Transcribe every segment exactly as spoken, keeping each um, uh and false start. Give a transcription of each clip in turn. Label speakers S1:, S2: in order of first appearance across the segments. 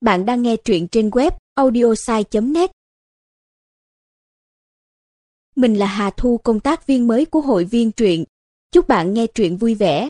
S1: Bạn đang nghe truyện trên web audiosai chấm net. Mình là Hà Thu, công tác viên mới của hội viên truyện. Chúc bạn nghe truyện vui vẻ.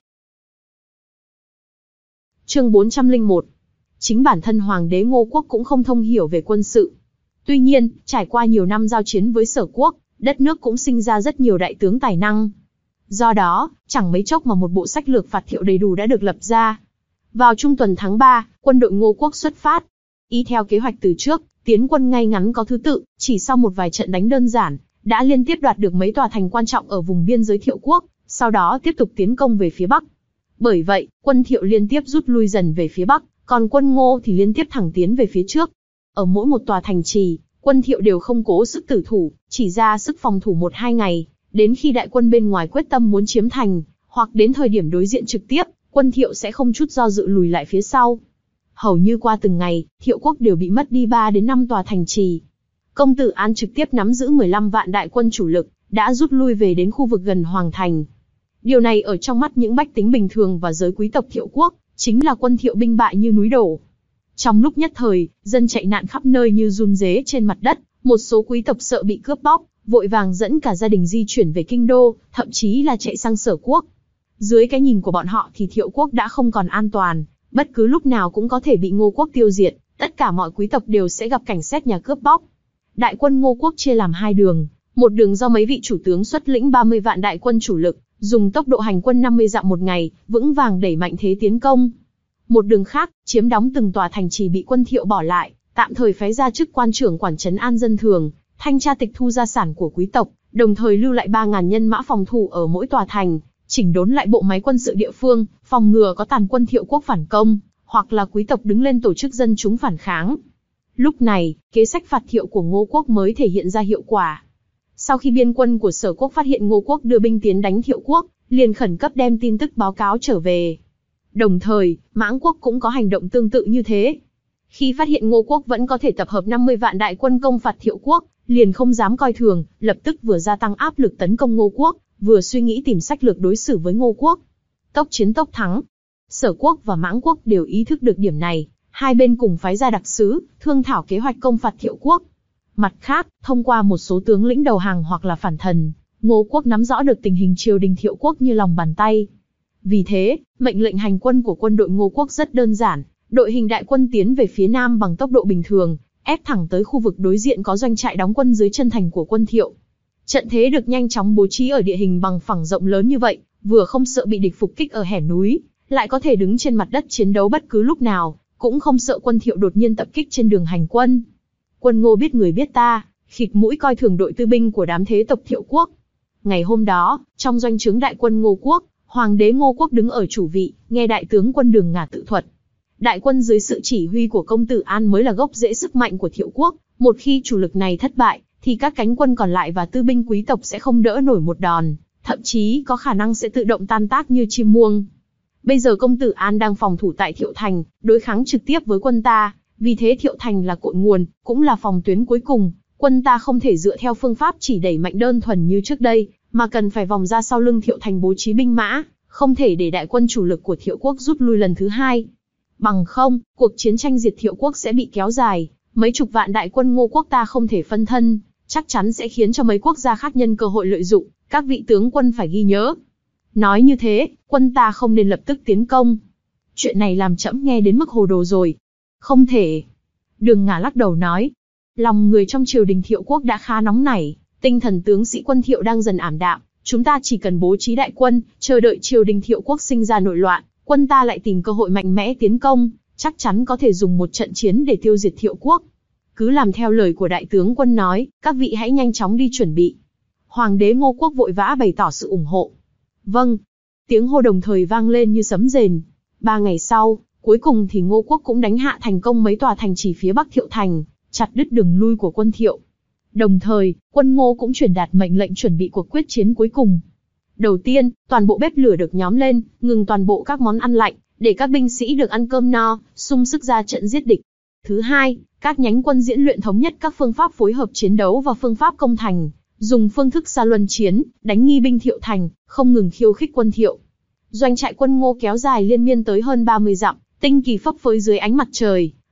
S2: Chương bốn trăm lẻ một. Chính bản thân Hoàng đế Ngô Quốc cũng không thông hiểu về quân sự. Tuy nhiên, trải qua nhiều năm giao chiến với Sở Quốc, đất nước cũng sinh ra rất nhiều đại tướng tài năng. Do đó, chẳng mấy chốc mà một bộ sách lược phạt Thiệu đầy đủ đã được lập ra. Vào trung tuần tháng ba, quân đội Ngô Quốc xuất phát. Y theo kế hoạch từ trước, tiến quân ngay ngắn có thứ tự, chỉ sau một vài trận đánh đơn giản, đã liên tiếp đoạt được mấy tòa thành quan trọng ở vùng biên giới Thiệu Quốc, sau đó tiếp tục tiến công về phía Bắc. Bởi vậy, quân Thiệu liên tiếp rút lui dần về phía Bắc, còn quân Ngô thì liên tiếp thẳng tiến về phía trước. Ở mỗi một tòa thành trì, quân Thiệu đều không cố sức tử thủ, chỉ ra sức phòng thủ một hai ngày, đến khi đại quân bên ngoài quyết tâm muốn chiếm thành, hoặc đến thời điểm đối diện trực tiếp, quân Thiệu sẽ không chút do dự lùi lại phía sau. Hầu như qua từng ngày, Thiệu Quốc đều bị mất đi ba đến năm tòa thành trì. Công tử An trực tiếp nắm giữ mười lăm vạn đại quân chủ lực, đã rút lui về đến khu vực gần Hoàng Thành. Điều này ở trong mắt những bách tính bình thường và giới quý tộc Thiệu Quốc, chính là quân Thiệu binh bại như núi đổ. Trong lúc nhất thời, dân chạy nạn khắp nơi như giun rế trên mặt đất, một số quý tộc sợ bị cướp bóc, vội vàng dẫn cả gia đình di chuyển về kinh đô, thậm chí là chạy sang Sở Quốc. Dưới cái nhìn của bọn họ thì Thiệu Quốc đã không còn an toàn, bất cứ lúc nào cũng có thể bị Ngô Quốc tiêu diệt, tất cả mọi quý tộc đều sẽ gặp cảnh xét nhà cướp bóc. Đại quân Ngô Quốc chia làm hai đường, một đường do mấy vị chủ tướng xuất lĩnh ba mươi vạn đại quân chủ lực, dùng tốc độ hành quân năm mươi dặm một ngày, vững vàng đẩy mạnh thế tiến công. Một đường khác, chiếm đóng từng tòa thành trì bị quân Thiệu bỏ lại, tạm thời phái ra chức quan trưởng quản trấn an dân thường, thanh tra tịch thu gia sản của quý tộc, đồng thời lưu lại ba nghìn nhân mã phòng thủ ở mỗi tòa thành, chỉnh đốn lại bộ máy quân sự địa phương, phòng ngừa có tàn quân Thiệu Quốc phản công, hoặc là quý tộc đứng lên tổ chức dân chúng phản kháng. Lúc này, kế sách phạt Thiệu của Ngô Quốc mới thể hiện ra hiệu quả. Sau khi biên quân của Sở Quốc phát hiện Ngô Quốc đưa binh tiến đánh Thiệu Quốc, liền khẩn cấp đem tin tức báo cáo trở về. Đồng thời, Mãng Quốc cũng có hành động tương tự như thế. Khi phát hiện Ngô Quốc vẫn có thể tập hợp năm mươi vạn đại quân công phạt Thiệu Quốc, liền không dám coi thường, lập tức vừa gia tăng áp lực tấn công Ngô Quốc, vừa suy nghĩ tìm sách lược đối xử với Ngô Quốc. Tốc chiến tốc thắng. Sở Quốc và Mãng Quốc đều ý thức được điểm này, hai bên cùng phái ra đặc sứ, thương thảo kế hoạch công phạt Thiệu Quốc. Mặt khác, thông qua một số tướng lĩnh đầu hàng hoặc là phản thần, Ngô Quốc nắm rõ được tình hình triều đình Thiệu Quốc như lòng bàn tay. Vì thế, mệnh lệnh hành quân của quân đội Ngô Quốc rất đơn giản, đội hình đại quân tiến về phía nam bằng tốc độ bình thường, ép thẳng tới khu vực đối diện có doanh trại đóng quân dưới chân thành của quân Thiệu. Trận thế được nhanh chóng bố trí ở địa hình bằng phẳng rộng lớn như vậy, vừa không sợ bị địch phục kích ở hẻm núi, lại có thể đứng trên mặt đất chiến đấu bất cứ lúc nào, cũng không sợ quân Thiệu đột nhiên tập kích trên đường hành quân. Quân Ngô biết người biết ta, khịt mũi coi thường đội tư binh của đám thế tộc Thiệu Quốc. Ngày hôm đó, trong doanh trướng đại quân Ngô Quốc, Hoàng đế Ngô Quốc đứng ở chủ vị, nghe đại tướng quân Đường Ngả tự thuật. Đại quân dưới sự chỉ huy của công tử An mới là gốc rễ sức mạnh của Thiệu Quốc, một khi chủ lực này thất bại, thì các cánh quân còn lại và tư binh quý tộc sẽ không đỡ nổi một đòn, thậm chí có khả năng sẽ tự động tan tác như chim muông. Bây giờ công tử An đang phòng thủ tại Thiệu Thành, đối kháng trực tiếp với quân ta, vì thế Thiệu Thành là cội nguồn, cũng là phòng tuyến cuối cùng, quân ta không thể dựa theo phương pháp chỉ đẩy mạnh đơn thuần như trước đây, mà cần phải vòng ra sau lưng Thiệu Thành bố trí binh mã, không thể để đại quân chủ lực của Thiệu Quốc rút lui lần thứ hai. Bằng không, cuộc chiến tranh diệt Thiệu Quốc sẽ bị kéo dài, mấy chục vạn đại quân Ngô Quốc ta không thể phân thân, chắc chắn sẽ khiến cho mấy quốc gia khác nhân cơ hội lợi dụng, các vị tướng quân phải ghi nhớ. Nói như thế, quân ta không nên lập tức tiến công. Chuyện này làm trẫm nghe đến mức hồ đồ rồi. Không thể. Đường Ngả lắc đầu nói. Lòng người trong triều đình Thiệu Quốc đã khá nóng nảy, tinh thần tướng sĩ quân Thiệu đang dần ảm đạm, chúng ta chỉ cần bố trí đại quân, chờ đợi triều đình Thiệu Quốc sinh ra nội loạn, quân ta lại tìm cơ hội mạnh mẽ tiến công, chắc chắn có thể dùng một trận chiến để tiêu diệt Thiệu Quốc. Cứ làm theo lời của đại tướng quân nói, các vị hãy nhanh chóng đi chuẩn bị. Hoàng đế Ngô Quốc vội vã bày tỏ sự ủng hộ. Vâng. Tiếng hô đồng thời vang lên như sấm rền. Ba ngày sau, cuối cùng thì Ngô Quốc cũng đánh hạ thành công mấy tòa thành trì phía bắc Thiệu Thành, chặt đứt đường lui của quân Thiệu. Đồng thời, quân Ngô cũng truyền đạt mệnh lệnh chuẩn bị cuộc quyết chiến cuối cùng. Đầu tiên, toàn bộ bếp lửa được nhóm lên, ngừng toàn bộ các món ăn lạnh, để các binh sĩ được ăn cơm no, sung sức ra trận giết địch. Thứ hai, các nhánh quân diễn luyện thống nhất các phương pháp phối hợp chiến đấu và phương pháp công thành, dùng phương thức xa luân chiến, đánh nghi binh Thiệu Thành, không ngừng khiêu khích quân Thiệu. Doanh trại quân Ngô kéo dài liên miên tới hơn ba mươi dặm, tinh kỳ phấp phới dưới ánh mặt trời,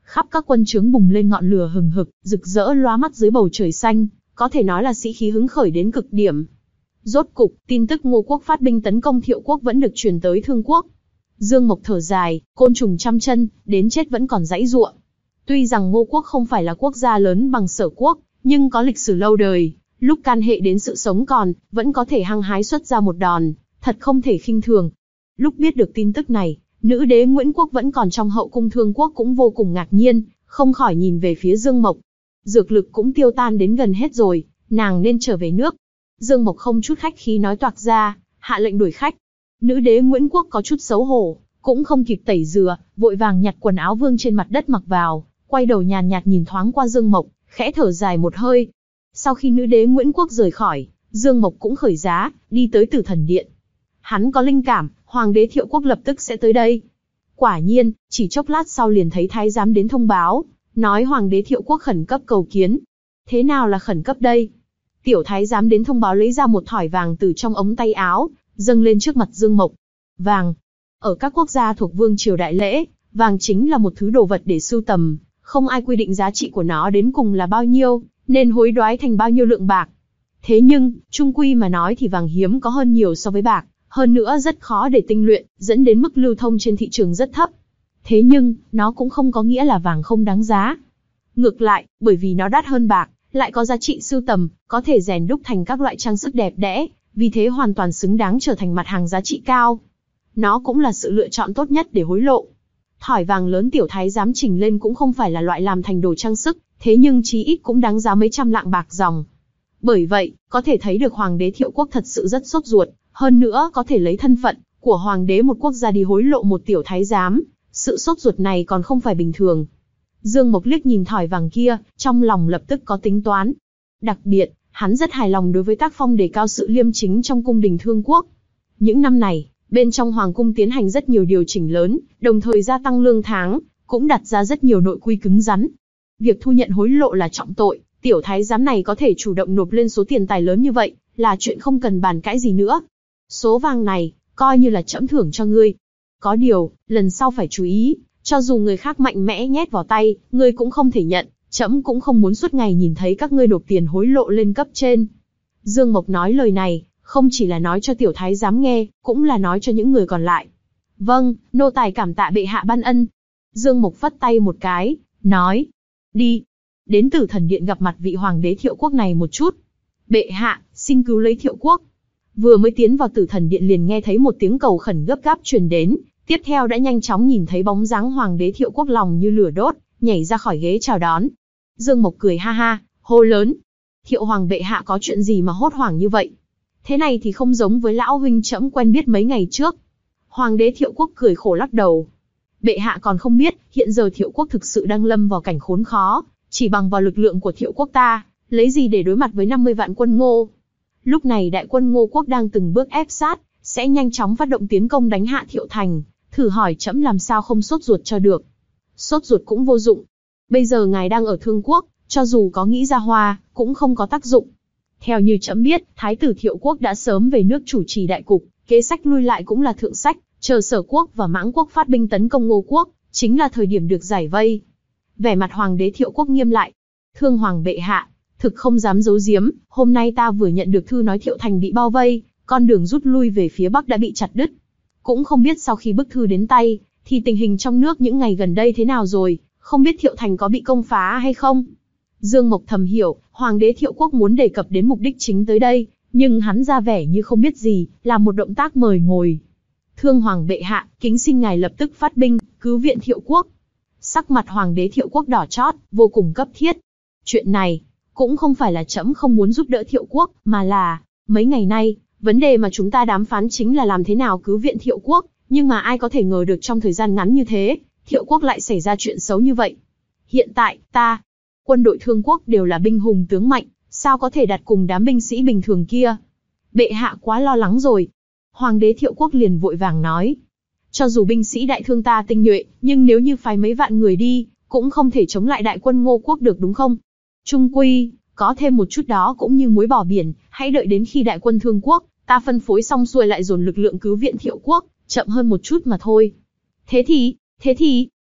S2: Khắp các quân trướng bùng lên ngọn lửa hừng hực, rực rỡ lóa mắt dưới bầu trời xanh, có thể nói là sĩ khí hứng khởi đến cực điểm. Rốt cục, tin tức Ngô quốc phát binh tấn công Thiệu quốc vẫn được truyền tới Thương quốc. Dương Mộc thở dài, côn trùng trăm chân, đến chết vẫn còn giãy giụa. Tuy rằng Ngô quốc không phải là quốc gia lớn bằng Sở quốc, nhưng có lịch sử lâu đời, lúc can hệ đến sự sống còn, vẫn có thể hăng hái xuất ra một đòn, thật không thể khinh thường. Lúc biết được tin tức này, nữ đế Nguyễn Quốc vẫn còn trong hậu cung Thương quốc cũng vô cùng ngạc nhiên, không khỏi nhìn về phía Dương Mộc. Dược lực cũng tiêu tan đến gần hết rồi, nàng nên trở về nước. Dương Mộc không chút khách khí nói toạc ra, hạ lệnh đuổi khách. Nữ đế Nguyễn Quốc có chút xấu hổ, cũng không kịp tẩy rửa, vội vàng nhặt quần áo vương trên mặt đất mặc vào, quay đầu nhàn nhạt nhìn thoáng qua Dương Mộc, khẽ thở dài một hơi. Sau khi nữ đế Nguyễn Quốc rời khỏi, Dương Mộc cũng khởi giá, đi tới Tử Thần Điện. Hắn có linh cảm, Hoàng đế Thiệu quốc lập tức sẽ tới đây. Quả nhiên, chỉ chốc lát sau liền thấy thái giám đến thông báo, nói Hoàng đế Thiệu quốc khẩn cấp cầu kiến. Thế nào là khẩn cấp đây? Tiểu thái giám đến thông báo lấy ra một thỏi vàng từ trong ống tay áo, dâng lên trước mặt Dương Mộc. Vàng. Ở các quốc gia thuộc vương triều đại lễ, vàng chính là một thứ đồ vật để sưu tầm, không ai quy định giá trị của nó đến cùng là bao nhiêu, nên hối đoái thành bao nhiêu lượng bạc. Thế nhưng, chung quy mà nói thì vàng hiếm có hơn nhiều so với bạc, hơn nữa rất khó để tinh luyện, dẫn đến mức lưu thông trên thị trường rất thấp. Thế nhưng, nó cũng không có nghĩa là vàng không đáng giá. Ngược lại, bởi vì nó đắt hơn bạc, lại có giá trị sưu tầm, có thể rèn đúc thành các loại trang sức đẹp đẽ, vì thế hoàn toàn xứng đáng trở thành mặt hàng giá trị cao. Nó cũng là sự lựa chọn tốt nhất để hối lộ. Thỏi vàng lớn tiểu thái giám trình lên cũng không phải là loại làm thành đồ trang sức, thế nhưng chí ít cũng đáng giá mấy trăm lạng bạc dòng. Bởi vậy, có thể thấy được Hoàng đế Thiệu quốc thật sự rất sốt ruột, hơn nữa có thể lấy thân phận của Hoàng đế một quốc gia đi hối lộ một tiểu thái giám, sự sốt ruột này còn không phải bình thường. Dương Mộc liếc nhìn thỏi vàng kia, trong lòng lập tức có tính toán. Đặc biệt, hắn rất hài lòng đối với tác phong đề cao sự liêm chính trong cung đình Thương quốc. Những năm này, bên trong Hoàng cung tiến hành rất nhiều điều chỉnh lớn, đồng thời gia tăng lương tháng, cũng đặt ra rất nhiều nội quy cứng rắn. Việc thu nhận hối lộ là trọng tội, tiểu thái giám này có thể chủ động nộp lên số tiền tài lớn như vậy, là chuyện không cần bàn cãi gì nữa. Số vàng này, coi như là trẫm thưởng cho ngươi. Có điều, lần sau phải chú ý, cho dù người khác mạnh mẽ nhét vào tay, ngươi cũng không thể nhận, trẫm cũng không muốn suốt ngày nhìn thấy các ngươi nộp tiền hối lộ lên cấp trên. Dương Mộc nói lời này, không chỉ là nói cho tiểu thái giám nghe, cũng là nói cho những người còn lại. Vâng, nô tài cảm tạ bệ hạ ban ân. Dương Mộc phất tay một cái, nói, đi, đến Tử Thần Điện gặp mặt vị Hoàng đế Thiệu quốc này một chút. Bệ hạ, xin cứu lấy Thiệu quốc. Vừa mới tiến vào Tử Thần Điện liền nghe thấy một tiếng cầu khẩn gấp gáp truyền đến, tiếp theo đã nhanh chóng nhìn thấy bóng dáng Hoàng đế Thiệu quốc lòng như lửa đốt, nhảy ra khỏi ghế chào đón. Dương Mộc cười ha ha, hô lớn, Thiệu Hoàng bệ hạ có chuyện gì mà hốt hoảng như vậy? Thế này thì không giống với lão huynh trẫm quen biết mấy ngày trước. Hoàng đế Thiệu quốc cười khổ lắc đầu. Bệ hạ còn không biết, hiện giờ Thiệu quốc thực sự đang lâm vào cảnh khốn khó, chỉ bằng vào lực lượng của Thiệu quốc ta, lấy gì để đối mặt với năm mươi vạn quân Ngô? Lúc này đại quân Ngô quốc đang từng bước ép sát, sẽ nhanh chóng phát động tiến công đánh hạ Thiệu thành, thử hỏi trẫm làm sao không sốt ruột cho được. Sốt ruột cũng vô dụng. Bây giờ ngài đang ở Thương quốc, cho dù có nghĩ ra hoa, cũng không có tác dụng. Theo như trẫm biết, Thái tử Thiệu quốc đã sớm về nước chủ trì đại cục, kế sách lui lại cũng là thượng sách, chờ Sở quốc và Mãng quốc phát binh tấn công Ngô quốc, chính là thời điểm được giải vây. Vẻ mặt Hoàng đế Thiệu quốc nghiêm lại. Thương Hoàng bệ hạ, thực không dám giấu giếm, hôm nay ta vừa nhận được thư nói Thiệu thành bị bao vây, con đường rút lui về phía bắc đã bị chặt đứt. Cũng không biết sau khi bức thư đến tay, thì tình hình trong nước những ngày gần đây thế nào rồi, không biết Thiệu thành có bị công phá hay không? Dương Mộc thầm hiểu, Hoàng đế Thiệu quốc muốn đề cập đến mục đích chính tới đây, nhưng hắn ra vẻ như không biết gì, làm một động tác mời ngồi. Thương Hoàng bệ hạ, kính xin ngài lập tức phát binh, cứu viện Thiệu quốc. Sắc mặt Hoàng đế Thiệu quốc đỏ chót, vô cùng cấp thiết. Chuyện này, cũng không phải là trẫm không muốn giúp đỡ Thiệu quốc, mà là, mấy ngày nay, vấn đề mà chúng ta đàm phán chính là làm thế nào cứu viện Thiệu quốc, nhưng mà ai có thể ngờ được trong thời gian ngắn như thế, Thiệu quốc lại xảy ra chuyện xấu như vậy. Hiện tại, ta, quân đội Thương quốc đều là binh hùng tướng mạnh, sao có thể đặt cùng đám binh sĩ bình thường kia? Bệ hạ quá lo lắng rồi. Hoàng đế Thiệu quốc liền vội vàng nói. Cho dù binh sĩ đại thương ta tinh nhuệ, nhưng nếu như phái mấy vạn người đi, cũng không thể chống lại đại quân Ngô quốc được đúng không? Trung quy, có thêm một chút đó cũng như muối bỏ biển, hãy đợi đến khi đại quân Thương quốc, ta phân phối xong xuôi lại dồn lực lượng cứu viện Thiệu quốc, chậm hơn một chút mà thôi. Thế thì, thế thì,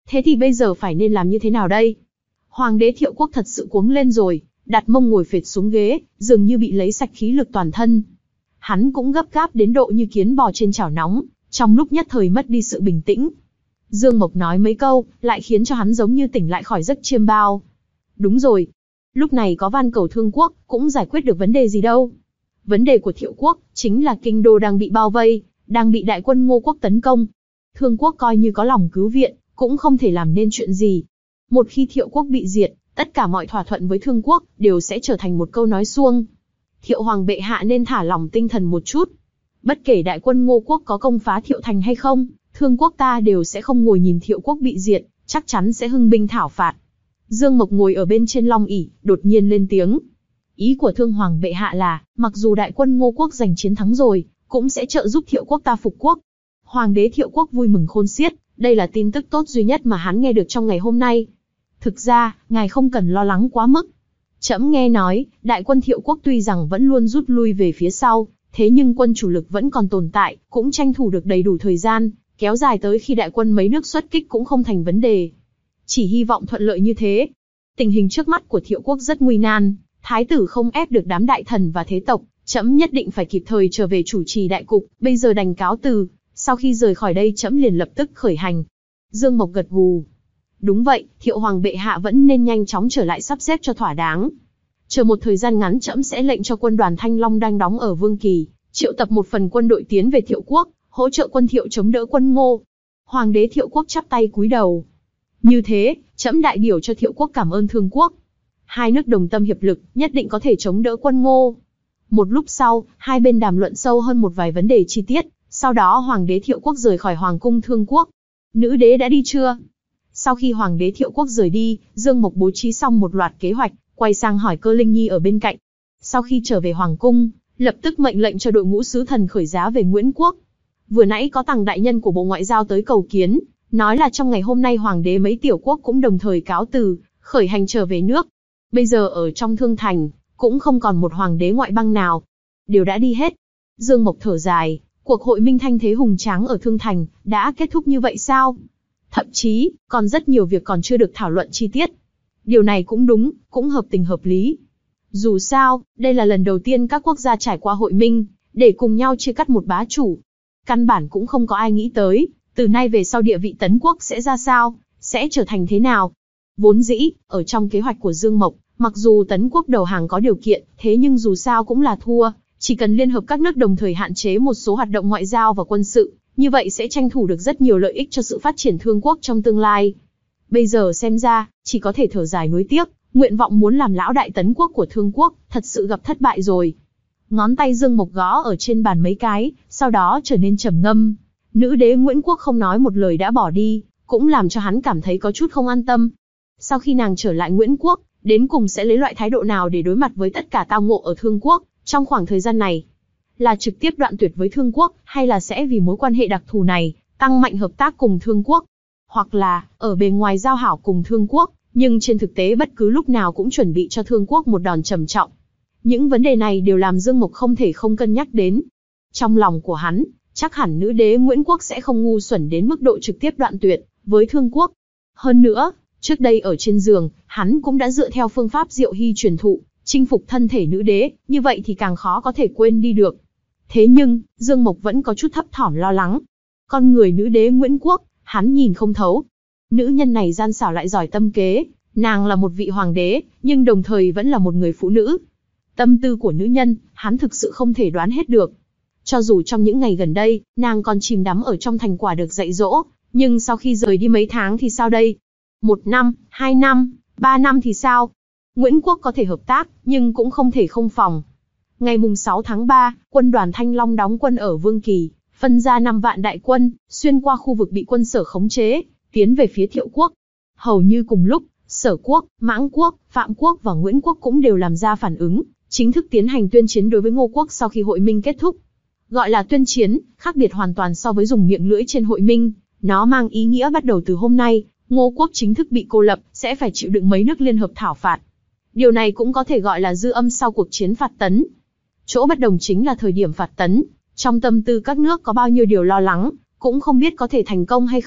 S2: Thế thì bây giờ phải nên làm như thế nào đây? Hoàng đế Thiệu Quốc thật sự cuống lên rồi, đặt mông ngồi phệt xuống ghế, dường như bị lấy sạch khí lực toàn thân. Hắn cũng gấp gáp đến độ như kiến bò trên chảo nóng, trong lúc nhất thời mất đi sự bình tĩnh. Dương Mộc nói mấy câu, lại khiến cho hắn giống như tỉnh lại khỏi giấc chiêm bao. Đúng rồi, lúc này có van cầu Thương Quốc, cũng giải quyết được vấn đề gì đâu. Vấn đề của Thiệu Quốc, chính là kinh đô đang bị bao vây, đang bị đại quân Ngô Quốc tấn công. Thương Quốc coi như có lòng cứu viện, cũng không thể làm nên chuyện gì. Một khi Thiệu Quốc bị diệt, tất cả mọi thỏa thuận với Thương Quốc, đều sẽ trở thành một câu nói suông. Thiệu Hoàng bệ hạ nên thả lỏng tinh thần một chút. Bất kể đại quân Ngô Quốc có công phá Thiệu Thành hay không, Thương Quốc ta đều sẽ không ngồi nhìn Thiệu Quốc bị diệt, chắc chắn sẽ hưng binh thảo phạt. Dương Mộc ngồi ở bên trên long ỷ, đột nhiên lên tiếng. Ý của Thương Hoàng bệ hạ là, mặc dù đại quân Ngô Quốc giành chiến thắng rồi, cũng sẽ trợ giúp Thiệu Quốc ta phục quốc. Hoàng đế Thiệu Quốc vui mừng khôn xiết, đây là tin tức tốt duy nhất mà hắn nghe được trong ngày hôm nay. Thực ra, ngài không cần lo lắng quá mức. Trẫm nghe nói, đại quân Thiệu Quốc tuy rằng vẫn luôn rút lui về phía sau, thế nhưng quân chủ lực vẫn còn tồn tại, cũng tranh thủ được đầy đủ thời gian, kéo dài tới khi đại quân mấy nước xuất kích cũng không thành vấn đề. Chỉ hy vọng thuận lợi như thế. Tình hình trước mắt của Thiệu Quốc rất nguy nan, thái tử không ép được đám đại thần và thế tộc, trẫm nhất định phải kịp thời trở về chủ trì đại cục, bây giờ đành cáo từ, sau khi rời khỏi đây trẫm liền lập tức khởi hành. Dương Mộc gật gù. Đúng vậy, Thiệu Hoàng bệ hạ vẫn nên nhanh chóng trở lại sắp xếp cho thỏa đáng. Chờ một thời gian ngắn trẫm sẽ lệnh cho quân đoàn Thanh Long đang đóng ở Vương Kỳ, triệu tập một phần quân đội tiến về Thiệu Quốc, hỗ trợ quân Thiệu chống đỡ quân Ngô. Hoàng đế Thiệu Quốc chắp tay cúi đầu. Như thế, trẫm đại biểu cho Thiệu Quốc cảm ơn Thương Quốc. Hai nước đồng tâm hiệp lực, nhất định có thể chống đỡ quân Ngô. Một lúc sau, hai bên đàm luận sâu hơn một vài vấn đề chi tiết, sau đó Hoàng đế Thiệu Quốc rời khỏi Hoàng cung Thương Quốc. Nữ đế đã đi chưa? Sau khi Hoàng đế Thiệu Quốc rời đi, Dương Mộc bố trí xong một loạt kế hoạch, quay sang hỏi Cơ Linh Nhi ở bên cạnh. Sau khi trở về Hoàng cung, lập tức mệnh lệnh cho đội ngũ sứ thần khởi giá về Nguyễn Quốc. Vừa nãy có Tằng đại nhân của Bộ Ngoại giao tới cầu kiến, nói là trong ngày hôm nay Hoàng đế mấy tiểu quốc cũng đồng thời cáo từ, khởi hành trở về nước. Bây giờ ở trong Thương Thành, cũng không còn một hoàng đế ngoại bang nào. Đều đã đi hết. Dương Mộc thở dài, cuộc hội minh thanh thế hùng tráng ở Thương Thành, đã kết thúc như vậy sao? Thậm chí, còn rất nhiều việc còn chưa được thảo luận chi tiết. Điều này cũng đúng, cũng hợp tình hợp lý. Dù sao, đây là lần đầu tiên các quốc gia trải qua hội minh, để cùng nhau chia cắt một bá chủ. Căn bản cũng không có ai nghĩ tới, từ nay về sau địa vị Tấn Quốc sẽ ra sao, sẽ trở thành thế nào. Vốn dĩ, ở trong kế hoạch của Dương Mộc, mặc dù Tấn Quốc đầu hàng có điều kiện, thế nhưng dù sao cũng là thua, chỉ cần liên hợp các nước đồng thời hạn chế một số hoạt động ngoại giao và quân sự, như vậy sẽ tranh thủ được rất nhiều lợi ích cho sự phát triển Thương Quốc trong tương lai. Bây giờ xem ra, chỉ có thể thở dài nuối tiếc, nguyện vọng muốn làm lão đại Tấn Quốc của Thương Quốc, thật sự gặp thất bại rồi. Ngón tay Dương Mộc gõ ở trên bàn mấy cái, sau đó trở nên trầm ngâm. Nữ đế Nguyễn Quốc không nói một lời đã bỏ đi, cũng làm cho hắn cảm thấy có chút không an tâm. Sau khi nàng trở lại Nguyễn Quốc, đến cùng sẽ lấy loại thái độ nào để đối mặt với tất cả tao ngộ ở Thương Quốc, trong khoảng thời gian này? Là trực tiếp đoạn tuyệt với Thương Quốc, hay là sẽ vì mối quan hệ đặc thù này, tăng mạnh hợp tác cùng Thương Quốc? Hoặc là, ở bề ngoài giao hảo cùng Thương Quốc, nhưng trên thực tế bất cứ lúc nào cũng chuẩn bị cho Thương Quốc một đòn trầm trọng. Những vấn đề này đều làm Dương Mộc không thể không cân nhắc đến. Trong lòng của hắn, chắc hẳn nữ đế Nguyễn Quốc sẽ không ngu xuẩn đến mức độ trực tiếp đoạn tuyệt với Thương Quốc. Hơn nữa, trước đây ở trên giường, hắn cũng đã dựa theo phương pháp Diệu Hy truyền thụ, chinh phục thân thể nữ đế, như vậy thì càng khó có thể quên đi được. Thế nhưng, Dương Mộc vẫn có chút thấp thỏm lo lắng. Con người nữ đế Nguyễn Quốc, hắn nhìn không thấu. Nữ nhân này gian xảo lại giỏi tâm kế, nàng là một vị hoàng đế, nhưng đồng thời vẫn là một người phụ nữ. Tâm tư của nữ nhân, hắn thực sự không thể đoán hết được. Cho dù trong những ngày gần đây, nàng còn chìm đắm ở trong thành quả được dạy dỗ, nhưng sau khi rời đi mấy tháng thì sao đây? Một năm, hai năm, ba năm thì sao? Nguyễn Quốc có thể hợp tác, nhưng cũng không thể không phòng. Ngày mùng sáu tháng ba, quân đoàn Thanh Long đóng quân ở Vương Kỳ, phân ra năm vạn đại quân, xuyên qua khu vực bị quân Sở khống chế, tiến về phía Thiệu Quốc. Hầu như cùng lúc, Sở Quốc, Mãng Quốc, Phạm Quốc và Nguyễn Quốc cũng đều làm ra phản ứng, chính thức tiến hành tuyên chiến đối với Ngô Quốc sau khi hội minh kết thúc. Gọi là tuyên chiến, khác biệt hoàn toàn so với dùng miệng lưỡi trên hội minh, nó mang ý nghĩa bắt đầu từ hôm nay, Ngô Quốc chính thức bị cô lập, sẽ phải chịu đựng mấy nước liên hợp thảo phạt. Điều này cũng có thể gọi là dư âm sau cuộc chiến phạt tấn. Chỗ bất đồng chính là thời điểm phạt tấn, trong tâm tư các nước có bao nhiêu điều lo lắng, cũng không biết có thể thành công hay không,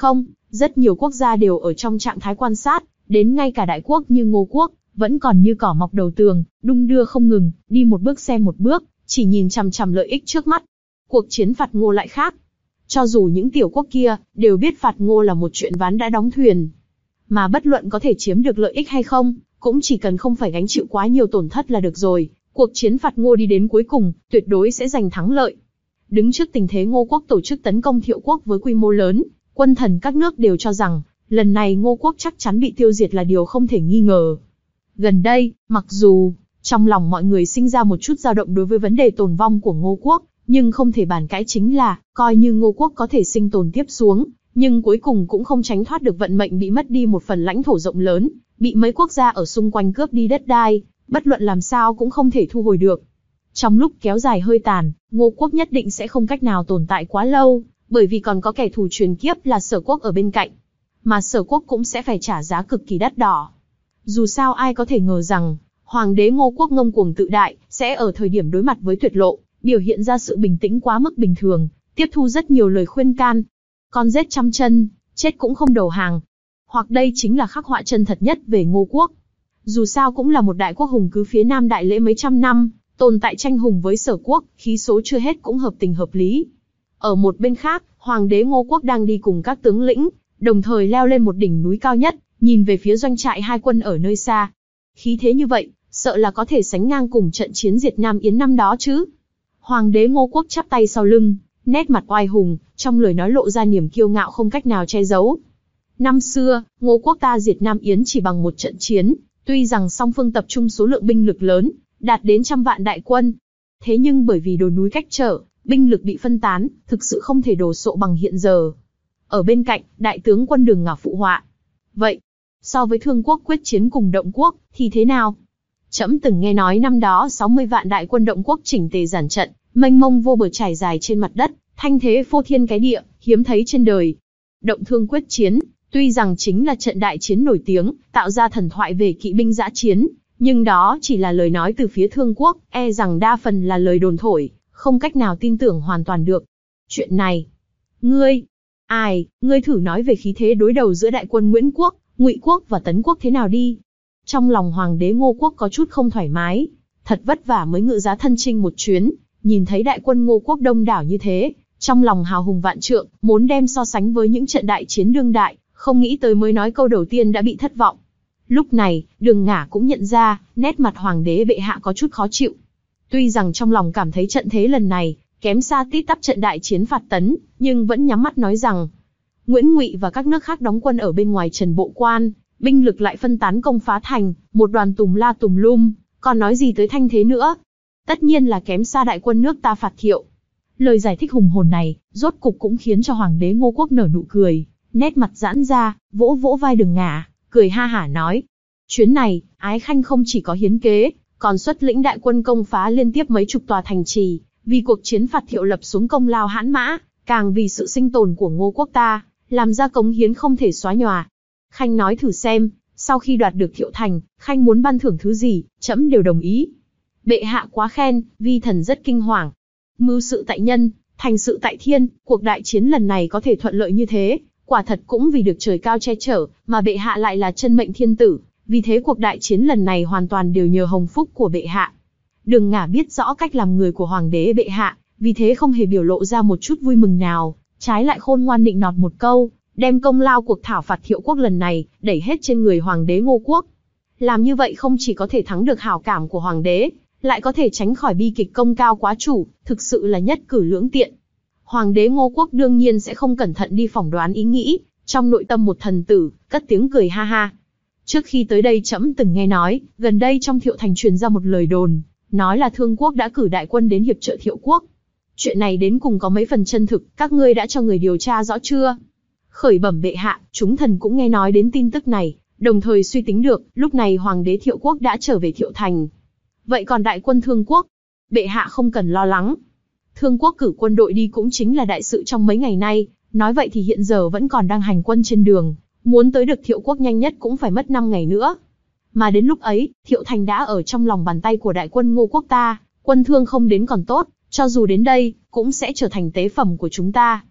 S2: Rất nhiều quốc gia đều ở trong trạng thái quan sát, đến ngay cả đại quốc như Ngô quốc, vẫn còn như cỏ mọc đầu tường, đung đưa không ngừng, đi một bước xem một bước, chỉ nhìn chằm chằm lợi ích trước mắt. Cuộc chiến phạt Ngô lại khác. Cho dù những tiểu quốc kia, đều biết phạt Ngô là một chuyện ván đã đóng thuyền. Mà bất luận có thể chiếm được lợi ích hay không, cũng chỉ cần không phải gánh chịu quá nhiều tổn thất là được rồi. Cuộc chiến phạt Ngô đi đến cuối cùng, tuyệt đối sẽ giành thắng lợi. Đứng trước tình thế Ngô quốc tổ chức tấn công Thiệu quốc với quy mô lớn, quân thần các nước đều cho rằng, lần này Ngô quốc chắc chắn bị tiêu diệt là điều không thể nghi ngờ. Gần đây, mặc dù trong lòng mọi người sinh ra một chút dao động đối với vấn đề tồn vong của Ngô quốc, nhưng không thể bàn cãi chính là, coi như Ngô quốc có thể sinh tồn tiếp xuống, nhưng cuối cùng cũng không tránh thoát được vận mệnh bị mất đi một phần lãnh thổ rộng lớn, bị mấy quốc gia ở xung quanh cướp đi đất đai, bất luận làm sao cũng không thể thu hồi được. Trong lúc kéo dài hơi tàn, Ngô quốc nhất định sẽ không cách nào tồn tại quá lâu, bởi vì còn có kẻ thù truyền kiếp là Sở quốc ở bên cạnh. Mà Sở quốc cũng sẽ phải trả giá cực kỳ đắt đỏ. Dù sao ai có thể ngờ rằng, Hoàng đế Ngô quốc ngông cuồng tự đại, sẽ ở thời điểm đối mặt với tuyệt lộ, biểu hiện ra sự bình tĩnh quá mức bình thường, tiếp thu rất nhiều lời khuyên can. Con rết trăm chân, chết cũng không đầu hàng. Hoặc đây chính là khắc họa chân thật nhất về Ngô quốc. Dù sao cũng là một đại quốc hùng cứ phía Nam đại lễ mấy trăm năm, tồn tại tranh hùng với Sở quốc, khí số chưa hết cũng hợp tình hợp lý. Ở một bên khác, Hoàng đế Ngô quốc đang đi cùng các tướng lĩnh, đồng thời leo lên một đỉnh núi cao nhất, nhìn về phía doanh trại hai quân ở nơi xa. Khí thế như vậy, sợ là có thể sánh ngang cùng trận chiến diệt Nam Yến năm đó chứ. Hoàng đế Ngô quốc chắp tay sau lưng, nét mặt oai hùng, trong lời nói lộ ra niềm kiêu ngạo không cách nào che giấu. Năm xưa, Ngô quốc ta diệt Nam Yến chỉ bằng một trận chiến, tuy rằng song phương tập trung số lượng binh lực lớn, đạt đến trăm vạn đại quân. Thế nhưng bởi vì đồi núi cách trở, binh lực bị phân tán, thực sự không thể đồ sộ bằng hiện giờ. Ở bên cạnh, đại tướng quân Đường Ngả phụ họa. Vậy, so với Thương quốc quyết chiến cùng Động quốc, thì thế nào? Trẫm từng nghe nói năm đó sáu mươi vạn đại quân Động quốc chỉnh tề dàn trận, mênh mông vô bờ trải dài trên mặt đất, thanh thế phô thiên cái địa, hiếm thấy trên đời. Động Thương quyết chiến, tuy rằng chính là trận đại chiến nổi tiếng, tạo ra thần thoại về kỵ binh dã chiến, nhưng đó chỉ là lời nói từ phía Thương quốc, e rằng đa phần là lời đồn thổi, không cách nào tin tưởng hoàn toàn được. Chuyện này, ngươi, ai, ngươi thử nói về khí thế đối đầu giữa đại quân Nguyễn quốc, Ngụy quốc và Tấn quốc thế nào đi. Trong lòng Hoàng đế Ngô quốc có chút không thoải mái, thật vất vả mới ngự giá thân chinh một chuyến, nhìn thấy đại quân Ngô quốc đông đảo như thế, trong lòng hào hùng vạn trượng, muốn đem so sánh với những trận đại chiến đương đại, không nghĩ tới mới nói câu đầu tiên đã bị thất vọng. Lúc này, Đường Ngả cũng nhận ra, nét mặt Hoàng đế bệ hạ có chút khó chịu. Tuy rằng trong lòng cảm thấy trận thế lần này, kém xa tít tắp trận đại chiến phạt Tấn, nhưng vẫn nhắm mắt nói rằng, Nguyễn Ngụy và các nước khác đóng quân ở bên ngoài Trần Bộ Quan, binh lực lại phân tán công phá thành, một đoàn tùm la tùm lum, còn nói gì tới thanh thế nữa. Tất nhiên là kém xa đại quân nước ta phạt Thiệu. Lời giải thích hùng hồn này, rốt cục cũng khiến cho Hoàng đế Ngô quốc nở nụ cười, nét mặt giãn ra, vỗ vỗ vai Đường Ngả, cười ha hả nói. Chuyến này, Ái Khanh không chỉ có hiến kế, còn xuất lĩnh đại quân công phá liên tiếp mấy chục tòa thành trì, vì cuộc chiến phạt Thiệu lập xuống công lao hãn mã, càng vì sự sinh tồn của Ngô quốc ta, làm ra cống hiến không thể xóa nhòa. Khanh nói thử xem, sau khi đoạt được Thiệu thành, Khanh muốn ban thưởng thứ gì, trẫm đều đồng ý. Bệ hạ quá khen, vi thần rất kinh hoàng. Mưu sự tại nhân, thành sự tại thiên, cuộc đại chiến lần này có thể thuận lợi như thế, quả thật cũng vì được trời cao che chở, mà bệ hạ lại là chân mệnh thiên tử, vì thế cuộc đại chiến lần này hoàn toàn đều nhờ hồng phúc của bệ hạ. Đường Ngả biết rõ cách làm người của Hoàng đế bệ hạ, vì thế không hề biểu lộ ra một chút vui mừng nào, trái lại khôn ngoan nịnh nọt một câu, đem công lao cuộc thảo phạt Thiệu quốc lần này đẩy hết trên người Hoàng đế Ngô quốc. Làm như vậy không chỉ có thể thắng được hảo cảm của Hoàng đế, lại có thể tránh khỏi bi kịch công cao quá chủ, thực sự là nhất cử lưỡng tiện. Hoàng đế Ngô quốc đương nhiên sẽ không cẩn thận đi phỏng đoán ý nghĩ, trong nội tâm một thần tử, cất tiếng cười ha ha. Trước khi tới đây trẫm từng nghe nói, gần đây trong Thiệu thành truyền ra một lời đồn, nói là Thương quốc đã cử đại quân đến hiệp trợ Thiệu quốc. Chuyện này đến cùng có mấy phần chân thực, các ngươi đã cho người điều tra rõ chưa? Khởi bẩm bệ hạ, chúng thần cũng nghe nói đến tin tức này, đồng thời suy tính được, lúc này Hoàng đế Thiệu quốc đã trở về Thiệu thành. Vậy còn đại quân Thương quốc? Bệ hạ không cần lo lắng. Thương quốc cử quân đội đi cũng chính là đại sự trong mấy ngày nay, nói vậy thì hiện giờ vẫn còn đang hành quân trên đường, muốn tới được Thiệu quốc nhanh nhất cũng phải mất năm ngày nữa. Mà đến lúc ấy, Thiệu thành đã ở trong lòng bàn tay của đại quân Ngô quốc ta, quân Thương không đến còn tốt, cho dù đến đây, cũng sẽ trở thành tế phẩm của chúng ta.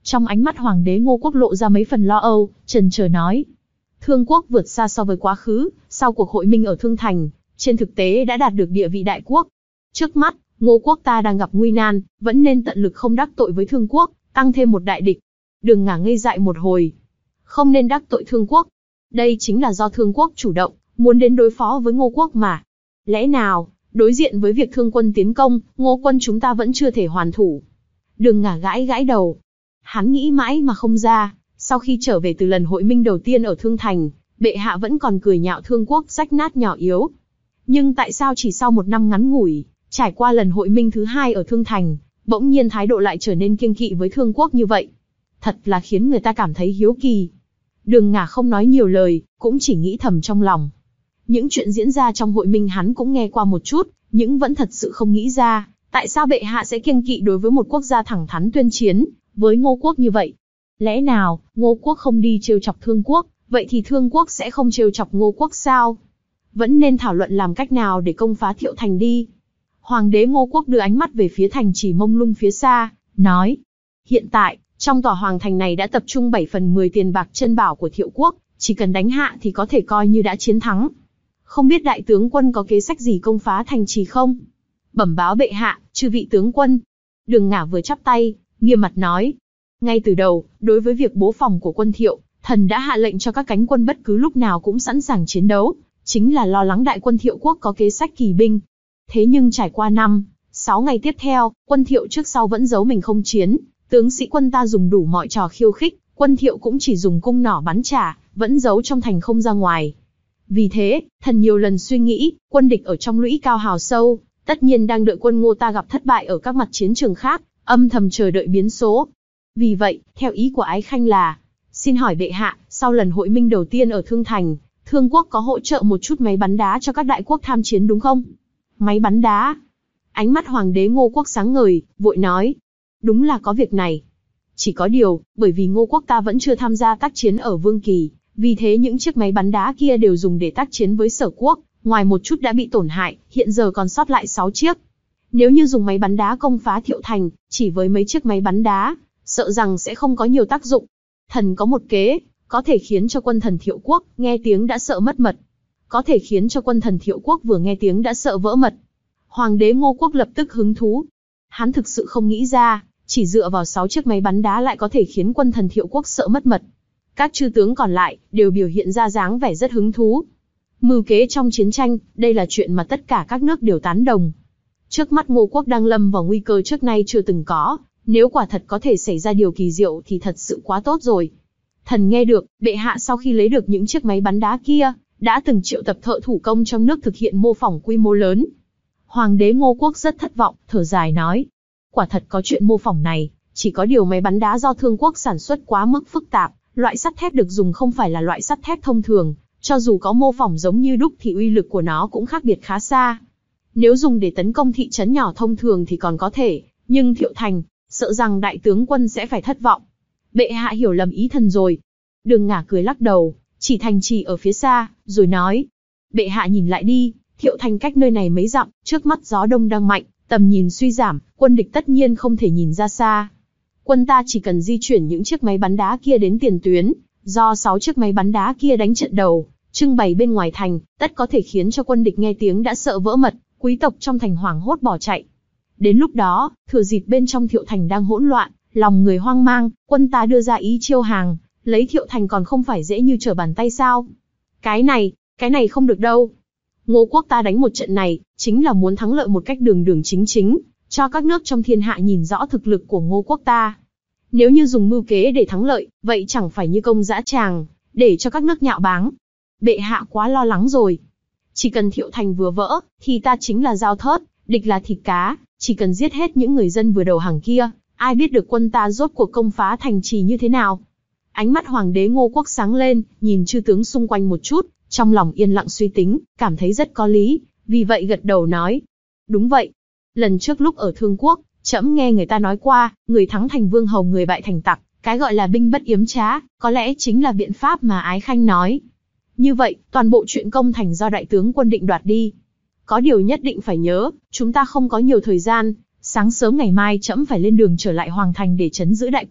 S2: Trong ánh mắt Hoàng đế Ngô Quốc lộ ra mấy phần lo âu, chần chờ nói. Thương quốc vượt xa so với quá khứ, sau cuộc hội minh ở Thương Thành, trên thực tế đã đạt được địa vị đại quốc. Trước mắt, Ngô Quốc ta đang gặp nguy nan, vẫn nên tận lực không đắc tội với Thương quốc, tăng thêm một đại địch. Đường Ngả ngây dại một hồi. Không nên đắc tội Thương quốc. Đây chính là do Thương quốc chủ động, muốn đến đối phó với Ngô Quốc mà. Lẽ nào, đối diện với việc Thương quân tiến công, Ngô quân chúng ta vẫn chưa thể hoàn thủ? Đường Ngả gãi gãi đầu. Hắn nghĩ mãi mà không ra, sau khi trở về từ lần hội minh đầu tiên ở Thương Thành, bệ hạ vẫn còn cười nhạo Thương quốc rách nát nhỏ yếu. Nhưng tại sao chỉ sau một năm ngắn ngủi, trải qua lần hội minh thứ hai ở Thương Thành, bỗng nhiên thái độ lại trở nên kiêng kỵ với Thương quốc như vậy? Thật là khiến người ta cảm thấy hiếu kỳ. Đường Ngả không nói nhiều lời, cũng chỉ nghĩ thầm trong lòng. Những chuyện diễn ra trong hội minh hắn cũng nghe qua một chút, nhưng vẫn thật sự không nghĩ ra, tại sao bệ hạ sẽ kiêng kỵ đối với một quốc gia thẳng thắn tuyên chiến với Ngô quốc như vậy. Lẽ nào, Ngô quốc không đi trêu chọc Thương quốc, vậy thì Thương quốc sẽ không trêu chọc Ngô quốc sao? Vẫn nên thảo luận làm cách nào để công phá Thiệu Thành đi. Hoàng đế Ngô Quốc đưa ánh mắt về phía thành trì mông lung phía xa, nói. Hiện tại, trong tòa hoàng thành này đã tập trung bảy phần mười tiền bạc chân bảo của Thiệu quốc, chỉ cần đánh hạ thì có thể coi như đã chiến thắng. Không biết đại tướng quân có kế sách gì công phá thành trì không? Bẩm báo bệ hạ, chư vị tướng quân. Đường Ngả vừa chắp tay, nghiêm mặt nói. Ngay từ đầu, đối với việc bố phòng của quân Thiệu, thần đã hạ lệnh cho các cánh quân bất cứ lúc nào cũng sẵn sàng chiến đấu, chính là lo lắng đại quân Thiệu quốc có kế sách kỳ binh. Thế nhưng trải qua năm, sáu ngày tiếp theo, quân Thiệu trước sau vẫn giấu mình không chiến, tướng sĩ quân ta dùng đủ mọi trò khiêu khích, quân Thiệu cũng chỉ dùng cung nỏ bắn trả, vẫn giấu trong thành không ra ngoài. Vì thế, thần nhiều lần suy nghĩ, quân địch ở trong lũy cao hào sâu, tất nhiên đang đợi quân Ngô ta gặp thất bại ở các mặt chiến trường khác, âm thầm chờ đợi biến số. Vì vậy, theo ý của Ái Khanh là, xin hỏi bệ hạ, sau lần hội minh đầu tiên ở Thương Thành, Thương quốc có hỗ trợ một chút máy bắn đá cho các đại quốc tham chiến đúng không? Máy bắn đá? Ánh mắt Hoàng đế Ngô Quốc sáng ngời, vội nói. Đúng là có việc này. Chỉ có điều, bởi vì Ngô Quốc ta vẫn chưa tham gia tác chiến ở Vương Kỳ, vì thế những chiếc máy bắn đá kia đều dùng để tác chiến với Sở quốc, ngoài một chút đã bị tổn hại, hiện giờ còn sót lại sáu chiếc. Nếu như dùng máy bắn đá công phá Thiệu Thành, chỉ với mấy chiếc máy bắn đá, sợ rằng sẽ không có nhiều tác dụng. Thần có một kế, có thể khiến cho quân thần Thiệu quốc nghe tiếng đã sợ mất mật. Có thể khiến cho quân thần Thiệu quốc vừa nghe tiếng đã sợ vỡ mật. Hoàng đế Ngô Quốc lập tức hứng thú. Hắn thực sự không nghĩ ra, chỉ dựa vào sáu chiếc máy bắn đá lại có thể khiến quân thần Thiệu quốc sợ mất mật. Các chư tướng còn lại đều biểu hiện ra dáng vẻ rất hứng thú. Mưu kế trong chiến tranh, đây là chuyện mà tất cả các nước đều tán đồng. Trước mắt Ngô Quốc đang lâm vào nguy cơ trước nay chưa từng có, nếu quả thật có thể xảy ra điều kỳ diệu thì thật sự quá tốt rồi. Thần nghe được, bệ hạ sau khi lấy được những chiếc máy bắn đá kia, đã từng triệu tập thợ thủ công trong nước thực hiện mô phỏng quy mô lớn. Hoàng đế Ngô Quốc rất thất vọng, thở dài nói. Quả thật có chuyện mô phỏng này, chỉ có điều máy bắn đá do Thương quốc sản xuất quá mức phức tạp, loại sắt thép được dùng không phải là loại sắt thép thông thường, cho dù có mô phỏng giống như đúc thì uy lực của nó cũng khác biệt khá xa. Nếu dùng để tấn công thị trấn nhỏ thông thường thì còn có thể, nhưng Thiệu Thành, sợ rằng đại tướng quân sẽ phải thất vọng. Bệ hạ hiểu lầm ý thần rồi. Đường Ngả cười lắc đầu, chỉ thành trì ở phía xa, rồi nói. Bệ hạ nhìn lại đi, Thiệu Thành cách nơi này mấy dặm, trước mắt gió đông đang mạnh, tầm nhìn suy giảm, quân địch tất nhiên không thể nhìn ra xa. Quân ta chỉ cần di chuyển những chiếc máy bắn đá kia đến tiền tuyến, do sáu chiếc máy bắn đá kia đánh trận đầu, trưng bày bên ngoài thành, tất có thể khiến cho quân địch nghe tiếng đã sợ vỡ mật, quý tộc trong thành hoảng hốt bỏ chạy. Đến lúc đó, thừa dịp bên trong Thiệu Thành đang hỗn loạn, lòng người hoang mang, quân ta đưa ra ý chiêu hàng, lấy Thiệu Thành còn không phải dễ như trở bàn tay sao? Cái này, cái này không được đâu. Ngô Quốc ta đánh một trận này, chính là muốn thắng lợi một cách đường đường chính chính, cho các nước trong thiên hạ nhìn rõ thực lực của Ngô Quốc ta. Nếu như dùng mưu kế để thắng lợi, vậy chẳng phải như công dã tràng, để cho các nước nhạo báng. Bệ hạ quá lo lắng rồi. Chỉ cần Thiệu Thành vừa vỡ, thì ta chính là dao thớt, địch là thịt cá, chỉ cần giết hết những người dân vừa đầu hàng kia, ai biết được quân ta rốt cuộc công phá thành trì như thế nào. Ánh mắt Hoàng đế Ngô Quốc sáng lên, nhìn chư tướng xung quanh một chút, trong lòng yên lặng suy tính, cảm thấy rất có lý, vì vậy gật đầu nói. Đúng vậy. Lần trước lúc ở Thương quốc, trẫm nghe người ta nói qua, người thắng thành vương hầu người bại thành tặc, cái gọi là binh bất yếm trá, có lẽ chính là biện pháp mà Ái Khanh nói. Như vậy, toàn bộ chuyện công thành do đại tướng quân định đoạt đi. Có điều nhất định phải nhớ, chúng ta không có nhiều thời gian, sáng sớm ngày mai trẫm phải lên đường trở lại Hoàng thành để trấn giữ đại cuộc,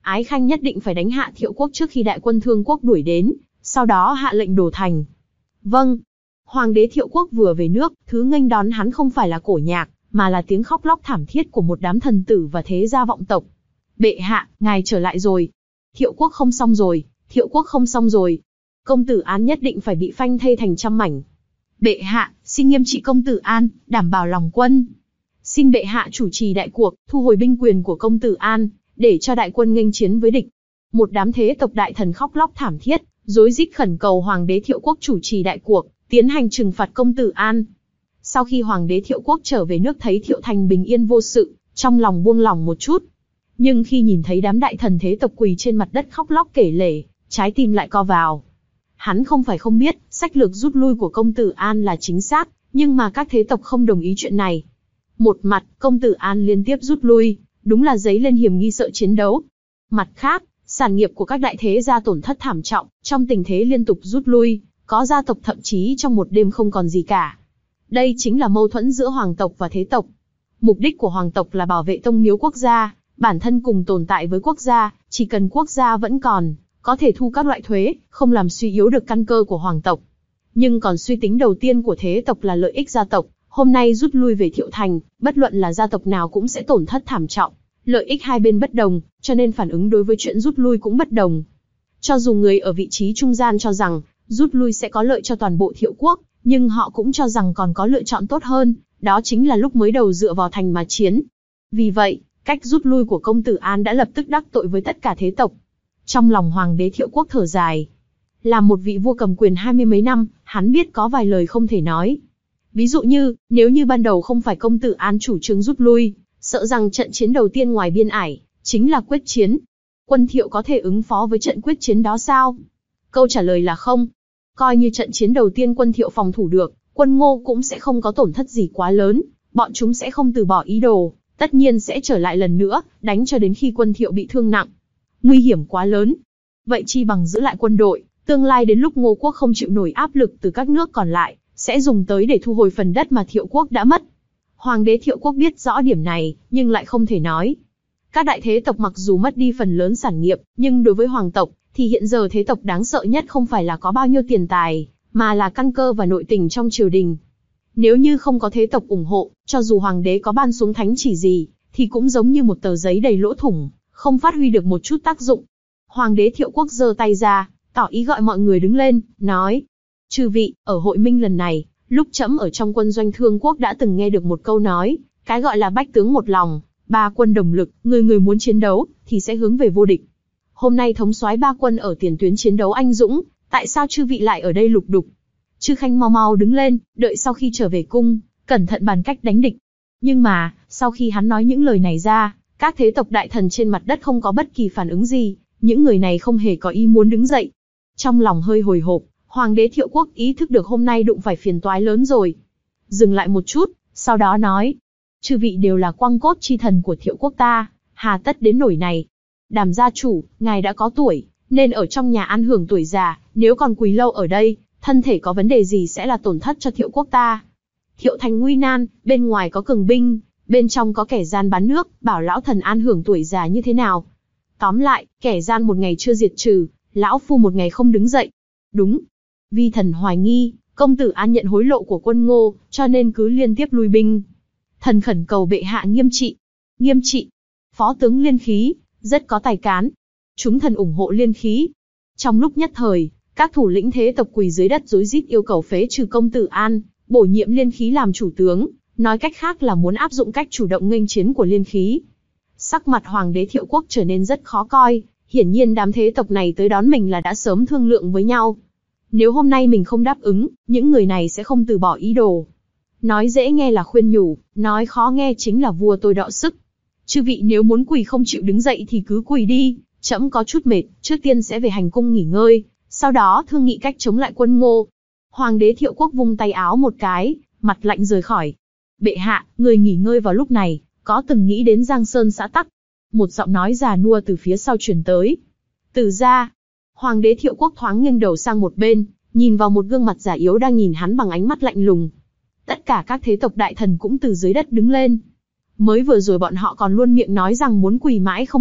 S2: Ái Khanh nhất định phải đánh hạ Thiệu quốc trước khi đại quân Thương quốc đuổi đến, sau đó hạ lệnh đổ thành. Vâng. Hoàng đế Thiệu quốc vừa về nước, thứ nghênh đón hắn không phải là cổ nhạc, mà là tiếng khóc lóc thảm thiết của một đám thần tử và thế gia vọng tộc. Bệ hạ, ngài trở lại rồi. Thiệu quốc không xong rồi, Thiệu quốc không xong rồi. Công tử An nhất định phải bị phanh thây thành trăm mảnh. Bệ hạ, xin nghiêm trị công tử An, đảm bảo lòng quân. Xin bệ hạ chủ trì đại cuộc, thu hồi binh quyền của công tử An, để cho đại quân nghênh chiến với địch. Một đám thế tộc đại thần khóc lóc thảm thiết, rối rít khẩn cầu Hoàng đế Thiệu quốc chủ trì đại cuộc, tiến hành trừng phạt công tử An. Sau khi Hoàng đế Thiệu quốc trở về nước thấy Thiệu thành bình yên vô sự, trong lòng buông lỏng một chút. Nhưng khi nhìn thấy đám đại thần thế tộc quỳ trên mặt đất khóc lóc kể lể, trái tim lại co vào. Hắn không phải không biết, sách lược rút lui của công tử An là chính xác, nhưng mà các thế tộc không đồng ý chuyện này. Một mặt, công tử An liên tiếp rút lui, đúng là dấy lên hiểm nghi sợ chiến đấu. Mặt khác, sản nghiệp của các đại thế gia tổn thất thảm trọng, trong tình thế liên tục rút lui, có gia tộc thậm chí trong một đêm không còn gì cả. Đây chính là mâu thuẫn giữa hoàng tộc và thế tộc. Mục đích của hoàng tộc là bảo vệ tông miếu quốc gia, bản thân cùng tồn tại với quốc gia, chỉ cần quốc gia vẫn còn, có thể thu các loại thuế, không làm suy yếu được căn cơ của hoàng tộc. Nhưng còn suy tính đầu tiên của thế tộc là lợi ích gia tộc, hôm nay rút lui về Thiệu thành, bất luận là gia tộc nào cũng sẽ tổn thất thảm trọng. Lợi ích hai bên bất đồng, cho nên phản ứng đối với chuyện rút lui cũng bất đồng. Cho dù người ở vị trí trung gian cho rằng, rút lui sẽ có lợi cho toàn bộ Thiệu quốc, nhưng họ cũng cho rằng còn có lựa chọn tốt hơn, đó chính là lúc mới đầu dựa vào thành mà chiến. Vì vậy, cách rút lui của công tử An đã lập tức đắc tội với tất cả thế tộc. Trong lòng Hoàng đế Thiệu quốc thở dài. Là một vị vua cầm quyền hai mươi mấy năm, hắn biết có vài lời không thể nói. Ví dụ như, nếu như ban đầu không phải công tử An chủ trương rút lui, sợ rằng trận chiến đầu tiên ngoài biên ải, chính là quyết chiến. Quân Thiệu có thể ứng phó với trận quyết chiến đó sao? Câu trả lời là không. Coi như trận chiến đầu tiên quân Thiệu phòng thủ được, quân Ngô cũng sẽ không có tổn thất gì quá lớn, bọn chúng sẽ không từ bỏ ý đồ, tất nhiên sẽ trở lại lần nữa, đánh cho đến khi quân Thiệu bị thương nặng. Nguy hiểm quá lớn. Vậy chi bằng giữ lại quân đội, tương lai đến lúc Ngô quốc không chịu nổi áp lực từ các nước còn lại, sẽ dùng tới để thu hồi phần đất mà Thiệu quốc đã mất. Hoàng đế Thiệu quốc biết rõ điểm này, nhưng lại không thể nói. Các đại thế tộc mặc dù mất đi phần lớn sản nghiệp, nhưng đối với hoàng tộc, thì hiện giờ thế tộc đáng sợ nhất không phải là có bao nhiêu tiền tài, mà là căn cơ và nội tình trong triều đình. Nếu như không có thế tộc ủng hộ, cho dù hoàng đế có ban xuống thánh chỉ gì, thì cũng giống như một tờ giấy đầy lỗ thủng, không phát huy được một chút tác dụng. Hoàng đế Thiệu quốc giơ tay ra, tỏ ý gọi mọi người đứng lên, nói: chư vị, ở hội minh lần này, lúc trẫm ở trong quân doanh Thương quốc đã từng nghe được một câu nói, cái gọi là bách tướng một lòng, ba quân đồng lực, người người muốn chiến đấu, thì sẽ hướng về vô địch. Hôm nay thống soái ba quân ở tiền tuyến chiến đấu anh dũng, tại sao chư vị lại ở đây lục đục? Chư khanh mau mau đứng lên, đợi sau khi trở về cung, cẩn thận bàn cách đánh địch. Nhưng mà, sau khi hắn nói những lời này ra, các thế tộc đại thần trên mặt đất không có bất kỳ phản ứng gì, những người này không hề có ý muốn đứng dậy. Trong lòng hơi hồi hộp, Hoàng đế Thiệu quốc ý thức được hôm nay đụng phải phiền toái lớn rồi. Dừng lại một chút, sau đó nói: chư vị đều là quang cốt chi thần của Thiệu quốc ta, hà tất đến nỗi này? Đàm gia chủ, ngài đã có tuổi, nên ở trong nhà ăn hưởng tuổi già, nếu còn quỳ lâu ở đây, thân thể có vấn đề gì sẽ là tổn thất cho Thiệu quốc ta. Thiệu thành nguy nan, bên ngoài có cường binh, bên trong có kẻ gian bán nước, bảo lão thần an hưởng tuổi già như thế nào? Tóm lại, kẻ gian một ngày chưa diệt trừ, lão phu một ngày không đứng dậy. Đúng. Vi thần hoài nghi, công tử An nhận hối lộ của quân Ngô, cho nên cứ liên tiếp lui binh. Thần khẩn cầu bệ hạ nghiêm trị. Nghiêm trị. Phó tướng Liên Khí, rất có tài cán. Chúng thần ủng hộ Liên Khí. Trong lúc nhất thời, các thủ lĩnh thế tộc quỳ dưới đất rối rít yêu cầu phế trừ công tử An, bổ nhiệm Liên Khí làm chủ tướng, nói cách khác là muốn áp dụng cách chủ động nghênh chiến của Liên Khí. Sắc mặt Hoàng đế Thiệu quốc trở nên rất khó coi, hiển nhiên đám thế tộc này tới đón mình là đã sớm thương lượng với nhau. Nếu hôm nay mình không đáp ứng, những người này sẽ không từ bỏ ý đồ. Nói dễ nghe là khuyên nhủ, nói khó nghe chính là vua tôi đọ sức. Chư vị nếu muốn quỳ không chịu đứng dậy thì cứ quỳ đi, trẫm có chút mệt, trước tiên sẽ về hành cung nghỉ ngơi, sau đó thương nghị cách chống lại quân Ngô. Hoàng đế Thiệu quốc vung tay áo một cái, mặt lạnh rời khỏi. Bệ hạ, người nghỉ ngơi vào lúc này, có từng nghĩ đến Giang Sơn xã tắc? Một giọng nói già nua từ phía sau truyền tới. Từ gia. Hoàng đế Thiệu quốc thoáng nghiêng đầu sang một bên, nhìn vào một gương mặt già yếu đang nhìn hắn bằng ánh mắt lạnh lùng. Tất cả các thế tộc đại thần cũng từ dưới đất đứng lên. Mới vừa rồi bọn họ còn luôn miệng nói rằng muốn quỳ mãi không dậy,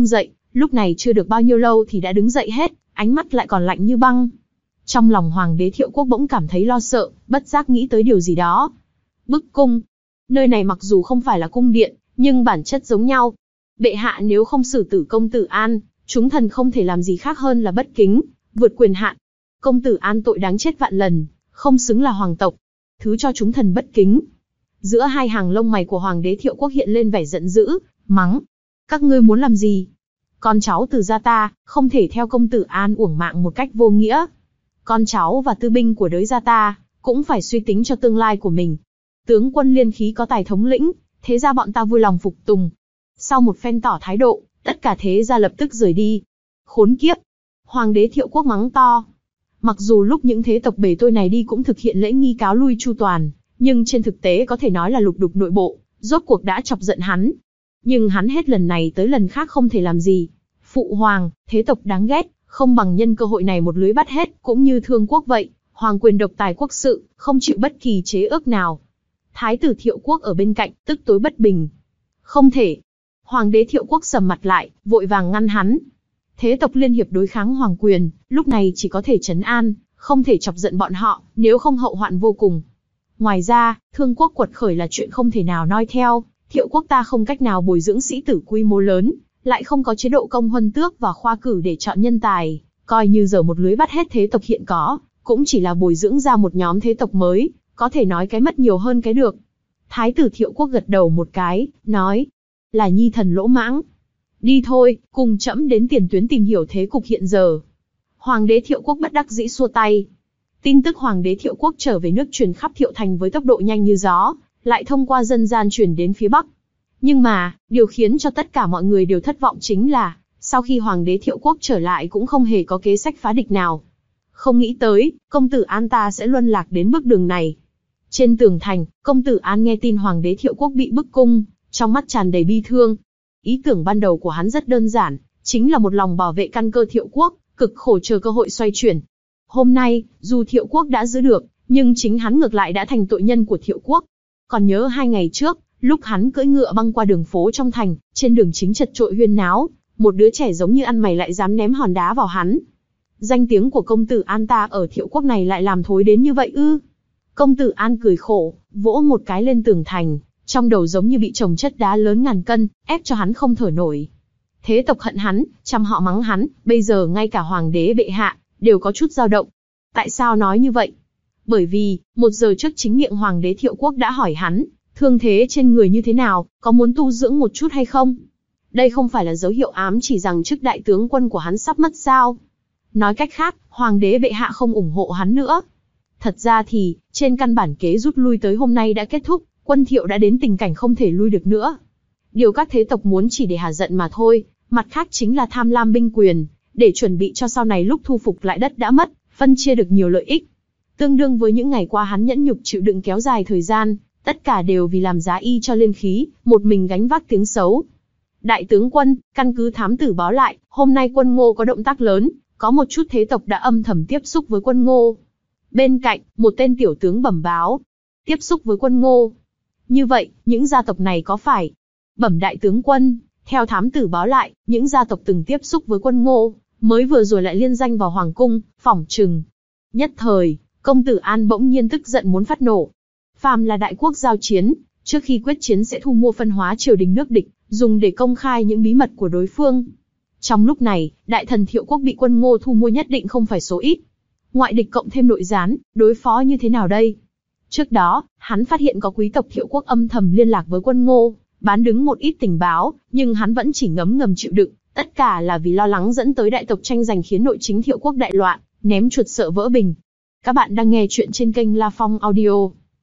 S2: lúc này chưa được bao nhiêu lâu thì đã đứng dậy hết, ánh mắt lại còn lạnh như băng. Trong lòng Hoàng đế Thiệu Quốc bỗng cảm thấy lo sợ, bất giác nghĩ tới điều gì đó. Bức cung. Nơi này mặc dù không phải là cung điện, nhưng bản chất giống nhau. Bệ hạ nếu không xử tử công tử An, chúng thần không thể làm gì khác hơn là bất kính, vượt quyền hạn. Công tử An tội đáng chết vạn lần, không xứng là hoàng tộc. Thứ cho chúng thần bất kính. Giữa hai hàng lông mày của Hoàng đế Thiệu Quốc hiện lên vẻ giận dữ, mắng. Các ngươi muốn làm gì? Con cháu từ gia ta, không thể theo công tử An uổng mạng một cách vô nghĩa. Con cháu và tư binh của đới gia ta, cũng phải suy tính cho tương lai của mình. Tướng quân Liên Khí có tài thống lĩnh, thế ra bọn ta vui lòng phục tùng. Sau một phen tỏ thái độ, tất cả thế gia lập tức rời đi. Khốn kiếp! Hoàng đế Thiệu Quốc mắng to. Mặc dù lúc những thế tộc bề tôi này đi cũng thực hiện lễ nghi cáo lui chu toàn, nhưng trên thực tế có thể nói là lục đục nội bộ, rốt cuộc đã chọc giận hắn. Nhưng hắn hết lần này tới lần khác không thể làm gì. Phụ hoàng, thế tộc đáng ghét, không bằng nhân cơ hội này một lưới bắt hết, cũng như Thương Quốc vậy, hoàng quyền độc tài quốc sự, không chịu bất kỳ chế ước nào. Thái tử Thiệu Quốc ở bên cạnh, tức tối bất bình. Không thể. Hoàng đế Thiệu Quốc sầm mặt lại, vội vàng ngăn hắn. Thế tộc liên hiệp đối kháng hoàng quyền, lúc này chỉ có thể trấn an, không thể chọc giận bọn họ, nếu không hậu hoạn vô cùng. Ngoài ra, Thương Quốc quật khởi là chuyện không thể nào noi theo, Thiệu Quốc ta không cách nào bồi dưỡng sĩ tử quy mô lớn, lại không có chế độ công huân tước và khoa cử để chọn nhân tài, coi như giờ một lưới bắt hết thế tộc hiện có, cũng chỉ là bồi dưỡng ra một nhóm thế tộc mới, có thể nói cái mất nhiều hơn cái được. Thái tử Thiệu Quốc gật đầu một cái, nói, là nhi thần lỗ mãng. Đi thôi, cùng trẫm đến tiền tuyến tìm hiểu thế cục hiện giờ. Hoàng đế Thiệu Quốc bất đắc dĩ xua tay. Tin tức Hoàng đế Thiệu Quốc trở về nước truyền khắp Thiệu Thành với tốc độ nhanh như gió, lại thông qua dân gian truyền đến phía Bắc. Nhưng mà, điều khiến cho tất cả mọi người đều thất vọng chính là, sau khi Hoàng đế Thiệu Quốc trở lại cũng không hề có kế sách phá địch nào. Không nghĩ tới, công tử An ta sẽ luân lạc đến bước đường này. Trên tường thành, công tử An nghe tin Hoàng đế Thiệu Quốc bị bức cung, trong mắt tràn đầy bi thương. Ý tưởng ban đầu của hắn rất đơn giản, chính là một lòng bảo vệ căn cơ Thiệu Quốc, cực khổ chờ cơ hội xoay chuyển. Hôm nay, dù Thiệu Quốc đã giữ được, nhưng chính hắn ngược lại đã thành tội nhân của Thiệu Quốc. Còn nhớ hai ngày trước, lúc hắn cưỡi ngựa băng qua đường phố trong thành, trên đường chính chật chội huyên náo, một đứa trẻ giống như ăn mày lại dám ném hòn đá vào hắn. Danh tiếng của công tử An ta ở Thiệu Quốc này lại làm thối đến như vậy ư? Công tử An cười khổ, vỗ một cái lên tường thành, trong đầu giống như bị chồng chất đá lớn ngàn cân, ép cho hắn không thở nổi. Thế tộc hận hắn, trăm họ mắng hắn, bây giờ ngay cả hoàng đế bệ hạ đều có chút dao động. Tại sao nói như vậy? Bởi vì, một giờ trước chính miệng Hoàng đế Thiệu Quốc đã hỏi hắn, thương thế trên người như thế nào, có muốn tu dưỡng một chút hay không? Đây không phải là dấu hiệu ám chỉ rằng chức đại tướng quân của hắn sắp mất sao? Nói cách khác, Hoàng đế bệ hạ không ủng hộ hắn nữa. Thật ra thì, trên căn bản kế rút lui tới hôm nay đã kết thúc, quân Thiệu đã đến tình cảnh không thể lui được nữa. Điều các thế tộc muốn chỉ để hả giận mà thôi, mặt khác chính là tham lam binh quyền, để chuẩn bị cho sau này lúc thu phục lại đất đã mất, phân chia được nhiều lợi ích. Tương đương với những ngày qua hắn nhẫn nhục chịu đựng kéo dài thời gian, tất cả đều vì làm giá y cho Liên Khí, một mình gánh vác tiếng xấu. Đại tướng quân, căn cứ thám tử báo lại, hôm nay quân Ngô có động tác lớn, có một chút thế tộc đã âm thầm tiếp xúc với quân Ngô. Bên cạnh, một tên tiểu tướng bẩm báo, tiếp xúc với quân Ngô. Như vậy, những gia tộc này có phải? Bẩm đại tướng quân, theo thám tử báo lại, những gia tộc từng tiếp xúc với quân Ngô, mới vừa rồi lại liên danh vào hoàng cung, phỏng trừng. Nhất thời, công tử An bỗng nhiên tức giận muốn phát nổ. Phàm là đại quốc giao chiến, trước khi quyết chiến sẽ thu mua phân hóa triều đình nước địch, dùng để công khai những bí mật của đối phương. Trong lúc này, đại thần Thiệu Quốc bị quân Ngô thu mua nhất định không phải số ít. Ngoại địch cộng thêm nội gián, đối phó như thế nào đây? Trước đó, hắn phát hiện có quý tộc Thiệu Quốc âm thầm liên lạc với quân Ngô, bán đứng một ít tình báo, nhưng hắn vẫn chỉ ngấm ngầm chịu đựng, tất cả là vì lo lắng dẫn tới đại tộc tranh giành khiến nội chính Thiệu Quốc đại loạn, ném chuột sợ vỡ bình. Các bạn đang nghe chuyện trên kênh La Phong Audio.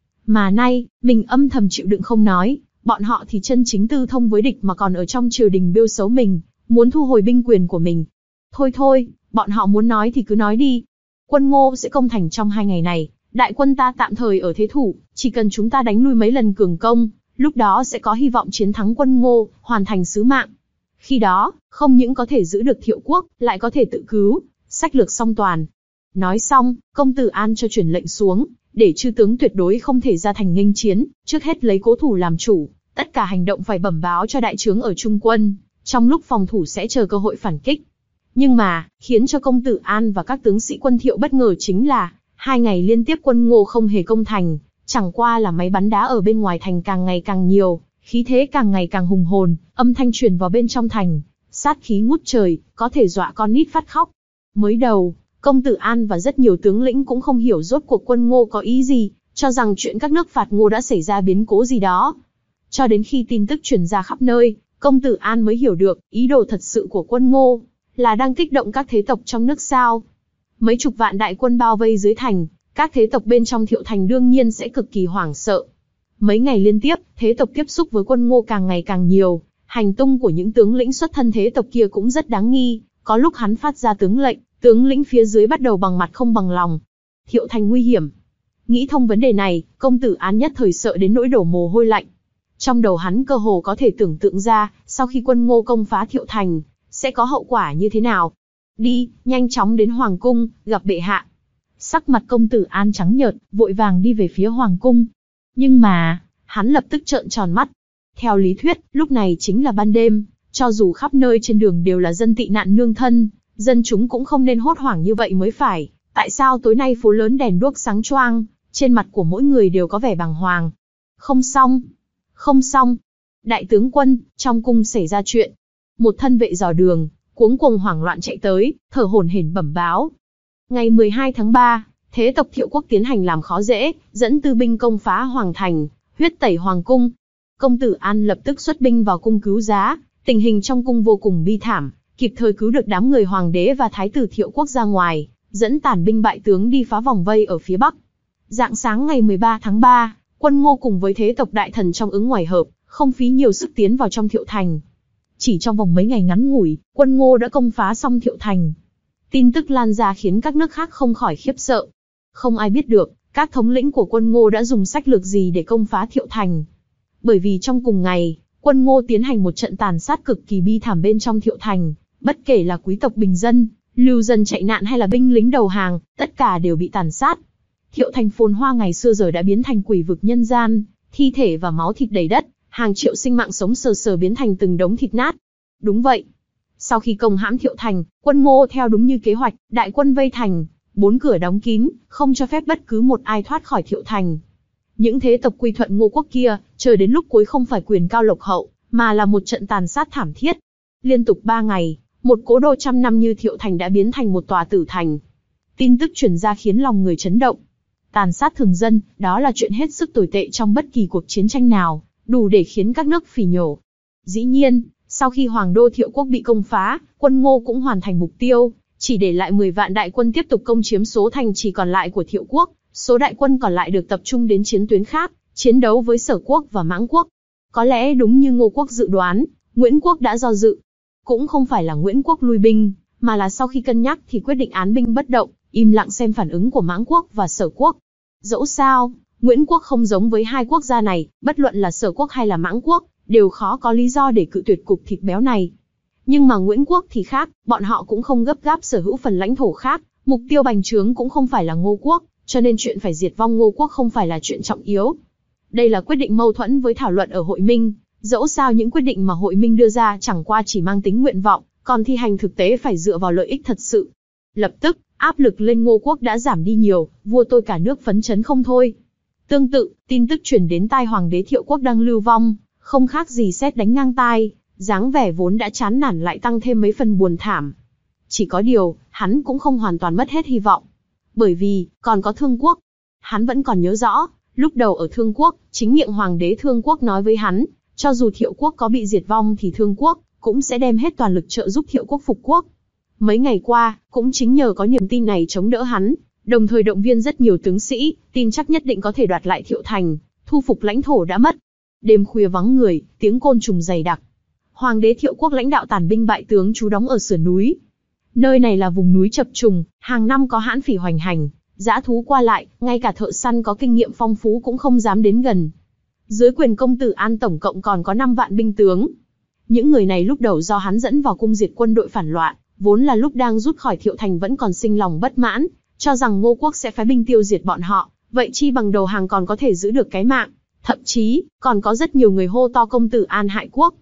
S2: Mà nay, mình âm thầm chịu đựng không nói, bọn họ thì chân chính tư thông với địch mà còn ở trong triều đình bêu xấu mình, muốn thu hồi binh quyền của mình. Thôi thôi, bọn họ muốn nói thì cứ nói đi. Quân Ngô sẽ công thành trong hai ngày này, đại quân ta tạm thời ở thế thủ, chỉ cần chúng ta đánh lui mấy lần cường công, lúc đó sẽ có hy vọng chiến thắng quân Ngô, hoàn thành sứ mạng. Khi đó, không những có thể giữ được Thiệu Quốc, lại có thể tự cứu, sách lược song toàn. Nói xong, công tử An cho truyền lệnh xuống, để chư tướng tuyệt đối không thể ra thành nghênh chiến, trước hết lấy cố thủ làm chủ, tất cả hành động phải bẩm báo cho đại trướng ở trung quân, trong lúc phòng thủ sẽ chờ cơ hội phản kích. Nhưng mà, khiến cho công tử An và các tướng sĩ quân Thiệu bất ngờ chính là, hai ngày liên tiếp quân Ngô không hề công thành, chẳng qua là máy bắn đá ở bên ngoài thành càng ngày càng nhiều, khí thế càng ngày càng hùng hồn, âm thanh truyền vào bên trong thành, sát khí ngút trời, có thể dọa con nít phát khóc. Mới đầu, công tử An và rất nhiều tướng lĩnh cũng không hiểu rốt cuộc quân Ngô có ý gì, cho rằng chuyện các nước phạt Ngô đã xảy ra biến cố gì đó. Cho đến khi tin tức truyền ra khắp nơi, công tử An mới hiểu được, ý đồ thật sự của quân Ngô là đang kích động các thế tộc trong nước sao. Mấy chục vạn đại quân bao vây dưới thành, các thế tộc bên trong Thiệu thành đương nhiên sẽ cực kỳ hoảng sợ. Mấy ngày liên tiếp, thế tộc tiếp xúc với quân Ngô càng ngày càng nhiều, hành tung của những tướng lĩnh xuất thân thế tộc kia cũng rất đáng nghi, có lúc hắn phát ra tướng lệnh, tướng lĩnh phía dưới bắt đầu bằng mặt không bằng lòng. Thiệu thành nguy hiểm. Nghĩ thông vấn đề này, công tử An nhất thời sợ đến nỗi đổ mồ hôi lạnh. Trong đầu hắn cơ hồ có thể tưởng tượng ra, sau khi quân Ngô công phá Thiệu thành, sẽ có hậu quả như thế nào. Đi, nhanh chóng đến Hoàng cung, gặp bệ hạ. Sắc mặt công tử An trắng nhợt, vội vàng đi về phía Hoàng cung. Nhưng mà, hắn lập tức trợn tròn mắt. Theo lý thuyết, lúc này chính là ban đêm, cho dù khắp nơi trên đường đều là dân tị nạn nương thân, dân chúng cũng không nên hốt hoảng như vậy mới phải. Tại sao tối nay phố lớn đèn đuốc sáng choang, trên mặt của mỗi người đều có vẻ bàng hoàng. Không xong, không xong. Đại tướng quân, trong cung xảy ra chuyện. Một thân vệ dò đường, cuống cuồng hoảng loạn chạy tới, thở hổn hển bẩm báo. Ngày mười hai tháng ba, thế tộc Thiệu quốc tiến hành làm khó dễ, dẫn tư binh công phá Hoàng thành, huyết tẩy Hoàng cung. Công tử An lập tức xuất binh vào cung cứu giá, tình hình trong cung vô cùng bi thảm, kịp thời cứu được đám người hoàng đế và thái tử Thiệu quốc ra ngoài, dẫn tản binh bại tướng đi phá vòng vây ở phía bắc. Rạng sáng ngày mười ba tháng ba, quân Ngô cùng với thế tộc đại thần trong ứng ngoài hợp, không phí nhiều sức tiến vào trong Thiệu thành. Chỉ trong vòng mấy ngày ngắn ngủi, quân Ngô đã công phá xong Thiệu thành. Tin tức lan ra khiến các nước khác không khỏi khiếp sợ. Không ai biết được, các thống lĩnh của quân Ngô đã dùng sách lược gì để công phá Thiệu thành. Bởi vì trong cùng ngày, quân Ngô tiến hành một trận tàn sát cực kỳ bi thảm bên trong Thiệu thành, bất kể là quý tộc bình dân, lưu dân chạy nạn hay là binh lính đầu hàng, tất cả đều bị tàn sát. Thiệu thành phồn hoa ngày xưa giờ đã biến thành quỷ vực nhân gian, thi thể và máu thịt đầy đất, hàng triệu sinh mạng sống sờ sờ biến thành từng đống thịt nát. Đúng vậy. Sau khi công hãm Thiệu thành, quân Ngô theo đúng như kế hoạch, đại quân vây thành, bốn cửa đóng kín, không cho phép bất cứ một ai thoát khỏi Thiệu thành. Những thế tộc quy thuận Ngô quốc kia, chờ đến lúc cuối không phải quyền cao lộc hậu, mà là một trận tàn sát thảm thiết. Liên tục ba ngày, một cố đô trăm năm như Thiệu thành đã biến thành một tòa tử thành. Tin tức truyền ra khiến lòng người chấn động. Tàn sát thường dân, đó là chuyện hết sức tồi tệ trong bất kỳ cuộc chiến tranh nào, đủ để khiến các nước phỉ nhổ. Dĩ nhiên, sau khi Hoàng đô Thiệu quốc bị công phá, quân Ngô cũng hoàn thành mục tiêu, chỉ để lại mười vạn đại quân tiếp tục công chiếm số thành trì còn lại của Thiệu quốc, số đại quân còn lại được tập trung đến chiến tuyến khác, chiến đấu với Sở quốc và Mãng quốc. Có lẽ đúng như Ngô quốc dự đoán, Nguyễn quốc đã do dự. Cũng không phải là Nguyễn quốc lui binh, mà là sau khi cân nhắc thì quyết định án binh bất động, im lặng xem phản ứng của Mãng quốc và Sở quốc. Dẫu sao, Nguyễn quốc không giống với hai quốc gia này, bất luận là Sở quốc hay là Mãng quốc, đều khó có lý do để cự tuyệt cục thịt béo này. Nhưng mà Nguyễn quốc thì khác, bọn họ cũng không gấp gáp sở hữu phần lãnh thổ khác, mục tiêu bành trướng cũng không phải là Ngô quốc, cho nên chuyện phải diệt vong Ngô quốc không phải là chuyện trọng yếu. Đây là quyết định mâu thuẫn với thảo luận ở hội minh, dẫu sao những quyết định mà hội minh đưa ra chẳng qua chỉ mang tính nguyện vọng, còn thi hành thực tế phải dựa vào lợi ích thật sự. Lập tức, áp lực lên Ngô quốc đã giảm đi nhiều, vua tôi cả nước phấn chấn không thôi. Tương tự, tin tức truyền đến tai hoàng đế Thiệu quốc đang lưu vong, không khác gì sét đánh ngang tai, dáng vẻ vốn đã chán nản lại tăng thêm mấy phần buồn thảm. Chỉ có điều, hắn cũng không hoàn toàn mất hết hy vọng. Bởi vì, còn có Thương quốc. Hắn vẫn còn nhớ rõ, lúc đầu ở Thương quốc, chính miệng hoàng đế Thương quốc nói với hắn, cho dù Thiệu quốc có bị diệt vong thì Thương quốc cũng sẽ đem hết toàn lực trợ giúp Thiệu quốc phục quốc. Mấy ngày qua, cũng chính nhờ có niềm tin này chống đỡ hắn, đồng thời động viên rất nhiều tướng sĩ, tin chắc nhất định có thể đoạt lại Thiệu thành, thu phục lãnh thổ đã mất. Đêm khuya vắng người, tiếng côn trùng dày đặc. Hoàng đế Thiệu quốc lãnh đạo tàn binh bại tướng trú đóng ở sườn núi. Nơi này là vùng núi chập trùng, hàng năm có hãn phỉ hoành hành, dã thú qua lại, ngay cả thợ săn có kinh nghiệm phong phú cũng không dám đến gần. Dưới quyền công tử An tổng cộng còn có năm vạn binh tướng. Những người này lúc đầu do hắn dẫn vào cung diệt quân đội phản loạn, vốn là lúc đang rút khỏi Thiệu thành vẫn còn sinh lòng bất mãn, cho rằng Ngô quốc sẽ phái binh tiêu diệt bọn họ, vậy chi bằng đầu hàng còn có thể giữ được cái mạng. Thậm chí, còn có rất nhiều người hô to công tử An hại quốc.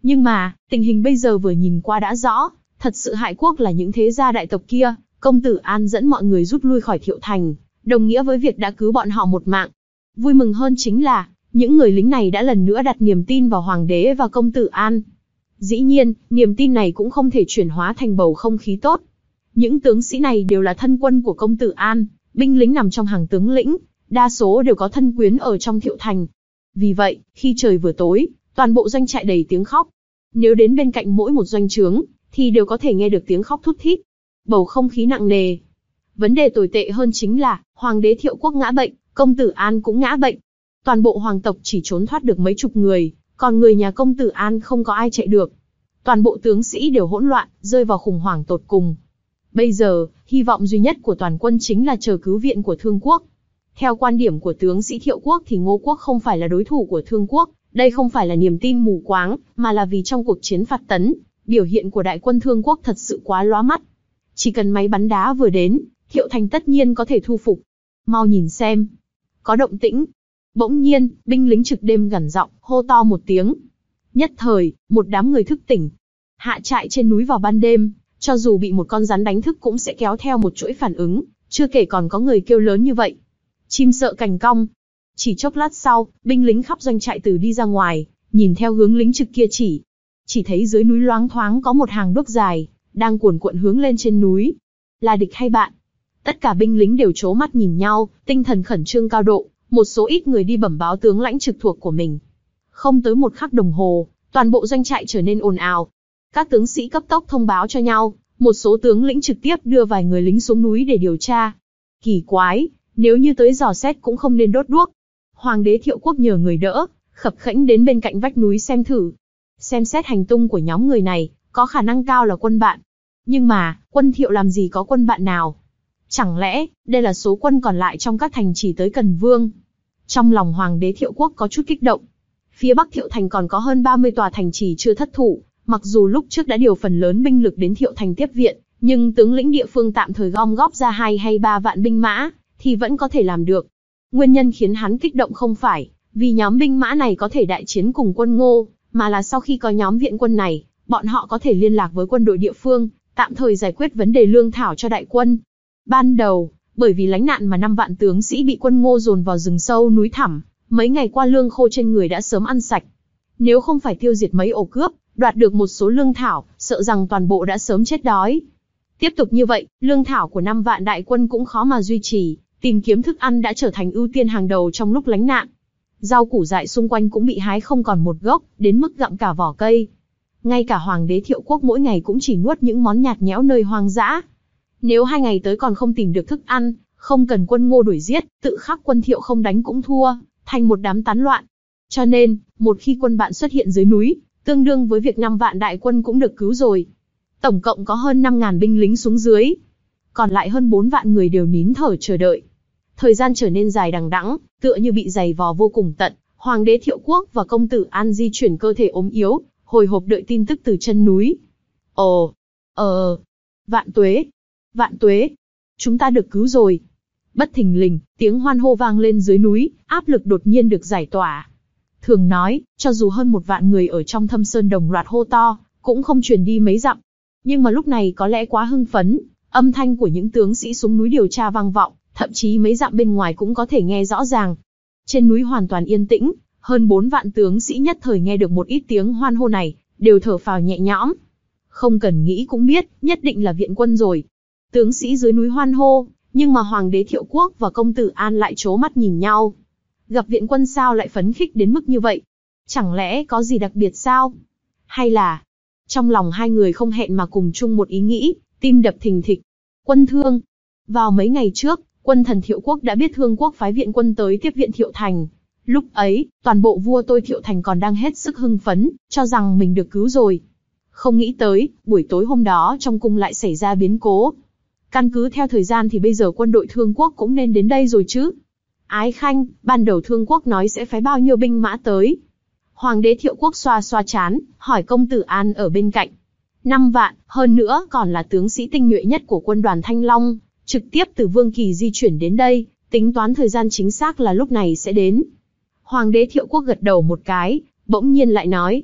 S2: Nhưng mà, tình hình bây giờ vừa nhìn qua đã rõ, thật sự hại quốc là những thế gia đại tộc kia. Công tử An dẫn mọi người rút lui khỏi Thiệu Thành, đồng nghĩa với việc đã cứu bọn họ một mạng. Vui mừng hơn chính là, những người lính này đã lần nữa đặt niềm tin vào Hoàng đế và công tử An. Dĩ nhiên, niềm tin này cũng không thể chuyển hóa thành bầu không khí tốt. Những tướng sĩ này đều là thân quân của công tử An, binh lính nằm trong hàng tướng lĩnh, đa số đều có thân quyến ở trong Thiệu Thành. Vì vậy, khi trời vừa tối, toàn bộ doanh trại đầy tiếng khóc. Nếu đến bên cạnh mỗi một doanh trướng, thì đều có thể nghe được tiếng khóc thút thít. Bầu không khí nặng nề. Vấn đề tồi tệ hơn chính là, Hoàng đế Thiệu Quốc ngã bệnh, công tử An cũng ngã bệnh. Toàn bộ hoàng tộc chỉ trốn thoát được mấy chục người, còn người nhà công tử An không có ai chạy được. Toàn bộ tướng sĩ đều hỗn loạn, rơi vào khủng hoảng tột cùng. Bây giờ, hy vọng duy nhất của toàn quân chính là chờ cứu viện của Thương Quốc. Theo quan điểm của tướng sĩ Thiệu Quốc thì Ngô Quốc không phải là đối thủ của Thương Quốc, đây không phải là niềm tin mù quáng, mà là vì trong cuộc chiến phạt tấn, biểu hiện của đại quân Thương Quốc thật sự quá lóa mắt. Chỉ cần máy bắn đá vừa đến, Thiệu Thành tất nhiên có thể thu phục. Mau nhìn xem. Có động tĩnh. Bỗng nhiên, binh lính trực đêm gằn giọng, hô to một tiếng. Nhất thời, một đám người thức tỉnh. Hạ trại trên núi vào ban đêm, cho dù bị một con rắn đánh thức cũng sẽ kéo theo một chuỗi phản ứng, chưa kể còn có người kêu lớn như vậy. Chim sợ cành cong. Chỉ chốc lát sau, binh lính khắp doanh trại từ đi ra ngoài, nhìn theo hướng lính trực kia chỉ. Chỉ thấy dưới núi loáng thoáng có một hàng đuốc dài, đang cuồn cuộn hướng lên trên núi. Là địch hay bạn? Tất cả binh lính đều trố mắt nhìn nhau, tinh thần khẩn trương cao độ, một số ít người đi bẩm báo tướng lãnh trực thuộc của mình. Không tới một khắc đồng hồ, toàn bộ doanh trại trở nên ồn ào. Các tướng sĩ cấp tốc thông báo cho nhau, một số tướng lĩnh trực tiếp đưa vài người lính xuống núi để điều tra. Kỳ quái, nếu như tới dò xét cũng không nên đốt đuốc. Hoàng đế Thiệu Quốc nhờ người đỡ, khập khẽnh đến bên cạnh vách núi xem thử. Xem xét hành tung của nhóm người này, có khả năng cao là quân bạn. Nhưng mà, quân Thiệu làm gì có quân bạn nào? Chẳng lẽ, đây là số quân còn lại trong các thành trì tới Cần Vương? Trong lòng Hoàng đế Thiệu Quốc có chút kích động. Phía Bắc Thiệu Thành còn có hơn ba mươi tòa thành trì chưa thất thủ, mặc dù lúc trước đã điều phần lớn binh lực đến Thiệu Thành tiếp viện, nhưng tướng lĩnh địa phương tạm thời gom góp ra hai hay ba vạn binh mã, thì vẫn có thể làm được. Nguyên nhân khiến hắn kích động không phải vì nhóm binh mã này có thể đại chiến cùng quân Ngô, mà là sau khi có nhóm viện quân này, bọn họ có thể liên lạc với quân đội địa phương, tạm thời giải quyết vấn đề lương thảo cho đại quân. Ban đầu, bởi vì lánh nạn mà năm vạn tướng sĩ bị quân Ngô dồn vào rừng sâu núi thẳm, mấy ngày qua lương khô trên người đã sớm ăn sạch. Nếu không phải tiêu diệt mấy ổ cướp, đoạt được một số lương thảo, sợ rằng toàn bộ đã sớm chết đói. Tiếp tục như vậy, lương thảo của năm vạn đại quân cũng khó mà duy trì, tìm kiếm thức ăn đã trở thành ưu tiên hàng đầu trong lúc lánh nạn. Rau củ dại xung quanh cũng bị hái không còn một gốc, đến mức gặm cả vỏ cây. Ngay cả Hoàng đế Thiệu Quốc mỗi ngày cũng chỉ nuốt những món nhạt nhẽo nơi hoang dã. Nếu hai ngày tới còn không tìm được thức ăn, không cần quân Ngô đuổi giết, tự khắc quân Thiệu không đánh cũng thua, thành một đám tán loạn. Cho nên, một khi quân bạn xuất hiện dưới núi, tương đương với việc năm vạn đại quân cũng được cứu rồi. Tổng cộng có hơn năm ngàn binh lính xuống dưới. Còn lại hơn bốn vạn người đều nín thở chờ đợi. Thời gian trở nên dài đằng đẵng, tựa như bị giày vò vô cùng tận. Hoàng đế Thiệu Quốc và công tử An di chuyển cơ thể ốm yếu, hồi hộp đợi tin tức từ chân núi. Ồ, ờ, vạn tuế, vạn tuế, chúng ta được cứu rồi. Bất thình lình, tiếng hoan hô vang lên dưới núi, áp lực đột nhiên được giải tỏa. Thường nói, cho dù hơn một vạn người ở trong Thâm Sơn đồng loạt hô to, cũng không truyền đi mấy dặm. Nhưng mà lúc này có lẽ quá hưng phấn, âm thanh của những tướng sĩ xuống núi điều tra vang vọng, thậm chí mấy dặm bên ngoài cũng có thể nghe rõ ràng. Trên núi hoàn toàn yên tĩnh, hơn bốn vạn tướng sĩ nhất thời nghe được một ít tiếng hoan hô này, đều thở phào nhẹ nhõm. Không cần nghĩ cũng biết, nhất định là viện quân rồi. Tướng sĩ dưới núi hoan hô, nhưng mà Hoàng đế Thiệu Quốc và công tử An lại trố mắt nhìn nhau. Gặp viện quân sao lại phấn khích đến mức như vậy? Chẳng lẽ có gì đặc biệt sao? Hay là... Trong lòng hai người không hẹn mà cùng chung một ý nghĩ, tim đập thình thịch. Quân Thương. Vào mấy ngày trước, quân thần Thiệu Quốc đã biết Thương Quốc phái viện quân tới tiếp viện Thiệu Thành. Lúc ấy, toàn bộ vua tôi Thiệu Thành còn đang hết sức hưng phấn, cho rằng mình được cứu rồi. Không nghĩ tới, buổi tối hôm đó trong cung lại xảy ra biến cố. Căn cứ theo thời gian thì bây giờ quân đội Thương Quốc cũng nên đến đây rồi chứ. Ái Khanh, ban đầu Thương Quốc nói sẽ phái bao nhiêu binh mã tới? Hoàng đế Thiệu Quốc xoa xoa trán, hỏi công tử An ở bên cạnh. Năm vạn, hơn nữa còn là tướng sĩ tinh nhuệ nhất của quân đoàn Thanh Long, trực tiếp từ Vương Kỳ di chuyển đến đây, tính toán thời gian chính xác là lúc này sẽ đến. Hoàng đế Thiệu Quốc gật đầu một cái, bỗng nhiên lại nói.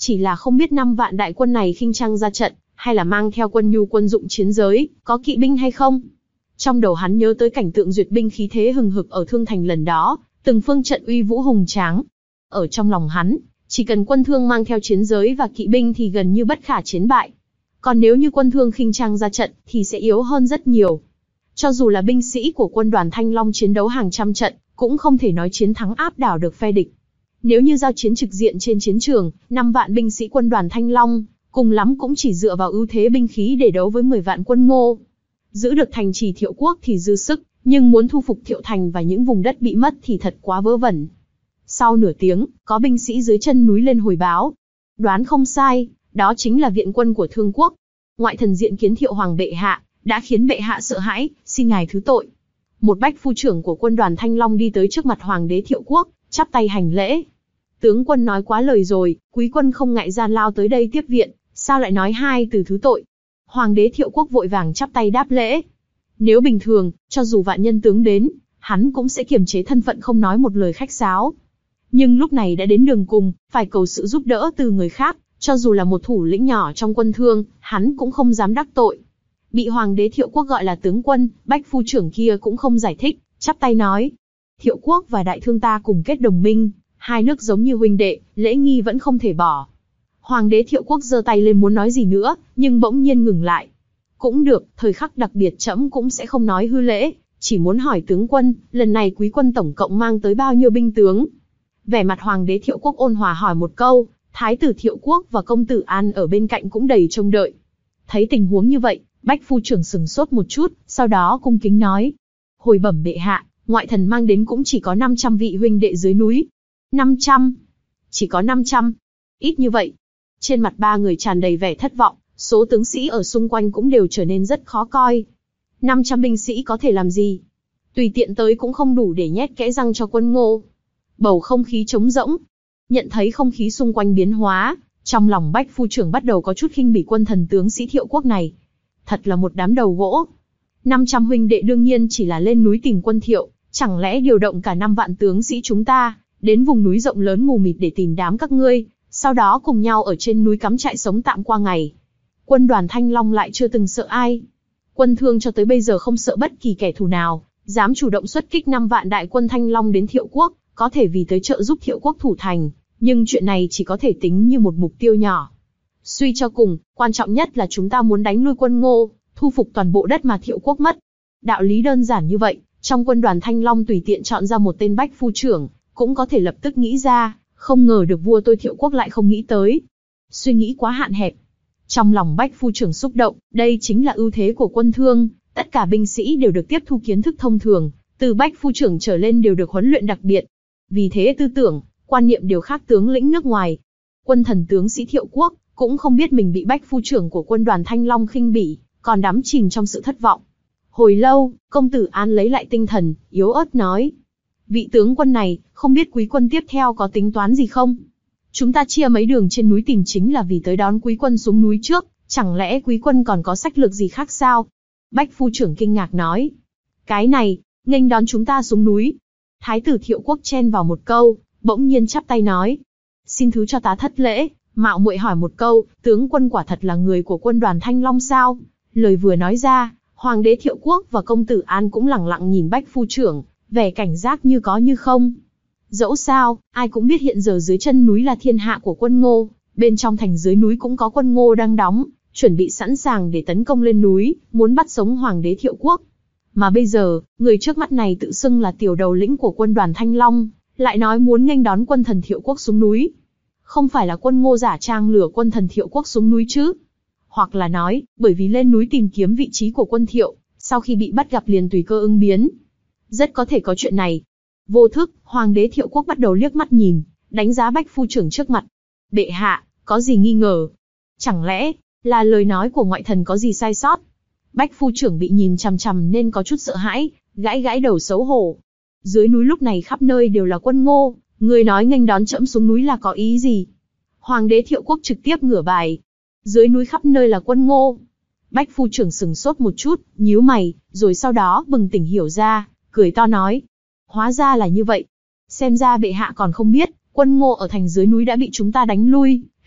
S2: Chỉ là không biết năm vạn đại quân này khinh trang ra trận, hay là mang theo quân nhu quân dụng chiến giới, có kỵ binh hay không? Trong đầu hắn nhớ tới cảnh tượng duyệt binh khí thế hừng hực ở Thương Thành lần đó, từng phương trận uy vũ hùng tráng. Ở trong lòng hắn, chỉ cần quân Thương mang theo chiến giới và kỵ binh thì gần như bất khả chiến bại. Còn nếu như quân Thương khinh trang ra trận thì sẽ yếu hơn rất nhiều. Cho dù là binh sĩ của quân đoàn Thanh Long chiến đấu hàng trăm trận, cũng không thể nói chiến thắng áp đảo được phe địch. Nếu như giao chiến trực diện trên chiến trường, năm vạn binh sĩ quân đoàn Thanh Long, cùng lắm cũng chỉ dựa vào ưu thế binh khí để đấu với mười vạn quân Ngô. Giữ được thành trì Thiệu Quốc thì dư sức, nhưng muốn thu phục Thiệu Thành và những vùng đất bị mất thì thật quá vớ vẩn. Sau nửa tiếng, có binh sĩ dưới chân núi lên hồi báo. Đoán không sai, đó chính là viện quân của Thương Quốc. Ngoại thần diện kiến Thiệu Hoàng bệ hạ, đã khiến bệ hạ sợ hãi, xin ngài thứ tội. Một bách phu trưởng của quân đoàn Thanh Long đi tới trước mặt Hoàng đế Thiệu Quốc, chắp tay hành lễ. Tướng quân nói quá lời rồi, quý quân không ngại gian lao tới đây tiếp viện, sao lại nói hai từ thứ tội? Hoàng đế Thiệu Quốc vội vàng chắp tay đáp lễ. Nếu bình thường, cho dù vạn nhân tướng đến, hắn cũng sẽ kiềm chế thân phận không nói một lời khách sáo. Nhưng lúc này đã đến đường cùng, phải cầu sự giúp đỡ từ người khác, cho dù là một thủ lĩnh nhỏ trong quân Thương, hắn cũng không dám đắc tội. Bị Hoàng đế Thiệu Quốc gọi là tướng quân, bách phu trưởng kia cũng không giải thích, chắp tay nói. Thiệu Quốc và Đại Thương ta cùng kết đồng minh, hai nước giống như huynh đệ, lễ nghi vẫn không thể bỏ. Hoàng đế Thiệu Quốc giơ tay lên muốn nói gì nữa, nhưng bỗng nhiên ngừng lại. Cũng được, thời khắc đặc biệt trẫm cũng sẽ không nói hư lễ, chỉ muốn hỏi tướng quân, lần này quý quân tổng cộng mang tới bao nhiêu binh tướng? Vẻ mặt Hoàng đế Thiệu Quốc ôn hòa hỏi một câu, Thái tử Thiệu Quốc và công tử An ở bên cạnh cũng đầy trông đợi. Thấy tình huống như vậy, bách phu trưởng sừng sốt một chút, sau đó cung kính nói. Hồi bẩm bệ hạ, ngoại thần mang đến cũng chỉ có năm trăm vị huynh đệ dưới núi. năm trăm? Chỉ có năm trăm? Ít như vậy? Trên mặt ba người tràn đầy vẻ thất vọng, số tướng sĩ ở xung quanh cũng đều trở nên rất khó coi. năm trăm binh sĩ có thể làm gì? Tùy tiện tới cũng không đủ để nhét kẽ răng cho quân Ngô. Bầu không khí trống rỗng. Nhận thấy không khí xung quanh biến hóa, trong lòng bách phu trưởng bắt đầu có chút khinh bỉ quân thần tướng sĩ Thiệu Quốc này. Thật là một đám đầu gỗ. năm trăm huynh đệ đương nhiên chỉ là lên núi tìm quân Thiệu, chẳng lẽ điều động cả năm vạn tướng sĩ chúng ta, đến vùng núi rộng lớn mù mịt để tìm đám các ngươi, sau đó cùng nhau ở trên núi cắm trại sống tạm qua ngày. Quân đoàn Thanh Long lại chưa từng sợ ai. Quân Thương cho tới bây giờ không sợ bất kỳ kẻ thù nào, dám chủ động xuất kích năm vạn đại quân Thanh Long đến Thiệu Quốc, có thể vì tới trợ giúp Thiệu Quốc thủ thành, nhưng chuyện này chỉ có thể tính như một mục tiêu nhỏ. Suy cho cùng, quan trọng nhất là chúng ta muốn đánh lui quân Ngô, thu phục toàn bộ đất mà Thiệu Quốc mất. Đạo lý đơn giản như vậy, trong quân đoàn Thanh Long tùy tiện chọn ra một tên bách phu trưởng, cũng có thể lập tức nghĩ ra, không ngờ được vua tôi Thiệu Quốc lại không nghĩ tới. Suy nghĩ quá hạn hẹp. Trong lòng bách phu trưởng xúc động, đây chính là ưu thế của quân Thương, tất cả binh sĩ đều được tiếp thu kiến thức thông thường, từ bách phu trưởng trở lên đều được huấn luyện đặc biệt. Vì thế tư tưởng, quan niệm đều khác tướng lĩnh nước ngoài. Quân thần tướng sĩ Thiệu Quốc cũng không biết mình bị bách phu trưởng của quân đoàn Thanh Long khinh bỉ, còn đắm chìm trong sự thất vọng. Hồi lâu, công tử An lấy lại tinh thần, yếu ớt nói. Vị tướng quân này, không biết quý quân tiếp theo có tính toán gì không? Chúng ta chia mấy đường trên núi tìm chính là vì tới đón quý quân xuống núi trước, chẳng lẽ quý quân còn có sách lược gì khác sao? Bách phu trưởng kinh ngạc nói. Cái này, nghênh đón chúng ta xuống núi. Thái tử Thiệu Quốc chen vào một câu, bỗng nhiên chắp tay nói. Xin thứ cho tá thất lễ, mạo muội hỏi một câu, tướng quân quả thật là người của quân đoàn Thanh Long sao? Lời vừa nói ra, Hoàng đế Thiệu Quốc và công tử An cũng lẳng lặng nhìn bách phu trưởng, vẻ cảnh giác như có như không. Dẫu sao, ai cũng biết hiện giờ dưới chân núi là thiên hạ của quân Ngô, bên trong thành dưới núi cũng có quân Ngô đang đóng, chuẩn bị sẵn sàng để tấn công lên núi, muốn bắt sống Hoàng đế Thiệu Quốc. Mà bây giờ, người trước mắt này tự xưng là tiểu đầu lĩnh của quân đoàn Thanh Long, lại nói muốn nghênh đón quân thần Thiệu Quốc xuống núi. Không phải là quân Ngô giả trang lừa quân thần Thiệu Quốc xuống núi chứ? Hoặc là nói, bởi vì lên núi tìm kiếm vị trí của quân Thiệu, sau khi bị bắt gặp liền tùy cơ ứng biến. Rất có thể có chuyện này. Vô thức, Hoàng đế Thiệu Quốc bắt đầu liếc mắt nhìn, đánh giá bách phu trưởng trước mặt. Bệ hạ, có gì nghi ngờ? Chẳng lẽ, là lời nói của ngoại thần có gì sai sót? Bách phu trưởng bị nhìn chằm chằm nên có chút sợ hãi, gãi gãi đầu xấu hổ. Dưới núi lúc này khắp nơi đều là quân Ngô, người nói nghênh đón trẫm xuống núi là có ý gì? Hoàng đế Thiệu Quốc trực tiếp ngửa bài. Dưới núi khắp nơi là quân Ngô. Bách phu trưởng sừng sốt một chút, nhíu mày, rồi sau đó bừng tỉnh hiểu ra, cười to nói. Hóa ra là như vậy. Xem ra bệ hạ còn không biết, quân Ngô ở thành dưới núi đã bị chúng ta đánh lui,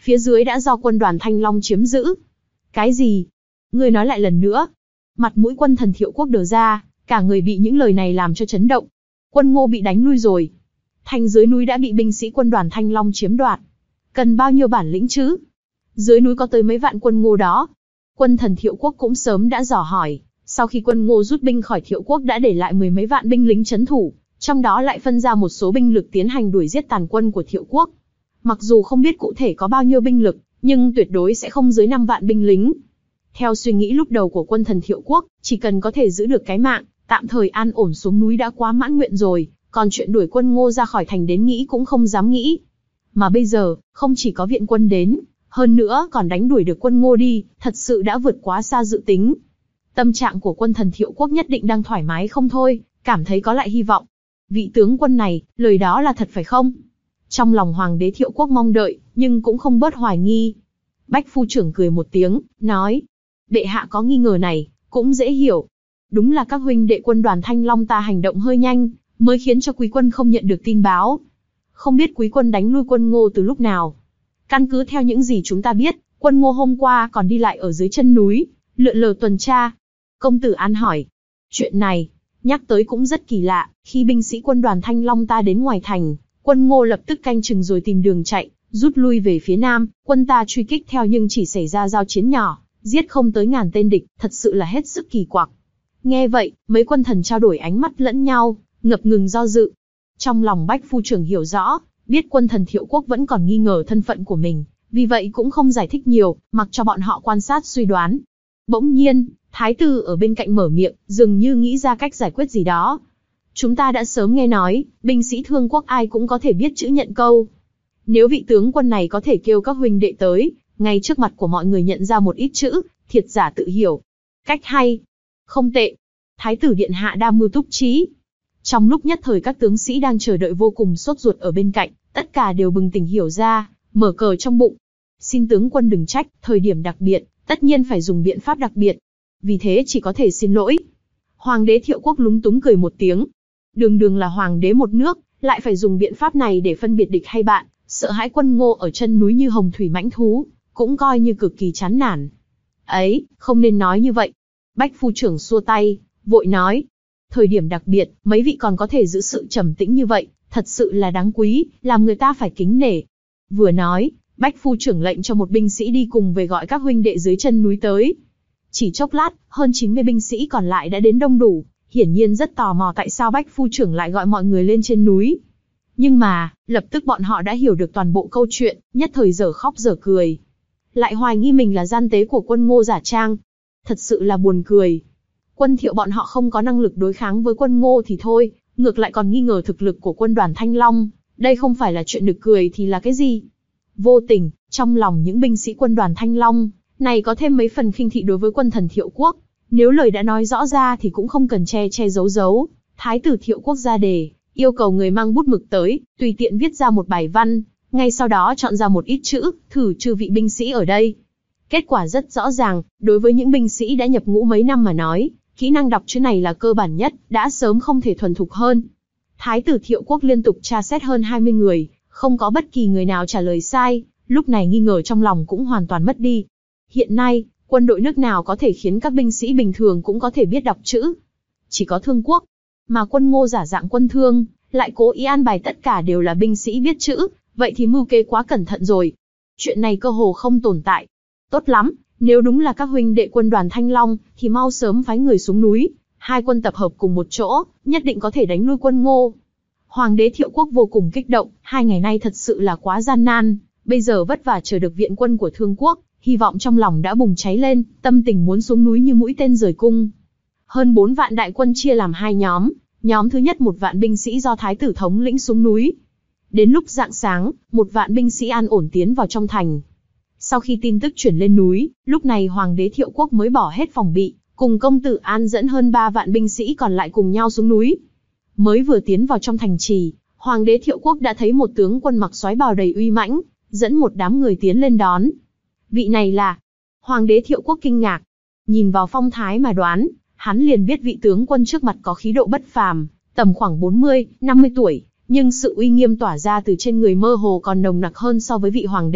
S2: phía dưới đã do quân đoàn Thanh Long chiếm giữ. Cái gì? Ngươi nói lại lần nữa. Mặt mũi Quân Thần Thiệu Quốc đờ ra, cả người bị những lời này làm cho chấn động. Quân Ngô bị đánh lui rồi. Thành dưới núi đã bị binh sĩ quân đoàn Thanh Long chiếm đoạt. Cần bao nhiêu bản lĩnh chứ? Dưới núi có tới mấy vạn quân Ngô đó. Quân Thần Thiệu Quốc cũng sớm đã dò hỏi, sau khi quân Ngô rút binh khỏi Thiệu Quốc đã để lại mười mấy vạn binh lính trấn thủ, trong đó lại phân ra một số binh lực tiến hành đuổi giết tàn quân của Thiệu Quốc. Mặc dù không biết cụ thể có bao nhiêu binh lực, nhưng tuyệt đối sẽ không dưới năm vạn binh lính. Theo suy nghĩ lúc đầu của Quân Thần Thiệu Quốc, chỉ cần có thể giữ được cái mạng, tạm thời an ổn xuống núi đã quá mãn nguyện rồi, còn chuyện đuổi quân Ngô ra khỏi thành đến nghĩ cũng không dám nghĩ. Mà bây giờ, không chỉ có viện quân đến, hơn nữa còn đánh đuổi được quân Ngô đi, thật sự đã vượt quá xa dự tính. Tâm trạng của Quân Thần Thiệu Quốc nhất định đang thoải mái không thôi, cảm thấy có lại hy vọng. Vị tướng quân này, lời đó là thật phải không? Trong lòng Hoàng đế Thiệu Quốc mong đợi, nhưng cũng không bớt hoài nghi. Bách phu trưởng cười một tiếng, nói: bệ hạ có nghi ngờ này, cũng dễ hiểu. Đúng là các huynh đệ quân đoàn Thanh Long ta hành động hơi nhanh, mới khiến cho quý quân không nhận được tin báo. Không biết quý quân đánh lui quân Ngô từ lúc nào? Căn cứ theo những gì chúng ta biết, quân Ngô hôm qua còn đi lại ở dưới chân núi, lượn lờ tuần tra. Công tử An hỏi. Chuyện này, nhắc tới cũng rất kỳ lạ, khi binh sĩ quân đoàn Thanh Long ta đến ngoài thành, quân Ngô lập tức canh chừng rồi tìm đường chạy, rút lui về phía nam, quân ta truy kích theo nhưng chỉ xảy ra giao chiến nhỏ, giết không tới ngàn tên địch, thật sự là hết sức kỳ quặc. Nghe vậy, mấy quân thần trao đổi ánh mắt lẫn nhau, ngập ngừng do dự. Trong lòng Bách phu trưởng hiểu rõ, biết Quân Thần Thiệu Quốc vẫn còn nghi ngờ thân phận của mình, vì vậy cũng không giải thích nhiều, mặc cho bọn họ quan sát suy đoán. Bỗng nhiên, Thái tử ở bên cạnh mở miệng, dường như nghĩ ra cách giải quyết gì đó. Chúng ta đã sớm nghe nói, binh sĩ Thương Quốc ai cũng có thể biết chữ nhận câu. Nếu vị tướng quân này có thể kêu các huynh đệ tới, ngay trước mặt của mọi người nhận ra một ít chữ, thiệt giả tự hiểu. Cách hay. Không tệ. Thái tử điện hạ đa mưu túc trí. Trong lúc nhất thời các tướng sĩ đang chờ đợi vô cùng sốt ruột ở bên cạnh, tất cả đều bừng tỉnh hiểu ra, mở cờ trong bụng. Xin tướng quân đừng trách, thời điểm đặc biệt, tất nhiên phải dùng biện pháp đặc biệt. Vì thế chỉ có thể xin lỗi. Hoàng đế Thiệu Quốc lúng túng cười một tiếng. Đường đường là hoàng đế một nước, lại phải dùng biện pháp này để phân biệt địch hay bạn, sợ hãi quân Ngô ở chân núi như hồng thủy mãnh thú, cũng coi như cực kỳ chán nản. Ấy, không nên nói như vậy. Bách phu trưởng xua tay, vội nói. Thời điểm đặc biệt, mấy vị còn có thể giữ sự trầm tĩnh như vậy, thật sự là đáng quý, làm người ta phải kính nể. Vừa nói, Bách phu trưởng lệnh cho một binh sĩ đi cùng về gọi các huynh đệ dưới chân núi tới. Chỉ chốc lát, hơn chín mươi binh sĩ còn lại đã đến đông đủ, hiển nhiên rất tò mò tại sao Bách phu trưởng lại gọi mọi người lên trên núi. Nhưng mà, lập tức bọn họ đã hiểu được toàn bộ câu chuyện, nhất thời dở khóc dở cười. Lại hoài nghi mình là gian tế của quân Ngô giả trang. Thật sự là buồn cười. Quân Thiệu bọn họ không có năng lực đối kháng với quân Ngô thì thôi, ngược lại còn nghi ngờ thực lực của quân đoàn Thanh Long. Đây không phải là chuyện nực cười thì là cái gì? Vô tình, trong lòng những binh sĩ quân đoàn Thanh Long này có thêm mấy phần khinh thị đối với Quân Thần Thiệu Quốc. Nếu lời đã nói rõ ra thì cũng không cần che che giấu giấu. Thái tử Thiệu Quốc ra đề, yêu cầu người mang bút mực tới, tùy tiện viết ra một bài văn, ngay sau đó chọn ra một ít chữ, thử chư vị binh sĩ ở đây. Kết quả rất rõ ràng, đối với những binh sĩ đã nhập ngũ mấy năm mà nói, kỹ năng đọc chữ này là cơ bản nhất, đã sớm không thể thuần thục hơn. Thái tử Thiệu Quốc liên tục tra xét hơn hai mươi người, không có bất kỳ người nào trả lời sai, lúc này nghi ngờ trong lòng cũng hoàn toàn mất đi. Hiện nay, quân đội nước nào có thể khiến các binh sĩ bình thường cũng có thể biết đọc chữ? Chỉ có Thương Quốc. Mà quân Ngô giả dạng quân Thương, lại cố ý an bài tất cả đều là binh sĩ biết chữ, vậy thì mưu kế quá cẩn thận rồi. Chuyện này cơ hồ không tồn tại. Tốt lắm, nếu đúng là các huynh đệ quân đoàn Thanh Long, thì mau sớm phái người xuống núi, hai quân tập hợp cùng một chỗ, nhất định có thể đánh lui quân Ngô. Hoàng đế Thiệu Quốc vô cùng kích động, hai ngày nay thật sự là quá gian nan, bây giờ vất vả chờ được viện quân của Thương Quốc, hy vọng trong lòng đã bùng cháy lên, tâm tình muốn xuống núi như mũi tên rời cung. Hơn bốn vạn đại quân chia làm hai nhóm, nhóm thứ nhất một vạn binh sĩ do Thái tử thống lĩnh xuống núi. Đến lúc rạng sáng, một vạn binh sĩ an ổn tiến vào trong thành. Sau khi tin tức chuyển lên núi, lúc này Hoàng đế Thiệu Quốc mới bỏ hết phòng bị, cùng công tử An dẫn hơn ba vạn binh sĩ còn lại cùng nhau xuống núi. Mới vừa tiến vào trong thành trì, Hoàng đế Thiệu Quốc đã thấy một tướng quân mặc soái bào đầy uy mãnh, dẫn một đám người tiến lên đón. Vị này là... Hoàng đế Thiệu Quốc kinh ngạc. Nhìn vào phong thái mà đoán, hắn liền biết vị tướng quân trước mặt có khí độ bất phàm, tầm khoảng bốn mươi, năm mươi tuổi, nhưng sự uy nghiêm tỏa ra từ trên người mơ hồ còn nồng nặc hơn so với vị hoàng đế,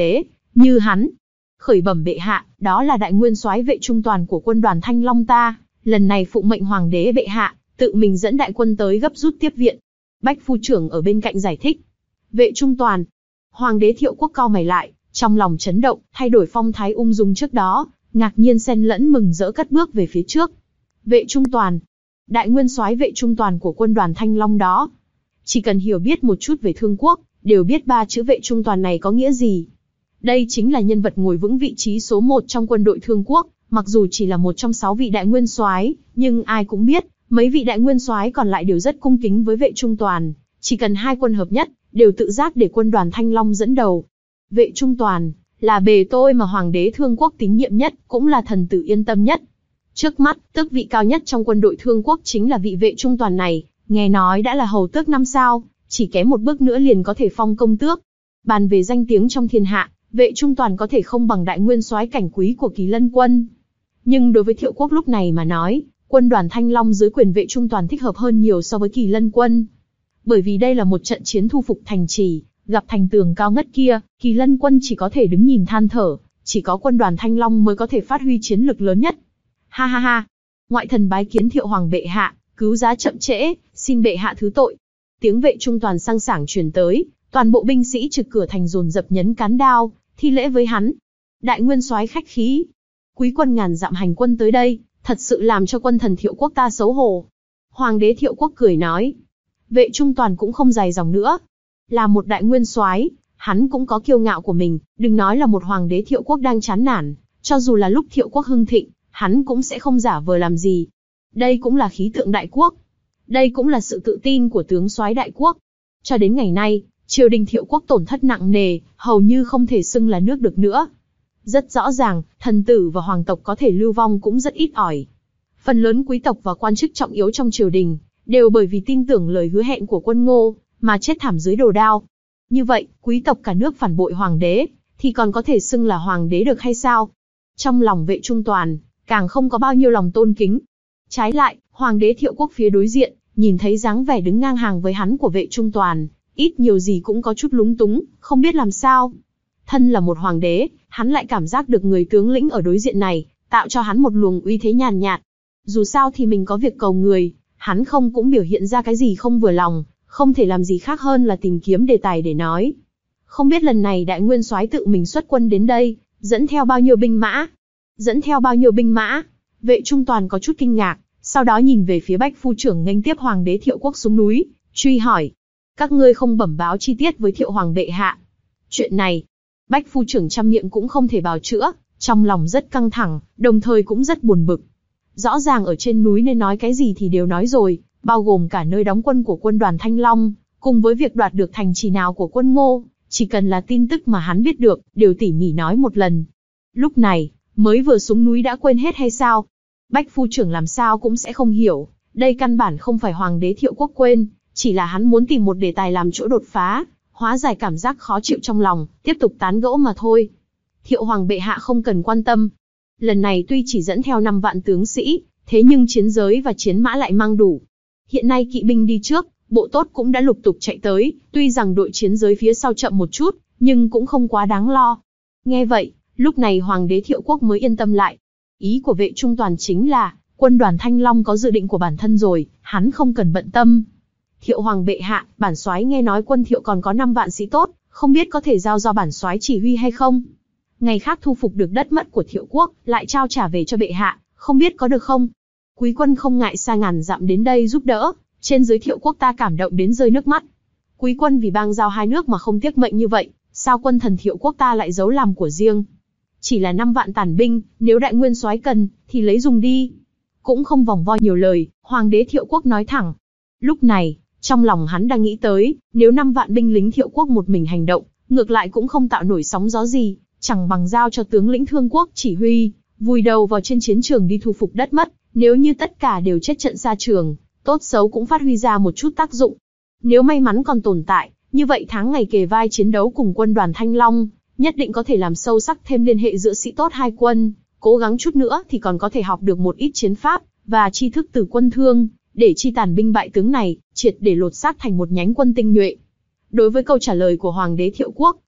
S2: Như hắn. Khởi bẩm bệ hạ, đó là đại nguyên soái vệ trung toàn của quân đoàn Thanh Long ta, lần này phụng mệnh hoàng đế bệ hạ, tự mình dẫn đại quân tới gấp rút tiếp viện. Bách phu trưởng ở bên cạnh giải thích. Vệ trung toàn. Hoàng đế Thiệu Quốc cau mày lại, trong lòng chấn động, thay đổi phong thái ung dung trước đó, ngạc nhiên xen lẫn mừng rỡ cất bước về phía trước. Vệ trung toàn. Đại nguyên soái vệ trung toàn của quân đoàn Thanh Long đó. Chỉ cần hiểu biết một chút về Thương Quốc, đều biết ba chữ vệ trung toàn này có nghĩa gì. Đây chính là nhân vật ngồi vững vị trí số một trong quân đội Thương Quốc, mặc dù chỉ là một trong sáu vị đại nguyên soái, nhưng ai cũng biết, mấy vị đại nguyên soái còn lại đều rất cung kính với vệ trung toàn, chỉ cần hai quân hợp nhất, đều tự giác để quân đoàn Thanh Long dẫn đầu. Vệ trung toàn là bề tôi mà hoàng đế Thương Quốc tín nhiệm nhất, cũng là thần tử yên tâm nhất. Trước mắt, tước vị cao nhất trong quân đội Thương Quốc chính là vị vệ trung toàn này, nghe nói đã là hầu tước năm sao, chỉ kém một bước nữa liền có thể phong công tước. Bàn về danh tiếng trong thiên hạ, vệ trung toàn có thể không bằng đại nguyên soái cảnh quý của Kỳ Lân quân. Nhưng đối với Thiệu Quốc lúc này mà nói, quân đoàn Thanh Long dưới quyền vệ trung toàn thích hợp hơn nhiều so với Kỳ Lân quân. Bởi vì đây là một trận chiến thu phục thành trì, gặp thành tường cao ngất kia, Kỳ Lân quân chỉ có thể đứng nhìn than thở, chỉ có quân đoàn Thanh Long mới có thể phát huy chiến lực lớn nhất. Ha ha ha, ngoại thần bái kiến Thiệu hoàng bệ hạ, cứu giá chậm trễ, xin bệ hạ thứ tội. Tiếng vệ trung toàn sang sảng truyền tới, toàn bộ binh sĩ trực cửa thành dồn dập nhấn cán đao, thi lễ với hắn. Đại nguyên soái khách khí, quý quân ngàn dặm hành quân tới đây, thật sự làm cho quân thần Thiệu Quốc ta xấu hổ. Hoàng đế Thiệu Quốc cười nói. Vệ trung toàn cũng không dài dòng nữa. Là một đại nguyên soái, hắn cũng có kiêu ngạo của mình, đừng nói là một hoàng đế Thiệu Quốc đang chán nản, cho dù là lúc Thiệu Quốc hưng thịnh, hắn cũng sẽ không giả vờ làm gì. Đây cũng là khí tượng đại quốc. Đây cũng là sự tự tin của tướng soái đại quốc. Cho đến ngày nay, triều đình Thiệu Quốc tổn thất nặng nề, hầu như không thể xưng là nước được nữa. Rất rõ ràng, thần tử và hoàng tộc có thể lưu vong cũng rất ít ỏi. Phần lớn quý tộc và quan chức trọng yếu trong triều đình, đều bởi vì tin tưởng lời hứa hẹn của quân Ngô, mà chết thảm dưới đồ đao. Như vậy, quý tộc cả nước phản bội hoàng đế, thì còn có thể xưng là hoàng đế được hay sao? Trong lòng vệ trung toàn, càng không có bao nhiêu lòng tôn kính. Trái lại, hoàng đế Thiệu Quốc phía đối diện, nhìn thấy dáng vẻ đứng ngang hàng với hắn của vệ trung toàn, ít nhiều gì cũng có chút lúng túng, không biết làm sao. Thân là một hoàng đế, hắn lại cảm giác được người tướng lĩnh ở đối diện này, tạo cho hắn một luồng uy thế nhàn nhạt. Dù sao thì mình có việc cầu người, hắn không cũng biểu hiện ra cái gì không vừa lòng, không thể làm gì khác hơn là tìm kiếm đề tài để nói. Không biết lần này đại nguyên soái tự mình xuất quân đến đây, dẫn theo bao nhiêu binh mã? Dẫn theo bao nhiêu binh mã? Vệ trung toàn có chút kinh ngạc, sau đó nhìn về phía Bách phu trưởng nghênh tiếp hoàng đế Thiệu Quốc xuống núi, truy hỏi. Các ngươi không bẩm báo chi tiết với Thiệu hoàng bệ hạ. Chuyện này, Bách phu trưởng trăm miệng cũng không thể bào chữa, trong lòng rất căng thẳng, đồng thời cũng rất buồn bực. Rõ ràng ở trên núi nên nói cái gì thì đều nói rồi, bao gồm cả nơi đóng quân của quân đoàn Thanh Long, cùng với việc đoạt được thành trì nào của quân Ngô, chỉ cần là tin tức mà hắn biết được, đều tỉ mỉ nói một lần. Lúc này, mới vừa xuống núi đã quên hết hay sao? Bách phu trưởng làm sao cũng sẽ không hiểu, đây căn bản không phải hoàng đế Thiệu Quốc quên, chỉ là hắn muốn tìm một đề tài làm chỗ đột phá, hóa giải cảm giác khó chịu trong lòng, tiếp tục tán gẫu mà thôi. Thiệu hoàng bệ hạ không cần quan tâm. Lần này tuy chỉ dẫn theo năm vạn tướng sĩ, thế nhưng chiến giới và chiến mã lại mang đủ. Hiện nay kỵ binh đi trước, bộ tốt cũng đã lục tục chạy tới, tuy rằng đội chiến giới phía sau chậm một chút, nhưng cũng không quá đáng lo. Nghe vậy, lúc này hoàng đế Thiệu Quốc mới yên tâm lại. Ý của vệ trung toàn chính là, quân đoàn Thanh Long có dự định của bản thân rồi, hắn không cần bận tâm. Thiệu hoàng bệ hạ, bản soái nghe nói quân Thiệu còn có năm vạn sĩ tốt, không biết có thể giao do bản soái chỉ huy hay không? Ngày khác thu phục được đất mất của Thiệu Quốc, lại trao trả về cho bệ hạ, không biết có được không? Quý quân không ngại xa ngàn dặm đến đây giúp đỡ, trên dưới Thiệu Quốc ta cảm động đến rơi nước mắt. Quý quân vì bang giao hai nước mà không tiếc mệnh như vậy, sao quân thần Thiệu Quốc ta lại giấu làm của riêng? Chỉ là năm vạn tàn binh, nếu đại nguyên soái cần, thì lấy dùng đi. Cũng không vòng vo nhiều lời, hoàng đế Thiệu Quốc nói thẳng. Lúc này, trong lòng hắn đang nghĩ tới, nếu năm vạn binh lính Thiệu Quốc một mình hành động, ngược lại cũng không tạo nổi sóng gió gì, chẳng bằng giao cho tướng lĩnh Thương Quốc chỉ huy, vùi đầu vào trên chiến trường đi thu phục đất mất. Nếu như tất cả đều chết trận xa trường, tốt xấu cũng phát huy ra một chút tác dụng. Nếu may mắn còn tồn tại, như vậy tháng ngày kề vai chiến đấu cùng quân đoàn Thanh Long, nhất định có thể làm sâu sắc thêm liên hệ giữa sĩ tốt hai quân, cố gắng chút nữa thì còn có thể học được một ít chiến pháp, và tri thức từ quân Thương, để chi tàn binh bại tướng này, triệt để lột xác thành một nhánh quân tinh nhuệ. Đối với câu trả lời của Hoàng đế Thiệu Quốc,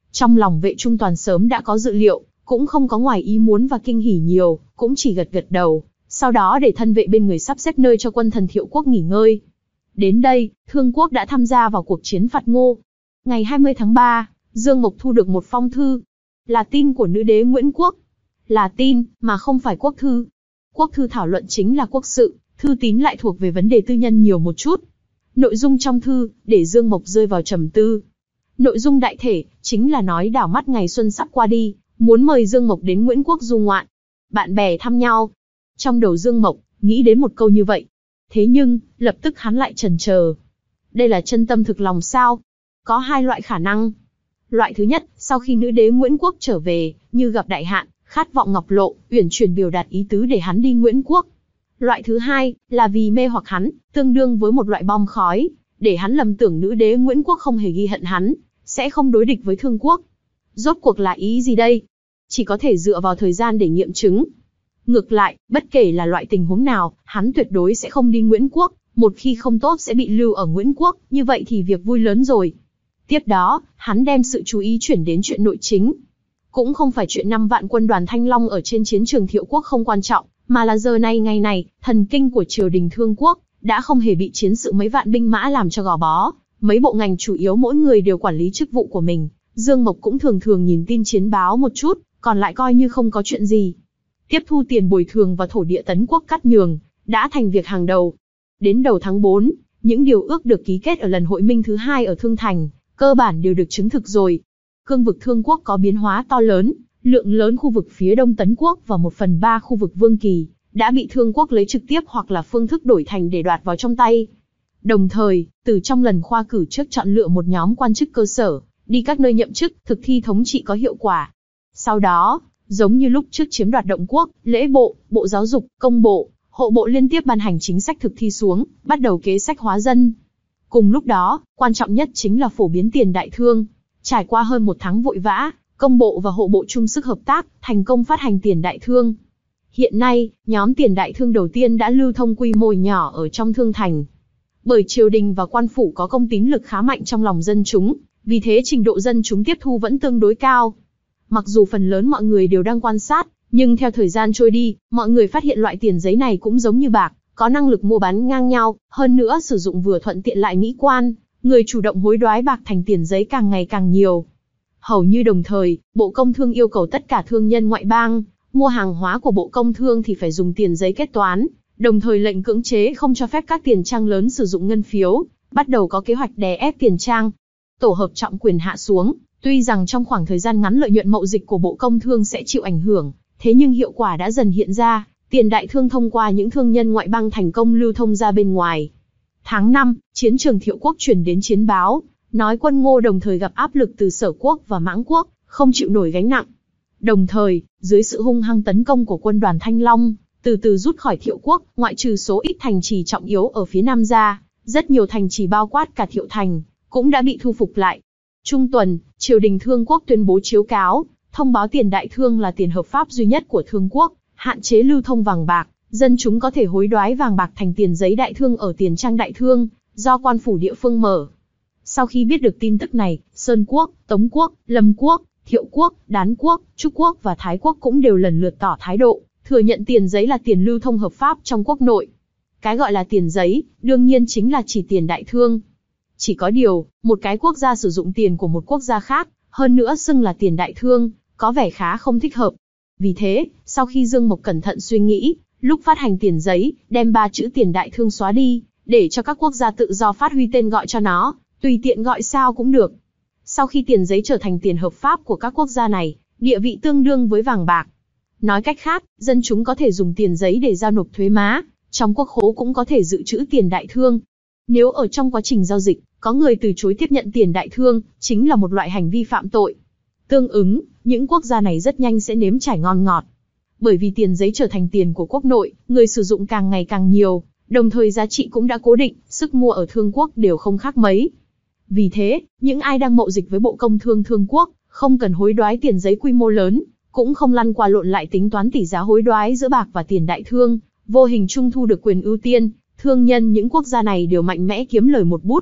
S2: Trong lòng Vệ Trung Toàn sớm đã có dự liệu, cũng không có ngoài ý muốn và kinh hỉ nhiều, cũng chỉ gật gật đầu, sau đó để thân vệ bên người sắp xếp nơi cho quân thần Thiệu quốc nghỉ ngơi. Đến đây, Thương quốc đã tham gia vào cuộc chiến phạt Ngô. Ngày hai mươi tháng ba, Dương Mộc thu được một phong thư, là tin của nữ đế Nguyễn Quốc. Là tin, mà không phải quốc thư. Quốc thư thảo luận chính là quốc sự, thư tín lại thuộc về vấn đề tư nhân nhiều một chút. Nội dung trong thư, để Dương Mộc rơi vào trầm tư. Nội dung đại thể, chính là nói đảo mắt ngày xuân sắp qua đi, muốn mời Dương Mộc đến Nguyễn Quốc du ngoạn. Bạn bè thăm nhau. Trong đầu Dương Mộc, nghĩ đến một câu như vậy. Thế nhưng, lập tức hắn lại chần chờ. Đây là chân tâm thực lòng sao? Có hai loại khả năng. Loại thứ nhất, sau khi nữ đế Nguyễn Quốc trở về, như gặp đại hạn, khát vọng ngọc lộ, uyển chuyển biểu đạt ý tứ để hắn đi Nguyễn Quốc. Loại thứ hai, là vì mê hoặc hắn, tương đương với một loại bom khói, để hắn lầm tưởng nữ đế Nguyễn Quốc không hề ghi hận hắn, sẽ không đối địch với Thương quốc. Rốt cuộc là ý gì đây? Chỉ có thể dựa vào thời gian để nghiệm chứng. Ngược lại, bất kể là loại tình huống nào, hắn tuyệt đối sẽ không đi Nguyễn Quốc, một khi không tốt sẽ bị lưu ở Nguyễn Quốc, như vậy thì việc vui lớn rồi. Tiếp đó, hắn đem sự chú ý chuyển đến chuyện nội chính. Cũng không phải chuyện năm vạn quân đoàn Thanh Long ở trên chiến trường Thiệu quốc không quan trọng, mà là giờ này ngày này, thần kinh của triều đình Thương quốc đã không hề bị chiến sự mấy vạn binh mã làm cho gò bó. Mấy bộ ngành chủ yếu mỗi người đều quản lý chức vụ của mình. Dương Mộc cũng thường thường nhìn tin chiến báo một chút, còn lại coi như không có chuyện gì. Tiếp thu tiền bồi thường và thổ địa tấn quốc cắt nhường, đã thành việc hàng đầu. Đến đầu tháng tư, những điều ước được ký kết ở lần hội minh thứ hai ở Thương Thành, cơ bản đều được chứng thực rồi. Cương vực Thương quốc có biến hóa to lớn, lượng lớn khu vực phía đông tấn quốc và một phần ba khu vực Vương Kỳ, đã bị Thương quốc lấy trực tiếp hoặc là phương thức đổi thành để đoạt vào trong tay. Đồng thời, từ trong lần khoa cử trước chọn lựa một nhóm quan chức cơ sở, đi các nơi nhậm chức, thực thi thống trị có hiệu quả. Sau đó, giống như lúc trước chiếm đoạt Động quốc, Lễ bộ, Bộ Giáo dục, Công bộ, Hộ bộ liên tiếp ban hành chính sách thực thi xuống, bắt đầu kế sách hóa dân. Cùng lúc đó, quan trọng nhất chính là phổ biến tiền đại thương. Trải qua hơn một tháng vội vã, Công bộ và Hộ bộ chung sức hợp tác, thành công phát hành tiền đại thương. Hiện nay, nhóm tiền đại thương đầu tiên đã lưu thông quy mô nhỏ ở trong Thương Thành. Bởi triều đình và quan phủ có công tín lực khá mạnh trong lòng dân chúng, vì thế trình độ dân chúng tiếp thu vẫn tương đối cao. Mặc dù phần lớn mọi người đều đang quan sát, nhưng theo thời gian trôi đi, mọi người phát hiện loại tiền giấy này cũng giống như bạc, có năng lực mua bán ngang nhau, hơn nữa sử dụng vừa thuận tiện lại mỹ quan, người chủ động hối đoái bạc thành tiền giấy càng ngày càng nhiều. Hầu như đồng thời, Bộ Công Thương yêu cầu tất cả thương nhân ngoại bang, mua hàng hóa của Bộ Công Thương thì phải dùng tiền giấy kết toán, đồng thời lệnh cưỡng chế không cho phép các tiền trang lớn sử dụng ngân phiếu, bắt đầu có kế hoạch đè ép tiền trang. Tổ hợp trọng quyền hạ xuống, tuy rằng trong khoảng thời gian ngắn lợi nhuận mậu dịch của Bộ Công Thương sẽ chịu ảnh hưởng, thế nhưng hiệu quả đã dần hiện ra, tiền đại thương thông qua những thương nhân ngoại bang thành công lưu thông ra bên ngoài. Tháng năm, chiến trường Thiệu quốc truyền đến chiến báo, nói quân Ngô đồng thời gặp áp lực từ Sở quốc và Mãng quốc, không chịu nổi gánh nặng. Đồng thời, dưới sự hung hăng tấn công của quân đoàn Thanh Long, từ từ rút khỏi Thiệu quốc, ngoại trừ số ít thành trì trọng yếu ở phía nam ra, rất nhiều thành trì bao quát cả Thiệu thành, cũng đã bị thu phục lại. Trung tuần, triều đình Thương quốc tuyên bố chiếu cáo, thông báo tiền đại thương là tiền hợp pháp duy nhất của Thương quốc, hạn chế lưu thông vàng bạc, dân chúng có thể hối đoái vàng bạc thành tiền giấy đại thương ở tiền trang đại thương, do quan phủ địa phương mở. Sau khi biết được tin tức này, Sơn quốc, Tống quốc, Lâm quốc, Thiệu quốc, Đán quốc, Trúc quốc và Thái quốc cũng đều lần lượt tỏ thái độ, thừa nhận tiền giấy là tiền lưu thông hợp pháp trong quốc nội. Cái gọi là tiền giấy, đương nhiên chính là chỉ tiền đại thương. Chỉ có điều, một cái quốc gia sử dụng tiền của một quốc gia khác, hơn nữa xưng là tiền đại thương, có vẻ khá không thích hợp. Vì thế, sau khi Dương Mộc cẩn thận suy nghĩ, lúc phát hành tiền giấy, đem ba chữ tiền đại thương xóa đi, để cho các quốc gia tự do phát huy tên gọi cho nó, tùy tiện gọi sao cũng được. Sau khi tiền giấy trở thành tiền hợp pháp của các quốc gia này, địa vị tương đương với vàng bạc. Nói cách khác, dân chúng có thể dùng tiền giấy để giao nộp thuế má, trong quốc khố cũng có thể dự trữ tiền đại thương. Nếu ở trong quá trình giao dịch, có người từ chối tiếp nhận tiền đại thương, chính là một loại hành vi phạm tội. Tương ứng, những quốc gia này rất nhanh sẽ nếm trải ngon ngọt. Bởi vì tiền giấy trở thành tiền của quốc nội, người sử dụng càng ngày càng nhiều, đồng thời giá trị cũng đã cố định, sức mua ở Thương quốc đều không khác mấy. Vì thế, những ai đang mậu dịch với Bộ Công Thương Thương quốc, không cần hối đoái tiền giấy quy mô lớn, cũng không lăn qua lộn lại tính toán tỷ giá hối đoái giữa bạc và tiền đại thương, vô hình trung thu được quyền ưu tiên, thương nhân những quốc gia này đều mạnh mẽ kiếm lời một bút.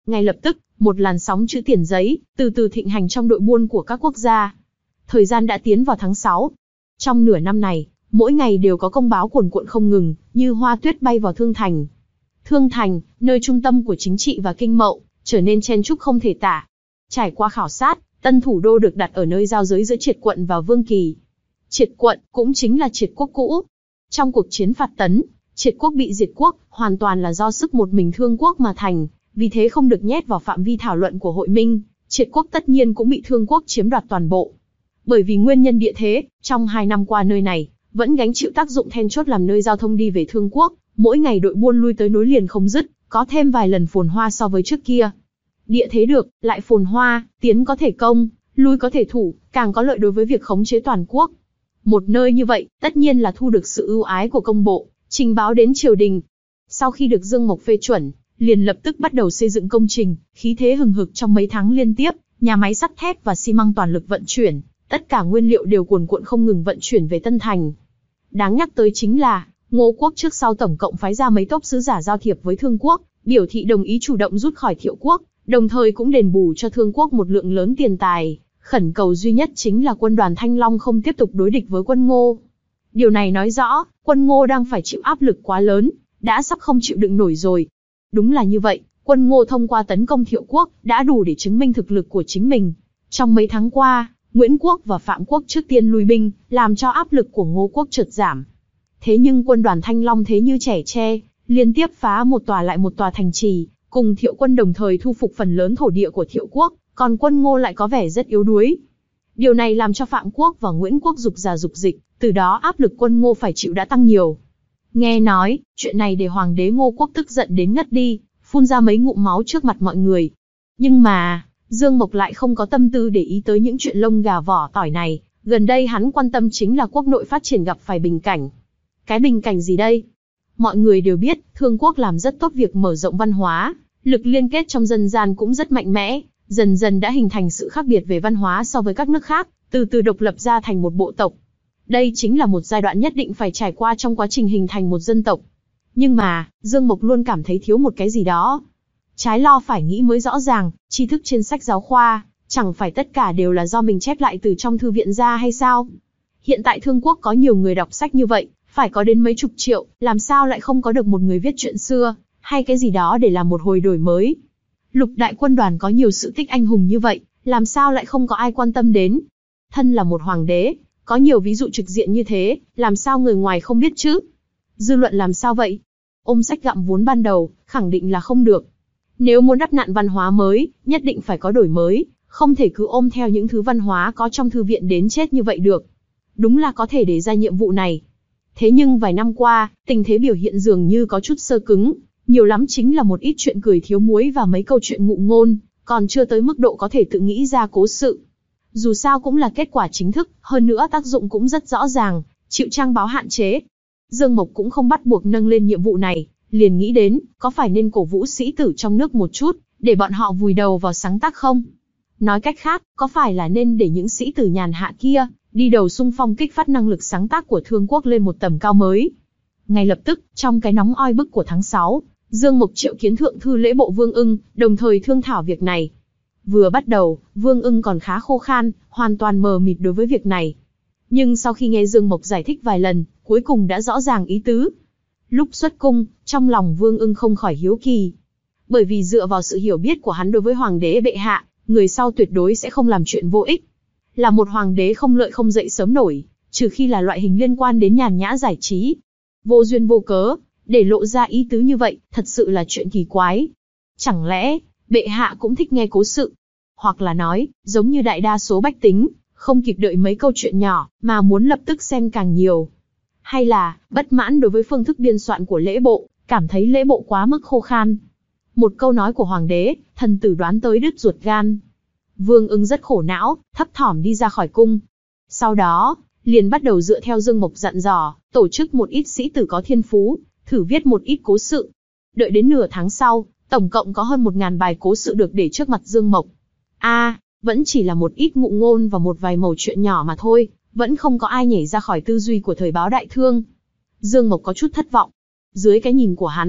S2: Ngay lập tức, một làn sóng chữ tiền giấy, từ từ thịnh hành trong đội buôn của các quốc gia. Thời gian đã tiến vào tháng sáu. Trong nửa năm này, mỗi ngày đều có công báo cuồn cuộn không ngừng, như hoa tuyết bay vào Thương Thành. Thương Thành, nơi trung tâm của chính trị và kinh mậu, trở nên chen chúc không thể tả. Trải qua khảo sát, tân thủ đô được đặt ở nơi giao giới giữa Triệt quận và Vương Kỳ. Triệt quận cũng chính là Triệt quốc cũ. Trong cuộc chiến phạt tấn, Triệt quốc bị diệt quốc, hoàn toàn là do sức một mình Thương quốc mà thành, vì thế không được nhét vào phạm vi thảo luận của hội minh. Triệt quốc tất nhiên cũng bị Thương quốc chiếm đoạt toàn bộ. Bởi vì nguyên nhân địa thế, trong hai năm qua nơi này vẫn gánh chịu tác dụng then chốt làm nơi giao thông đi về Thương quốc, mỗi ngày đội buôn lui tới nối liền không dứt, có thêm vài lần phồn hoa so với trước kia. Địa thế được, lại phồn hoa, tiến có thể công, lui có thể thủ, càng có lợi đối với việc khống chế toàn quốc. Một nơi như vậy, tất nhiên là thu được sự ưu ái của công bộ, trình báo đến triều đình. Sau khi được Dương Mộc phê chuẩn, liền lập tức bắt đầu xây dựng công trình, khí thế hừng hực trong mấy tháng liên tiếp, nhà máy sắt thép và xi măng toàn lực vận chuyển, tất cả nguyên liệu đều cuồn cuộn không ngừng vận chuyển về Tân Thành. Đáng nhắc tới chính là, Ngô quốc trước sau tổng cộng phái ra mấy tốp sứ giả giao thiệp với Thương quốc, biểu thị đồng ý chủ động rút khỏi Thiệu quốc, đồng thời cũng đền bù cho Thương quốc một lượng lớn tiền tài. Khẩn cầu duy nhất chính là quân đoàn Thanh Long không tiếp tục đối địch với quân Ngô. Điều này nói rõ, quân Ngô đang phải chịu áp lực quá lớn, đã sắp không chịu đựng nổi rồi. Đúng là như vậy, quân Ngô thông qua tấn công Thiệu quốc, đã đủ để chứng minh thực lực của chính mình. Trong mấy tháng qua, Nguyễn quốc và Phạm quốc trước tiên lui binh, làm cho áp lực của Ngô quốc chợt giảm. Thế nhưng quân đoàn Thanh Long thế như trẻ tre, liên tiếp phá một tòa lại một tòa thành trì, cùng Thiệu quân đồng thời thu phục phần lớn thổ địa của Thiệu quốc, còn quân Ngô lại có vẻ rất yếu đuối. Điều này làm cho Phạm quốc và Nguyễn quốc dục già dục dịch, từ đó áp lực quân Ngô phải chịu đã tăng nhiều. Nghe nói, chuyện này để hoàng đế Ngô quốc tức giận đến ngất đi, phun ra mấy ngụm máu trước mặt mọi người. Nhưng mà, Dương Mộc lại không có tâm tư để ý tới những chuyện lông gà vỏ tỏi này, gần đây hắn quan tâm chính là quốc nội phát triển gặp phải bình cảnh. Cái bình cảnh gì đây? Mọi người đều biết, Thương quốc làm rất tốt việc mở rộng văn hóa, lực liên kết trong dân gian cũng rất mạnh mẽ, dần dần đã hình thành sự khác biệt về văn hóa so với các nước khác, từ từ độc lập ra thành một bộ tộc. Đây chính là một giai đoạn nhất định phải trải qua trong quá trình hình thành một dân tộc. Nhưng mà, Dương Mộc luôn cảm thấy thiếu một cái gì đó. Trái lo phải nghĩ mới rõ ràng, tri thức trên sách giáo khoa, chẳng phải tất cả đều là do mình chép lại từ trong thư viện ra hay sao? Hiện tại Thương quốc có nhiều người đọc sách như vậy, phải có đến mấy chục triệu, làm sao lại không có được một người viết chuyện xưa, hay cái gì đó để làm một hồi đổi mới? Lục đại quân đoàn có nhiều sự tích anh hùng như vậy, làm sao lại không có ai quan tâm đến? Thân là một hoàng đế, có nhiều ví dụ trực diện như thế, làm sao người ngoài không biết chứ? Dư luận làm sao vậy? Ôm sách gặm vốn ban đầu, khẳng định là không được. Nếu muốn đắp nặn văn hóa mới, nhất định phải có đổi mới, không thể cứ ôm theo những thứ văn hóa có trong thư viện đến chết như vậy được. Đúng là có thể đề ra nhiệm vụ này. Thế nhưng vài năm qua, tình thế biểu hiện dường như có chút sơ cứng, nhiều lắm chính là một ít chuyện cười thiếu muối và mấy câu chuyện ngụ ngôn, còn chưa tới mức độ có thể tự nghĩ ra cố sự. Dù sao cũng là kết quả chính thức, hơn nữa tác dụng cũng rất rõ ràng, chịu trang báo hạn chế. Dương Mộc cũng không bắt buộc nâng lên nhiệm vụ này, liền nghĩ đến, có phải nên cổ vũ sĩ tử trong nước một chút, để bọn họ vùi đầu vào sáng tác không? Nói cách khác, có phải là nên để những sĩ tử nhàn hạ kia, đi đầu xung phong kích phát năng lực sáng tác của Thương quốc lên một tầm cao mới? Ngay lập tức, trong cái nóng oi bức của tháng sáu, Dương Mộc triệu kiến thượng thư lễ bộ Vương Ưng, đồng thời thương thảo việc này. Vừa bắt đầu, Vương Ưng còn khá khô khan, hoàn toàn mờ mịt đối với việc này. Nhưng sau khi nghe Dương Mộc giải thích vài lần, cuối cùng đã rõ ràng ý tứ. Lúc xuất cung, trong lòng Vương Ưng không khỏi hiếu kỳ. Bởi vì dựa vào sự hiểu biết của hắn đối với hoàng đế bệ hạ, người sau tuyệt đối sẽ không làm chuyện vô ích. Là một hoàng đế không lợi không dậy sớm nổi, trừ khi là loại hình liên quan đến nhàn nhã giải trí. Vô duyên vô cớ, để lộ ra ý tứ như vậy, thật sự là chuyện kỳ quái. Chẳng lẽ, bệ hạ cũng thích nghe cố sự? Hoặc là nói, giống như đại đa số bách tính, không kịp đợi mấy câu chuyện nhỏ, mà muốn lập tức xem càng nhiều. Hay là, bất mãn đối với phương thức biên soạn của lễ bộ, cảm thấy lễ bộ quá mức khô khan. Một câu nói của hoàng đế, thần tử đoán tới đứt ruột gan. Vương Ưng rất khổ não, thấp thỏm đi ra khỏi cung. Sau đó, liền bắt đầu dựa theo Dương Mộc dặn dò, tổ chức một ít sĩ tử có thiên phú, thử viết một ít cố sự. Đợi đến nửa tháng sau, tổng cộng có hơn một ngàn bài cố sự được để trước mặt Dương Mộc. A, à, vẫn chỉ là một ít ngụ ngôn và một vài mẩu chuyện nhỏ mà thôi, vẫn không có ai nhảy ra khỏi tư duy của thời báo Đại Thương. Dương Mộc có chút thất vọng. Dưới cái nhìn của hắn,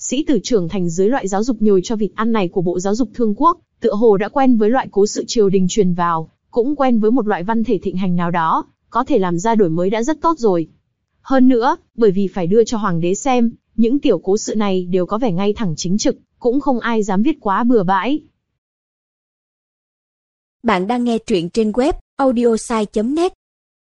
S2: Sĩ tử trưởng thành dưới loại giáo dục nhồi cho vịt ăn này của Bộ Giáo dục Thương Quốc, tựa hồ đã quen với loại cố sự triều đình truyền vào, cũng quen với một loại văn thể thịnh hành nào đó, có thể làm ra đổi mới đã rất tốt rồi. Hơn nữa, bởi vì phải đưa cho hoàng đế xem, những tiểu cố sự này đều có vẻ ngay thẳng chính trực, cũng không ai dám viết quá bừa bãi.
S1: Bạn đang nghe truyện trên web audiosai chấm net.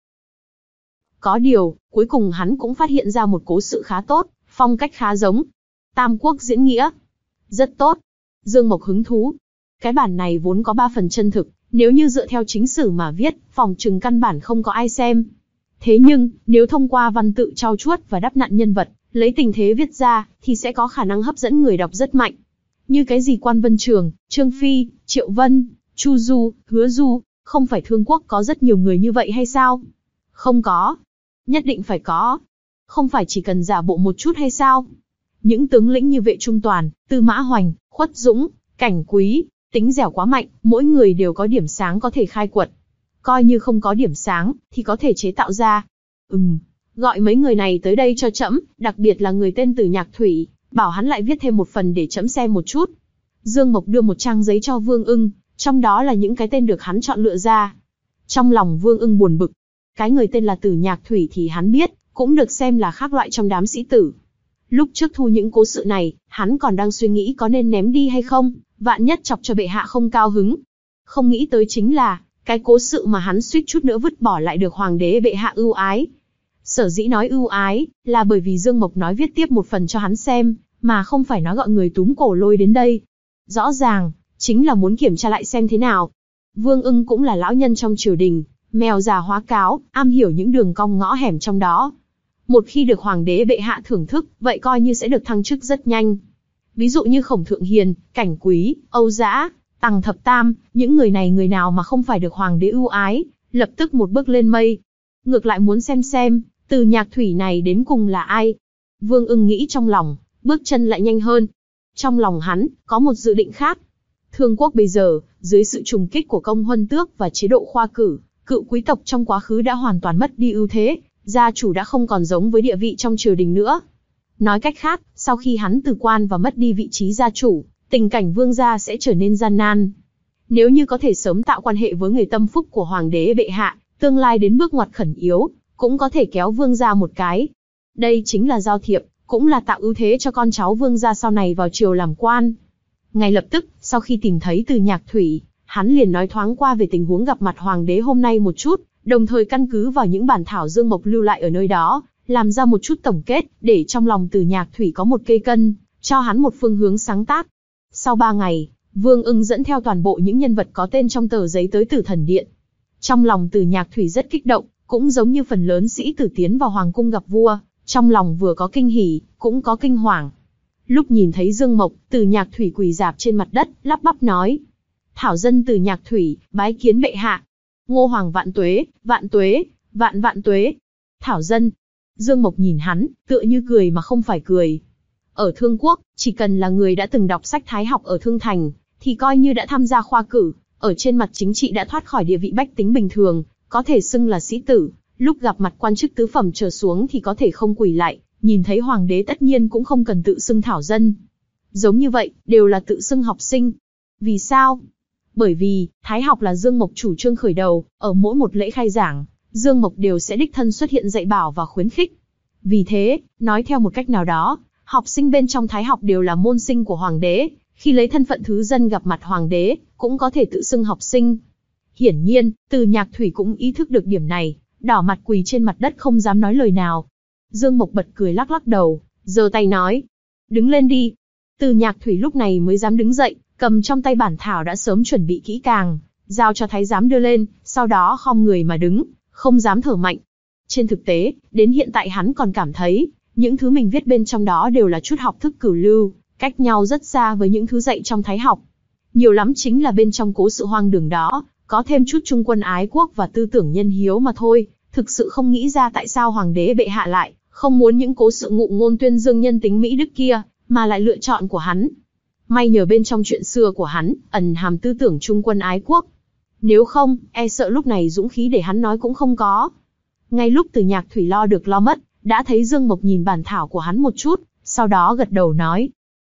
S2: Có điều, cuối cùng hắn cũng phát hiện ra một cố sự khá tốt, phong cách khá giống Tam Quốc diễn nghĩa. Rất tốt. Dương Mộc hứng thú. Cái bản này vốn có ba phần chân thực, nếu như dựa theo chính sử mà viết, phòng trừng căn bản không có ai xem. Thế nhưng, nếu thông qua văn tự trau chuốt và đắp nặn nhân vật, lấy tình thế viết ra, thì sẽ có khả năng hấp dẫn người đọc rất mạnh. Như cái gì Quan Vân Trường, Trương Phi, Triệu Vân, Chu Du, Hứa Du, không phải Thương Quốc có rất nhiều người như vậy hay sao? Không có. Nhất định phải có. Không phải chỉ cần giả bộ một chút hay sao? Những tướng lĩnh như Vệ Trung Toàn, Tư Mã Hoành, Khuất Dũng, Cảnh Quý, tính dẻo quá mạnh, mỗi người đều có điểm sáng có thể khai quật. Coi như không có điểm sáng, thì có thể chế tạo ra. Ừm, gọi mấy người này tới đây cho trẫm, đặc biệt là người tên Từ Nhạc Thủy, bảo hắn lại viết thêm một phần để trẫm xem một chút. Dương Mộc đưa một trang giấy cho Vương Ưng, trong đó là những cái tên được hắn chọn lựa ra. Trong lòng Vương Ưng buồn bực. Cái người tên là Từ Nhạc Thủy thì hắn biết, cũng được xem là khác loại trong đám sĩ tử. Lúc trước thu những cố sự này, hắn còn đang suy nghĩ có nên ném đi hay không, vạn nhất chọc cho bệ hạ không cao hứng. Không nghĩ tới chính là, cái cố sự mà hắn suýt chút nữa vứt bỏ lại được hoàng đế bệ hạ ưu ái. Sở dĩ nói ưu ái, là bởi vì Dương Mộc nói viết tiếp một phần cho hắn xem, mà không phải nói gọi người túm cổ lôi đến đây. Rõ ràng, chính là muốn kiểm tra lại xem thế nào. Vương Ưng cũng là lão nhân trong triều đình, mèo già hóa cáo, am hiểu những đường cong ngõ hẻm trong đó. Một khi được hoàng đế bệ hạ thưởng thức, vậy coi như sẽ được thăng chức rất nhanh. Ví dụ như Khổng Thượng Hiền, Cảnh Quý, Âu Dã, Tằng Thập Tam, những người này người nào mà không phải được hoàng đế ưu ái, lập tức một bước lên mây. Ngược lại muốn xem xem, Từ Nhạc Thủy này đến cùng là ai. Vương Ưng nghĩ trong lòng, bước chân lại nhanh hơn. Trong lòng hắn, có một dự định khác. Thương Quốc bây giờ, dưới sự trùng kích của công huân tước và chế độ khoa cử, cựu quý tộc trong quá khứ đã hoàn toàn mất đi ưu thế, gia chủ đã không còn giống với địa vị trong triều đình nữa. Nói cách khác, sau khi hắn từ quan và mất đi vị trí gia chủ, tình cảnh vương gia sẽ trở nên gian nan. Nếu như có thể sớm tạo quan hệ với người tâm phúc của hoàng đế bệ hạ, tương lai đến bước ngoặt khẩn yếu, cũng có thể kéo vương gia một cái. Đây chính là giao thiệp, cũng là tạo ưu thế cho con cháu vương gia sau này vào triều làm quan. Ngay lập tức, sau khi tìm thấy Từ Nhạc Thủy, hắn liền nói thoáng qua về tình huống gặp mặt hoàng đế hôm nay một chút, đồng thời căn cứ vào những bản thảo Dương Mộc lưu lại ở nơi đó, làm ra một chút tổng kết, để trong lòng Từ Nhạc Thủy có một cây cân, cho hắn một phương hướng sáng tác. Sau ba ngày, Vương Ưng dẫn theo toàn bộ những nhân vật có tên trong tờ giấy tới Tử Thần Điện. Trong lòng Từ Nhạc Thủy rất kích động, cũng giống như phần lớn sĩ tử tiến vào hoàng cung gặp vua, trong lòng vừa có kinh hỉ, cũng có kinh hoàng. Lúc nhìn thấy Dương Mộc, Từ Nhạc Thủy quỳ rạp trên mặt đất, lắp bắp nói: "Thảo dân Từ Nhạc Thủy, bái kiến bệ hạ. Ngô hoàng vạn tuế, vạn tuế, vạn vạn tuế. Thảo dân." Dương Mộc nhìn hắn, tựa như cười mà không phải cười. Ở Thương Quốc, chỉ cần là người đã từng đọc sách thái học ở Thương Thành, thì coi như đã tham gia khoa cử, ở trên mặt chính trị đã thoát khỏi địa vị bách tính bình thường, có thể xưng là sĩ tử. Lúc gặp mặt quan chức tứ phẩm trở xuống thì có thể không quỳ lại, nhìn thấy hoàng đế tất nhiên cũng không cần tự xưng thảo dân. Giống như vậy, đều là tự xưng học sinh. Vì sao? Bởi vì, thái học là Dương Mộc chủ trương khởi đầu, ở mỗi một lễ khai giảng, Dương Mộc đều sẽ đích thân xuất hiện dạy bảo và khuyến khích. Vì thế, nói theo một cách nào đó, học sinh bên trong thái học đều là môn sinh của hoàng đế, khi lấy thân phận thứ dân gặp mặt hoàng đế, cũng có thể tự xưng học sinh. Hiển nhiên, Từ Nhạc Thủy cũng ý thức được điểm này, đỏ mặt quỳ trên mặt đất không dám nói lời nào. Dương Mộc bật cười lắc lắc đầu, giơ tay nói: "Đứng lên đi." Từ Nhạc Thủy lúc này mới dám đứng dậy, cầm trong tay bản thảo đã sớm chuẩn bị kỹ càng, giao cho thái giám đưa lên, sau đó khom người mà đứng, không dám thở mạnh. Trên thực tế, đến hiện tại hắn còn cảm thấy, những thứ mình viết bên trong đó đều là chút học thức cửu lưu, cách nhau rất xa với những thứ dạy trong thái học. Nhiều lắm chính là bên trong cố sự hoang đường đó, có thêm chút trung quân ái quốc và tư tưởng nhân hiếu mà thôi, thực sự không nghĩ ra tại sao hoàng đế bệ hạ lại không muốn những cố sự ngụ ngôn tuyên dương nhân tính mỹ đức kia, mà lại lựa chọn của hắn. May nhờ bên trong chuyện xưa của hắn, ẩn hàm tư tưởng trung quân ái quốc. Nếu không, e sợ lúc này dũng khí để hắn nói cũng không có. Ngay lúc Từ Nhạc Thủy lo được lo mất, đã thấy Dương Mộc nhìn bản thảo của hắn một chút, sau đó gật đầu nói: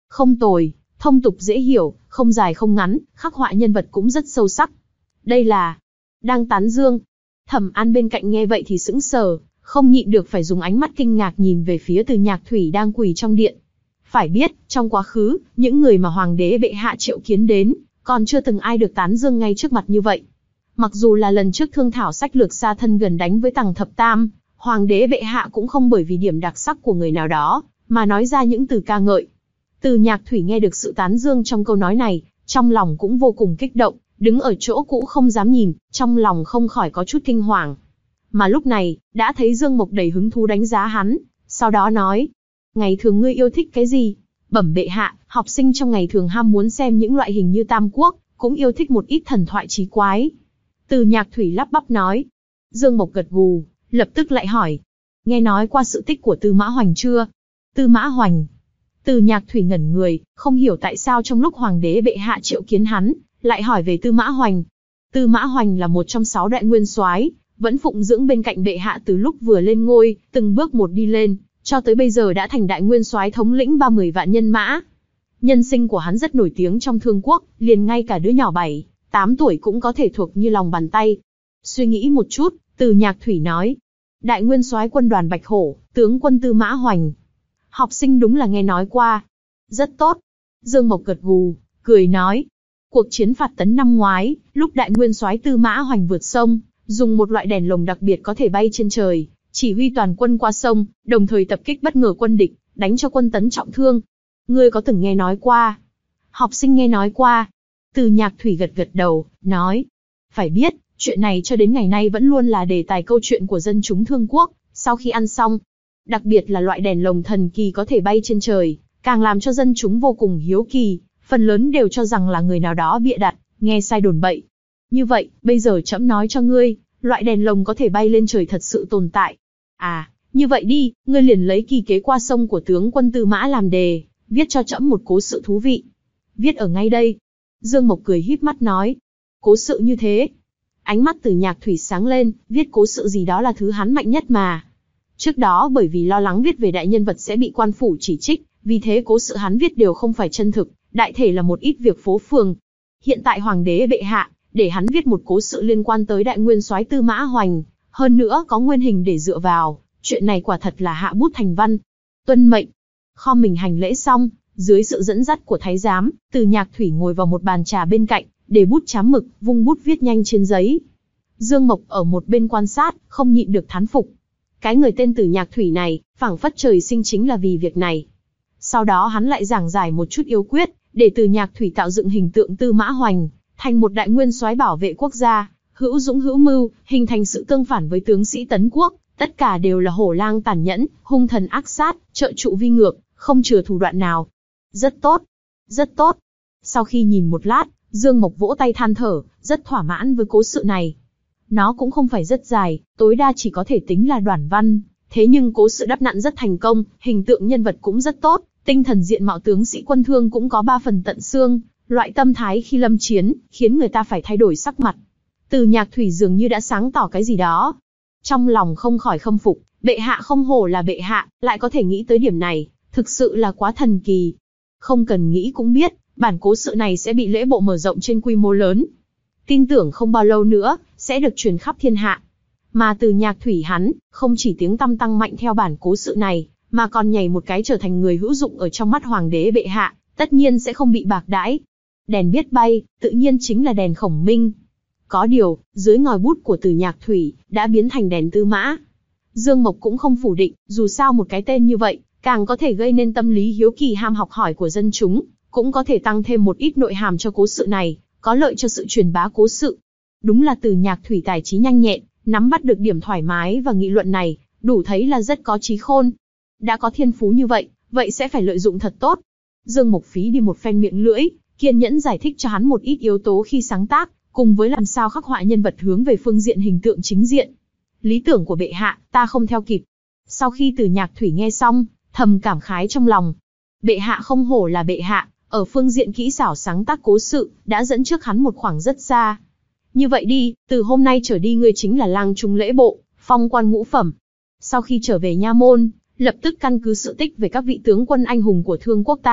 S2: Không tồi, thông tục dễ hiểu, không dài không ngắn, khắc họa nhân vật cũng rất sâu sắc. Đây là... đang tán dương. Thẩm An bên cạnh nghe vậy thì sững sờ, không nhịn được phải dùng ánh mắt kinh ngạc nhìn về phía Từ Nhạc Thủy đang quỳ trong điện. Phải biết, trong quá khứ, những người mà hoàng đế bệ hạ triệu kiến đến, còn chưa từng ai được tán dương ngay trước mặt như vậy. Mặc dù là lần trước thương thảo sách lược xa thân gần đánh với Tằng Thập Tam, hoàng đế bệ hạ cũng không bởi vì điểm đặc sắc của người nào đó, mà nói ra những từ ca ngợi. Từ Nhạc Thủy nghe được sự tán dương trong câu nói này, trong lòng cũng vô cùng kích động, đứng ở chỗ cũ không dám nhìn, trong lòng không khỏi có chút kinh hoàng. Mà lúc này, đã thấy Dương Mộc đầy hứng thú đánh giá hắn, sau đó nói, ngày thường ngươi yêu thích cái gì? Bẩm bệ hạ, học sinh trong ngày thường ham muốn xem những loại hình như Tam Quốc, cũng yêu thích một ít thần thoại chí quái. Từ Nhạc Thủy lắp bắp nói. Dương Mộc gật gù, lập tức lại hỏi, nghe nói qua sự tích của Tư Mã Hoành chưa? Tư Mã Hoành. Từ Nhạc Thủy ngẩn người, không hiểu tại sao trong lúc hoàng đế bệ hạ triệu kiến hắn, lại hỏi về Tư Mã Hoành. Tư Mã Hoành là một trong sáu đại nguyên soái, vẫn phụng dưỡng bên cạnh bệ hạ từ lúc vừa lên ngôi, từng bước một đi lên, cho tới bây giờ đã thành đại nguyên soái thống lĩnh ba mươi vạn nhân mã. Nhân sinh của hắn rất nổi tiếng trong Thương Quốc, liền ngay cả đứa nhỏ bảy, tám tuổi cũng có thể thuộc như lòng bàn tay. Suy nghĩ một chút, Từ Nhạc Thủy nói, đại nguyên soái quân đoàn Bạch Hổ, tướng quân Tư Mã Hoành. Học sinh đúng là nghe nói qua. Rất tốt. Dương Mộc gật gù, cười nói, cuộc chiến phạt tấn năm ngoái, lúc đại nguyên soái Tư Mã Hoành vượt sông, dùng một loại đèn lồng đặc biệt có thể bay trên trời, chỉ huy toàn quân qua sông, đồng thời tập kích bất ngờ quân địch, đánh cho quân tấn trọng thương. Ngươi có từng nghe nói qua? Học sinh nghe nói qua. Từ Nhạc Thủy gật gật đầu, nói, phải biết, chuyện này cho đến ngày nay vẫn luôn là đề tài câu chuyện của dân chúng Thương Quốc. Sau khi ăn xong, đặc biệt là loại đèn lồng thần kỳ có thể bay trên trời, càng làm cho dân chúng vô cùng hiếu kỳ, phần lớn đều cho rằng là người nào đó bịa đặt, nghe sai đồn bậy. Như vậy, bây giờ trẫm nói cho ngươi, loại đèn lồng có thể bay lên trời thật sự tồn tại. À, như vậy đi, ngươi liền lấy kỳ kế qua sông của tướng quân Tư Mã làm đề, viết cho trẫm một cố sự thú vị. Viết ở ngay đây. Dương Mộc cười híp mắt nói, cố sự như thế. Ánh mắt Từ Nhạc Thủy sáng lên, viết cố sự gì đó là thứ hắn mạnh nhất mà. Trước đó bởi vì lo lắng viết về đại nhân vật sẽ bị quan phủ chỉ trích, vì thế cố sự hắn viết đều không phải chân thực, đại thể là một ít việc phố phường. Hiện tại hoàng đế bệ hạ, để hắn viết một cố sự liên quan tới đại nguyên soái Tư Mã Hoành, hơn nữa có nguyên hình để dựa vào, chuyện này quả thật là hạ bút thành văn. Tuân mệnh. Khom mình hành lễ xong, dưới sự dẫn dắt của thái giám, Từ Nhạc Thủy ngồi vào một bàn trà bên cạnh, để bút chám mực, vung bút viết nhanh trên giấy. Dương Mộc ở một bên quan sát, không nhịn được thán phục. Cái người tên Từ Nhạc Thủy này, phảng phất trời sinh chính là vì việc này. Sau đó hắn lại giảng giải một chút yếu quyết, để Từ Nhạc Thủy tạo dựng hình tượng Tư Mã Hoành, thành một đại nguyên soái bảo vệ quốc gia, hữu dũng hữu mưu, hình thành sự tương phản với tướng sĩ Tấn Quốc, tất cả đều là hổ lang tàn nhẫn, hung thần ác sát, trợ trụ vi ngược, không chừa thủ đoạn nào. Rất tốt, rất tốt. Sau khi nhìn một lát, Dương Mộc vỗ tay than thở, rất thỏa mãn với cố sự này. Nó cũng không phải rất dài, tối đa chỉ có thể tính là đoạn văn, thế nhưng cố sự đắp nặn rất thành công, hình tượng nhân vật cũng rất tốt, tinh thần diện mạo tướng sĩ quân Thương cũng có ba phần tận xương, loại tâm thái khi lâm chiến, khiến người ta phải thay đổi sắc mặt. Từ Nhạc Thủy dường như đã sáng tỏ cái gì đó. Trong lòng không khỏi khâm phục, bệ hạ không hổ là bệ hạ, lại có thể nghĩ tới điểm này, thực sự là quá thần kỳ. Không cần nghĩ cũng biết, bản cố sự này sẽ bị lễ bộ mở rộng trên quy mô lớn. Tin tưởng không bao lâu nữa, sẽ được truyền khắp thiên hạ. Mà Từ Nhạc Thủy hắn, không chỉ tiếng tăm tăng mạnh theo bản cố sự này, mà còn nhảy một cái trở thành người hữu dụng ở trong mắt hoàng đế bệ hạ, tất nhiên sẽ không bị bạc đãi. Đèn biết bay, tự nhiên chính là đèn Khổng Minh. Có điều, dưới ngòi bút của Từ Nhạc Thủy, đã biến thành đèn Tư Mã. Dương Mộc cũng không phủ định, dù sao một cái tên như vậy, càng có thể gây nên tâm lý hiếu kỳ ham học hỏi của dân chúng, cũng có thể tăng thêm một ít nội hàm cho cố sự này, có lợi cho sự truyền bá cố sự. Đúng là Từ Nhạc Thủy tài trí nhanh nhẹn, nắm bắt được điểm thoải mái và nghị luận này, đủ thấy là rất có trí khôn. Đã có thiên phú như vậy, vậy sẽ phải lợi dụng thật tốt. Dương Mộc phí đi một phen miệng lưỡi, kiên nhẫn giải thích cho hắn một ít yếu tố khi sáng tác, cùng với làm sao khắc họa nhân vật hướng về phương diện hình tượng chính diện. Lý tưởng của bệ hạ, ta không theo kịp. Sau khi Từ Nhạc Thủy nghe xong, thầm cảm khái trong lòng. Bệ hạ không hổ là bệ hạ, ở phương diện kỹ xảo sáng tác cố sự, đã dẫn trước hắn một khoảng rất xa. Như vậy đi, từ hôm nay trở đi ngươi chính là lang trung lễ bộ, phong quan ngũ phẩm. Sau khi trở về nha môn, lập tức căn cứ sự tích về các vị tướng quân anh hùng của Thương Quốc ta,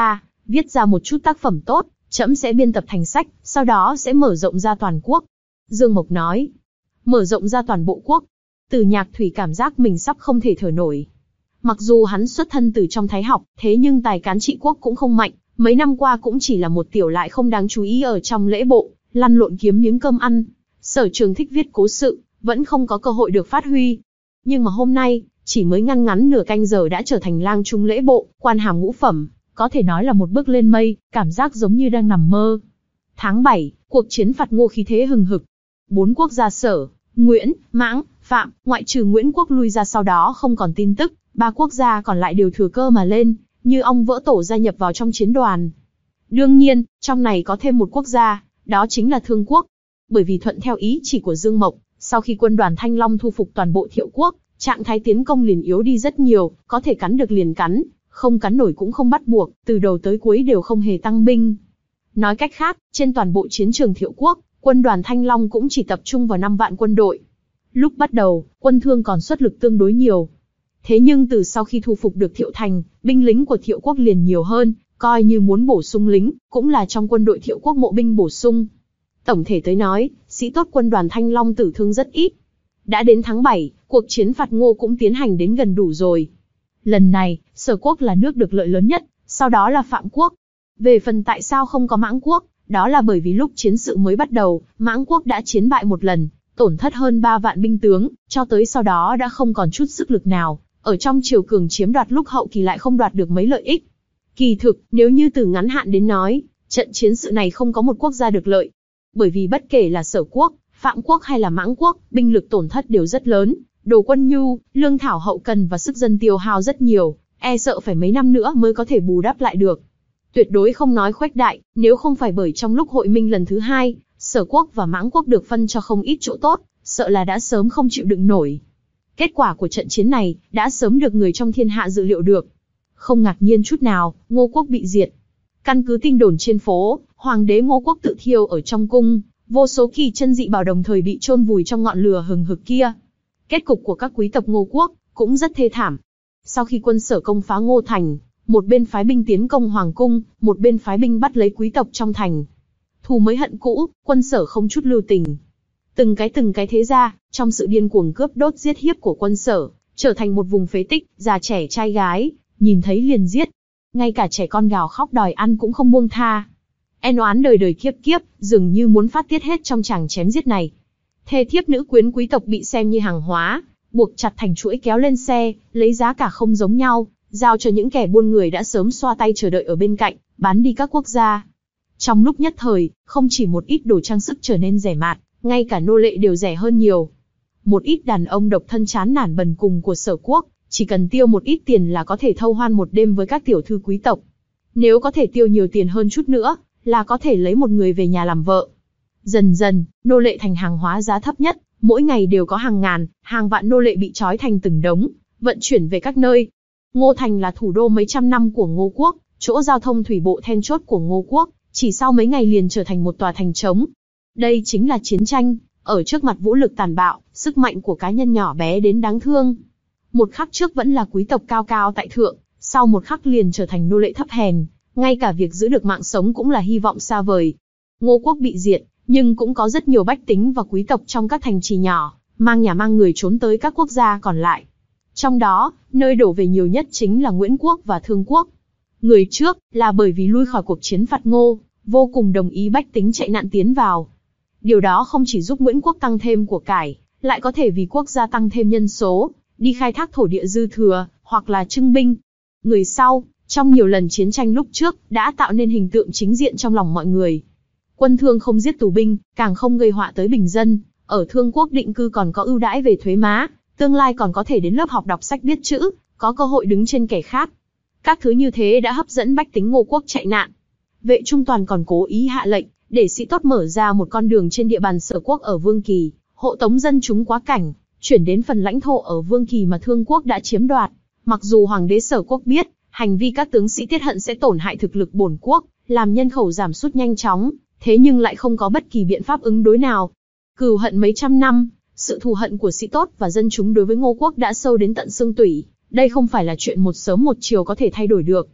S2: viết ra một chút tác phẩm tốt, trẫm sẽ biên tập thành sách, sau đó sẽ mở rộng ra toàn quốc. Dương Mộc nói, mở rộng ra toàn bộ quốc. Từ Nhạc Thủy cảm giác mình sắp không thể thở nổi. Mặc dù hắn xuất thân từ trong thái học, thế nhưng tài cán trị quốc cũng không mạnh, mấy năm qua cũng chỉ là một tiểu lại không đáng chú ý ở trong lễ bộ, lăn lộn kiếm miếng cơm ăn. Sở Trường thích viết cố sự, vẫn không có cơ hội được phát huy. Nhưng mà hôm nay, chỉ mới ngăn ngắn nửa canh giờ đã trở thành lang trung lễ bộ, quan hàm ngũ phẩm, có thể nói là một bước lên mây, cảm giác giống như đang nằm mơ. Tháng bảy, cuộc chiến phạt Ngô khí thế hừng hực. Bốn quốc gia Sở, Nguyễn, Mãng, Phạm, ngoại trừ Nguyễn quốc lui ra sau đó không còn tin tức, ba quốc gia còn lại đều thừa cơ mà lên, như ong vỡ tổ gia nhập vào trong chiến đoàn. Đương nhiên, trong này có thêm một quốc gia, đó chính là Thương quốc. Bởi vì thuận theo ý chỉ của Dương Mộc, sau khi quân đoàn Thanh Long thu phục toàn bộ Thiệu quốc, trạng thái tiến công liền yếu đi rất nhiều, có thể cắn được liền cắn, không cắn nổi cũng không bắt buộc, từ đầu tới cuối đều không hề tăng binh. Nói cách khác, trên toàn bộ chiến trường Thiệu quốc, quân đoàn Thanh Long cũng chỉ tập trung vào năm vạn quân đội. Lúc bắt đầu, quân Thương còn xuất lực tương đối nhiều. Thế nhưng từ sau khi thu phục được Thiệu thành, binh lính của Thiệu quốc liền nhiều hơn, coi như muốn bổ sung lính, cũng là trong quân đội Thiệu quốc mộ binh bổ sung. Tổng thể tới nói, sĩ tốt quân đoàn Thanh Long tử thương rất ít. Đã đến tháng bảy, cuộc chiến phạt Ngô cũng tiến hành đến gần đủ rồi. Lần này, Sở quốc là nước được lợi lớn nhất, sau đó là Phạm quốc. Về phần tại sao không có Mãng quốc, đó là bởi vì lúc chiến sự mới bắt đầu, Mãng quốc đã chiến bại một lần, tổn thất hơn ba vạn binh tướng, cho tới sau đó đã không còn chút sức lực nào, ở trong triều cường chiếm đoạt lúc hậu kỳ lại không đoạt được mấy lợi ích. Kỳ thực, nếu như từ ngắn hạn đến nói, trận chiến sự này không có một quốc gia được lợi. Bởi vì bất kể là Sở quốc, Phạm quốc hay là Mãng quốc, binh lực tổn thất đều rất lớn, đồ quân nhu, lương thảo hậu cần và sức dân tiêu hao rất nhiều, e sợ phải mấy năm nữa mới có thể bù đắp lại được. Tuyệt đối không nói khuếch đại, nếu không phải bởi trong lúc hội minh lần thứ hai, Sở quốc và Mãng quốc được phân cho không ít chỗ tốt, sợ là đã sớm không chịu đựng nổi. Kết quả của trận chiến này, đã sớm được người trong thiên hạ dự liệu được. Không ngạc nhiên chút nào, Ngô quốc bị diệt. Căn cứ tin đồn trên phố, Hoàng đế Ngô quốc tự thiêu ở trong cung, vô số kỳ chân dị bảo đồng thời bị chôn vùi trong ngọn lửa hừng hực kia. Kết cục của các quý tộc Ngô quốc cũng rất thê thảm. Sau khi quân Sở công phá Ngô thành, một bên phái binh tiến công hoàng cung, một bên phái binh bắt lấy quý tộc trong thành. Thù mới hận cũ, quân Sở không chút lưu tình. Từng cái từng cái thế ra, trong sự điên cuồng cướp đốt giết hiếp của quân Sở, trở thành một vùng phế tích, già trẻ trai gái, nhìn thấy liền giết. Ngay cả trẻ con gào khóc đòi ăn cũng không buông tha. En oán đời đời kiếp kiếp, dường như muốn phát tiết hết trong tràng chém giết này. Thê thiếp nữ quyến quý tộc bị xem như hàng hóa, buộc chặt thành chuỗi kéo lên xe, lấy giá cả không giống nhau, giao cho những kẻ buôn người đã sớm xoa tay chờ đợi ở bên cạnh, bán đi các quốc gia. Trong lúc nhất thời, không chỉ một ít đồ trang sức trở nên rẻ mạt, ngay cả nô lệ đều rẻ hơn nhiều. Một ít đàn ông độc thân chán nản bần cùng của Sở quốc, chỉ cần tiêu một ít tiền là có thể thâu hoan một đêm với các tiểu thư quý tộc. Nếu có thể tiêu nhiều tiền hơn chút nữa, là có thể lấy một người về nhà làm vợ. Dần dần, nô lệ thành hàng hóa giá thấp nhất, mỗi ngày đều có hàng ngàn, hàng vạn nô lệ bị trói thành từng đống, vận chuyển về các nơi. Ngô thành là thủ đô mấy trăm năm của Ngô quốc, chỗ giao thông thủy bộ then chốt của Ngô quốc, chỉ sau mấy ngày liền trở thành một tòa thành trống. Đây chính là chiến tranh, ở trước mặt vũ lực tàn bạo, sức mạnh của cá nhân nhỏ bé đến đáng thương. Một khắc trước vẫn là quý tộc cao cao tại thượng, sau một khắc liền trở thành nô lệ thấp hèn, ngay cả việc giữ được mạng sống cũng là hy vọng xa vời. Ngô quốc bị diệt, nhưng cũng có rất nhiều bách tính và quý tộc trong các thành trì nhỏ, mang nhà mang người trốn tới các quốc gia còn lại. Trong đó, nơi đổ về nhiều nhất chính là Nguyễn quốc và Thương quốc. Người trước là bởi vì lui khỏi cuộc chiến phạt Ngô, vô cùng đồng ý bách tính chạy nạn tiến vào. Điều đó không chỉ giúp Nguyễn quốc tăng thêm của cải, lại có thể vì quốc gia tăng thêm nhân số, đi khai thác thổ địa dư thừa, hoặc là trưng binh. Người sau, trong nhiều lần chiến tranh lúc trước, đã tạo nên hình tượng chính diện trong lòng mọi người. Quân Thương không giết tù binh, càng không gây họa tới bình dân, ở Thương quốc định cư còn có ưu đãi về thuế má, tương lai còn có thể đến lớp học đọc sách biết chữ, có cơ hội đứng trên kẻ khác. Các thứ như thế đã hấp dẫn bách tính Ngô quốc chạy nạn. Vệ Trung Toàn còn cố ý hạ lệnh, để sĩ tốt mở ra một con đường trên địa bàn Sở quốc ở Vương Kỳ, hộ tống dân chúng quá cảnh, chuyển đến phần lãnh thổ ở Vương Kỳ mà Thương quốc đã chiếm đoạt. Mặc dù Hoàng đế Sở quốc biết, hành vi các tướng sĩ tiết hận sẽ tổn hại thực lực bổn quốc, làm nhân khẩu giảm sút nhanh chóng, thế nhưng lại không có bất kỳ biện pháp ứng đối nào. Cừu hận mấy trăm năm, sự thù hận của sĩ tốt và dân chúng đối với Ngô quốc đã sâu đến tận xương tủy, đây không phải là chuyện một sớm một chiều có thể thay đổi được.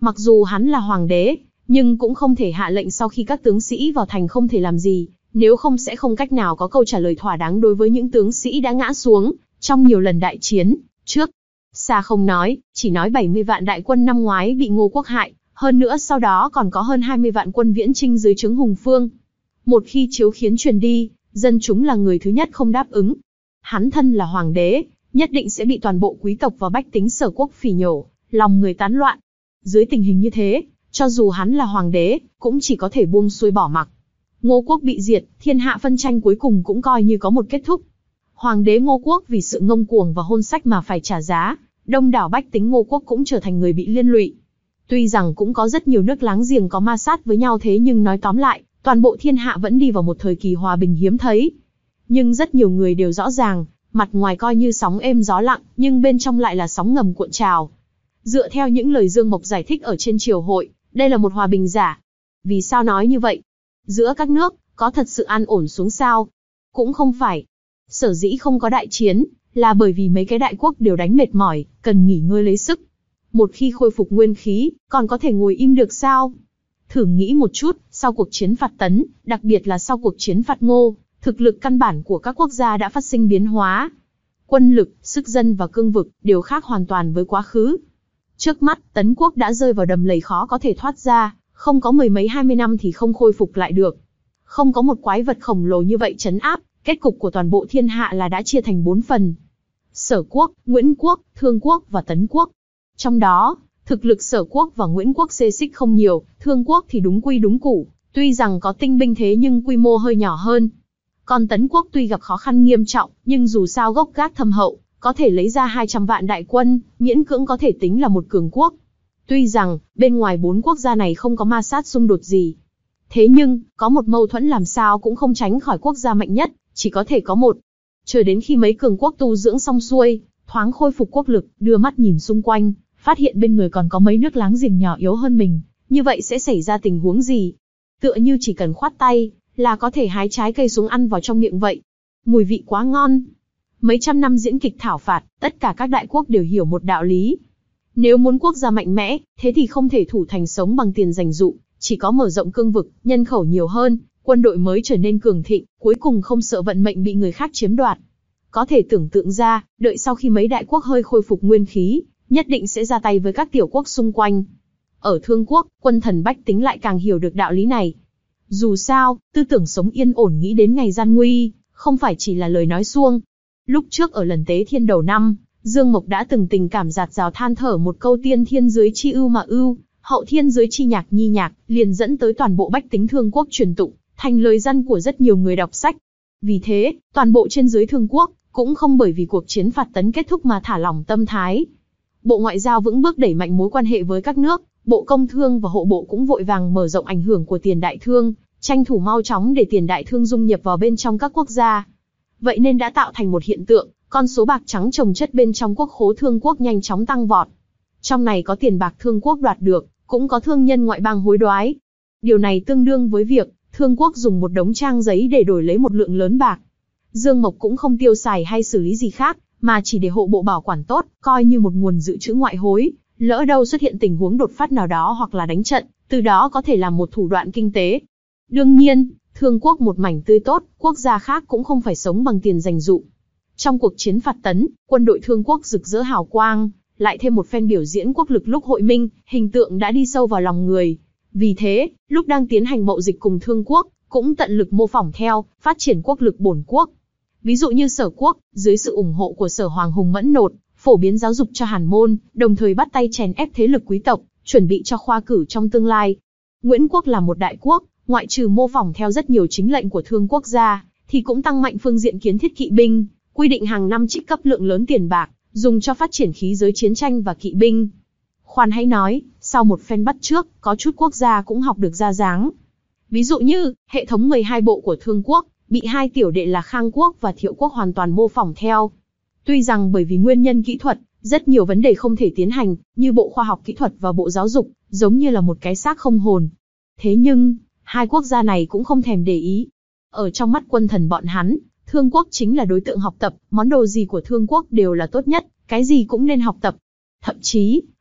S2: Mặc dù hắn là hoàng đế, nhưng cũng không thể hạ lệnh sau khi các tướng sĩ vào thành không thể làm gì, nếu không sẽ không cách nào có câu trả lời thỏa đáng đối với những tướng sĩ đã ngã xuống trong nhiều lần đại chiến trước. Xa không nói, chỉ nói bảy mươi vạn đại quân năm ngoái bị Ngô Quốc hại, hơn nữa sau đó còn có hơn hai mươi vạn quân viễn chinh dưới trướng Hùng Phương. Một khi chiếu khiến truyền đi, dân chúng là người thứ nhất không đáp ứng. Hắn thân là hoàng đế, nhất định sẽ bị toàn bộ quý tộc và bách tính Sở Quốc phỉ nhổ, lòng người tán loạn. Dưới tình hình như thế, cho dù hắn là hoàng đế, cũng chỉ có thể buông xuôi bỏ mặc. Ngô Quốc bị diệt, thiên hạ phân tranh cuối cùng cũng coi như có một kết thúc. Hoàng đế Ngô Quốc vì sự ngông cuồng và hôn sách mà phải trả giá, đông đảo bách tính Ngô Quốc cũng trở thành người bị liên lụy. Tuy rằng cũng có rất nhiều nước láng giềng có ma sát với nhau, thế nhưng nói tóm lại, toàn bộ thiên hạ vẫn đi vào một thời kỳ hòa bình hiếm thấy. Nhưng rất nhiều người đều rõ ràng, mặt ngoài coi như sóng êm gió lặng, nhưng bên trong lại là sóng ngầm cuộn trào. Dựa theo những lời Dương Mộc giải thích ở trên triều hội, đây là một hòa bình giả. Vì sao nói như vậy? Giữa các nước, có thật sự an ổn xuống sao? Cũng không phải. Sở dĩ không có đại chiến, là bởi vì mấy cái đại quốc đều đánh mệt mỏi, cần nghỉ ngơi lấy sức. Một khi khôi phục nguyên khí, còn có thể ngồi im được sao? Thử nghĩ một chút, sau cuộc chiến phạt Tấn, đặc biệt là sau cuộc chiến phạt Ngô, thực lực căn bản của các quốc gia đã phát sinh biến hóa. Quân lực, sức dân và cương vực đều khác hoàn toàn với quá khứ. Trước mắt, Tấn quốc đã rơi vào đầm lầy khó có thể thoát ra, không có mười mấy hai mươi năm thì không khôi phục lại được. Không có một quái vật khổng lồ như vậy trấn áp, kết cục của toàn bộ thiên hạ là đã chia thành bốn phần. Sở Quốc, Nguyễn Quốc, Thương Quốc và Tấn Quốc. Trong đó, thực lực Sở Quốc và Nguyễn Quốc xê xích không nhiều, Thương Quốc thì đúng quy đúng củ, tuy rằng có tinh binh thế nhưng quy mô hơi nhỏ hơn. Còn Tấn Quốc tuy gặp khó khăn nghiêm trọng, nhưng dù sao gốc gác thâm hậu, có thể lấy ra hai trăm vạn đại quân, miễn cưỡng có thể tính là một cường quốc. Tuy rằng, bên ngoài bốn quốc gia này không có ma sát xung đột gì. Thế nhưng, có một mâu thuẫn làm sao cũng không tránh khỏi quốc gia mạnh nhất, chỉ có thể có một. Chờ đến khi mấy cường quốc tu dưỡng xong xuôi, thoáng khôi phục quốc lực, đưa mắt nhìn xung quanh, phát hiện bên người còn có mấy nước láng giềng nhỏ yếu hơn mình, như vậy sẽ xảy ra tình huống gì? Tựa như chỉ cần khoát tay, là có thể hái trái cây xuống ăn vào trong miệng vậy. Mùi vị quá ngon. Mấy trăm năm diễn kịch thảo phạt, tất cả các đại quốc đều hiểu một đạo lý. Nếu muốn quốc gia mạnh mẽ, thế thì không thể thủ thành sống bằng tiền dành dụ, chỉ có mở rộng cương vực, nhân khẩu nhiều hơn, quân đội mới trở nên cường thịnh, cuối cùng không sợ vận mệnh bị người khác chiếm đoạt. Có thể tưởng tượng ra, đợi sau khi mấy đại quốc hơi khôi phục nguyên khí, nhất định sẽ ra tay với các tiểu quốc xung quanh. Ở Thương Quốc, quân thần bách tính lại càng hiểu được đạo lý này. Dù sao, tư tưởng sống yên ổn nghĩ đến ngày gian nguy, không phải chỉ là lời nói suông. Lúc trước ở lần tế thiên đầu năm, Dương Mộc đã từng tình cảm dạt dào than thở một câu tiên thiên dưới chi ưu mà ưu, hậu thiên dưới chi nhạc nhi nhạc, liền dẫn tới toàn bộ bách tính Thương Quốc truyền tụng, thành lời răn của rất nhiều người đọc sách. Vì thế, toàn bộ trên dưới Thương Quốc, cũng không bởi vì cuộc chiến phạt Tấn kết thúc mà thả lỏng tâm thái. Bộ Ngoại giao vững bước đẩy mạnh mối quan hệ với các nước, Bộ Công Thương và Hộ Bộ cũng vội vàng mở rộng ảnh hưởng của tiền đại thương, tranh thủ mau chóng để tiền đại thương dung nhập vào bên trong các quốc gia. Vậy nên đã tạo thành một hiện tượng, con số bạc trắng chồng chất bên trong quốc khố Thương Quốc nhanh chóng tăng vọt. Trong này có tiền bạc Thương Quốc đoạt được, cũng có thương nhân ngoại bang hối đoái. Điều này tương đương với việc, Thương Quốc dùng một đống trang giấy để đổi lấy một lượng lớn bạc. Dương Mộc cũng không tiêu xài hay xử lý gì khác, mà chỉ để hộ bộ bảo quản tốt, coi như một nguồn dự trữ ngoại hối, lỡ đâu xuất hiện tình huống đột phát nào đó hoặc là đánh trận, từ đó có thể làm một thủ đoạn kinh tế. Đương nhiên, Thương Quốc một mảnh tươi tốt, quốc gia khác cũng không phải sống bằng tiền dành dụ. Trong cuộc chiến phạt Tấn, quân đội Thương Quốc rực rỡ hào quang, lại thêm một phen biểu diễn quốc lực lúc hội minh, hình tượng đã đi sâu vào lòng người. Vì thế, lúc đang tiến hành mậu dịch cùng Thương Quốc, cũng tận lực mô phỏng theo, phát triển quốc lực bổn quốc. Ví dụ như Sở Quốc, dưới sự ủng hộ của Sở Hoàng Hùng Mẫn Nột, phổ biến giáo dục cho hàn môn, đồng thời bắt tay chèn ép thế lực quý tộc, chuẩn bị cho khoa cử trong tương lai. Nguyễn Quốc là một đại quốc, ngoại trừ mô phỏng theo rất nhiều chính lệnh của Thương Quốc gia, thì cũng tăng mạnh phương diện kiến thiết kỵ binh, quy định hàng năm trích cấp lượng lớn tiền bạc, dùng cho phát triển khí giới chiến tranh và kỵ binh. Khoan hãy nói, sau một phen bắt chước, có chút quốc gia cũng học được ra dáng. Ví dụ như, hệ thống mười hai bộ của Thương Quốc, bị hai tiểu đệ là Khang Quốc và Thiệu Quốc hoàn toàn mô phỏng theo. Tuy rằng bởi vì nguyên nhân kỹ thuật, rất nhiều vấn đề không thể tiến hành, như Bộ Khoa học Kỹ thuật và Bộ Giáo dục, giống như là một cái xác không hồn. Thế nhưng, hai quốc gia này cũng không thèm để ý. Ở trong mắt quân thần bọn hắn, Thương Quốc chính là đối tượng học tập, món đồ gì của Thương Quốc đều là tốt nhất, cái gì cũng nên học tập. Thậm chí,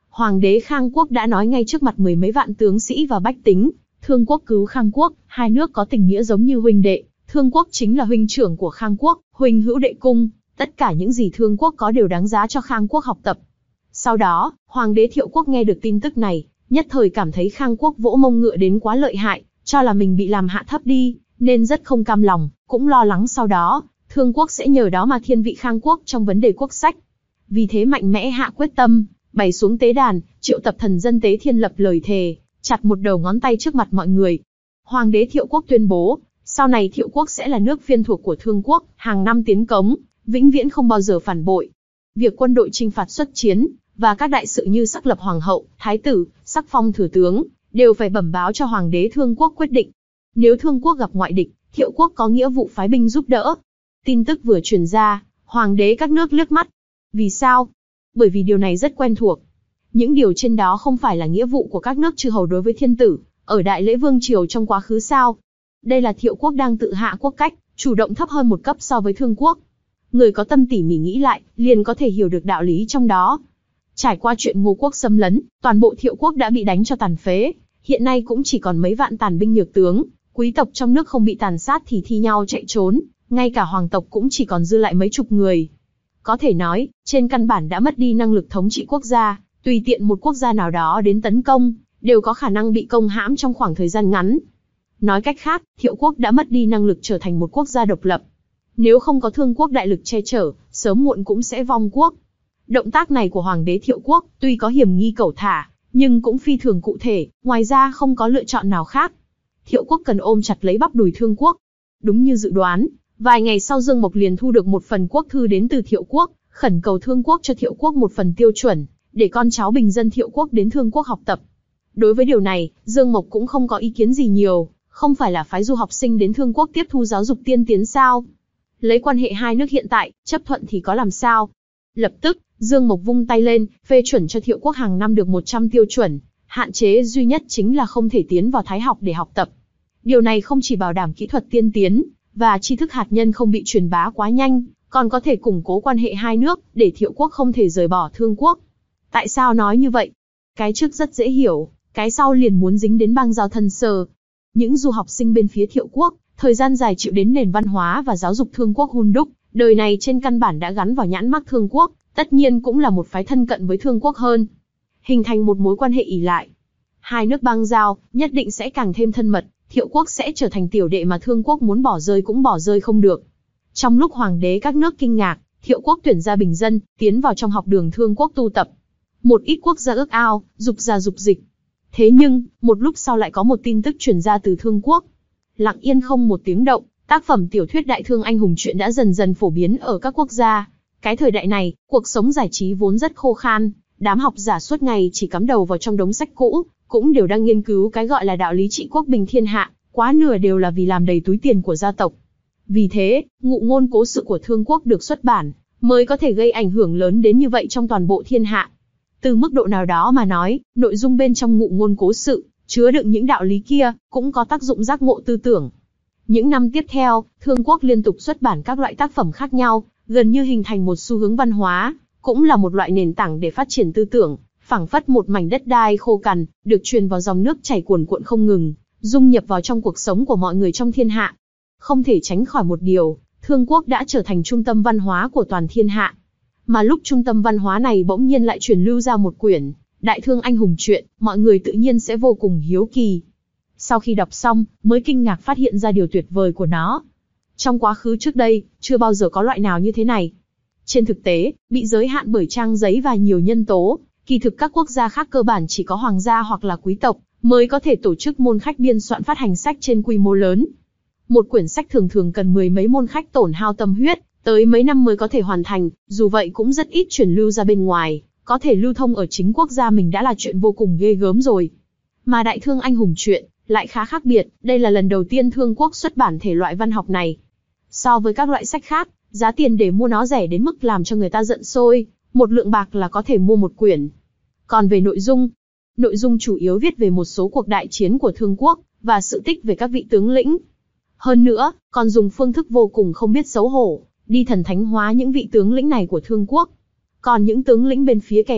S2: Hoàng đế Khang Quốc đã nói ngay trước mặt mười mấy vạn tướng sĩ và bách tính, Thương Quốc cứu Khang Quốc, hai nước có tình nghĩa giống như huynh đệ, Thương Quốc chính là huynh trưởng của Khang Quốc, huynh hữu đệ cung, tất cả những gì Thương Quốc có đều đáng giá cho Khang Quốc học tập. Sau đó, Hoàng đế Thiệu Quốc nghe được tin tức này, nhất thời cảm thấy Khang Quốc vỗ mông ngựa đến quá lợi hại, cho là mình bị làm hạ thấp đi, nên rất không cam lòng, cũng lo lắng sau đó, Thương Quốc sẽ nhờ đó mà thiên vị Khang Quốc trong vấn đề quốc sách. Vì thế mạnh mẽ hạ quyết tâm, bày xuống tế đàn, triệu tập thần dân tế thiên lập lời thề, chặt một đầu ngón tay trước mặt mọi người. Hoàng đế Thiệu Quốc tuyên bố, sau này Thiệu Quốc sẽ là nước phiên thuộc của Thương Quốc, hàng năm tiến cống, vĩnh viễn không bao giờ phản bội. Việc quân đội chinh phạt xuất chiến, và các đại sự như sắc lập hoàng hậu, thái tử, sắc phong thừa tướng, đều phải bẩm báo cho Hoàng đế Thương Quốc quyết định. Nếu Thương Quốc gặp ngoại địch, Thiệu Quốc có nghĩa vụ phái binh giúp đỡ. Tin tức vừa truyền ra, Hoàng đế các nước liếc mắt. Vì sao? Bởi vì điều này rất quen thuộc. Những điều trên đó không phải là nghĩa vụ của các nước chư hầu đối với thiên tử, ở Đại Lễ Vương Triều trong quá khứ sao? Đây là Thiệu Quốc đang tự hạ quốc cách, chủ động thấp hơn một cấp so với Thương Quốc. Người có tâm tỉ mỉ nghĩ lại, liền có thể hiểu được đạo lý trong đó. Trải qua chuyện Ngô Quốc xâm lấn, toàn bộ Thiệu Quốc đã bị đánh cho tàn phế, hiện nay cũng chỉ còn mấy vạn tàn binh nhược tướng, quý tộc trong nước không bị tàn sát thì thi nhau chạy trốn, ngay cả hoàng tộc cũng chỉ còn dư lại mấy chục người. Có thể nói, trên căn bản đã mất đi năng lực thống trị quốc gia, tùy tiện một quốc gia nào đó đến tấn công, đều có khả năng bị công hãm trong khoảng thời gian ngắn. Nói cách khác, Thiệu Quốc đã mất đi năng lực trở thành một quốc gia độc lập. Nếu không có Thương Quốc đại lực che chở, sớm muộn cũng sẽ vong quốc. Động tác này của Hoàng đế Thiệu Quốc, tuy có hiểm nghi cẩu thả, nhưng cũng phi thường cụ thể, ngoài ra không có lựa chọn nào khác. Thiệu Quốc cần ôm chặt lấy bắp đùi Thương Quốc. Đúng như dự đoán, vài ngày sau Dương Mộc liền thu được một phần quốc thư đến từ Thiệu Quốc, khẩn cầu Thương Quốc cho Thiệu Quốc một phần tiêu chuẩn, để con cháu bình dân Thiệu Quốc đến Thương Quốc học tập. Đối với điều này, Dương Mộc cũng không có ý kiến gì nhiều, không phải là phái du học sinh đến Thương Quốc tiếp thu giáo dục tiên tiến sao? Lấy quan hệ hai nước hiện tại, chấp thuận thì có làm sao? Lập tức, Dương Mộc vung tay lên, phê chuẩn cho Thiệu Quốc hàng năm được một trăm tiêu chuẩn, hạn chế duy nhất chính là không thể tiến vào Thái học để học tập. Điều này không chỉ bảo đảm kỹ thuật tiên tiến, và tri thức hạt nhân không bị truyền bá quá nhanh, còn có thể củng cố quan hệ hai nước, để Thiệu Quốc không thể rời bỏ Thương Quốc. Tại sao nói như vậy? Cái trước rất dễ hiểu, cái sau liền muốn dính đến bang giao thân sơ. Những du học sinh bên phía Thiệu Quốc, thời gian dài chịu đến nền văn hóa và giáo dục Thương Quốc hun đúc, đời này trên căn bản đã gắn vào nhãn mác Thương Quốc, tất nhiên cũng là một phái thân cận với Thương Quốc hơn. Hình thành một mối quan hệ ỷ lại. Hai nước bang giao, nhất định sẽ càng thêm thân mật, Thiệu Quốc sẽ trở thành tiểu đệ mà Thương Quốc muốn bỏ rơi cũng bỏ rơi không được. Trong lúc Hoàng đế các nước kinh ngạc, Thiệu Quốc tuyển ra bình dân, tiến vào trong học đường Thương Quốc tu tập. Một ít quốc gia ước ao, dục ra dục dịch. Thế nhưng, một lúc sau lại có một tin tức truyền ra từ Thương Quốc. Lặng yên không một tiếng động, tác phẩm tiểu thuyết đại thương anh hùng truyện đã dần dần phổ biến ở các quốc gia. Cái thời đại này, cuộc sống giải trí vốn rất khô khan, đám học giả suốt ngày chỉ cắm đầu vào trong đống sách cũ, cũng đều đang nghiên cứu cái gọi là đạo lý trị quốc bình thiên hạ, quá nửa đều là vì làm đầy túi tiền của gia tộc. Vì thế, ngụ ngôn cố sự của Thương Quốc được xuất bản, mới có thể gây ảnh hưởng lớn đến như vậy trong toàn bộ thiên hạ. Từ mức độ nào đó mà nói, nội dung bên trong ngụ ngôn cố sự, chứa đựng những đạo lý kia, cũng có tác dụng giác ngộ tư tưởng. Những năm tiếp theo, Thương Quốc liên tục xuất bản các loại tác phẩm khác nhau, gần như hình thành một xu hướng văn hóa, cũng là một loại nền tảng để phát triển tư tưởng, phảng phất một mảnh đất đai khô cằn, được truyền vào dòng nước chảy cuồn cuộn không ngừng, dung nhập vào trong cuộc sống của mọi người trong thiên hạ. Không thể tránh khỏi một điều, Thương Quốc đã trở thành trung tâm văn hóa của toàn thiên hạ. Mà lúc trung tâm văn hóa này bỗng nhiên lại truyền lưu ra một quyển Đại Thương Anh Hùng Truyện, mọi người tự nhiên sẽ vô cùng hiếu kỳ. Sau khi đọc xong, mới kinh ngạc phát hiện ra điều tuyệt vời của nó. Trong quá khứ trước đây, chưa bao giờ có loại nào như thế này. Trên thực tế, bị giới hạn bởi trang giấy và nhiều nhân tố, kỳ thực các quốc gia khác cơ bản chỉ có hoàng gia hoặc là quý tộc mới có thể tổ chức môn khách biên soạn phát hành sách trên quy mô lớn. Một quyển sách thường thường cần mười mấy môn khách tổn hao tâm huyết, tới mấy năm mới có thể hoàn thành, dù vậy cũng rất ít truyền lưu ra bên ngoài, có thể lưu thông ở chính quốc gia mình đã là chuyện vô cùng ghê gớm rồi. Mà Đại Thương Anh Hùng Truyện lại khá khác biệt, đây là lần đầu tiên Thương Quốc xuất bản thể loại văn học này. So với các loại sách khác, giá tiền để mua nó rẻ đến mức làm cho người ta giận sôi, một lượng bạc là có thể mua một quyển. Còn về nội dung, nội dung chủ yếu viết về một số cuộc đại chiến của Thương Quốc, và sự tích về các vị tướng lĩnh. Hơn nữa, còn dùng phương thức vô cùng không biết xấu hổ, đi thần thánh hóa những vị tướng lĩnh này của Thương Quốc. Còn những tướng lĩnh bên phía kẻ địch,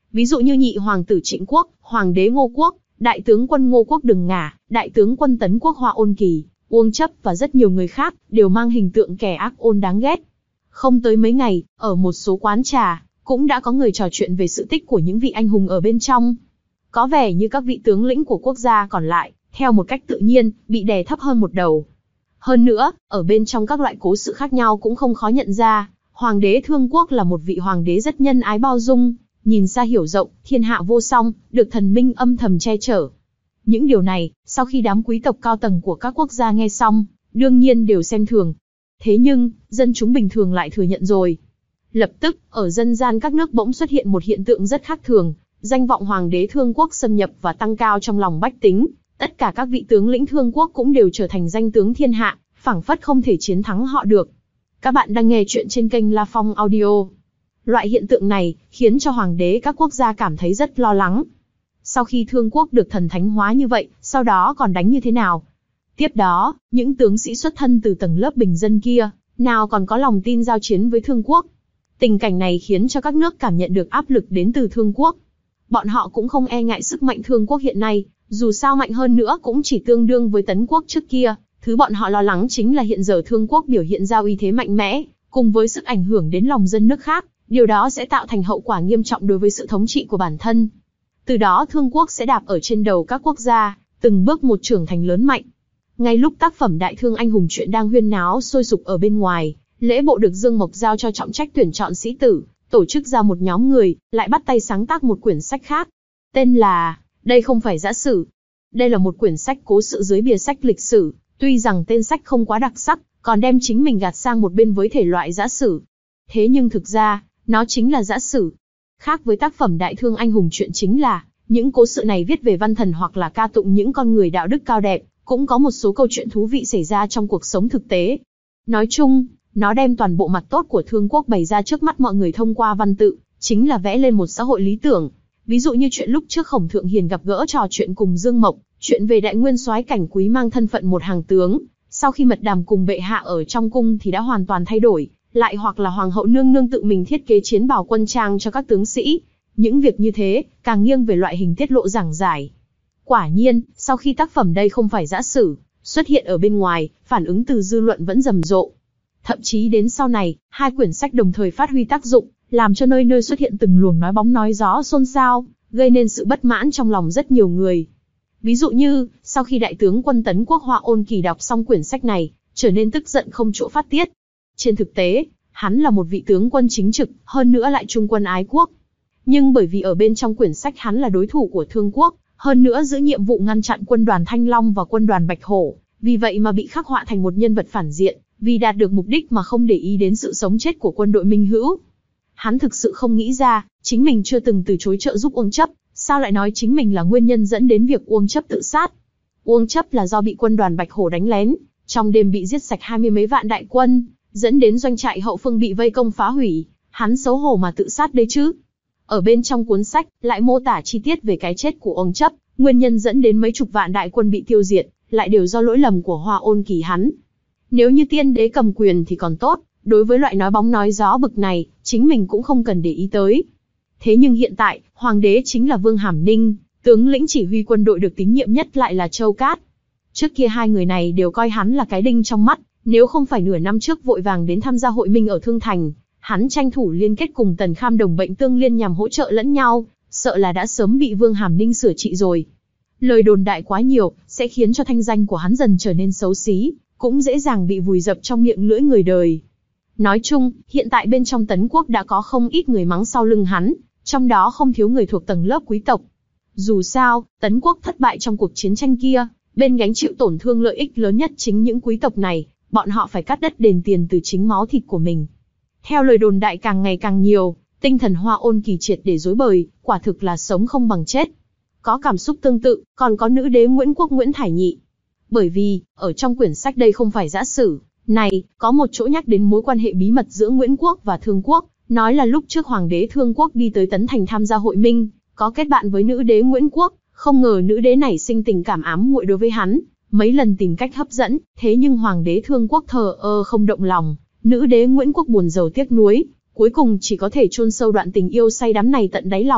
S2: Ví dụ như nhị hoàng tử Trịnh Quốc, hoàng đế Ngô Quốc, đại tướng quân Ngô Quốc Đừng Ngả, đại tướng quân Tấn Quốc Hoa Ôn Kỳ, Uông Chấp và rất nhiều người khác, đều mang hình tượng kẻ ác ôn đáng ghét. Không tới mấy ngày, ở một số quán trà, cũng đã có người trò chuyện về sự tích của những vị anh hùng ở bên trong. Có vẻ như các vị tướng lĩnh của quốc gia còn lại, theo một cách tự nhiên, bị đè thấp hơn một đầu. Hơn nữa, ở bên trong các loại cố sự khác nhau cũng không khó nhận ra, Hoàng đế Thương Quốc là một vị hoàng đế rất nhân ái bao dung, nhìn xa hiểu rộng, thiên hạ vô song, được thần minh âm thầm che chở. Những điều này, sau khi đám quý tộc cao tầng của các quốc gia nghe xong, đương nhiên đều xem thường. Thế nhưng, dân chúng bình thường lại thừa nhận rồi. Lập tức, ở dân gian các nước bỗng xuất hiện một hiện tượng rất khác thường, danh vọng Hoàng đế Thương Quốc xâm nhập và tăng cao trong lòng bách tính. Tất cả các vị tướng lĩnh Thương Quốc cũng đều trở thành danh tướng thiên hạ, phảng phất không thể chiến thắng họ được. Các bạn đang nghe chuyện trên kênh La Phong Audio. Loại hiện tượng này khiến cho hoàng đế các quốc gia cảm thấy rất lo lắng. Sau khi Thương Quốc được thần thánh hóa như vậy, sau đó còn đánh như thế nào? Tiếp đó, những tướng sĩ xuất thân từ tầng lớp bình dân kia, nào còn có lòng tin giao chiến với Thương Quốc? Tình cảnh này khiến cho các nước cảm nhận được áp lực đến từ Thương Quốc. Bọn họ cũng không e ngại sức mạnh Thương Quốc hiện nay, dù sao mạnh hơn nữa cũng chỉ tương đương với Tấn Quốc trước kia. Thứ bọn họ lo lắng chính là hiện giờ Thương Quốc biểu hiện ra uy thế mạnh mẽ, cùng với sức ảnh hưởng đến lòng dân nước khác, điều đó sẽ tạo thành hậu quả nghiêm trọng đối với sự thống trị của bản thân. Từ đó Thương Quốc sẽ đạp ở trên đầu các quốc gia, từng bước một trưởng thành lớn mạnh. Ngay lúc tác phẩm Đại Thương Anh Hùng truyện đang huyên náo sôi sục ở bên ngoài, lễ bộ được Dương Mộc giao cho trọng trách tuyển chọn sĩ tử, tổ chức ra một nhóm người, lại bắt tay sáng tác một quyển sách khác. Tên là Đây Không Phải Giã Sử. Đây là một quyển sách cố sự dưới bìa sách lịch sử, tuy rằng tên sách không quá đặc sắc, còn đem chính mình gạt sang một bên với thể loại giã sử. Thế nhưng thực ra, nó chính là giã sử. Khác với tác phẩm Đại Thương Anh Hùng truyện chính là, những cố sự này viết về văn thần hoặc là ca tụng những con người đạo đức cao đẹp, cũng có một số câu chuyện thú vị xảy ra trong cuộc sống thực tế. Nói chung, nó đem toàn bộ mặt tốt của Thương Quốc bày ra trước mắt mọi người thông qua văn tự, chính là vẽ lên một xã hội lý tưởng. Ví dụ như chuyện lúc trước Khổng Thượng Hiền gặp gỡ trò chuyện cùng Dương Mộc, chuyện về đại nguyên soái Cảnh Quý mang thân phận một hàng tướng, sau khi mật đàm cùng bệ hạ ở trong cung thì đã hoàn toàn thay đổi, lại hoặc là hoàng hậu nương nương tự mình thiết kế chiến bào quân trang cho các tướng sĩ. Những việc như thế, càng nghiêng về loại hình tiết lộ giảng giải. Quả nhiên, sau khi tác phẩm Đây Không Phải Giã Sử xuất hiện ở bên ngoài, phản ứng từ dư luận vẫn rầm rộ. Thậm chí đến sau này, hai quyển sách đồng thời phát huy tác dụng, làm cho nơi nơi xuất hiện từng luồng nói bóng nói gió xôn xao, gây nên sự bất mãn trong lòng rất nhiều người. Ví dụ như, sau khi đại tướng quân Tấn Quốc Hoa Ôn Kỳ đọc xong quyển sách này, trở nên tức giận không chỗ phát tiết. Trên thực tế, hắn là một vị tướng quân chính trực, hơn nữa lại trung quân ái quốc. Nhưng bởi vì ở bên trong quyển sách hắn là đối thủ của Thương Quốc, hơn nữa giữ nhiệm vụ ngăn chặn quân đoàn Thanh Long và quân đoàn Bạch Hổ, vì vậy mà bị khắc họa thành một nhân vật phản diện, vì đạt được mục đích mà không để ý đến sự sống chết của quân đội Minh Hữu. Hắn thực sự không nghĩ ra, chính mình chưa từng từ chối trợ giúp Uông Chấp, sao lại nói chính mình là nguyên nhân dẫn đến việc Uông Chấp tự sát. Uông Chấp là do bị quân đoàn Bạch Hổ đánh lén, trong đêm bị giết sạch hai mươi mấy vạn đại quân, dẫn đến doanh trại hậu phương bị vây công phá hủy, hắn xấu hổ mà tự sát đấy chứ. Ở bên trong cuốn sách, lại mô tả chi tiết về cái chết của Uông Chấp, nguyên nhân dẫn đến mấy chục vạn đại quân bị tiêu diệt, lại đều do lỗi lầm của Hoa Ôn Kỳ hắn. Nếu như tiên đế cầm quyền thì còn tốt, đối với loại nói bóng nói gió bực này, chính mình cũng không cần để ý tới. Thế nhưng hiện tại, hoàng đế chính là Vương Hàm Ninh, tướng lĩnh chỉ huy quân đội được tín nhiệm nhất lại là Châu Cát. Trước kia hai người này đều coi hắn là cái đinh trong mắt, nếu không phải nửa năm trước vội vàng đến tham gia hội minh ở Thương Thành, hắn tranh thủ liên kết cùng Tần Kham đồng bệnh tương liên nhằm hỗ trợ lẫn nhau, sợ là đã sớm bị Vương Hàm Ninh sửa trị rồi. Lời đồn đại quá nhiều, sẽ khiến cho thanh danh của hắn dần trở nên xấu xí, cũng dễ dàng bị vùi dập trong miệng lưỡi người đời. Nói chung, hiện tại bên trong Tấn Quốc đã có không ít người mắng sau lưng hắn, trong đó không thiếu người thuộc tầng lớp quý tộc. Dù sao, Tấn Quốc thất bại trong cuộc chiến tranh kia, bên gánh chịu tổn thương lợi ích lớn nhất chính những quý tộc này, bọn họ phải cắt đất đền tiền từ chính máu thịt của mình. Theo lời đồn đại càng ngày càng nhiều, tinh thần Hoa Ôn Kỳ triệt để rối bời, quả thực là sống không bằng chết. Có cảm xúc tương tự, còn có nữ đế Nguyễn Quốc Nguyễn Thải Nhị. Bởi vì, ở trong quyển sách Đây Không Phải Giã Sử này, có một chỗ nhắc đến mối quan hệ bí mật giữa Nguyễn Quốc và Thương Quốc, nói là lúc trước hoàng đế Thương Quốc đi tới Tấn Thành tham gia hội minh, có kết bạn với nữ đế Nguyễn Quốc, không ngờ nữ đế này sinh tình cảm ám muội đối với hắn, mấy lần tìm cách hấp dẫn, thế nhưng hoàng đế Thương Quốc thờ ơ không động lòng, nữ đế Nguyễn Quốc buồn rầu tiếc nuối, cuối cùng chỉ có thể chôn sâu đoạn tình yêu say đắm này tận đáy lòng,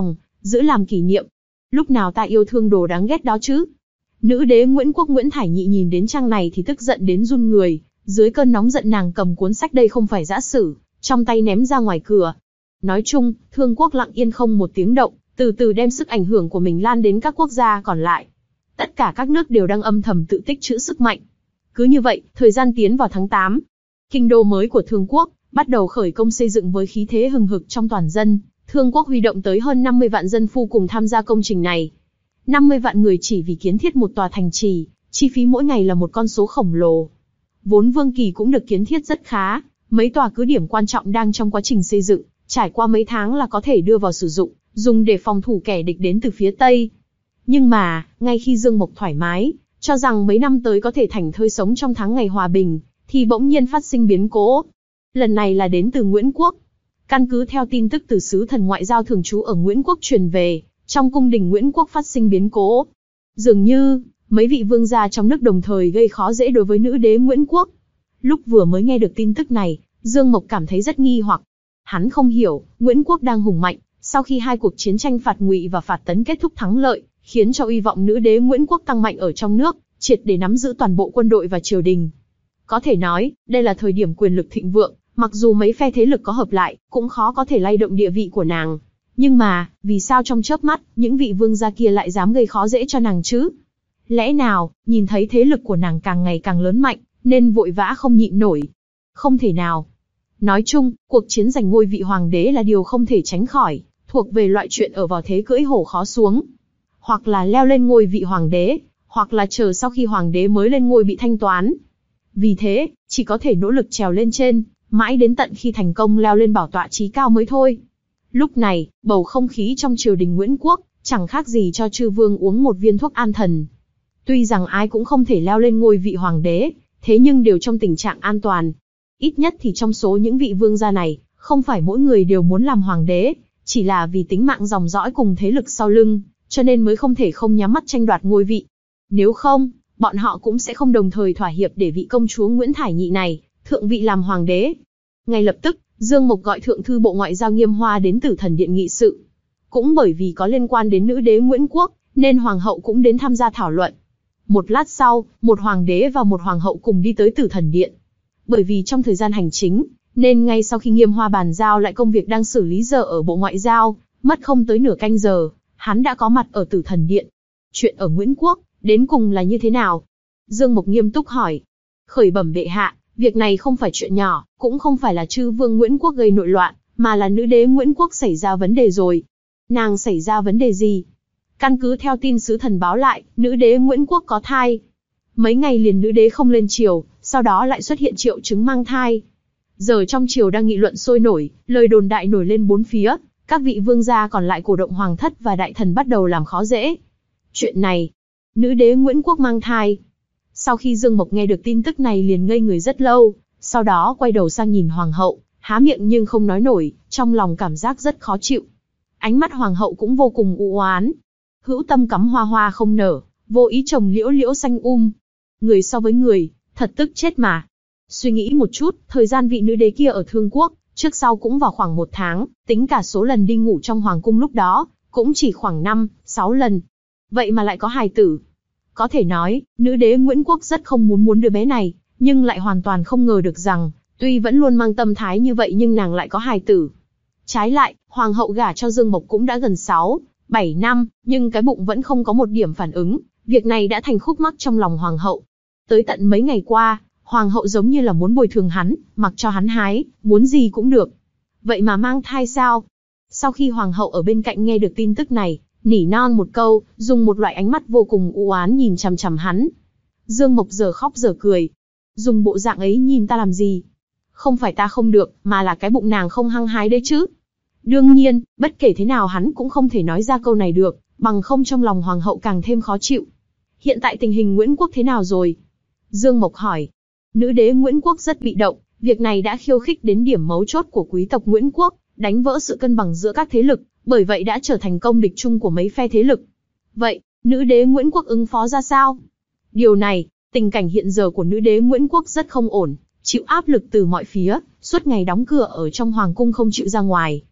S2: giữ làm kỷ niệm. Lúc nào ta yêu thương đồ đáng ghét đó chứ? Nữ đế Nguyễn Quốc Nguyễn Thải Nhị nhìn đến trang này thì tức giận đến run người, dưới cơn nóng giận nàng cầm cuốn sách đây không phải giã sử, trong tay ném ra ngoài cửa. Nói chung, Thương Quốc lặng yên không một tiếng động, từ từ đem sức ảnh hưởng của mình lan đến các quốc gia còn lại. Tất cả các nước đều đang âm thầm tự tích trữ sức mạnh. Cứ như vậy, thời gian tiến vào tháng tám. Kinh đô mới của Thương Quốc bắt đầu khởi công xây dựng với khí thế hừng hực trong toàn dân. Thương Quốc huy động tới hơn năm mươi vạn dân phu cùng tham gia công trình này. năm mươi vạn người chỉ vì kiến thiết một tòa thành trì, chi phí mỗi ngày là một con số khổng lồ. Vốn Vương Kỳ cũng được kiến thiết rất khá, mấy tòa cứ điểm quan trọng đang trong quá trình xây dựng, trải qua mấy tháng là có thể đưa vào sử dụng, dùng để phòng thủ kẻ địch đến từ phía Tây. Nhưng mà, ngay khi Dương Mộc thoải mái, cho rằng mấy năm tới có thể thảnh thơi sống trong tháng ngày hòa bình, thì bỗng nhiên phát sinh biến cố. Lần này là đến từ Nguyễn Quốc. Căn cứ theo tin tức từ sứ thần ngoại giao thường trú ở Nguyễn Quốc truyền về, trong cung đình Nguyễn Quốc phát sinh biến cố. Dường như, mấy vị vương gia trong nước đồng thời gây khó dễ đối với nữ đế Nguyễn Quốc. Lúc vừa mới nghe được tin tức này, Dương Mộc cảm thấy rất nghi hoặc. Hắn không hiểu, Nguyễn Quốc đang hùng mạnh, sau khi hai cuộc chiến tranh phạt Ngụy và phạt Tấn kết thúc thắng lợi, khiến cho uy vọng nữ đế Nguyễn Quốc tăng mạnh ở trong nước, triệt để nắm giữ toàn bộ quân đội và triều đình. Có thể nói, đây là thời điểm quyền lực thịnh vượng, mặc dù mấy phe thế lực có hợp lại, cũng khó có thể lay động địa vị của nàng. Nhưng mà, vì sao trong chớp mắt, những vị vương gia kia lại dám gây khó dễ cho nàng chứ? Lẽ nào, nhìn thấy thế lực của nàng càng ngày càng lớn mạnh, nên vội vã không nhịn nổi? Không thể nào. Nói chung, cuộc chiến giành ngôi vị hoàng đế là điều không thể tránh khỏi, thuộc về loại chuyện ở vào thế cưỡi hổ khó xuống. Hoặc là leo lên ngôi vị hoàng đế, hoặc là chờ sau khi hoàng đế mới lên ngôi bị thanh toán. Vì thế, chỉ có thể nỗ lực trèo lên trên, mãi đến tận khi thành công leo lên bảo tọa chí cao mới thôi. Lúc này, bầu không khí trong triều đình Nguyễn Quốc, chẳng khác gì cho chư vương uống một viên thuốc an thần. Tuy rằng ai cũng không thể leo lên ngôi vị hoàng đế, thế nhưng đều trong tình trạng an toàn. Ít nhất thì trong số những vị vương gia này, không phải mỗi người đều muốn làm hoàng đế, chỉ là vì tính mạng dòng dõi cùng thế lực sau lưng, cho nên mới không thể không nhắm mắt tranh đoạt ngôi vị. Nếu không, bọn họ cũng sẽ không đồng thời thỏa hiệp để vị công chúa Nguyễn Thải Nhị này thượng vị làm hoàng đế. Ngay lập tức, Dương Mộc gọi thượng thư bộ ngoại giao Nghiêm Hoa đến Tử Thần Điện nghị sự. Cũng bởi vì có liên quan đến nữ đế Nguyễn Quốc, nên hoàng hậu cũng đến tham gia thảo luận. Một lát sau, một hoàng đế và một hoàng hậu cùng đi tới Tử Thần Điện. Bởi vì trong thời gian hành chính, nên ngay sau khi Nghiêm Hoa bàn giao lại công việc đang xử lý giờ ở bộ ngoại giao, mất không tới nửa canh giờ, hắn đã có mặt ở Tử Thần Điện. Chuyện ở Nguyễn Quốc, đến cùng là như thế nào? Dương Mộc nghiêm túc hỏi. Khởi bẩm bệ hạ, việc này không phải chuyện nhỏ, cũng không phải là chư vương Nguyễn Quốc gây nội loạn, mà là nữ đế Nguyễn Quốc xảy ra vấn đề rồi. Nàng xảy ra vấn đề gì? Căn cứ theo tin sứ thần báo lại, nữ đế Nguyễn Quốc có thai. Mấy ngày liền nữ đế không lên triều, sau đó lại xuất hiện triệu chứng mang thai. Giờ trong triều đang nghị luận sôi nổi, lời đồn đại nổi lên bốn phía, các vị vương gia còn lại cổ động hoàng thất và đại thần bắt đầu làm khó dễ. Chuyện này, nữ đế Nguyễn Quốc mang thai. Sau khi Dương Mộc nghe được tin tức này liền ngây người rất lâu, sau đó quay đầu sang nhìn hoàng hậu, há miệng nhưng không nói nổi, trong lòng cảm giác rất khó chịu. Ánh mắt hoàng hậu cũng vô cùng u oán. Hữu tâm cắm hoa hoa không nở, vô ý trồng liễu liễu xanh um. Người so với người, thật tức chết mà. Suy nghĩ một chút, thời gian vị nữ đế kia ở Thương Quốc, trước sau cũng vào khoảng một tháng, tính cả số lần đi ngủ trong hoàng cung lúc đó, cũng chỉ khoảng năm, sáu lần. Vậy mà lại có hài tử. Có thể nói, nữ đế Nguyễn Quốc rất không muốn muốn đứa bé này, nhưng lại hoàn toàn không ngờ được rằng, tuy vẫn luôn mang tâm thái như vậy nhưng nàng lại có hài tử. Trái lại, hoàng hậu gả cho Dương Mộc cũng đã gần sáu, bảy năm, nhưng cái bụng vẫn không có một điểm phản ứng, việc này đã thành khúc mắc trong lòng hoàng hậu. Tới tận mấy ngày qua, hoàng hậu giống như là muốn bồi thường hắn, mặc cho hắn hái, muốn gì cũng được. Vậy mà mang thai sao? Sau khi hoàng hậu ở bên cạnh nghe được tin tức này, nỉ non một câu, dùng một loại ánh mắt vô cùng u oán nhìn chằm chằm hắn. Dương Mộc giờ khóc giờ cười. Dùng bộ dạng ấy nhìn ta làm gì? Không phải ta không được, mà là cái bụng nàng không hăng hái đấy chứ. Đương nhiên, bất kể thế nào hắn cũng không thể nói ra câu này được, bằng không trong lòng hoàng hậu càng thêm khó chịu. Hiện tại tình hình Nguyễn Quốc thế nào rồi? Dương Mộc hỏi. Nữ đế Nguyễn Quốc rất bị động, việc này đã khiêu khích đến điểm mấu chốt của quý tộc Nguyễn Quốc, đánh vỡ sự cân bằng giữa các thế lực, bởi vậy đã trở thành công địch chung của mấy phe thế lực. Vậy, nữ đế Nguyễn Quốc ứng phó ra sao? Điều này, tình cảnh hiện giờ của nữ đế Nguyễn Quốc rất không ổn, chịu áp lực từ mọi phía, suốt ngày đóng cửa ở trong hoàng cung không chịu ra ngoài,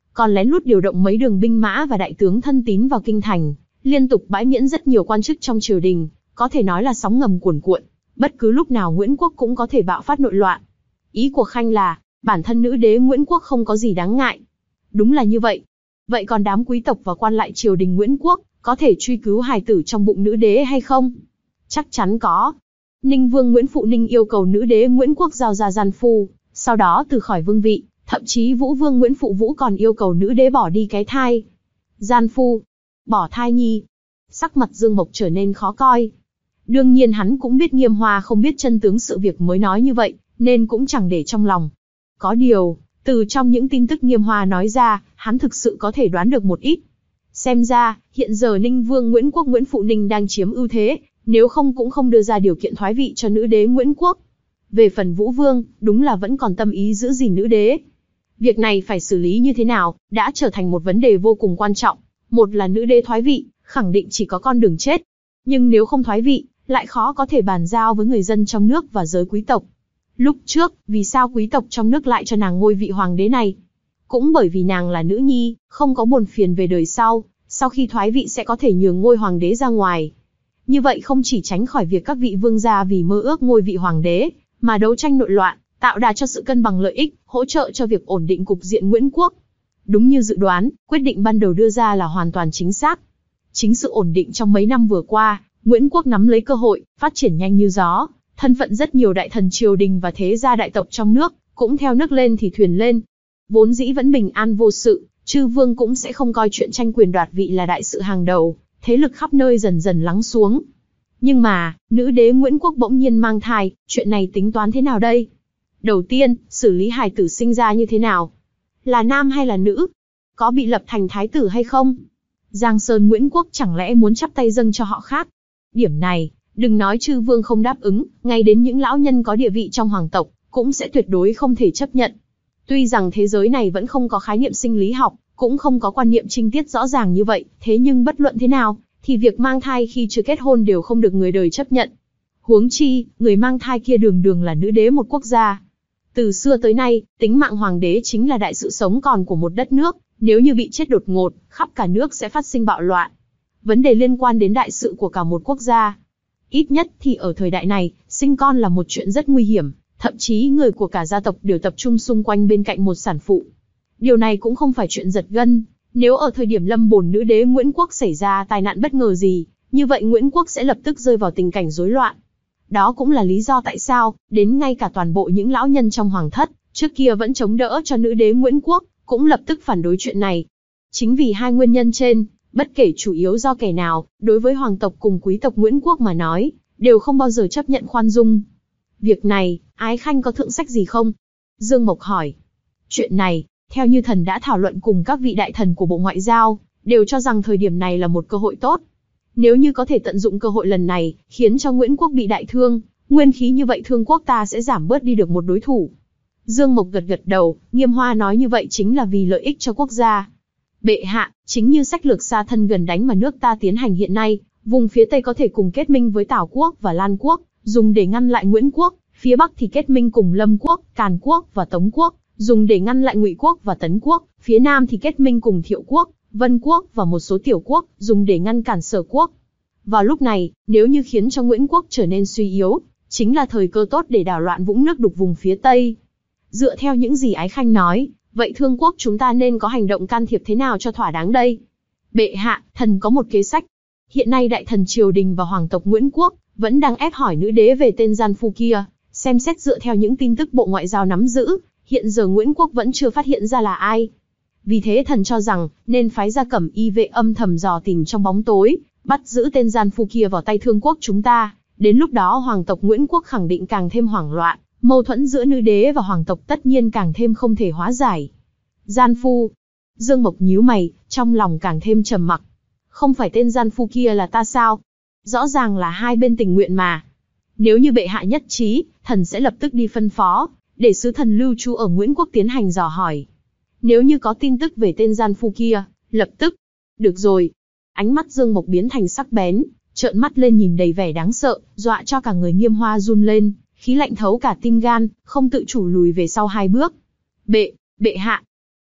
S2: còn lén lút điều động mấy đường binh mã và đại tướng thân tín vào kinh thành, liên tục bãi miễn rất nhiều quan chức trong triều đình, có thể nói là sóng ngầm cuồn cuộn, bất cứ lúc nào Nguyễn Quốc cũng có thể bạo phát nội loạn. Ý của Khanh là, bản thân nữ đế Nguyễn Quốc không có gì đáng ngại. Đúng là như vậy. Vậy còn đám quý tộc và quan lại triều đình Nguyễn Quốc, có thể truy cứu hài tử trong bụng nữ đế hay không? Chắc chắn có. Ninh Vương Nguyễn Phụ Ninh yêu cầu nữ đế Nguyễn Quốc giao ra gian phu, sau đó từ khỏi vương vị, thậm chí Vũ Vương Nguyễn Phụ Vũ còn yêu cầu nữ đế bỏ đi cái thai. Gian phu, bỏ thai nhi. Sắc mặt Dương Mộc trở nên khó coi. Đương nhiên hắn cũng biết Nghiêm Hoa không biết chân tướng sự việc mới nói như vậy, nên cũng chẳng để trong lòng. Có điều, từ trong những tin tức Nghiêm Hoa nói ra, hắn thực sự có thể đoán được một ít. Xem ra, hiện giờ Ninh Vương Nguyễn Quốc Nguyễn Phụ Ninh đang chiếm ưu thế, nếu không cũng không đưa ra điều kiện thoái vị cho nữ đế Nguyễn Quốc. Về phần Vũ Vương, đúng là vẫn còn tâm ý giữ gìn nữ đế. Việc này phải xử lý như thế nào, đã trở thành một vấn đề vô cùng quan trọng. Một là nữ đế thoái vị, khẳng định chỉ có con đường chết. Nhưng nếu không thoái vị, lại khó có thể bàn giao với người dân trong nước và giới quý tộc. Lúc trước, vì sao quý tộc trong nước lại cho nàng ngôi vị hoàng đế này? Cũng bởi vì nàng là nữ nhi, không có buồn phiền về đời sau, sau khi thoái vị sẽ có thể nhường ngôi hoàng đế ra ngoài. Như vậy không chỉ tránh khỏi việc các vị vương gia vì mơ ước ngôi vị hoàng đế, mà đấu tranh nội loạn, tạo đà cho sự cân bằng lợi ích, hỗ trợ cho việc ổn định cục diện Nguyễn Quốc. Đúng như dự đoán, quyết định ban đầu đưa ra là hoàn toàn chính xác. Chính sự ổn định trong mấy năm vừa qua, Nguyễn Quốc nắm lấy cơ hội, phát triển nhanh như gió, thân phận rất nhiều đại thần triều đình và thế gia đại tộc trong nước, cũng theo nước lên thì thuyền lên. Vốn dĩ vẫn bình an vô sự, chư vương cũng sẽ không coi chuyện tranh quyền đoạt vị là đại sự hàng đầu, thế lực khắp nơi dần dần lắng xuống. Nhưng mà, nữ đế Nguyễn Quốc bỗng nhiên mang thai, chuyện này tính toán thế nào đây? Đầu tiên, xử lý hài tử sinh ra như thế nào? Là nam hay là nữ? Có bị lập thành thái tử hay không? Giang Sơn Nguyễn Quốc chẳng lẽ muốn chắp tay dâng cho họ khác? Điểm này, đừng nói chư vương không đáp ứng, ngay đến những lão nhân có địa vị trong hoàng tộc, cũng sẽ tuyệt đối không thể chấp nhận. Tuy rằng thế giới này vẫn không có khái niệm sinh lý học, cũng không có quan niệm trinh tiết rõ ràng như vậy, thế nhưng bất luận thế nào, thì việc mang thai khi chưa kết hôn đều không được người đời chấp nhận. Huống chi, người mang thai kia đường đường là nữ đế một quốc gia. Từ xưa tới nay, tính mạng hoàng đế chính là đại sự sống còn của một đất nước, nếu như bị chết đột ngột, khắp cả nước sẽ phát sinh bạo loạn. Vấn đề liên quan đến đại sự của cả một quốc gia. Ít nhất thì ở thời đại này, sinh con là một chuyện rất nguy hiểm, thậm chí người của cả gia tộc đều tập trung xung quanh bên cạnh một sản phụ. Điều này cũng không phải chuyện giật gân, nếu ở thời điểm lâm bồn nữ đế Nguyễn Quốc xảy ra tai nạn bất ngờ gì, như vậy Nguyễn Quốc sẽ lập tức rơi vào tình cảnh rối loạn. Đó cũng là lý do tại sao, đến ngay cả toàn bộ những lão nhân trong hoàng thất, trước kia vẫn chống đỡ cho nữ đế Nguyễn Quốc, cũng lập tức phản đối chuyện này. Chính vì hai nguyên nhân trên, bất kể chủ yếu do kẻ nào, đối với hoàng tộc cùng quý tộc Nguyễn Quốc mà nói, đều không bao giờ chấp nhận khoan dung. Việc này, Ái Khanh có thượng sách gì không? Dương Mộc hỏi. Chuyện này, theo như thần đã thảo luận cùng các vị đại thần của Bộ Ngoại giao, đều cho rằng thời điểm này là một cơ hội tốt. Nếu như có thể tận dụng cơ hội lần này, khiến cho Nguyễn Quốc bị đại thương, nguyên khí như vậy thương quốc ta sẽ giảm bớt đi được một đối thủ. Dương Mộc gật gật đầu, Nghiêm Hoa nói như vậy chính là vì lợi ích cho quốc gia. Bệ hạ, chính như sách lược xa thân gần đánh mà nước ta tiến hành hiện nay, vùng phía Tây có thể cùng kết minh với Tào Quốc và Lan Quốc, dùng để ngăn lại Nguyễn Quốc, phía Bắc thì kết minh cùng Lâm Quốc, Càn Quốc và Tống Quốc, dùng để ngăn lại Ngụy Quốc và Tấn Quốc, phía Nam thì kết minh cùng Thiệu Quốc, Vân Quốc và một số tiểu quốc, dùng để ngăn cản Sở Quốc. Vào lúc này, nếu như khiến cho Nguyễn Quốc trở nên suy yếu, chính là thời cơ tốt để đảo loạn vũng nước đục vùng phía Tây. Dựa theo những gì Ái Khanh nói, vậy Thương Quốc chúng ta nên có hành động can thiệp thế nào cho thỏa đáng đây? Bệ hạ, thần có một kế sách. Hiện nay đại thần triều đình và hoàng tộc Nguyễn Quốc vẫn đang ép hỏi nữ đế về tên gian phu kia, xem xét dựa theo những tin tức Bộ Ngoại giao nắm giữ, hiện giờ Nguyễn Quốc vẫn chưa phát hiện ra là ai. Vì thế thần cho rằng, nên phái ra Cẩm Y vệ âm thầm dò tìm trong bóng tối, bắt giữ tên gian phu kia vào tay Thương Quốc chúng ta. Đến lúc đó hoàng tộc Nguyễn Quốc khẳng định càng thêm hoảng loạn, mâu thuẫn giữa nữ đế và hoàng tộc tất nhiên càng thêm không thể hóa giải. Gian phu. Dương Mộc nhíu mày, trong lòng càng thêm trầm mặc. Không phải tên gian phu kia là ta sao? Rõ ràng là hai bên tình nguyện mà. Nếu như bệ hạ nhất trí, thần sẽ lập tức đi phân phó, để sứ thần lưu trú ở Nguyễn Quốc tiến hành dò hỏi. Nếu như có tin tức về tên gian phu kia, lập tức. Được rồi. Ánh mắt Dương Mộc biến thành sắc bén, trợn mắt lên nhìn đầy vẻ đáng sợ, dọa cho cả người Nghiêm Hoa run lên, khí lạnh thấu cả tim gan, không tự chủ lùi về sau hai bước. Bệ, bệ hạ.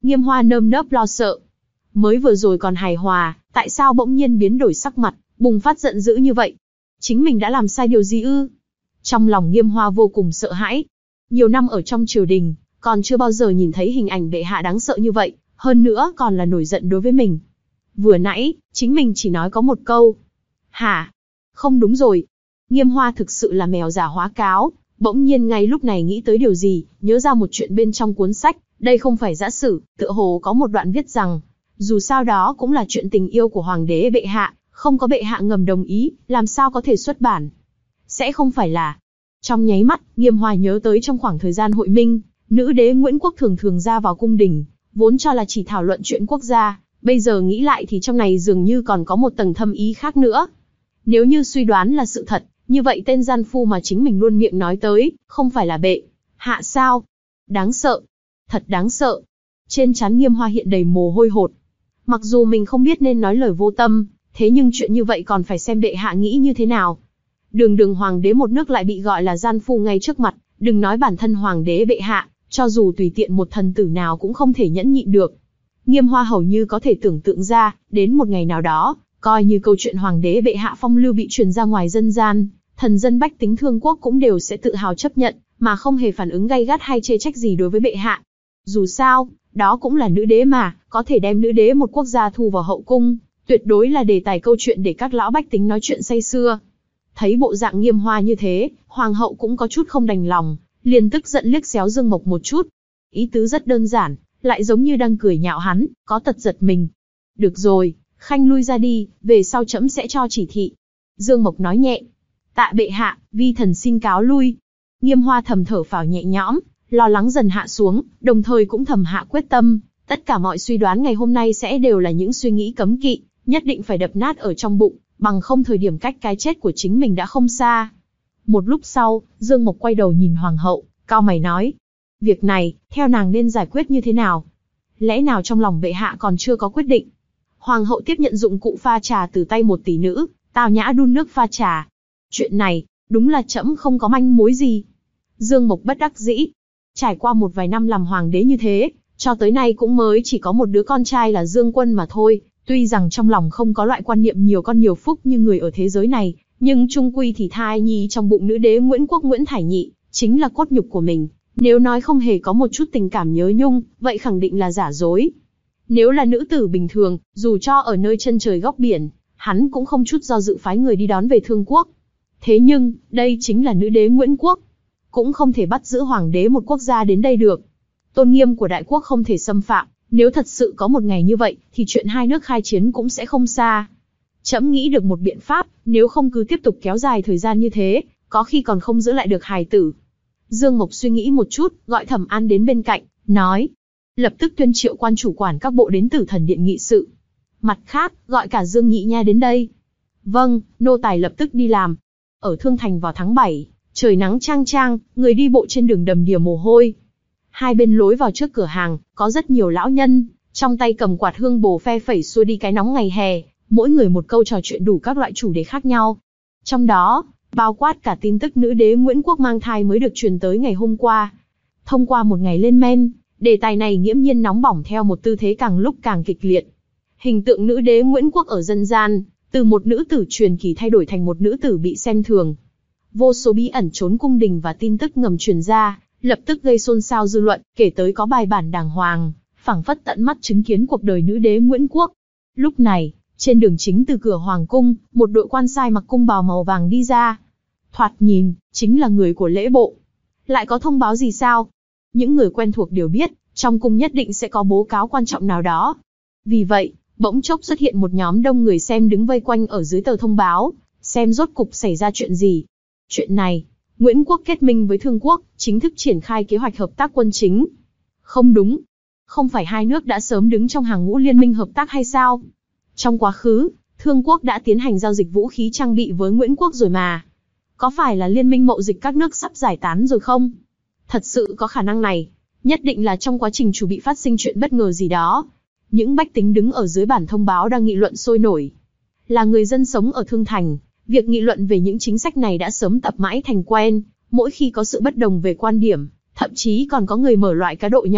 S2: Nghiêm Hoa nơm nớp lo sợ. Mới vừa rồi còn hài hòa, tại sao bỗng nhiên biến đổi sắc mặt, bùng phát giận dữ như vậy? Chính mình đã làm sai điều gì ư? Trong lòng Nghiêm Hoa vô cùng sợ hãi. Nhiều năm ở trong triều đình, còn chưa bao giờ nhìn thấy hình ảnh bệ hạ đáng sợ như vậy, hơn nữa còn là nổi giận đối với mình. Vừa nãy, chính mình chỉ nói có một câu. Hả? Không đúng rồi. Nghiêm Hoa thực sự là mèo già hóa cáo, bỗng nhiên ngay lúc này nghĩ tới điều gì, nhớ ra một chuyện bên trong cuốn sách, đây không phải giã sử, tựa hồ có một đoạn viết rằng, dù sao đó cũng là chuyện tình yêu của hoàng đế bệ hạ, không có bệ hạ ngầm đồng ý, làm sao có thể xuất bản. Sẽ không phải là... Trong nháy mắt, Nghiêm Hoa nhớ tới trong khoảng thời gian hội minh, nữ đế Nguyễn Quốc thường thường ra vào cung đình, vốn cho là chỉ thảo luận chuyện quốc gia, bây giờ nghĩ lại thì trong này dường như còn có một tầng thâm ý khác nữa. Nếu như suy đoán là sự thật, như vậy tên gian phu mà chính mình luôn miệng nói tới, không phải là bệ hạ sao? Đáng sợ, thật đáng sợ. Trên trán Nghiêm Hoa hiện đầy mồ hôi hột. Mặc dù mình không biết nên nói lời vô tâm, thế nhưng chuyện như vậy còn phải xem bệ hạ nghĩ như thế nào. Đường đường hoàng đế một nước lại bị gọi là gian phu ngay trước mặt, đừng nói bản thân hoàng đế bệ hạ, cho dù tùy tiện một thần tử nào cũng không thể nhẫn nhịn được. Nghiêm Hoa hầu như có thể tưởng tượng ra, đến một ngày nào đó, coi như câu chuyện hoàng đế bệ hạ phong lưu bị truyền ra ngoài dân gian, thần dân bách tính thương quốc cũng đều sẽ tự hào chấp nhận, mà không hề phản ứng gay gắt hay chê trách gì đối với bệ hạ. Dù sao, đó cũng là nữ đế mà, có thể đem nữ đế một quốc gia thu vào hậu cung, tuyệt đối là đề tài câu chuyện để các lão bách tính nói chuyện say sưa. Thấy bộ dạng Nghiêm Hoa như thế, hoàng hậu cũng có chút không đành lòng, liền tức giận liếc xéo Dương Mộc một chút. Ý tứ rất đơn giản, lại giống như đang cười nhạo hắn, có tật giật mình. Được rồi, khanh lui ra đi, về sau trẫm sẽ cho chỉ thị. Dương Mộc nói nhẹ. Tạ bệ hạ, vi thần xin cáo lui. Nghiêm Hoa thầm thở phào nhẹ nhõm, lo lắng dần hạ xuống, đồng thời cũng thầm hạ quyết tâm, tất cả mọi suy đoán ngày hôm nay sẽ đều là những suy nghĩ cấm kỵ, nhất định phải đập nát ở trong bụng, bằng không thời điểm cách cái chết của chính mình đã không xa. Một lúc sau, Dương Mộc quay đầu nhìn hoàng hậu, cau mày nói: việc này, theo nàng nên giải quyết như thế nào? Lẽ nào trong lòng bệ hạ còn chưa có quyết định? Hoàng hậu tiếp nhận dụng cụ pha trà từ tay một tỷ nữ, tao nhã đun nước pha trà. Chuyện này, đúng là trẫm không có manh mối gì. Dương Mộc bất đắc dĩ. Trải qua một vài năm làm hoàng đế như thế, cho tới nay cũng mới chỉ có một đứa con trai là Dương Quân mà thôi. Tuy rằng trong lòng không có loại quan niệm nhiều con nhiều phúc như người ở thế giới này, nhưng chung quy thì thai nhi trong bụng nữ đế Nguyễn Quốc Nguyễn Thải Nhị, chính là cốt nhục của mình. Nếu nói không hề có một chút tình cảm nhớ nhung, vậy khẳng định là giả dối. Nếu là nữ tử bình thường, dù cho ở nơi chân trời góc biển, hắn cũng không chút do dự phái người đi đón về Thương Quốc. Thế nhưng, đây chính là nữ đế Nguyễn Quốc. Cũng không thể bắt giữ hoàng đế một quốc gia đến đây được. Tôn nghiêm của đại quốc không thể xâm phạm. Nếu thật sự có một ngày như vậy, thì chuyện hai nước khai chiến cũng sẽ không xa. Trẫm nghĩ được một biện pháp, nếu không cứ tiếp tục kéo dài thời gian như thế, có khi còn không giữ lại được hài tử. Dương Mộc suy nghĩ một chút, gọi Thẩm An đến bên cạnh, nói: lập tức tuyên triệu quan chủ quản các bộ đến Tử Thần Điện nghị sự. Mặt khác, gọi cả Dương Nhị Nha đến đây. Vâng, nô tài lập tức đi làm. Ở Thương Thành vào tháng bảy, trời nắng chang chang, người đi bộ trên đường đầm đìa mồ hôi. Hai bên lối vào trước cửa hàng, có rất nhiều lão nhân, trong tay cầm quạt hương bồ phe phẩy xua đi cái nóng ngày hè, mỗi người một câu trò chuyện đủ các loại chủ đề khác nhau. Trong đó, bao quát cả tin tức nữ đế Nguyễn Quốc mang thai mới được truyền tới ngày hôm qua. Thông qua một ngày lên men, đề tài này nghiễm nhiên nóng bỏng theo một tư thế càng lúc càng kịch liệt. Hình tượng nữ đế Nguyễn Quốc ở dân gian, từ một nữ tử truyền kỳ thay đổi thành một nữ tử bị xem thường. Vô số bí ẩn trốn cung đình và tin tức ngầm truyền ra, lập tức gây xôn xao dư luận, kể tới có bài bản đàng hoàng, phảng phất tận mắt chứng kiến cuộc đời nữ đế Nguyễn Quốc. Lúc này, trên đường chính từ cửa hoàng cung, một đội quan sai mặc cung bào màu vàng đi ra. Thoạt nhìn, chính là người của lễ bộ. Lại có thông báo gì sao? Những người quen thuộc đều biết, trong cung nhất định sẽ có bố cáo quan trọng nào đó. Vì vậy, bỗng chốc xuất hiện một nhóm đông người xem đứng vây quanh ở dưới tờ thông báo, xem rốt cục xảy ra chuyện gì. Chuyện này, Nguyễn Quốc kết minh với Thương Quốc, chính thức triển khai kế hoạch hợp tác quân chính. Không đúng. Không phải hai nước đã sớm đứng trong hàng ngũ liên minh hợp tác hay sao? Trong quá khứ, Thương Quốc đã tiến hành giao dịch vũ khí trang bị với Nguyễn Quốc rồi mà. Có phải là liên minh mậu dịch các nước sắp giải tán rồi không? Thật sự có khả năng này. Nhất định là trong quá trình chuẩn bị phát sinh chuyện bất ngờ gì đó. Những bách tính đứng ở dưới bản thông báo đang nghị luận sôi nổi. Là người dân sống ở Thương Thành, việc nghị luận về những chính sách này đã sớm tập mãi thành quen. Mỗi khi có sự bất đồng về quan điểm, thậm chí còn có người mở loại cá độ nhỏ,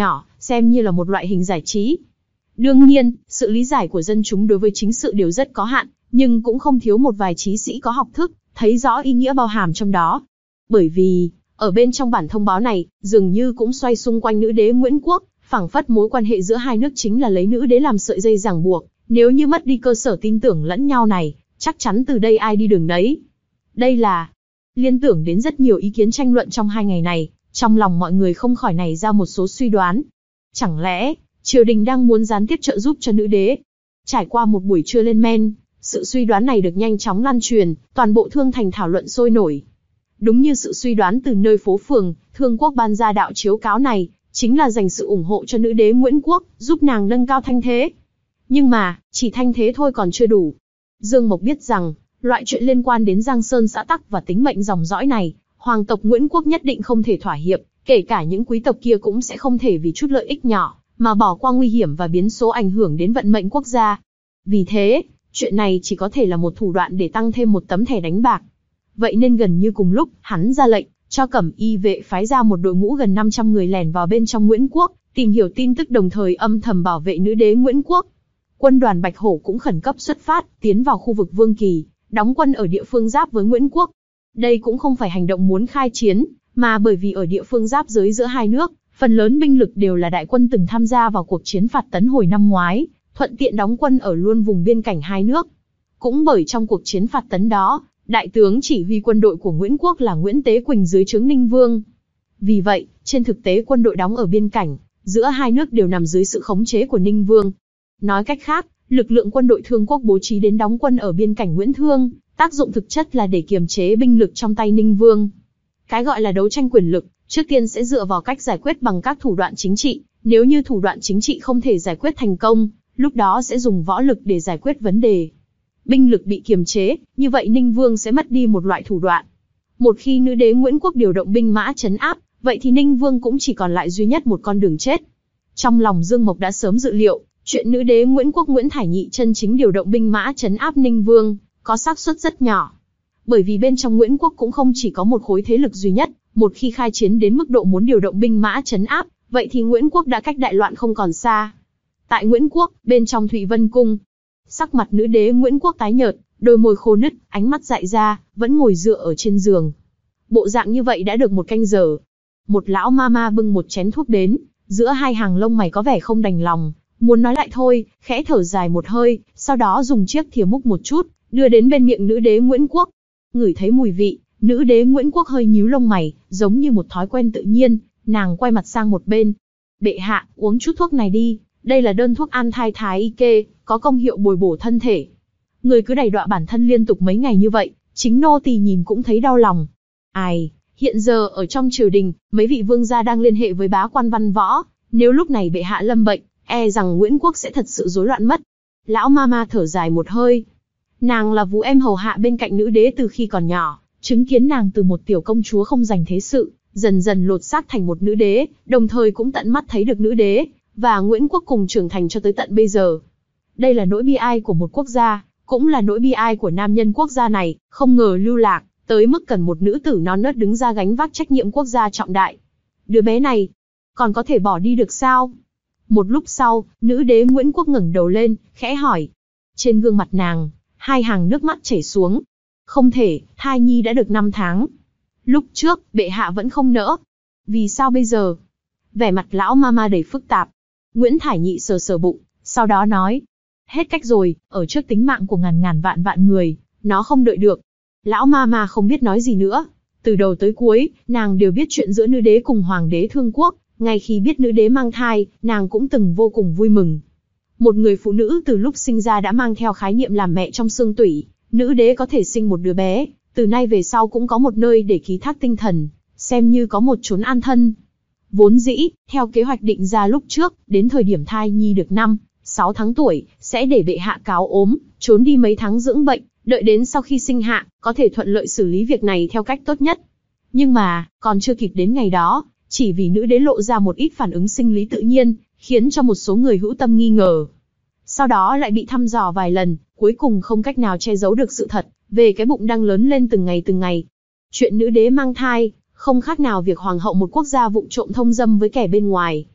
S2: xem như là một loại hình giải trí. Đương nhiên, sự lý giải của dân chúng đối với chính sự đều rất có hạn, nhưng cũng không thiếu một vài trí sĩ có học thức, thấy rõ ý nghĩa bao hàm trong đó. Bởi vì, ở bên trong bản thông báo này, dường như cũng xoay xung quanh nữ đế Nguyễn Quốc, phảng phất mối quan hệ giữa hai nước chính là lấy nữ đế làm sợi dây ràng buộc, nếu như mất đi cơ sở tin tưởng lẫn nhau này, chắc chắn từ đây ai đi đường nấy. Đây là, liên tưởng đến rất nhiều ý kiến tranh luận trong hai ngày này, trong lòng mọi người không khỏi nảy ra một số suy đoán. Chẳng lẽ, triều đình đang muốn gián tiếp trợ giúp cho nữ đế? Trải qua một buổi trưa lên men, sự suy đoán này được nhanh chóng lan truyền, toàn bộ Thương Thành thảo luận sôi nổi. Đúng như sự suy đoán từ nơi phố phường, Thương Quốc ban ra đạo chiếu cáo này, chính là dành sự ủng hộ cho nữ đế Nguyễn Quốc, giúp nàng nâng cao thanh thế. Nhưng mà, chỉ thanh thế thôi còn chưa đủ. Dương Mộc biết rằng, loại chuyện liên quan đến Giang Sơn xã tắc và tính mệnh dòng dõi này, hoàng tộc Nguyễn Quốc nhất định không thể thỏa hiệp, kể cả những quý tộc kia cũng sẽ không thể vì chút lợi ích nhỏ, mà bỏ qua nguy hiểm và biến số ảnh hưởng đến vận mệnh quốc gia. Vì thế, chuyện này chỉ có thể là một thủ đoạn để tăng thêm một tấm thẻ đánh bạc. Vậy nên gần như cùng lúc, hắn ra lệnh, cho Cẩm Y vệ phái ra một đội ngũ gần năm trăm người lẻn vào bên trong Nguyễn Quốc, tìm hiểu tin tức đồng thời âm thầm bảo vệ nữ đế Nguyễn Quốc. Quân đoàn Bạch Hổ cũng khẩn cấp xuất phát, tiến vào khu vực Vương Kỳ, đóng quân ở địa phương giáp với Nguyễn Quốc. Đây cũng không phải hành động muốn khai chiến, mà bởi vì ở địa phương giáp giới giữa hai nước, phần lớn binh lực đều là đại quân từng tham gia vào cuộc chiến phạt tấn hồi năm ngoái, thuận tiện đóng quân ở luôn vùng biên cảnh hai nước. Cũng bởi trong cuộc chiến phạt tấn đó, đại tướng chỉ huy quân đội của Nguyễn Quốc là Nguyễn Tế Quỳnh dưới trướng Ninh Vương. Vì vậy, trên thực tế quân đội đóng ở biên cảnh, giữa hai nước đều nằm dưới sự khống chế của Ninh Vương. Nói cách khác, lực lượng quân đội Thương Quốc bố trí đến đóng quân ở biên cảnh Nguyễn Thương, tác dụng thực chất là để kiềm chế binh lực trong tay Ninh Vương. Cái gọi là đấu tranh quyền lực, trước tiên sẽ dựa vào cách giải quyết bằng các thủ đoạn chính trị, nếu như thủ đoạn chính trị không thể giải quyết thành công, lúc đó sẽ dùng võ lực để giải quyết vấn đề. Binh lực bị kiềm chế, như vậy Ninh Vương sẽ mất đi một loại thủ đoạn. Một khi nữ đế Nguyễn Quốc điều động binh mã trấn áp, vậy thì Ninh Vương cũng chỉ còn lại duy nhất một con đường chết. Trong lòng Dương Mộc đã sớm dự liệu, chuyện nữ đế Nguyễn Quốc Nguyễn Thải Nhị chân chính điều động binh mã trấn áp Ninh Vương, có xác suất rất nhỏ. Bởi vì bên trong Nguyễn Quốc cũng không chỉ có một khối thế lực duy nhất, một khi khai chiến đến mức độ muốn điều động binh mã trấn áp, vậy thì Nguyễn Quốc đã cách đại loạn không còn xa. Tại Nguyễn Quốc, bên trong Thụy Vân Cung, sắc mặt nữ đế Nguyễn Quốc tái nhợt, đôi môi khô nứt, ánh mắt dại ra, vẫn ngồi dựa ở trên giường. Bộ dạng như vậy đã được một canh giờ. Một lão ma ma bưng một chén thuốc đến, giữa hai hàng lông mày có vẻ không đành lòng, muốn nói lại thôi, khẽ thở dài một hơi, sau đó dùng chiếc thìa múc một chút, đưa đến bên miệng nữ đế Nguyễn Quốc. Ngửi thấy mùi vị, nữ đế Nguyễn Quốc hơi nhíu lông mày, giống như một thói quen tự nhiên, nàng quay mặt sang một bên. Bệ hạ, uống chút thuốc này đi, đây là đơn thuốc an thai thái y kê, có công hiệu bồi bổ thân thể. Người cứ đày đọa bản thân liên tục mấy ngày như vậy, chính nô tỳ nhìn cũng thấy đau lòng. Ai, hiện giờ ở trong triều đình, mấy vị vương gia đang liên hệ với bá quan văn võ, nếu lúc này bệ hạ lâm bệnh, e rằng Nguyễn Quốc sẽ thật sự rối loạn mất. Lão ma ma thở dài một hơi. Nàng là vú em hầu hạ bên cạnh nữ đế từ khi còn nhỏ, chứng kiến nàng từ một tiểu công chúa không dành thế sự, dần dần lột xác thành một nữ đế, đồng thời cũng tận mắt thấy được nữ đế và Nguyễn Quốc cùng trưởng thành cho tới tận bây giờ. Đây là nỗi bi ai của một quốc gia, cũng là nỗi bi ai của nam nhân quốc gia này, không ngờ lưu lạc, tới mức cần một nữ tử non nớt đứng ra gánh vác trách nhiệm quốc gia trọng đại. Đứa bé này, còn có thể bỏ đi được sao? Một lúc sau, nữ đế Nguyễn Quốc ngẩng đầu lên, khẽ hỏi. Trên gương mặt nàng, hai hàng nước mắt chảy xuống. Không thể, thai nhi đã được năm tháng. Lúc trước, bệ hạ vẫn không nỡ. Vì sao bây giờ? Vẻ mặt lão mama đầy phức tạp. Nguyễn Thải Nhị sờ sờ bụng, sau đó nói. Hết cách rồi, ở trước tính mạng của ngàn ngàn vạn vạn người, nó không đợi được. Lão mama không biết nói gì nữa. Từ đầu tới cuối, nàng đều biết chuyện giữa nữ đế cùng hoàng đế Thương Quốc. Ngay khi biết nữ đế mang thai, nàng cũng từng vô cùng vui mừng. Một người phụ nữ từ lúc sinh ra đã mang theo khái niệm làm mẹ trong xương tủy, nữ đế có thể sinh một đứa bé, từ nay về sau cũng có một nơi để ký thác tinh thần, xem như có một chốn an thân. Vốn dĩ, theo kế hoạch định ra lúc trước, đến thời điểm thai nhi được năm, sáu tháng tuổi, sẽ để bệ hạ cáo ốm, trốn đi mấy tháng dưỡng bệnh, đợi đến sau khi sinh hạ, có thể thuận lợi xử lý việc này theo cách tốt nhất. Nhưng mà, còn chưa kịp đến ngày đó, chỉ vì nữ đế lộ ra một ít phản ứng sinh lý tự nhiên, khiến cho một số người hữu tâm nghi ngờ. Sau đó lại bị thăm dò vài lần, cuối cùng không cách nào che giấu được sự thật, về cái bụng đang lớn lên từng ngày từng ngày. Chuyện nữ đế mang thai, không khác nào việc hoàng hậu một quốc gia vụng trộm thông dâm với kẻ bên ngoài.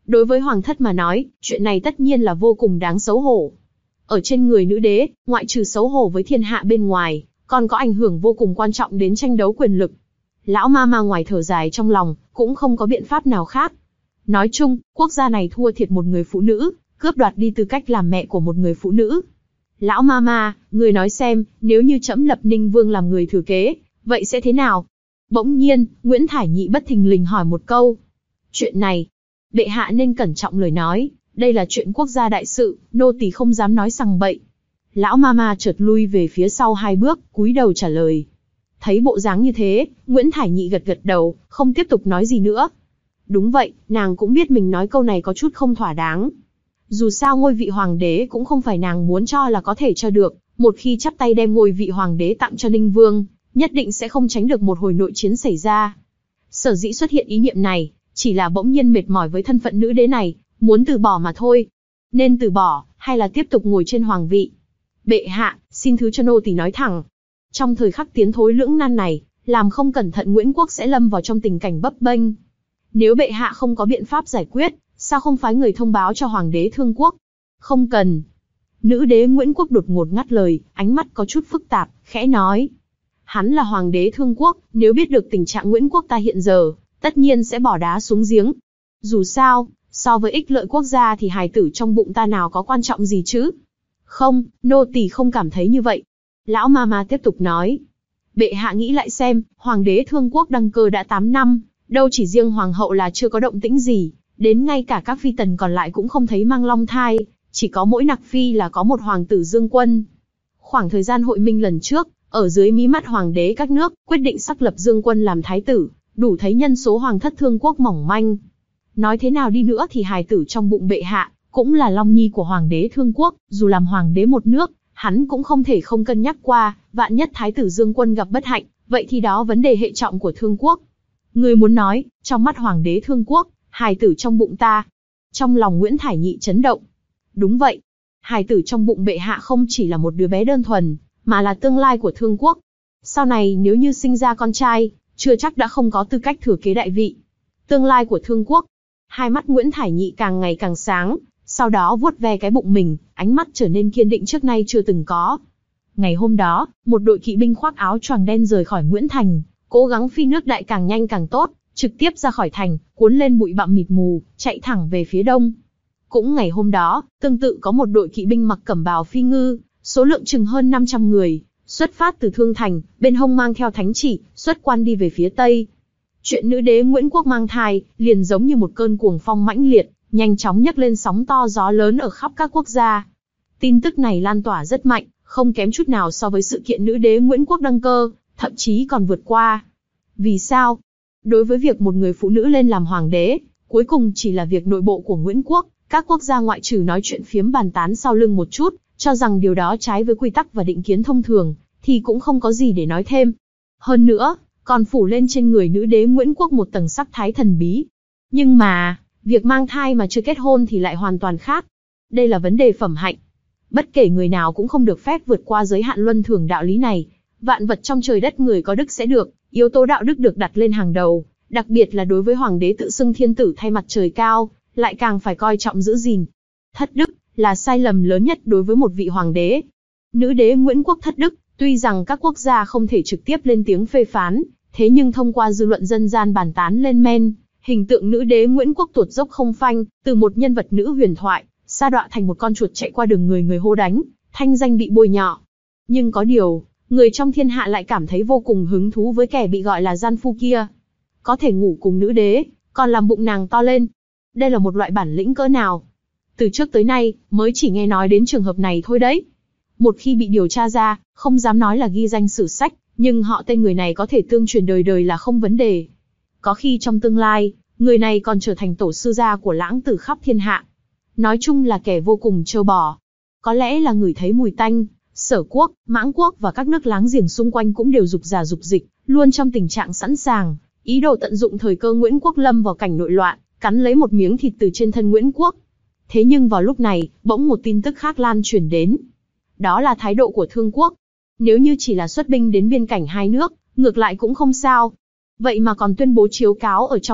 S2: Đối với hoàng thất mà nói, chuyện này tất nhiên là vô cùng đáng xấu hổ. Ở trên người nữ đế, ngoại trừ xấu hổ với thiên hạ bên ngoài, còn có ảnh hưởng vô cùng quan trọng đến tranh đấu quyền lực. Lão ma ma ngoài thở dài trong lòng, cũng không có biện pháp nào khác. Nói chung, quốc gia này thua thiệt một người phụ nữ, cướp đoạt đi tư cách làm mẹ của một người phụ nữ. Lão ma ma, người nói xem, nếu như trẫm lập Ninh Vương làm người thừa kế, vậy sẽ thế nào? Bỗng nhiên, Nguyễn Thải Nhị bất thình lình hỏi một câu. Chuyện này, bệ hạ nên cẩn trọng lời nói, đây là chuyện quốc gia đại sự, nô tỳ không dám nói sằng bậy. Lão ma ma chợt lui về phía sau hai bước, cúi đầu trả lời. Thấy bộ dáng như thế, Nguyễn Thải Nhị gật gật đầu, không tiếp tục nói gì nữa. Đúng vậy, nàng cũng biết mình nói câu này có chút không thỏa đáng. Dù sao ngôi vị hoàng đế cũng không phải nàng muốn cho là có thể cho được, một khi chắp tay đem ngôi vị hoàng đế tặng cho Ninh Vương, nhất định sẽ không tránh được một hồi nội chiến xảy ra. Sở dĩ xuất hiện ý niệm này, chỉ là bỗng nhiên mệt mỏi với thân phận nữ đế này, muốn từ bỏ mà thôi. Nên từ bỏ, hay là tiếp tục ngồi trên hoàng vị? Bệ hạ, xin thứ cho nô tỳ nói thẳng. Trong thời khắc tiến thối lưỡng nan này, làm không cẩn thận Nguyễn Quốc sẽ lâm vào trong tình cảnh bấp bênh. Nếu bệ hạ không có biện pháp giải quyết, sao không phái người thông báo cho hoàng đế Thương Quốc? Không cần. Nữ đế Nguyễn Quốc đột ngột ngắt lời, ánh mắt có chút phức tạp, khẽ nói. Hắn là hoàng đế Thương Quốc, nếu biết được tình trạng Nguyễn Quốc ta hiện giờ, tất nhiên sẽ bỏ đá xuống giếng. Dù sao, so với ích lợi quốc gia thì hài tử trong bụng ta nào có quan trọng gì chứ? Không, nô tỳ không cảm thấy như vậy. Lão ma ma tiếp tục nói. Bệ hạ nghĩ lại xem, hoàng đế Thương Quốc đăng cơ đã tám năm, đâu chỉ riêng hoàng hậu là chưa có động tĩnh gì, đến ngay cả các phi tần còn lại cũng không thấy mang long thai, chỉ có mỗi nặc phi là có một hoàng tử Dương Quân. Khoảng thời gian hội minh lần trước, ở dưới mí mắt hoàng đế các nước, quyết định xác lập Dương Quân làm thái tử, đủ thấy nhân số hoàng thất Thương Quốc mỏng manh. Nói thế nào đi nữa thì hài tử trong bụng bệ hạ, cũng là long nhi của hoàng đế Thương Quốc, dù làm hoàng đế một nước, hắn cũng không thể không cân nhắc qua, vạn nhất thái tử Dương Quân gặp bất hạnh, vậy thì đó vấn đề hệ trọng của Thương Quốc. Người muốn nói, trong mắt hoàng đế Thương Quốc, hài tử trong bụng ta. Trong lòng Nguyễn Thải Nhị chấn động. Đúng vậy, hài tử trong bụng bệ hạ không chỉ là một đứa bé đơn thuần, mà là tương lai của Thương Quốc. Sau này nếu như sinh ra con trai, chưa chắc đã không có tư cách thừa kế đại vị. Tương lai của Thương Quốc. Hai mắt Nguyễn Thải Nhị càng ngày càng sáng, sau đó vuốt ve cái bụng mình, ánh mắt trở nên kiên định trước nay chưa từng có. Ngày hôm đó, một đội kỵ binh khoác áo choàng đen rời khỏi Nguyễn Thành, cố gắng phi nước đại càng nhanh càng tốt, trực tiếp ra khỏi thành, cuốn lên bụi bặm mịt mù, chạy thẳng về phía đông. Cũng ngày hôm đó, tương tự có một đội kỵ binh mặc cẩm bào phi ngư, số lượng chừng hơn năm trăm người, xuất phát từ Thương Thành, bên hông mang theo thánh chỉ, xuất quan đi về phía tây. Chuyện nữ đế Nguyễn Quốc mang thai, liền giống như một cơn cuồng phong mãnh liệt, nhanh chóng nhấc lên sóng to gió lớn ở khắp các quốc gia. Tin tức này lan tỏa rất mạnh, không kém chút nào so với sự kiện nữ đế Nguyễn Quốc đăng cơ, thậm chí còn vượt qua. Vì sao? Đối với việc một người phụ nữ lên làm hoàng đế, cuối cùng chỉ là việc nội bộ của Nguyễn Quốc, các quốc gia ngoại trừ nói chuyện phiếm bàn tán sau lưng một chút, cho rằng điều đó trái với quy tắc và định kiến thông thường, thì cũng không có gì để nói thêm. Hơn nữa, còn phủ lên trên người nữ đế Nguyễn Quốc một tầng sắc thái thần bí. Nhưng mà, việc mang thai mà chưa kết hôn thì lại hoàn toàn khác. Đây là vấn đề phẩm hạnh. Bất kể người nào cũng không được phép vượt qua giới hạn luân thường đạo lý này. Vạn vật trong trời đất người có đức sẽ được, yếu tố đạo đức được đặt lên hàng đầu, đặc biệt là đối với hoàng đế tự xưng thiên tử thay mặt trời cao, lại càng phải coi trọng giữ gìn. Thất đức là sai lầm lớn nhất đối với một vị hoàng đế. Nữ đế Nguyễn Quốc thất đức, tuy rằng các quốc gia không thể trực tiếp lên tiếng phê phán, thế nhưng thông qua dư luận dân gian bàn tán lên men, hình tượng nữ đế Nguyễn Quốc tuột dốc không phanh, từ một nhân vật nữ huyền thoại, sa đọa thành một con chuột chạy qua đường người người hô đánh, thanh danh bị bôi nhọ. Nhưng có điều, người trong thiên hạ lại cảm thấy vô cùng hứng thú với kẻ bị gọi là gian phu kia. Có thể ngủ cùng nữ đế, còn làm bụng nàng to lên. Đây là một loại bản lĩnh cỡ nào? Từ trước tới nay, mới chỉ nghe nói đến trường hợp này thôi đấy. Một khi bị điều tra ra, không dám nói là ghi danh sử sách, nhưng họ tên người này có thể tương truyền đời đời là không vấn đề. Có khi trong tương lai, người này còn trở thành tổ sư gia của lãng tử khắp thiên hạ. Nói chung là kẻ vô cùng trâu bò. Có lẽ là ngửi thấy mùi tanh, Sở Quốc, Mãng Quốc và các nước láng giềng xung quanh cũng đều rục rà rục dịch, luôn trong tình trạng sẵn sàng, ý đồ tận dụng thời cơ Nguyễn Quốc lâm vào cảnh nội loạn, cắn lấy một miếng thịt từ trên thân Nguyễn Quốc. Thế nhưng vào lúc này, bỗng một tin tức khác lan truyền đến. Đó là thái độ của Thương Quốc. Nếu như chỉ là xuất binh đến biên cảnh hai nước, ngược lại cũng không sao. Vậy mà còn tuyên bố chiếu cáo ở trong nước,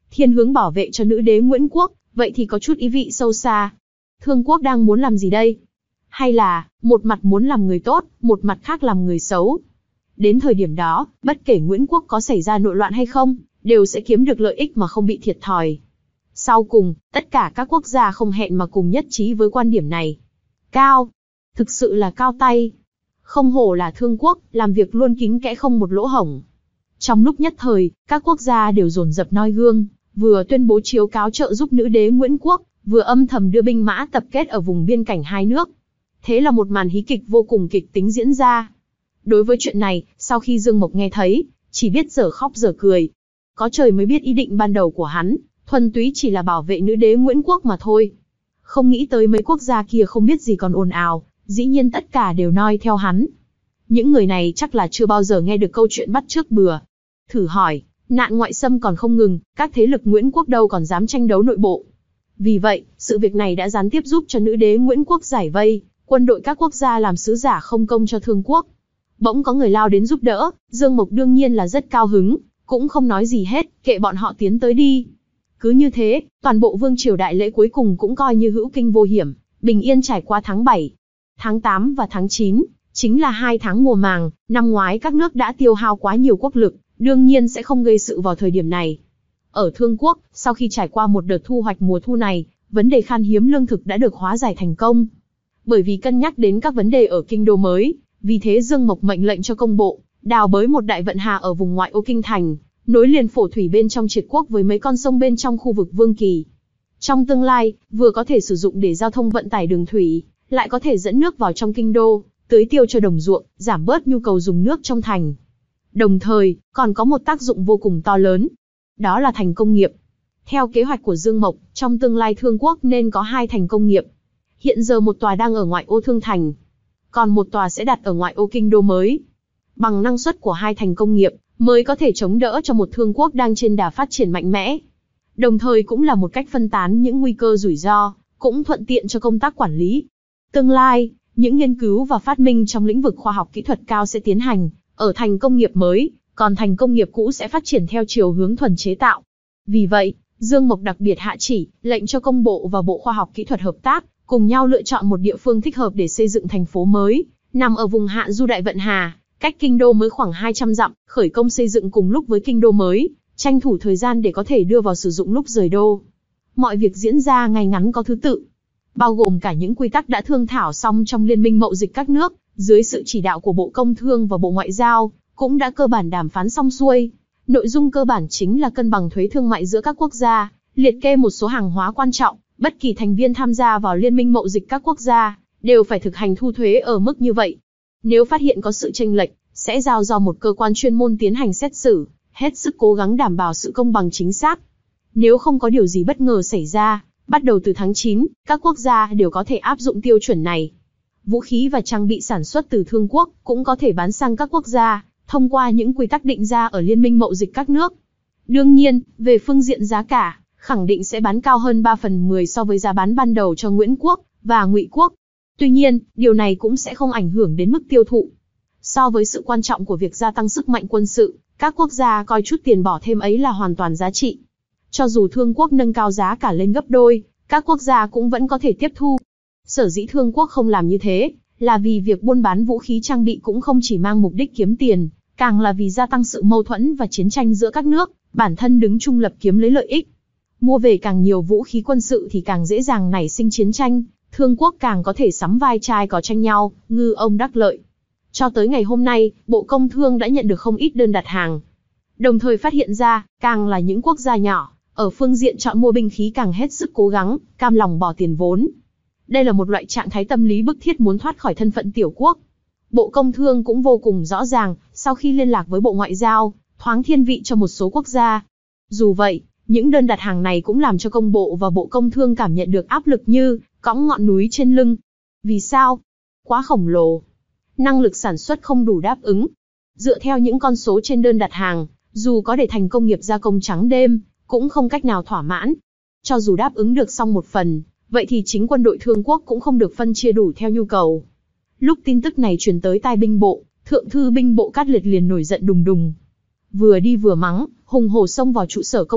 S2: thiên hướng bảo vệ cho nữ đế Nguyễn Quốc, vậy thì có chút ý vị sâu xa. Thương quốc đang muốn làm gì đây? Hay là, một mặt muốn làm người tốt, một mặt khác làm người xấu? Đến thời điểm đó, bất kể Nguyễn Quốc có xảy ra nội loạn hay không, đều sẽ kiếm được lợi ích mà không bị thiệt thòi. Sau cùng, tất cả các quốc gia không hẹn mà cùng nhất trí với quan điểm này. Cao. Thực sự là cao tay. Không hổ là Thương quốc, làm việc luôn kín kẽ không một lỗ hổng. Trong lúc nhất thời, các quốc gia đều dồn dập noi gương, vừa tuyên bố chiếu cáo trợ giúp nữ đế Nguyễn Quốc, vừa âm thầm đưa binh mã tập kết ở vùng biên cảnh hai nước. Thế là một màn hí kịch vô cùng kịch tính diễn ra. Đối với chuyện này, sau khi Dương Mộc nghe thấy, chỉ biết dở khóc dở cười. Có trời mới biết ý định ban đầu của hắn, thuần túy chỉ là bảo vệ nữ đế Nguyễn Quốc mà thôi. Không nghĩ tới mấy quốc gia kia không biết gì còn ồn ào, dĩ nhiên tất cả đều noi theo hắn. Những người này chắc là chưa bao giờ nghe được câu chuyện bắt chước bừa. Thử hỏi, nạn ngoại xâm còn không ngừng, các thế lực Nguyễn Quốc đâu còn dám tranh đấu nội bộ. Vì vậy, sự việc này đã gián tiếp giúp cho nữ đế Nguyễn Quốc giải vây, quân đội các quốc gia làm sứ giả không công cho Thương quốc. Bỗng có người lao đến giúp đỡ, Dương Mộc đương nhiên là rất cao hứng, cũng không nói gì hết, kệ bọn họ tiến tới đi. Cứ như thế, toàn bộ vương triều đại lễ cuối cùng cũng coi như hữu kinh vô hiểm, bình yên trải qua tháng bảy. Tháng tám và tháng chín, chính là hai tháng mùa màng, năm ngoái các nước đã tiêu hao quá nhiều quốc lực, đương nhiên sẽ không gây sự vào thời điểm này. Ở Thương quốc, sau khi trải qua một đợt thu hoạch mùa thu này, vấn đề khan hiếm lương thực đã được hóa giải thành công. Bởi vì cân nhắc đến các vấn đề ở kinh đô mới, vì thế Dương Mộc mệnh lệnh cho công bộ, đào bới một đại vận hà ở vùng ngoại ô kinh thành, nối liền phổ thủy bên trong Triệt quốc với mấy con sông bên trong khu vực Vương Kỳ. Trong tương lai, vừa có thể sử dụng để giao thông vận tải đường thủy, lại có thể dẫn nước vào trong kinh đô, tưới tiêu cho đồng ruộng, giảm bớt nhu cầu dùng nước trong thành. Đồng thời, còn có một tác dụng vô cùng to lớn. Đó là thành công nghiệp. Theo kế hoạch của Dương Mộc, trong tương lai Thương quốc nên có hai thành công nghiệp. Hiện giờ một tòa đang ở ngoại ô Thương thành, còn một tòa sẽ đặt ở ngoại ô kinh đô mới. Bằng năng suất của hai thành công nghiệp, mới có thể chống đỡ cho một Thương quốc đang trên đà phát triển mạnh mẽ. Đồng thời cũng là một cách phân tán những nguy cơ rủi ro, cũng thuận tiện cho công tác quản lý. Tương lai, những nghiên cứu và phát minh trong lĩnh vực khoa học kỹ thuật cao sẽ tiến hành ở thành công nghiệp mới, còn thành công nghiệp cũ sẽ phát triển theo chiều hướng thuần chế tạo. Vì vậy, Dương Mộc đặc biệt hạ chỉ, lệnh cho công bộ và Bộ Khoa học Kỹ thuật hợp tác, cùng nhau lựa chọn một địa phương thích hợp để xây dựng thành phố mới, nằm ở vùng hạ du Đại Vận Hà, cách kinh đô mới khoảng hai trăm dặm, khởi công xây dựng cùng lúc với kinh đô mới, tranh thủ thời gian để có thể đưa vào sử dụng lúc rời đô. Mọi việc diễn ra ngay ngắn có thứ tự, bao gồm cả những quy tắc đã thương thảo xong trong Liên minh mậu dịch các nước, dưới sự chỉ đạo của Bộ Công Thương và Bộ Ngoại giao, cũng đã cơ bản đàm phán xong xuôi. Nội dung cơ bản chính là cân bằng thuế thương mại giữa các quốc gia, liệt kê một số hàng hóa quan trọng, bất kỳ thành viên tham gia vào Liên minh mậu dịch các quốc gia, đều phải thực hành thu thuế ở mức như vậy. Nếu phát hiện có sự chênh lệch, sẽ giao do một cơ quan chuyên môn tiến hành xét xử, hết sức cố gắng đảm bảo sự công bằng chính xác. Nếu không có điều gì bất ngờ xảy ra, bắt đầu từ tháng chín, các quốc gia đều có thể áp dụng tiêu chuẩn này. Vũ khí và trang bị sản xuất từ Thương quốc cũng có thể bán sang các quốc gia, thông qua những quy tắc định ra ở Liên minh mậu dịch các nước. Đương nhiên, về phương diện giá cả, khẳng định sẽ bán cao hơn ba phần mười so với giá bán ban đầu cho Nguyễn quốc và Ngụy quốc. Tuy nhiên, điều này cũng sẽ không ảnh hưởng đến mức tiêu thụ. So với sự quan trọng của việc gia tăng sức mạnh quân sự, các quốc gia coi chút tiền bỏ thêm ấy là hoàn toàn giá trị. Cho dù Thương quốc nâng cao giá cả lên gấp đôi, các quốc gia cũng vẫn có thể tiếp thu. Sở dĩ Thương quốc không làm như thế, là vì việc buôn bán vũ khí trang bị cũng không chỉ mang mục đích kiếm tiền, càng là vì gia tăng sự mâu thuẫn và chiến tranh giữa các nước, bản thân đứng trung lập kiếm lấy lợi ích. Mua về càng nhiều vũ khí quân sự thì càng dễ dàng nảy sinh chiến tranh, Thương quốc càng có thể sắm vai trai có tranh nhau, ngư ông đắc lợi. Cho tới ngày hôm nay, Bộ Công Thương đã nhận được không ít đơn đặt hàng. Đồng thời phát hiện ra, càng là những quốc gia nhỏ, ở phương diện chọn mua binh khí càng hết sức cố gắng, cam lòng bỏ tiền vốn. Đây là một loại trạng thái tâm lý bức thiết muốn thoát khỏi thân phận tiểu quốc. Bộ Công Thương cũng vô cùng rõ ràng, sau khi liên lạc với Bộ Ngoại giao, thoáng thiên vị cho một số quốc gia. Dù vậy, những đơn đặt hàng này cũng làm cho công bộ và Bộ Công Thương cảm nhận được áp lực như cõng ngọn núi trên lưng. Vì sao? Quá khổng lồ. Năng lực sản xuất không đủ đáp ứng. Dựa theo những con số trên đơn đặt hàng, dù có để thành công nghiệp gia công trắng đêm, cũng không cách nào thỏa mãn. Cho dù đáp ứng được xong một phần, vậy thì chính quân đội Thương quốc cũng không được phân chia đủ theo nhu cầu. Lúc tin tức này truyền tới tai binh bộ, thượng thư binh bộ Cát Liệt liền nổi giận đùng đùng. Vừa đi vừa mắng, hùng hổ xông vào trụ sở công bộ,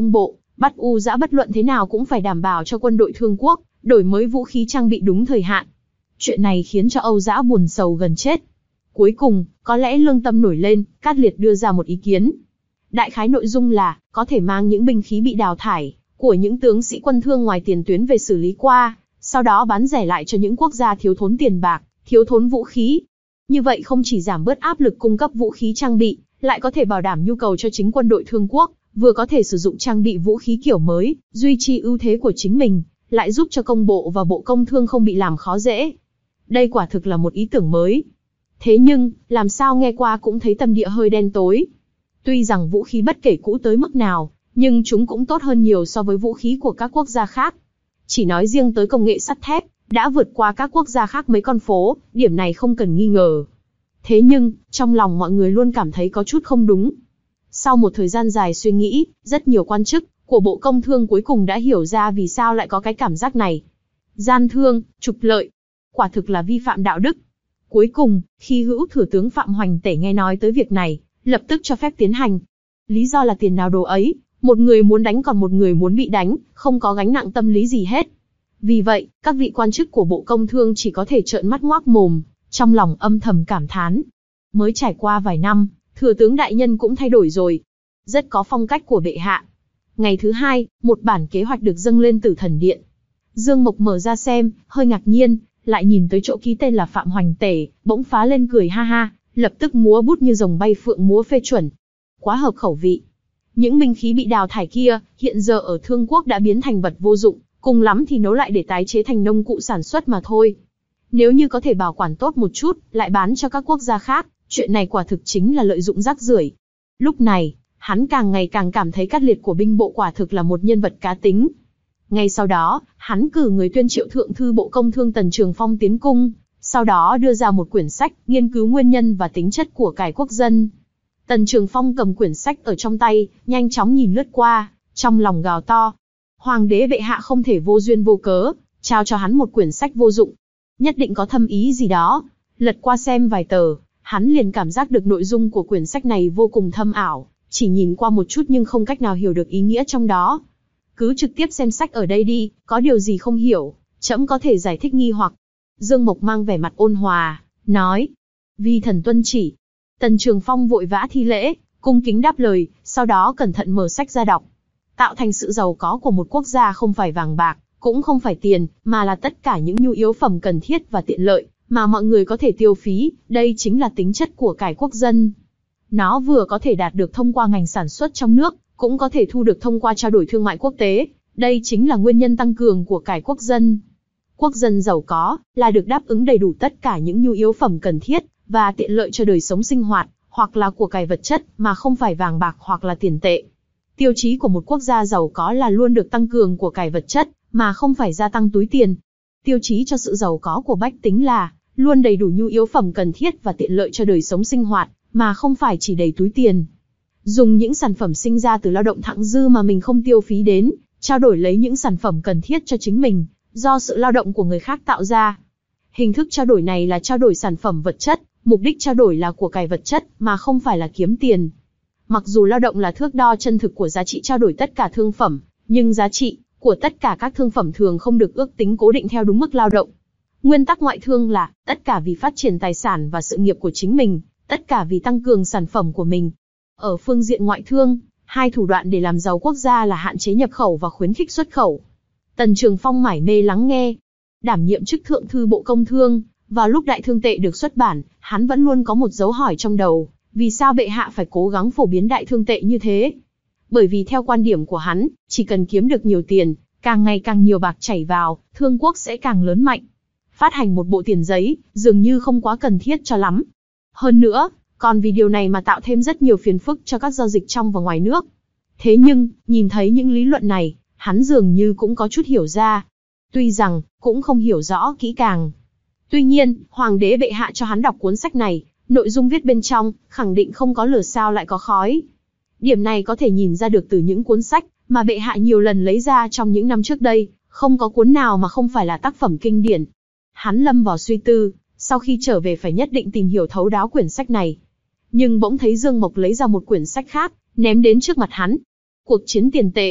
S2: Bắt U Dã bất luận thế nào cũng phải đảm bảo cho quân đội Thương Quốc đổi mới vũ khí trang bị đúng thời hạn. Chuyện này khiến cho Âu Dã buồn sầu gần chết. Cuối cùng, có lẽ lương tâm nổi lên, Cát Liệt đưa ra một ý kiến. Đại khái nội dung là, có thể mang những binh khí bị đào thải của những tướng sĩ quân Thương ngoài tiền tuyến về xử lý qua, sau đó bán rẻ lại cho những quốc gia thiếu thốn tiền bạc, thiếu thốn vũ khí. Như vậy không chỉ giảm bớt áp lực cung cấp vũ khí trang bị, lại có thể bảo đảm nhu cầu cho chính quân đội Thương Quốc, vừa có thể sử dụng trang bị vũ khí kiểu mới, duy trì ưu thế của chính mình, lại giúp cho công bộ và bộ công thương không bị làm khó dễ. Đây quả thực là một ý tưởng mới. Thế nhưng, làm sao nghe qua cũng thấy tâm địa hơi đen tối. Tuy rằng vũ khí bất kể cũ tới mức nào, nhưng chúng cũng tốt hơn nhiều so với vũ khí của các quốc gia khác. Chỉ nói riêng tới công nghệ sắt thép, đã vượt qua các quốc gia khác mấy con phố, điểm này không cần nghi ngờ. Thế nhưng, trong lòng mọi người luôn cảm thấy có chút không đúng. Sau một thời gian dài suy nghĩ, rất nhiều quan chức của Bộ Công Thương cuối cùng đã hiểu ra vì sao lại có cái cảm giác này. Gian thương, trục lợi, quả thực là vi phạm đạo đức. Cuối cùng, khi hữu thừa tướng Phạm Hoành Tể nghe nói tới việc này, lập tức cho phép tiến hành. Lý do là tiền nào đồ ấy, một người muốn đánh còn một người muốn bị đánh, không có gánh nặng tâm lý gì hết. Vì vậy, các vị quan chức của Bộ Công Thương chỉ có thể trợn mắt ngoác mồm, trong lòng âm thầm cảm thán. Mới trải qua vài năm, thừa tướng đại nhân cũng thay đổi rồi. Rất có phong cách của bệ hạ. Ngày thứ hai, một bản kế hoạch được dâng lên Tử Thần Điện. Dương Mộc mở ra xem, hơi ngạc nhiên, lại nhìn tới chỗ ký tên là Phạm Hoành Tể, bỗng phá lên cười ha ha, lập tức múa bút như rồng bay phượng múa phê chuẩn. Quá hợp khẩu vị. Những binh khí bị đào thải kia, hiện giờ ở Thương Quốc đã biến thành vật vô dụng, cùng lắm thì nấu lại để tái chế thành nông cụ sản xuất mà thôi. Nếu như có thể bảo quản tốt một chút, lại bán cho các quốc gia khác, chuyện này quả thực chính là lợi dụng rác rưởi. Lúc này, hắn càng ngày càng cảm thấy Cát Liệt của binh bộ quả thực là một nhân vật cá tính. Ngay sau đó, hắn cử người tuyên triệu thượng thư Bộ Công Thương Tần Trường Phong tiến cung, sau đó đưa ra một quyển sách nghiên cứu nguyên nhân và tính chất của cải quốc dân. Tần Trường Phong cầm quyển sách ở trong tay, nhanh chóng nhìn lướt qua, trong lòng gào to. Hoàng đế bệ hạ không thể vô duyên vô cớ, trao cho hắn một quyển sách vô dụng. Nhất định có thâm ý gì đó. Lật qua xem vài tờ, hắn liền cảm giác được nội dung của quyển sách này vô cùng thâm ảo, chỉ nhìn qua một chút nhưng không cách nào hiểu được ý nghĩa trong đó. Cứ trực tiếp xem sách ở đây đi, có điều gì không hiểu, trẫm có thể giải thích nghi hoặc. Dương Mộc mang vẻ mặt ôn hòa, nói. Vi thần tuân chỉ. Tần Trường Phong vội vã thi lễ, cung kính đáp lời, sau đó cẩn thận mở sách ra đọc. Tạo thành sự giàu có của một quốc gia không phải vàng bạc, cũng không phải tiền, mà là tất cả những nhu yếu phẩm cần thiết và tiện lợi, mà mọi người có thể tiêu phí, đây chính là tính chất của cải quốc dân. Nó vừa có thể đạt được thông qua ngành sản xuất trong nước, cũng có thể thu được thông qua trao đổi thương mại quốc tế, đây chính là nguyên nhân tăng cường của cải quốc dân. Quốc dân giàu có, là được đáp ứng đầy đủ tất cả những nhu yếu phẩm cần thiết, và tiện lợi cho đời sống sinh hoạt, hoặc là của cải vật chất, mà không phải vàng bạc hoặc là tiền tệ. Tiêu chí của một quốc gia giàu có là luôn được tăng cường của cải vật chất, mà không phải gia tăng túi tiền. Tiêu chí cho sự giàu có của bách tính là, luôn đầy đủ nhu yếu phẩm cần thiết và tiện lợi cho đời sống sinh hoạt, mà không phải chỉ đầy túi tiền. Dùng những sản phẩm sinh ra từ lao động thặng dư mà mình không tiêu phí đến, trao đổi lấy những sản phẩm cần thiết cho chính mình, do sự lao động của người khác tạo ra. Hình thức trao đổi này là trao đổi sản phẩm vật chất, mục đích trao đổi là của cải vật chất, mà không phải là kiếm tiền. Mặc dù lao động là thước đo chân thực của giá trị trao đổi tất cả thương phẩm, nhưng giá trị của tất cả các thương phẩm thường không được ước tính cố định theo đúng mức lao động. Nguyên tắc ngoại thương là, tất cả vì phát triển tài sản và sự nghiệp của chính mình, tất cả vì tăng cường sản phẩm của mình. Ở phương diện ngoại thương, hai thủ đoạn để làm giàu quốc gia là hạn chế nhập khẩu và khuyến khích xuất khẩu. Tần Trường Phong mải mê lắng nghe. Đảm nhiệm chức thượng thư Bộ Công Thương, vào lúc Đại Thương Tệ được xuất bản, hắn vẫn luôn có một dấu hỏi trong đầu, vì sao bệ hạ phải cố gắng phổ biến Đại Thương Tệ như thế? Bởi vì theo quan điểm của hắn, chỉ cần kiếm được nhiều tiền, càng ngày càng nhiều bạc chảy vào, Thương Quốc sẽ càng lớn mạnh. Phát hành một bộ tiền giấy, dường như không quá cần thiết cho lắm. Hơn nữa, còn vì điều này mà tạo thêm rất nhiều phiền phức cho các giao dịch trong và ngoài nước. Thế nhưng, nhìn thấy những lý luận này, hắn dường như cũng có chút hiểu ra. Tuy rằng, cũng không hiểu rõ kỹ càng. Tuy nhiên, Hoàng đế bệ hạ cho hắn đọc cuốn sách này, nội dung viết bên trong, khẳng định không có lửa sao lại có khói. Điểm này có thể nhìn ra được từ những cuốn sách mà bệ hạ nhiều lần lấy ra trong những năm trước đây, không có cuốn nào mà không phải là tác phẩm kinh điển. Hắn lâm vào suy tư, sau khi trở về phải nhất định tìm hiểu thấu đáo quyển sách này. Nhưng bỗng thấy Dương Mộc lấy ra một quyển sách khác, ném đến trước mặt hắn. Cuộc chiến tiền tệ.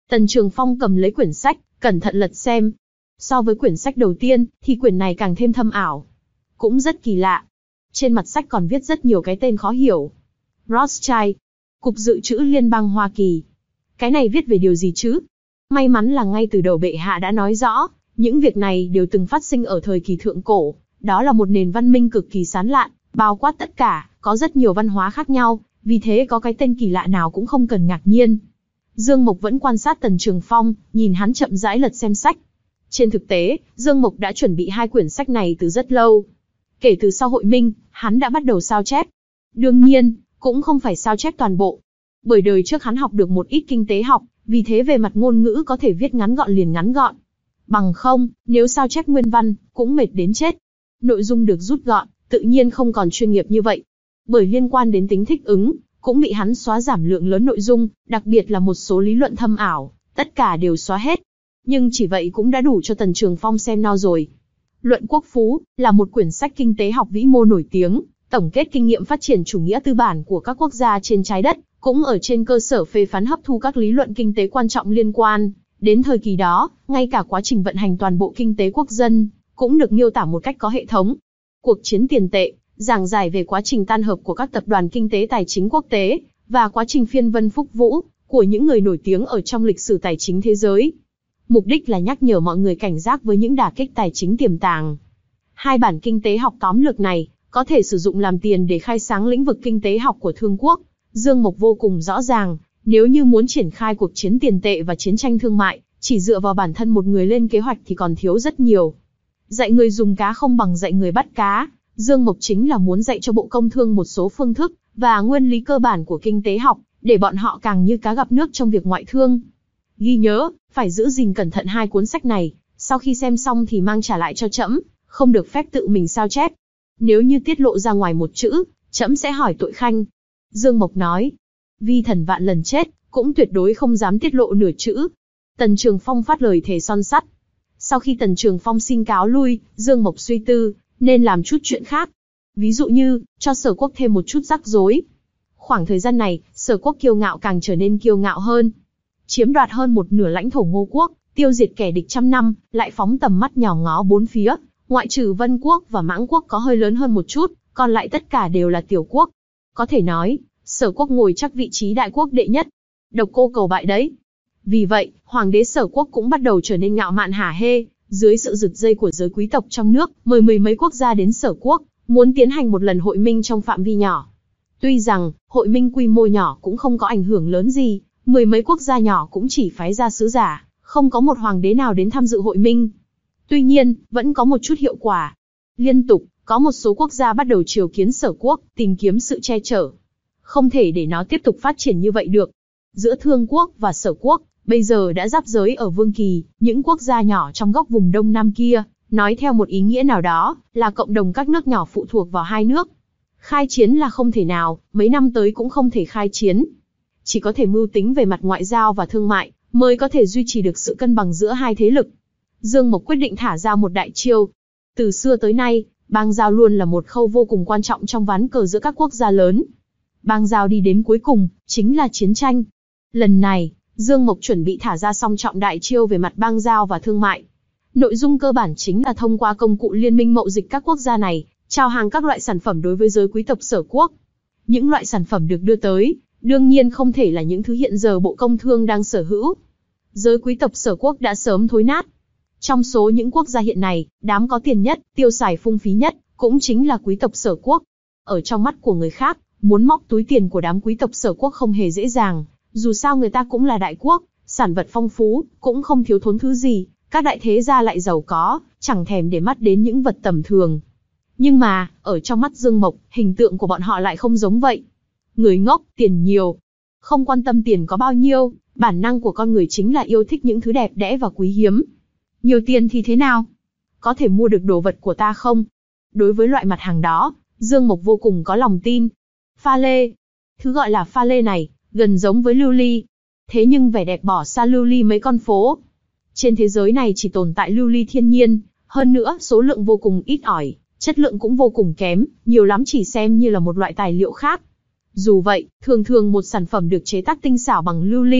S2: Tần Trường Phong cầm lấy quyển sách, cẩn thận lật xem. So với quyển sách đầu tiên, thì quyển này càng thêm thâm ảo. Cũng rất kỳ lạ. Trên mặt sách còn viết rất nhiều cái tên khó hiểu. Rothschild, Cục Dự trữ Liên bang Hoa Kỳ. Cái này viết về điều gì chứ? May mắn là ngay từ đầu bệ hạ đã nói rõ, những việc này đều từng phát sinh ở thời kỳ thượng cổ. Đó là một nền văn minh cực kỳ sán lạn, bao quát tất cả, có rất nhiều văn hóa khác nhau, vì thế có cái tên kỳ lạ nào cũng không cần ngạc nhiên. Dương Mộc vẫn quan sát Tần Trường Phong, nhìn hắn chậm rãi lật xem sách. Trên thực tế, Dương Mộc đã chuẩn bị hai quyển sách này từ rất lâu. Kể từ sau hội minh, hắn đã bắt đầu sao chép. Đương nhiên, cũng không phải sao chép toàn bộ. Bởi đời trước hắn học được một ít kinh tế học, vì thế về mặt ngôn ngữ có thể viết ngắn gọn liền ngắn gọn. Bằng không, nếu sao chép nguyên văn, cũng mệt đến chết. Nội dung được rút gọn, tự nhiên không còn chuyên nghiệp như vậy. Bởi liên quan đến tính thích ứng, cũng bị hắn xóa giảm lượng lớn nội dung, đặc biệt là một số lý luận thâm ảo, tất cả đều xóa hết. Nhưng chỉ vậy cũng đã đủ cho Tần Trường Phong xem no rồi. Luận Quốc Phú là một quyển sách kinh tế học vĩ mô nổi tiếng, tổng kết kinh nghiệm phát triển chủ nghĩa tư bản của các quốc gia trên trái đất, cũng ở trên cơ sở phê phán hấp thu các lý luận kinh tế quan trọng liên quan đến thời kỳ đó, ngay cả quá trình vận hành toàn bộ kinh tế quốc dân, cũng được miêu tả một cách có hệ thống. Cuộc chiến tiền tệ, giảng giải về quá trình tan hợp của các tập đoàn kinh tế tài chính quốc tế, và quá trình phiên vân phúc vũ của những người nổi tiếng ở trong lịch sử tài chính thế giới. Mục đích là nhắc nhở mọi người cảnh giác với những đả kích tài chính tiềm tàng. Hai bản kinh tế học tóm lược này có thể sử dụng làm tiền để khai sáng lĩnh vực kinh tế học của Thương quốc. Dương Mộc vô cùng rõ ràng, nếu như muốn triển khai cuộc chiến tiền tệ và chiến tranh thương mại, chỉ dựa vào bản thân một người lên kế hoạch thì còn thiếu rất nhiều. Dạy người dùng cá không bằng dạy người bắt cá. Dương Mộc chính là muốn dạy cho Bộ Công Thương một số phương thức và nguyên lý cơ bản của kinh tế học, để bọn họ càng như cá gặp nước trong việc ngoại thương. Ghi nhớ, phải giữ gìn cẩn thận hai cuốn sách này, sau khi xem xong thì mang trả lại cho trẫm, không được phép tự mình sao chép. Nếu như tiết lộ ra ngoài một chữ, trẫm sẽ hỏi tội khanh. Dương Mộc nói, vi thần vạn lần chết, cũng tuyệt đối không dám tiết lộ nửa chữ. Tần Trường Phong phát lời thề son sắt. Sau khi Tần Trường Phong xin cáo lui, Dương Mộc suy tư, nên làm chút chuyện khác. Ví dụ như, cho Sở Quốc thêm một chút rắc rối. Khoảng thời gian này, Sở Quốc kiêu ngạo càng trở nên kiêu ngạo hơn. Chiếm đoạt hơn một nửa lãnh thổ Ngô Quốc, tiêu diệt kẻ địch trăm năm, lại phóng tầm mắt nhòm ngó bốn phía. Ngoại trừ Vân Quốc và Mãng Quốc có hơi lớn hơn một chút, còn lại tất cả đều là tiểu quốc. Có thể nói, Sở Quốc ngồi chắc vị trí đại quốc đệ nhất. Độc cô cầu bại đấy. Vì vậy, Hoàng đế Sở Quốc cũng bắt đầu trở nên ngạo mạn hả hê. Dưới sự giật dây của giới quý tộc trong nước, mời mười mấy quốc gia đến Sở Quốc, muốn tiến hành một lần hội minh trong phạm vi nhỏ. Tuy rằng, hội minh quy mô nhỏ cũng không có ảnh hưởng lớn gì, mười mấy quốc gia nhỏ cũng chỉ phái ra sứ giả, không có một hoàng đế nào đến tham dự hội minh. Tuy nhiên, vẫn có một chút hiệu quả. Liên tục, có một số quốc gia bắt đầu triều kiến Sở Quốc, tìm kiếm sự che chở. Không thể để nó tiếp tục phát triển như vậy được. Giữa Thương quốc và Sở Quốc, bây giờ đã giáp giới ở Vương Kỳ, những quốc gia nhỏ trong góc vùng Đông Nam kia, nói theo một ý nghĩa nào đó, là cộng đồng các nước nhỏ phụ thuộc vào hai nước. Khai chiến là không thể nào, mấy năm tới cũng không thể khai chiến. Chỉ có thể mưu tính về mặt ngoại giao và thương mại, mới có thể duy trì được sự cân bằng giữa hai thế lực. Dương Mộc quyết định thả ra một đại chiêu. Từ xưa tới nay, bang giao luôn là một khâu vô cùng quan trọng trong ván cờ giữa các quốc gia lớn. Bang giao đi đến cuối cùng, chính là chiến tranh. Lần này, Dương Mộc chuẩn bị thả ra song trọng đại chiêu về mặt bang giao và thương mại. Nội dung cơ bản chính là thông qua công cụ liên minh mậu dịch các quốc gia này, chào hàng các loại sản phẩm đối với giới quý tộc Sở Quốc. Những loại sản phẩm được đưa tới, đương nhiên không thể là những thứ hiện giờ Bộ Công Thương đang sở hữu. Giới quý tộc Sở Quốc đã sớm thối nát. Trong số những quốc gia hiện này, đám có tiền nhất, tiêu xài phung phí nhất, cũng chính là quý tộc Sở Quốc. Ở trong mắt của người khác, muốn móc túi tiền của đám quý tộc Sở Quốc không hề dễ dàng. Dù sao người ta cũng là đại quốc, sản vật phong phú, cũng không thiếu thốn thứ gì. Các đại thế gia lại giàu có, chẳng thèm để mắt đến những vật tầm thường. Nhưng mà, ở trong mắt Dương Mộc, hình tượng của bọn họ lại không giống vậy. Người ngốc, tiền nhiều. Không quan tâm tiền có bao nhiêu, bản năng của con người chính là yêu thích những thứ đẹp đẽ và quý hiếm. Nhiều tiền thì thế nào? Có thể mua được đồ vật của ta không? Đối với loại mặt hàng đó, Dương Mộc vô cùng có lòng tin. Pha lê. Thứ gọi là pha lê này, gần giống với lưu ly. Thế nhưng vẻ đẹp bỏ xa lưu ly mấy con phố. Trên thế giới này chỉ tồn tại lưu ly thiên nhiên, hơn nữa số lượng vô cùng ít ỏi, chất lượng cũng vô cùng kém, nhiều lắm chỉ xem như là một loại tài liệu khác. Dù vậy, thường thường một sản phẩm được chế tác tinh xảo bằng lưu ly,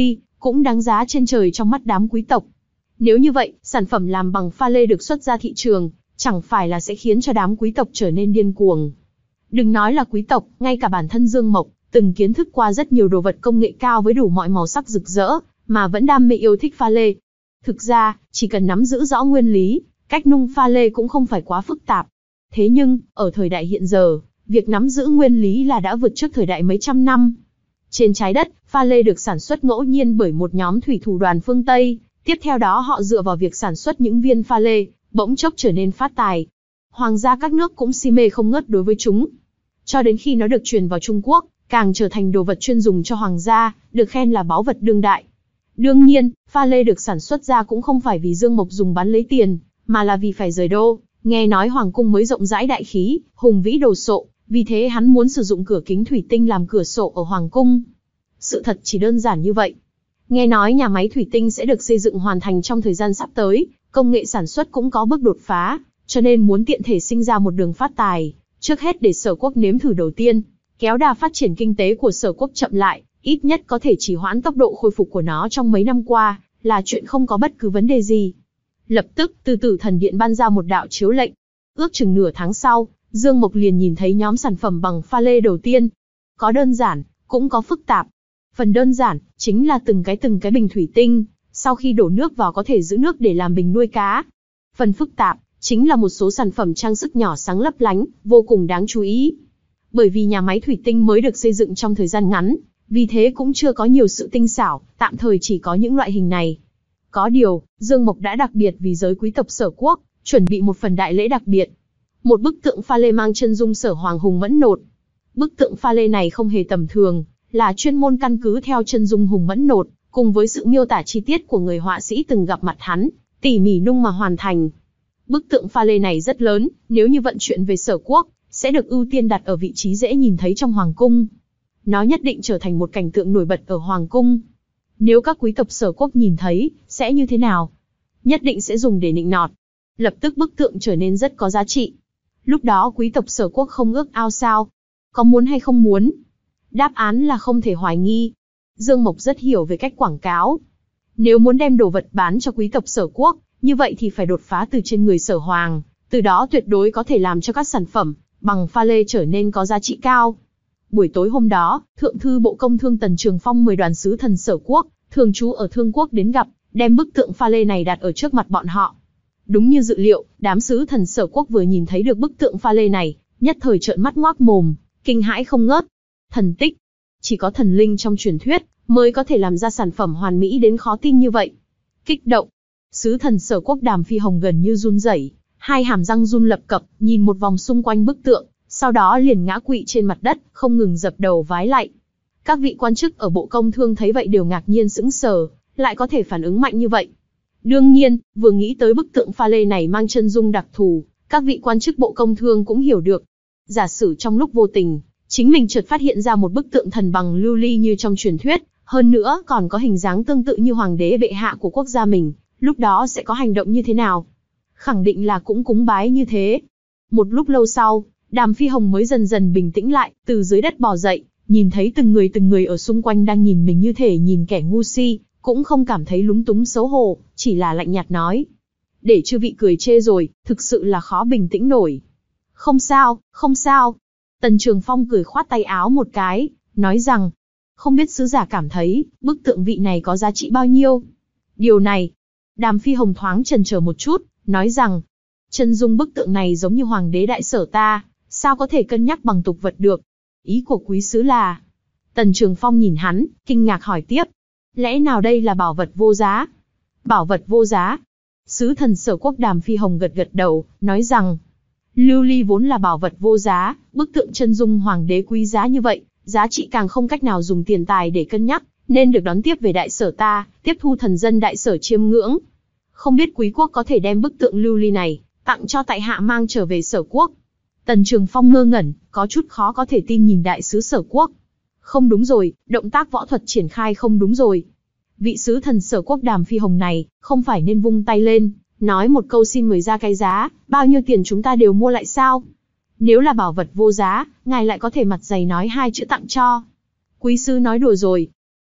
S2: cũng đáng giá trên trời trong mắt đám quý tộc. Nếu như vậy, sản phẩm làm bằng pha lê được xuất ra thị trường, chẳng phải là sẽ khiến cho đám quý tộc trở nên điên cuồng. Đừng nói là quý tộc, ngay cả bản thân Dương Mộc, từng kiến thức qua rất nhiều đồ vật công nghệ cao với đủ mọi màu sắc rực rỡ, mà vẫn đam mê yêu thích pha lê. Thực ra, chỉ cần nắm giữ rõ nguyên lý, cách nung pha lê cũng không phải quá phức tạp. Thế nhưng, ở thời đại hiện giờ, việc nắm giữ nguyên lý là đã vượt trước thời đại mấy trăm năm. Trên trái đất, pha lê được sản xuất ngẫu nhiên bởi một nhóm thủy thủ đoàn phương Tây, tiếp theo đó họ dựa vào việc sản xuất những viên pha lê, bỗng chốc trở nên phát tài. Hoàng gia các nước cũng si mê không ngớt đối với chúng. Cho đến khi nó được truyền vào Trung Quốc, càng trở thành đồ vật chuyên dùng cho hoàng gia, được khen là báu vật đương đại. Đương nhiên, pha lê được sản xuất ra cũng không phải vì Dương Mộc dùng bán lấy tiền, mà là vì phải rời đô, nghe nói hoàng cung mới rộng rãi đại khí, hùng vĩ đồ sộ, vì thế hắn muốn sử dụng cửa kính thủy tinh làm cửa sổ ở hoàng cung. Sự thật chỉ đơn giản như vậy. Nghe nói nhà máy thủy tinh sẽ được xây dựng hoàn thành trong thời gian sắp tới, công nghệ sản xuất cũng có bước đột phá, cho nên muốn tiện thể sinh ra một đường phát tài, trước hết để Sở Quốc nếm thử đầu tiên, kéo đà phát triển kinh tế của Sở Quốc chậm lại, ít nhất có thể trì hoãn tốc độ khôi phục của nó trong mấy năm qua, là chuyện không có bất cứ vấn đề gì. Lập tức, từ Tử Thần Điện ban ra một đạo chiếu lệnh. Ước chừng nửa tháng sau, Dương Mộc liền nhìn thấy nhóm sản phẩm bằng pha lê đầu tiên. Có đơn giản, cũng có phức tạp. Phần đơn giản, chính là từng cái từng cái bình thủy tinh, sau khi đổ nước vào có thể giữ nước để làm bình nuôi cá. Phần phức tạp, chính là một số sản phẩm trang sức nhỏ sáng lấp lánh, vô cùng đáng chú ý. Bởi vì nhà máy thủy tinh mới được xây dựng trong thời gian ngắn, vì thế cũng chưa có nhiều sự tinh xảo, tạm thời chỉ có những loại hình này. Có điều, Dương Mộc đã đặc biệt vì giới quý tộc Sở Quốc, chuẩn bị một phần đại lễ đặc biệt. Một bức tượng pha lê mang chân dung Sở Hoàng hùng mẫn nột. Bức tượng pha lê này không hề tầm thường, là chuyên môn căn cứ theo chân dung hùng mẫn nột, cùng với sự miêu tả chi tiết của người họa sĩ từng gặp mặt hắn, tỉ mỉ nung mà hoàn thành. Bức tượng pha lê này rất lớn, nếu như vận chuyển về Sở Quốc, sẽ được ưu tiên đặt ở vị trí dễ nhìn thấy trong Hoàng cung. Nó nhất định trở thành một cảnh tượng nổi bật ở Hoàng cung. Nếu các quý tộc Sở Quốc nhìn thấy, sẽ như thế nào? Nhất định sẽ dùng để nịnh nọt. Lập tức bức tượng trở nên rất có giá trị. Lúc đó quý tộc Sở Quốc không ước ao sao? Có muốn hay không muốn? Đáp án là không thể hoài nghi. Dương Mộc rất hiểu về cách quảng cáo. Nếu muốn đem đồ vật bán cho quý tộc Sở Quốc, như vậy thì phải đột phá từ trên người Sở Hoàng, từ đó tuyệt đối có thể làm cho các sản phẩm bằng pha lê trở nên có giá trị cao. Buổi tối hôm đó, Thượng thư Bộ Công Thương Tần Trường Phong mời đoàn sứ thần Sở Quốc, thường trú ở Thương Quốc đến gặp, đem bức tượng pha lê này đặt ở trước mặt bọn họ. Đúng như dự liệu, đám sứ thần Sở Quốc vừa nhìn thấy được bức tượng pha lê này, nhất thời trợn mắt ngoác mồm, kinh hãi không ngớt. Thần tích, chỉ có thần linh trong truyền thuyết mới có thể làm ra sản phẩm hoàn mỹ đến khó tin như vậy. Kích động, sứ thần Sở Quốc Đàm Phi Hồng gần như run rẩy, hai hàm răng run lập cập, nhìn một vòng xung quanh bức tượng, sau đó liền ngã quỵ trên mặt đất, không ngừng dập đầu vái lạy. Các vị quan chức ở Bộ Công Thương thấy vậy đều ngạc nhiên sững sờ, lại có thể phản ứng mạnh như vậy. Đương nhiên, vừa nghĩ tới bức tượng pha lê này mang chân dung đặc thù, các vị quan chức Bộ Công Thương cũng hiểu được. Giả sử trong lúc vô tình, chính mình chợt phát hiện ra một bức tượng thần bằng lưu ly như trong truyền thuyết, hơn nữa còn có hình dáng tương tự như hoàng đế bệ hạ của quốc gia mình, lúc đó sẽ có hành động như thế nào? Khẳng định là cũng cúng bái như thế. Một lúc lâu sau, Đàm Phi Hồng mới dần dần bình tĩnh lại, từ dưới đất bò dậy, nhìn thấy từng người từng người ở xung quanh đang nhìn mình như thể nhìn kẻ ngu si, cũng không cảm thấy lúng túng xấu hổ, chỉ là lạnh nhạt nói. Để chư vị cười chê rồi, thực sự là khó bình tĩnh nổi. Không sao, không sao. Tần Trường Phong cười khoát tay áo một cái, nói rằng, không biết sứ giả cảm thấy, bức tượng vị này có giá trị bao nhiêu? Điều này, Đàm Phi Hồng thoáng chần chờ một chút, nói rằng, chân dung bức tượng này giống như hoàng đế đại Sở ta, sao có thể cân nhắc bằng tục vật được? Ý của quý sứ là... Tần Trường Phong nhìn hắn, kinh ngạc hỏi tiếp, lẽ nào đây là bảo vật vô giá? Bảo vật vô giá? Sứ thần Sở Quốc Đàm Phi Hồng gật gật đầu, nói rằng, lưu ly vốn là bảo vật vô giá, bức tượng chân dung hoàng đế quý giá như vậy, giá trị càng không cách nào dùng tiền tài để cân nhắc, nên được đón tiếp về đại Sở ta, tiếp thu thần dân đại Sở chiêm ngưỡng. Không biết quý quốc có thể đem bức tượng lưu ly này, tặng cho tại hạ mang trở về Sở Quốc. Tần Trường Phong ngơ ngẩn, có chút khó có thể tin nhìn đại sứ Sở Quốc. Không đúng rồi, động tác võ thuật triển khai không đúng rồi. Vị sứ thần Sở Quốc Đàm Phi Hồng này, không phải nên vung tay lên, nói một câu xin mời ra cái giá, bao nhiêu tiền chúng ta đều mua lại sao? Nếu là bảo vật vô giá, ngài lại có thể mặt dày nói hai chữ tặng cho. Quý sứ nói đùa rồi.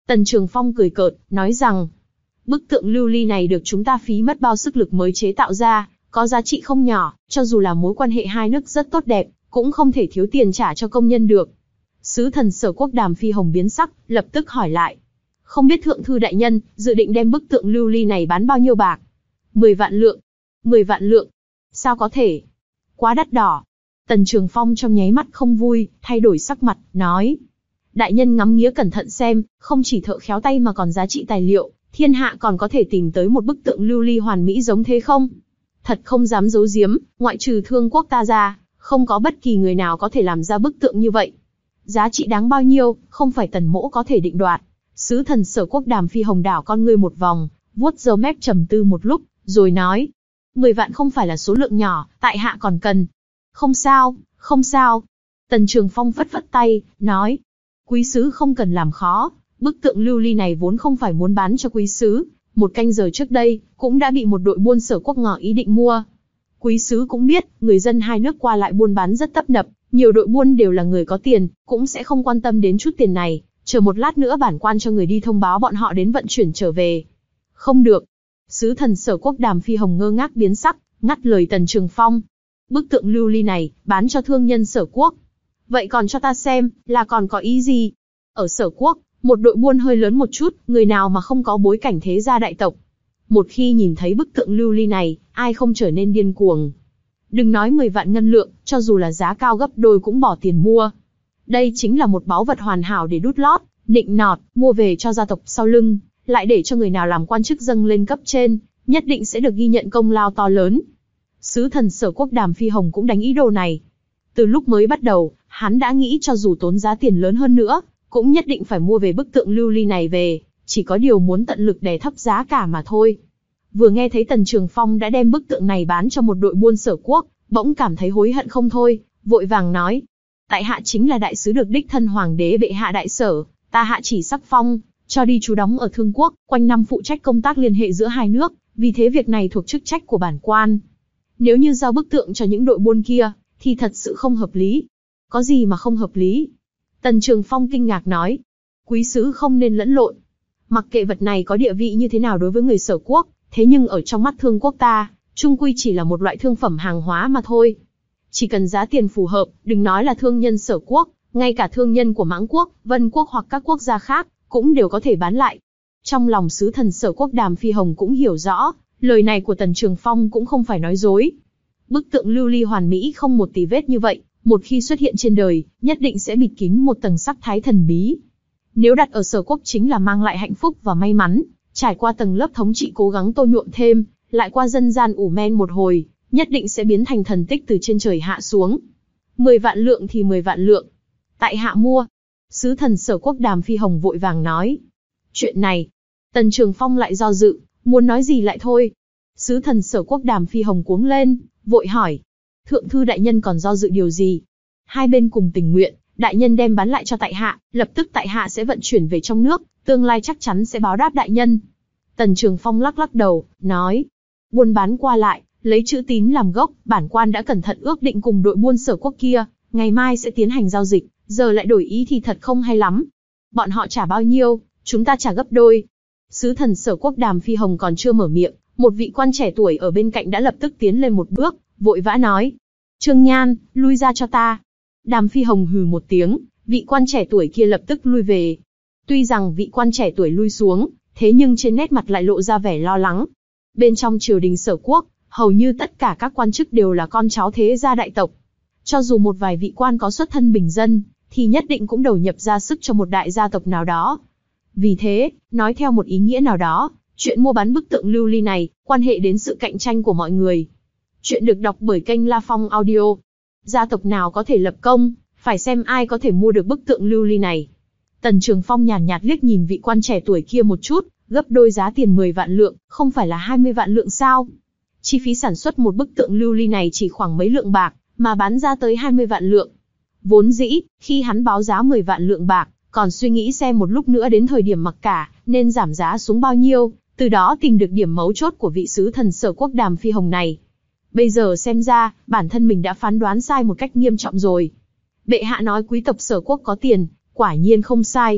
S2: Tần Trường Phong cười cợt, nói rằng, bức tượng lưu ly này được chúng ta phí mất bao sức lực mới chế tạo ra, có giá trị không nhỏ, cho dù là mối quan hệ hai nước rất tốt đẹp, cũng không thể thiếu tiền trả cho công nhân được. Sứ thần Sở Quốc Đàm Phi Hồng biến sắc, lập tức hỏi lại. Không biết thượng thư đại nhân, dự định đem bức tượng lưu ly này bán bao nhiêu bạc? Mười vạn lượng. Mười vạn lượng. Sao có thể? Quá đắt đỏ. Tần Trường Phong trong nháy mắt không vui, thay đổi sắc mặt, nói. Đại nhân ngắm nghía cẩn thận xem, không chỉ thợ khéo tay mà còn giá trị tài liệu, thiên hạ còn có thể tìm tới một bức tượng lưu ly hoàn mỹ giống thế không? Thật không dám giấu giếm, ngoại trừ Thương Quốc ta ra, không có bất kỳ người nào có thể làm ra bức tượng như vậy. Giá trị đáng bao nhiêu, không phải Tần mỗ có thể định đoạt. Sứ thần Sở Quốc Đàm Phi Hồng đảo con ngươi một vòng, vuốt râu mép trầm tư một lúc, rồi nói. Mười vạn không phải là số lượng nhỏ, tại hạ còn cần. Không sao, không sao. Tần Trường Phong phất phất tay, nói. Quý sứ không cần làm khó, bức tượng lưu ly này vốn không phải muốn bán cho quý sứ. Một canh giờ trước đây, cũng đã bị một đội buôn Sở Quốc ngỏ ý định mua. Quý sứ cũng biết, người dân hai nước qua lại buôn bán rất tấp nập, nhiều đội buôn đều là người có tiền, cũng sẽ không quan tâm đến chút tiền này. Chờ một lát nữa bản quan cho người đi thông báo bọn họ đến vận chuyển trở về. Không được. Sứ thần Sở Quốc Đàm Phi Hồng ngơ ngác biến sắc, ngắt lời Tần Trường Phong. Bức tượng lưu ly này, bán cho thương nhân Sở Quốc. Vậy còn cho ta xem, là còn có ý gì? Ở Sở Quốc, một đội buôn hơi lớn một chút, người nào mà không có bối cảnh thế gia đại tộc. Một khi nhìn thấy bức tượng lưu ly này, ai không trở nên điên cuồng. Đừng nói mười vạn ngân lượng, cho dù là giá cao gấp đôi cũng bỏ tiền mua. Đây chính là một báu vật hoàn hảo để đút lót, nịnh nọt, mua về cho gia tộc sau lưng, lại để cho người nào làm quan chức dâng lên cấp trên, nhất định sẽ được ghi nhận công lao to lớn. Sứ thần Sở Quốc Đàm Phi Hồng cũng đánh ý đồ này. Từ lúc mới bắt đầu, hắn đã nghĩ cho dù tốn giá tiền lớn hơn nữa, cũng nhất định phải mua về bức tượng lưu ly này về, chỉ có điều muốn tận lực đè thấp giá cả mà thôi. Vừa nghe thấy Tần Trường Phong đã đem bức tượng này bán cho một đội buôn Sở Quốc, bỗng cảm thấy hối hận không thôi, vội vàng nói. Tại hạ chính là đại sứ được đích thân hoàng đế bệ hạ đại sở, ta hạ chỉ sắc phong, cho đi trú đóng ở Thương Quốc, quanh năm phụ trách công tác liên hệ giữa hai nước, vì thế việc này thuộc chức trách của bản quan. Nếu như giao bức tượng cho những đội buôn kia, thì thật sự không hợp lý. Có gì mà không hợp lý? Tần Trường Phong kinh ngạc nói. Quý sứ không nên lẫn lộn. Mặc kệ vật này có địa vị như thế nào đối với người Sở Quốc, thế nhưng ở trong mắt Thương Quốc ta, chung quy chỉ là một loại thương phẩm hàng hóa mà thôi. Chỉ cần giá tiền phù hợp, đừng nói là thương nhân Sở Quốc, ngay cả thương nhân của Mãng Quốc, Vân Quốc hoặc các quốc gia khác, cũng đều có thể bán lại. Trong lòng sứ thần Sở Quốc Đàm Phi Hồng cũng hiểu rõ, lời này của Tần Trường Phong cũng không phải nói dối. Bức tượng lưu ly hoàn mỹ không một tì vết như vậy, một khi xuất hiện trên đời, nhất định sẽ bịt kín một tầng sắc thái thần bí. Nếu đặt ở Sở Quốc chính là mang lại hạnh phúc và may mắn, trải qua tầng lớp thống trị cố gắng tô nhuộm thêm, lại qua dân gian ủ men một hồi, nhất định sẽ biến thành thần tích từ trên trời hạ xuống. Mười vạn lượng thì mười vạn lượng. Tại hạ mua. Sứ thần Sở Quốc Đàm Phi Hồng vội vàng nói. Chuyện này, Tần Trường Phong lại do dự, muốn nói gì lại thôi. Sứ thần Sở Quốc Đàm Phi Hồng cuống lên, vội hỏi. Thượng thư đại nhân còn do dự điều gì? Hai bên cùng tình nguyện, đại nhân đem bán lại cho tại hạ, lập tức tại hạ sẽ vận chuyển về trong nước, tương lai chắc chắn sẽ báo đáp đại nhân. Tần Trường Phong lắc lắc đầu, nói. Buôn bán qua lại, lấy chữ tín làm gốc, bản quan đã cẩn thận ước định cùng đội buôn Sở Quốc kia, ngày mai sẽ tiến hành giao dịch, giờ lại đổi ý thì thật không hay lắm. Bọn họ trả bao nhiêu, chúng ta trả gấp đôi. Sứ thần Sở Quốc Đàm Phi Hồng còn chưa mở miệng, một vị quan trẻ tuổi ở bên cạnh đã lập tức tiến lên một bước, vội vã nói. Trương Nhan, lui ra cho ta. Đàm Phi Hồng hừ một tiếng, vị quan trẻ tuổi kia lập tức lui về. Tuy rằng vị quan trẻ tuổi lui xuống, thế nhưng trên nét mặt lại lộ ra vẻ lo lắng. Bên trong triều đình Sở Quốc, hầu như tất cả các quan chức đều là con cháu thế gia đại tộc. Cho dù một vài vị quan có xuất thân bình dân, thì nhất định cũng đầu nhập ra sức cho một đại gia tộc nào đó. Vì thế, nói theo một ý nghĩa nào đó, chuyện mua bán bức tượng lưu ly này, quan hệ đến sự cạnh tranh của mọi người. Chuyện được đọc bởi kênh La Phong Audio. Gia tộc nào có thể lập công, phải xem ai có thể mua được bức tượng lưu ly này. Tần Trường Phong nhàn nhạt liếc nhìn vị quan trẻ tuổi kia một chút, gấp đôi giá tiền mười vạn lượng, không phải là hai mươi vạn lượng sao? Chi phí sản xuất một bức tượng lưu ly này chỉ khoảng mấy lượng bạc, mà bán ra tới hai mươi vạn lượng. Vốn dĩ, khi hắn báo giá mười vạn lượng bạc, còn suy nghĩ xem một lúc nữa đến thời điểm mặc cả, nên giảm giá xuống bao nhiêu, từ đó tìm được điểm mấu chốt của vị sứ thần Sở Quốc Đàm Phi Hồng này. Bây giờ xem ra, bản thân mình đã phán đoán sai một cách nghiêm trọng rồi. Bệ hạ nói quý tộc Sở Quốc có tiền, quả nhiên không sai.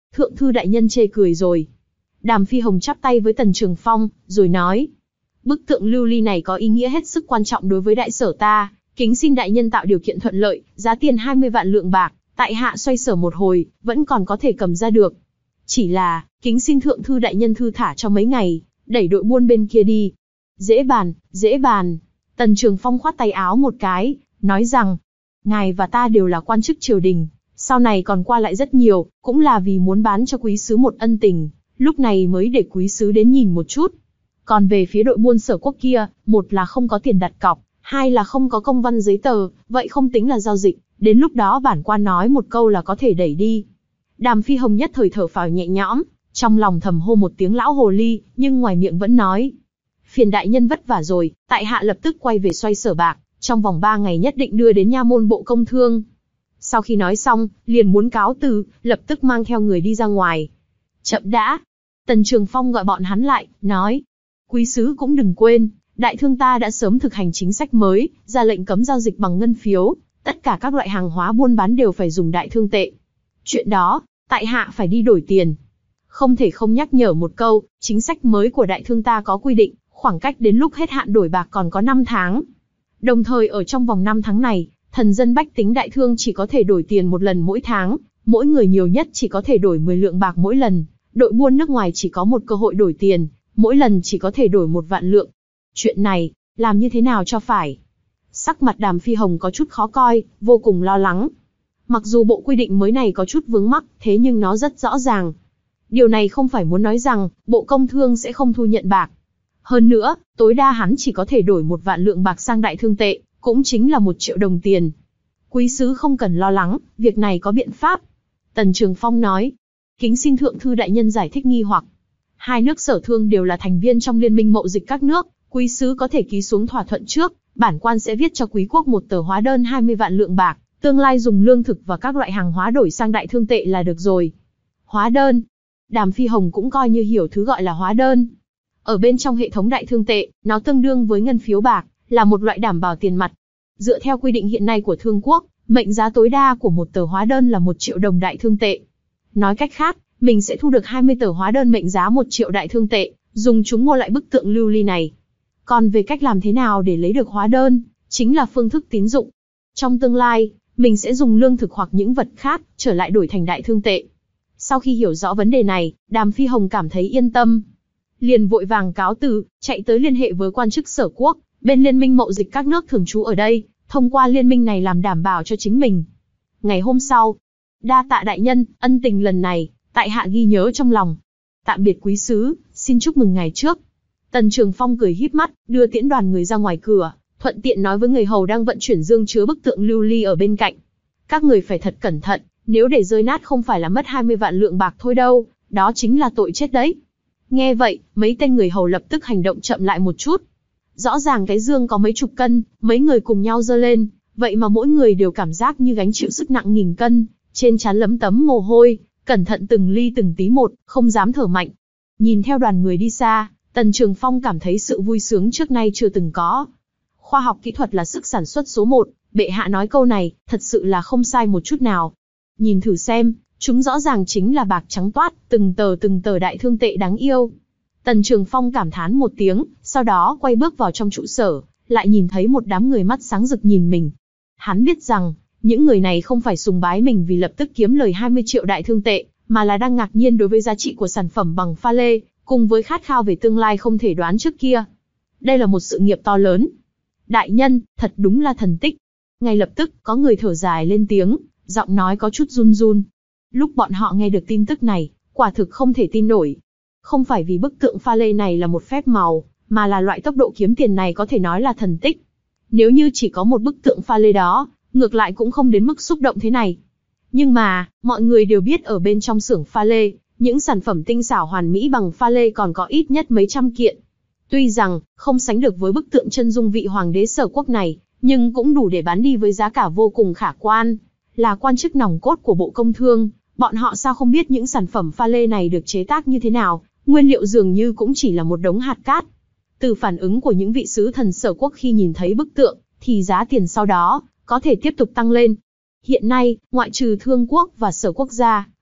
S2: Thượng thư đại nhân chê cười rồi. Đàm Phi Hồng chắp tay với Tần Trường Phong, rồi nói. Bức tượng lưu ly này có ý nghĩa hết sức quan trọng đối với đại sở ta, kính xin đại nhân tạo điều kiện thuận lợi, giá tiền hai mươi vạn lượng bạc, tại hạ xoay sở một hồi, vẫn còn có thể cầm ra được. Chỉ là, kính xin thượng thư đại nhân thư thả cho mấy ngày, đẩy đội buôn bên kia đi. Dễ bàn, dễ bàn. Tần Trường Phong khoát tay áo một cái, nói rằng, ngài và ta đều là quan chức triều đình, sau này còn qua lại rất nhiều, cũng là vì muốn bán cho quý sứ một ân tình, lúc này mới để quý sứ đến nhìn một chút. Còn về phía đội buôn Sở Quốc kia, một là không có tiền đặt cọc, hai là không có công văn giấy tờ, vậy không tính là giao dịch, đến lúc đó bản quan nói một câu là có thể đẩy đi. Đàm Phi Hồng nhất thời thở phào nhẹ nhõm, trong lòng thầm hô một tiếng lão hồ ly, nhưng ngoài miệng vẫn nói. Phiền đại nhân vất vả rồi, tại hạ lập tức quay về xoay sở bạc, trong vòng ba ngày nhất định đưa đến nha môn bộ công thương. Sau khi nói xong, liền muốn cáo từ, lập tức mang theo người đi ra ngoài. Chậm đã. Tần Trường Phong gọi bọn hắn lại, nói. Quý sứ cũng đừng quên, đại thương ta đã sớm thực hành chính sách mới, ra lệnh cấm giao dịch bằng ngân phiếu, tất cả các loại hàng hóa buôn bán đều phải dùng đại thương tệ. Chuyện đó, tại hạ phải đi đổi tiền. Không thể không nhắc nhở một câu, chính sách mới của đại thương ta có quy định, khoảng cách đến lúc hết hạn đổi bạc còn có năm tháng. Đồng thời ở trong vòng năm tháng này, thần dân bách tính đại thương chỉ có thể đổi tiền một lần mỗi tháng, mỗi người nhiều nhất chỉ có thể đổi mười lượng bạc mỗi lần, đội buôn nước ngoài chỉ có một cơ hội đổi tiền, mỗi lần chỉ có thể đổi một vạn lượng. Chuyện này, làm như thế nào cho phải? Sắc mặt Đàm Phi Hồng có chút khó coi, vô cùng lo lắng. Mặc dù bộ quy định mới này có chút vướng mắc, thế nhưng nó rất rõ ràng. Điều này không phải muốn nói rằng, Bộ Công Thương sẽ không thu nhận bạc. Hơn nữa, tối đa hắn chỉ có thể đổi một vạn lượng bạc sang đại thương tệ, cũng chính là một triệu đồng tiền. Quý sứ không cần lo lắng, việc này có biện pháp. Tần Trường Phong nói. Kính xin thượng thư đại nhân giải thích nghi hoặc. Hai nước Sở Thương đều là thành viên trong liên minh mậu dịch các nước, quý sứ có thể ký xuống thỏa thuận trước, bản quan sẽ viết cho quý quốc một tờ hóa đơn hai mươi vạn lượng bạc, tương lai dùng lương thực và các loại hàng hóa đổi sang đại thương tệ là được rồi. Hóa đơn. Đàm Phi Hồng cũng coi như hiểu thứ gọi là hóa đơn. Ở bên trong hệ thống đại thương tệ, nó tương đương với ngân phiếu bạc, là một loại đảm bảo tiền mặt. Dựa theo quy định hiện nay của Thương quốc, mệnh giá tối đa của một tờ hóa đơn là một triệu đồng đại thương tệ. Nói cách khác, mình sẽ thu được hai mươi tờ hóa đơn mệnh giá một triệu đại thương tệ, dùng chúng mua lại bức tượng lưu ly này. Còn về cách làm thế nào để lấy được hóa đơn, chính là phương thức tín dụng. Trong tương lai, mình sẽ dùng lương thực hoặc những vật khác, trở lại đổi thành đại thương tệ. Sau khi hiểu rõ vấn đề này, Đàm Phi Hồng cảm thấy yên tâm. Liền vội vàng cáo từ, chạy tới liên hệ với quan chức Sở Quốc, bên liên minh mậu dịch các nước thường trú ở đây, thông qua liên minh này làm đảm bảo cho chính mình. Ngày hôm sau, đa tạ đại nhân, ân tình lần này, tại hạ ghi nhớ trong lòng. Tạm biệt quý sứ, xin chúc mừng ngày trước. Tần Trường Phong cười híp mắt, đưa tiễn đoàn người ra ngoài cửa, thuận tiện nói với người hầu đang vận chuyển dương chứa bức tượng lưu ly ở bên cạnh. Các người phải thật cẩn thận, nếu để rơi nát không phải là mất hai mươi vạn lượng bạc thôi đâu, đó chính là tội chết đấy. Nghe vậy, mấy tên người hầu lập tức hành động chậm lại một chút. Rõ ràng cái dương có mấy chục cân, mấy người cùng nhau giơ lên, vậy mà mỗi người đều cảm giác như gánh chịu sức nặng nghìn cân, trên trán lấm tấm mồ hôi, cẩn thận từng ly từng tí một, không dám thở mạnh. Nhìn theo đoàn người đi xa, Tần Trường Phong cảm thấy sự vui sướng trước nay chưa từng có. Khoa học kỹ thuật là sức sản xuất số một, bệ hạ nói câu này, thật sự là không sai một chút nào. Nhìn thử xem, chúng rõ ràng chính là bạc trắng toát, từng tờ từng tờ đại thương tệ đáng yêu. Tần Trường Phong cảm thán một tiếng, sau đó quay bước vào trong trụ sở, lại nhìn thấy một đám người mắt sáng rực nhìn mình. Hắn biết rằng, những người này không phải sùng bái mình vì lập tức kiếm lời hai mươi triệu đại thương tệ, mà là đang ngạc nhiên đối với giá trị của sản phẩm bằng pha lê, cùng với khát khao về tương lai không thể đoán trước kia. Đây là một sự nghiệp to lớn. Đại nhân, thật đúng là thần tích. Ngay lập tức, có người thở dài lên tiếng, giọng nói có chút run run. Lúc bọn họ nghe được tin tức này, quả thực không thể tin nổi. Không phải vì bức tượng pha lê này là một phép màu, mà là loại tốc độ kiếm tiền này có thể nói là thần tích. Nếu như chỉ có một bức tượng pha lê đó, ngược lại cũng không đến mức xúc động thế này. Nhưng mà, mọi người đều biết ở bên trong xưởng pha lê, những sản phẩm tinh xảo hoàn mỹ bằng pha lê còn có ít nhất mấy trăm kiện. Tuy rằng, không sánh được với bức tượng chân dung vị hoàng đế Sở Quốc này, nhưng cũng đủ để bán đi với giá cả vô cùng khả quan. Là quan chức nòng cốt của Bộ Công Thương, bọn họ sao không biết những sản phẩm pha lê này được chế tác như thế nào, nguyên liệu dường như cũng chỉ là một đống hạt cát. Từ phản ứng của những vị sứ thần Sở Quốc khi nhìn thấy bức tượng, thì giá tiền sau đó có thể tiếp tục tăng lên. Hiện nay, ngoại trừ Thương quốc và Sở Quốc gia,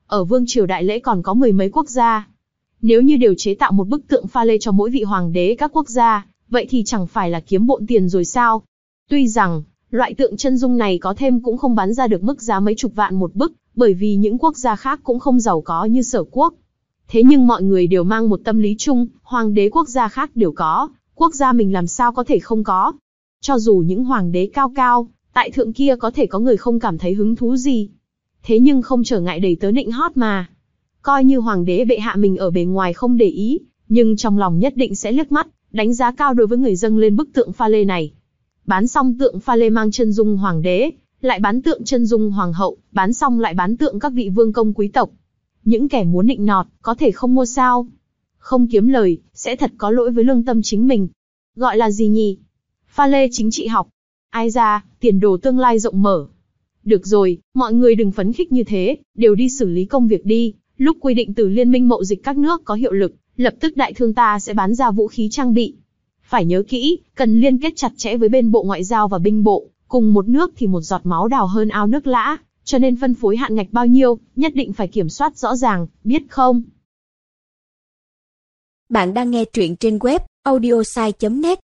S2: ở vương triều đại lễ còn có mười mấy quốc gia. Nếu như đều chế tạo một bức tượng pha lê cho mỗi vị hoàng đế các quốc gia, vậy thì chẳng phải là kiếm bộn tiền rồi sao? Tuy rằng, loại tượng chân dung này có thêm cũng không bán ra được mức giá mấy chục vạn một bức, bởi vì những quốc gia khác cũng không giàu có như Sở Quốc. Thế nhưng mọi người đều mang một tâm lý chung, hoàng đế quốc gia khác đều có, quốc gia mình làm sao có thể không có. Cho dù những hoàng đế cao cao, tại thượng kia có thể có người không cảm thấy hứng thú gì. Thế nhưng không trở ngại đầy tớ nịnh hót mà. Coi như hoàng đế bệ hạ mình ở bề ngoài không để ý, nhưng trong lòng nhất định sẽ liếc mắt, đánh giá cao đối với người dâng lên bức tượng pha lê này. Bán xong tượng pha lê mang chân dung hoàng đế, lại bán tượng chân dung hoàng hậu, bán xong lại bán tượng các vị vương công quý tộc. Những kẻ muốn nịnh nọt, có thể không mua sao? Không kiếm lời, sẽ thật có lỗi với lương tâm chính mình. Gọi là gì nhỉ? Pha lê chính trị học. Ai ra, tiền đồ tương lai rộng mở. Được rồi, mọi người đừng phấn khích như thế, đều đi xử lý công việc đi. Lúc quy định từ Liên minh mậu dịch các nước có hiệu lực, lập tức đại thương ta sẽ bán ra vũ khí trang bị. Phải nhớ kỹ, cần liên kết chặt chẽ với bên Bộ Ngoại giao và binh bộ, cùng một nước thì một giọt máu đào hơn ao nước lã, cho nên phân phối hạn ngạch bao nhiêu, nhất định phải kiểm soát rõ ràng, biết không?
S1: Bạn đang nghe truyện trên web audiosai chấm net.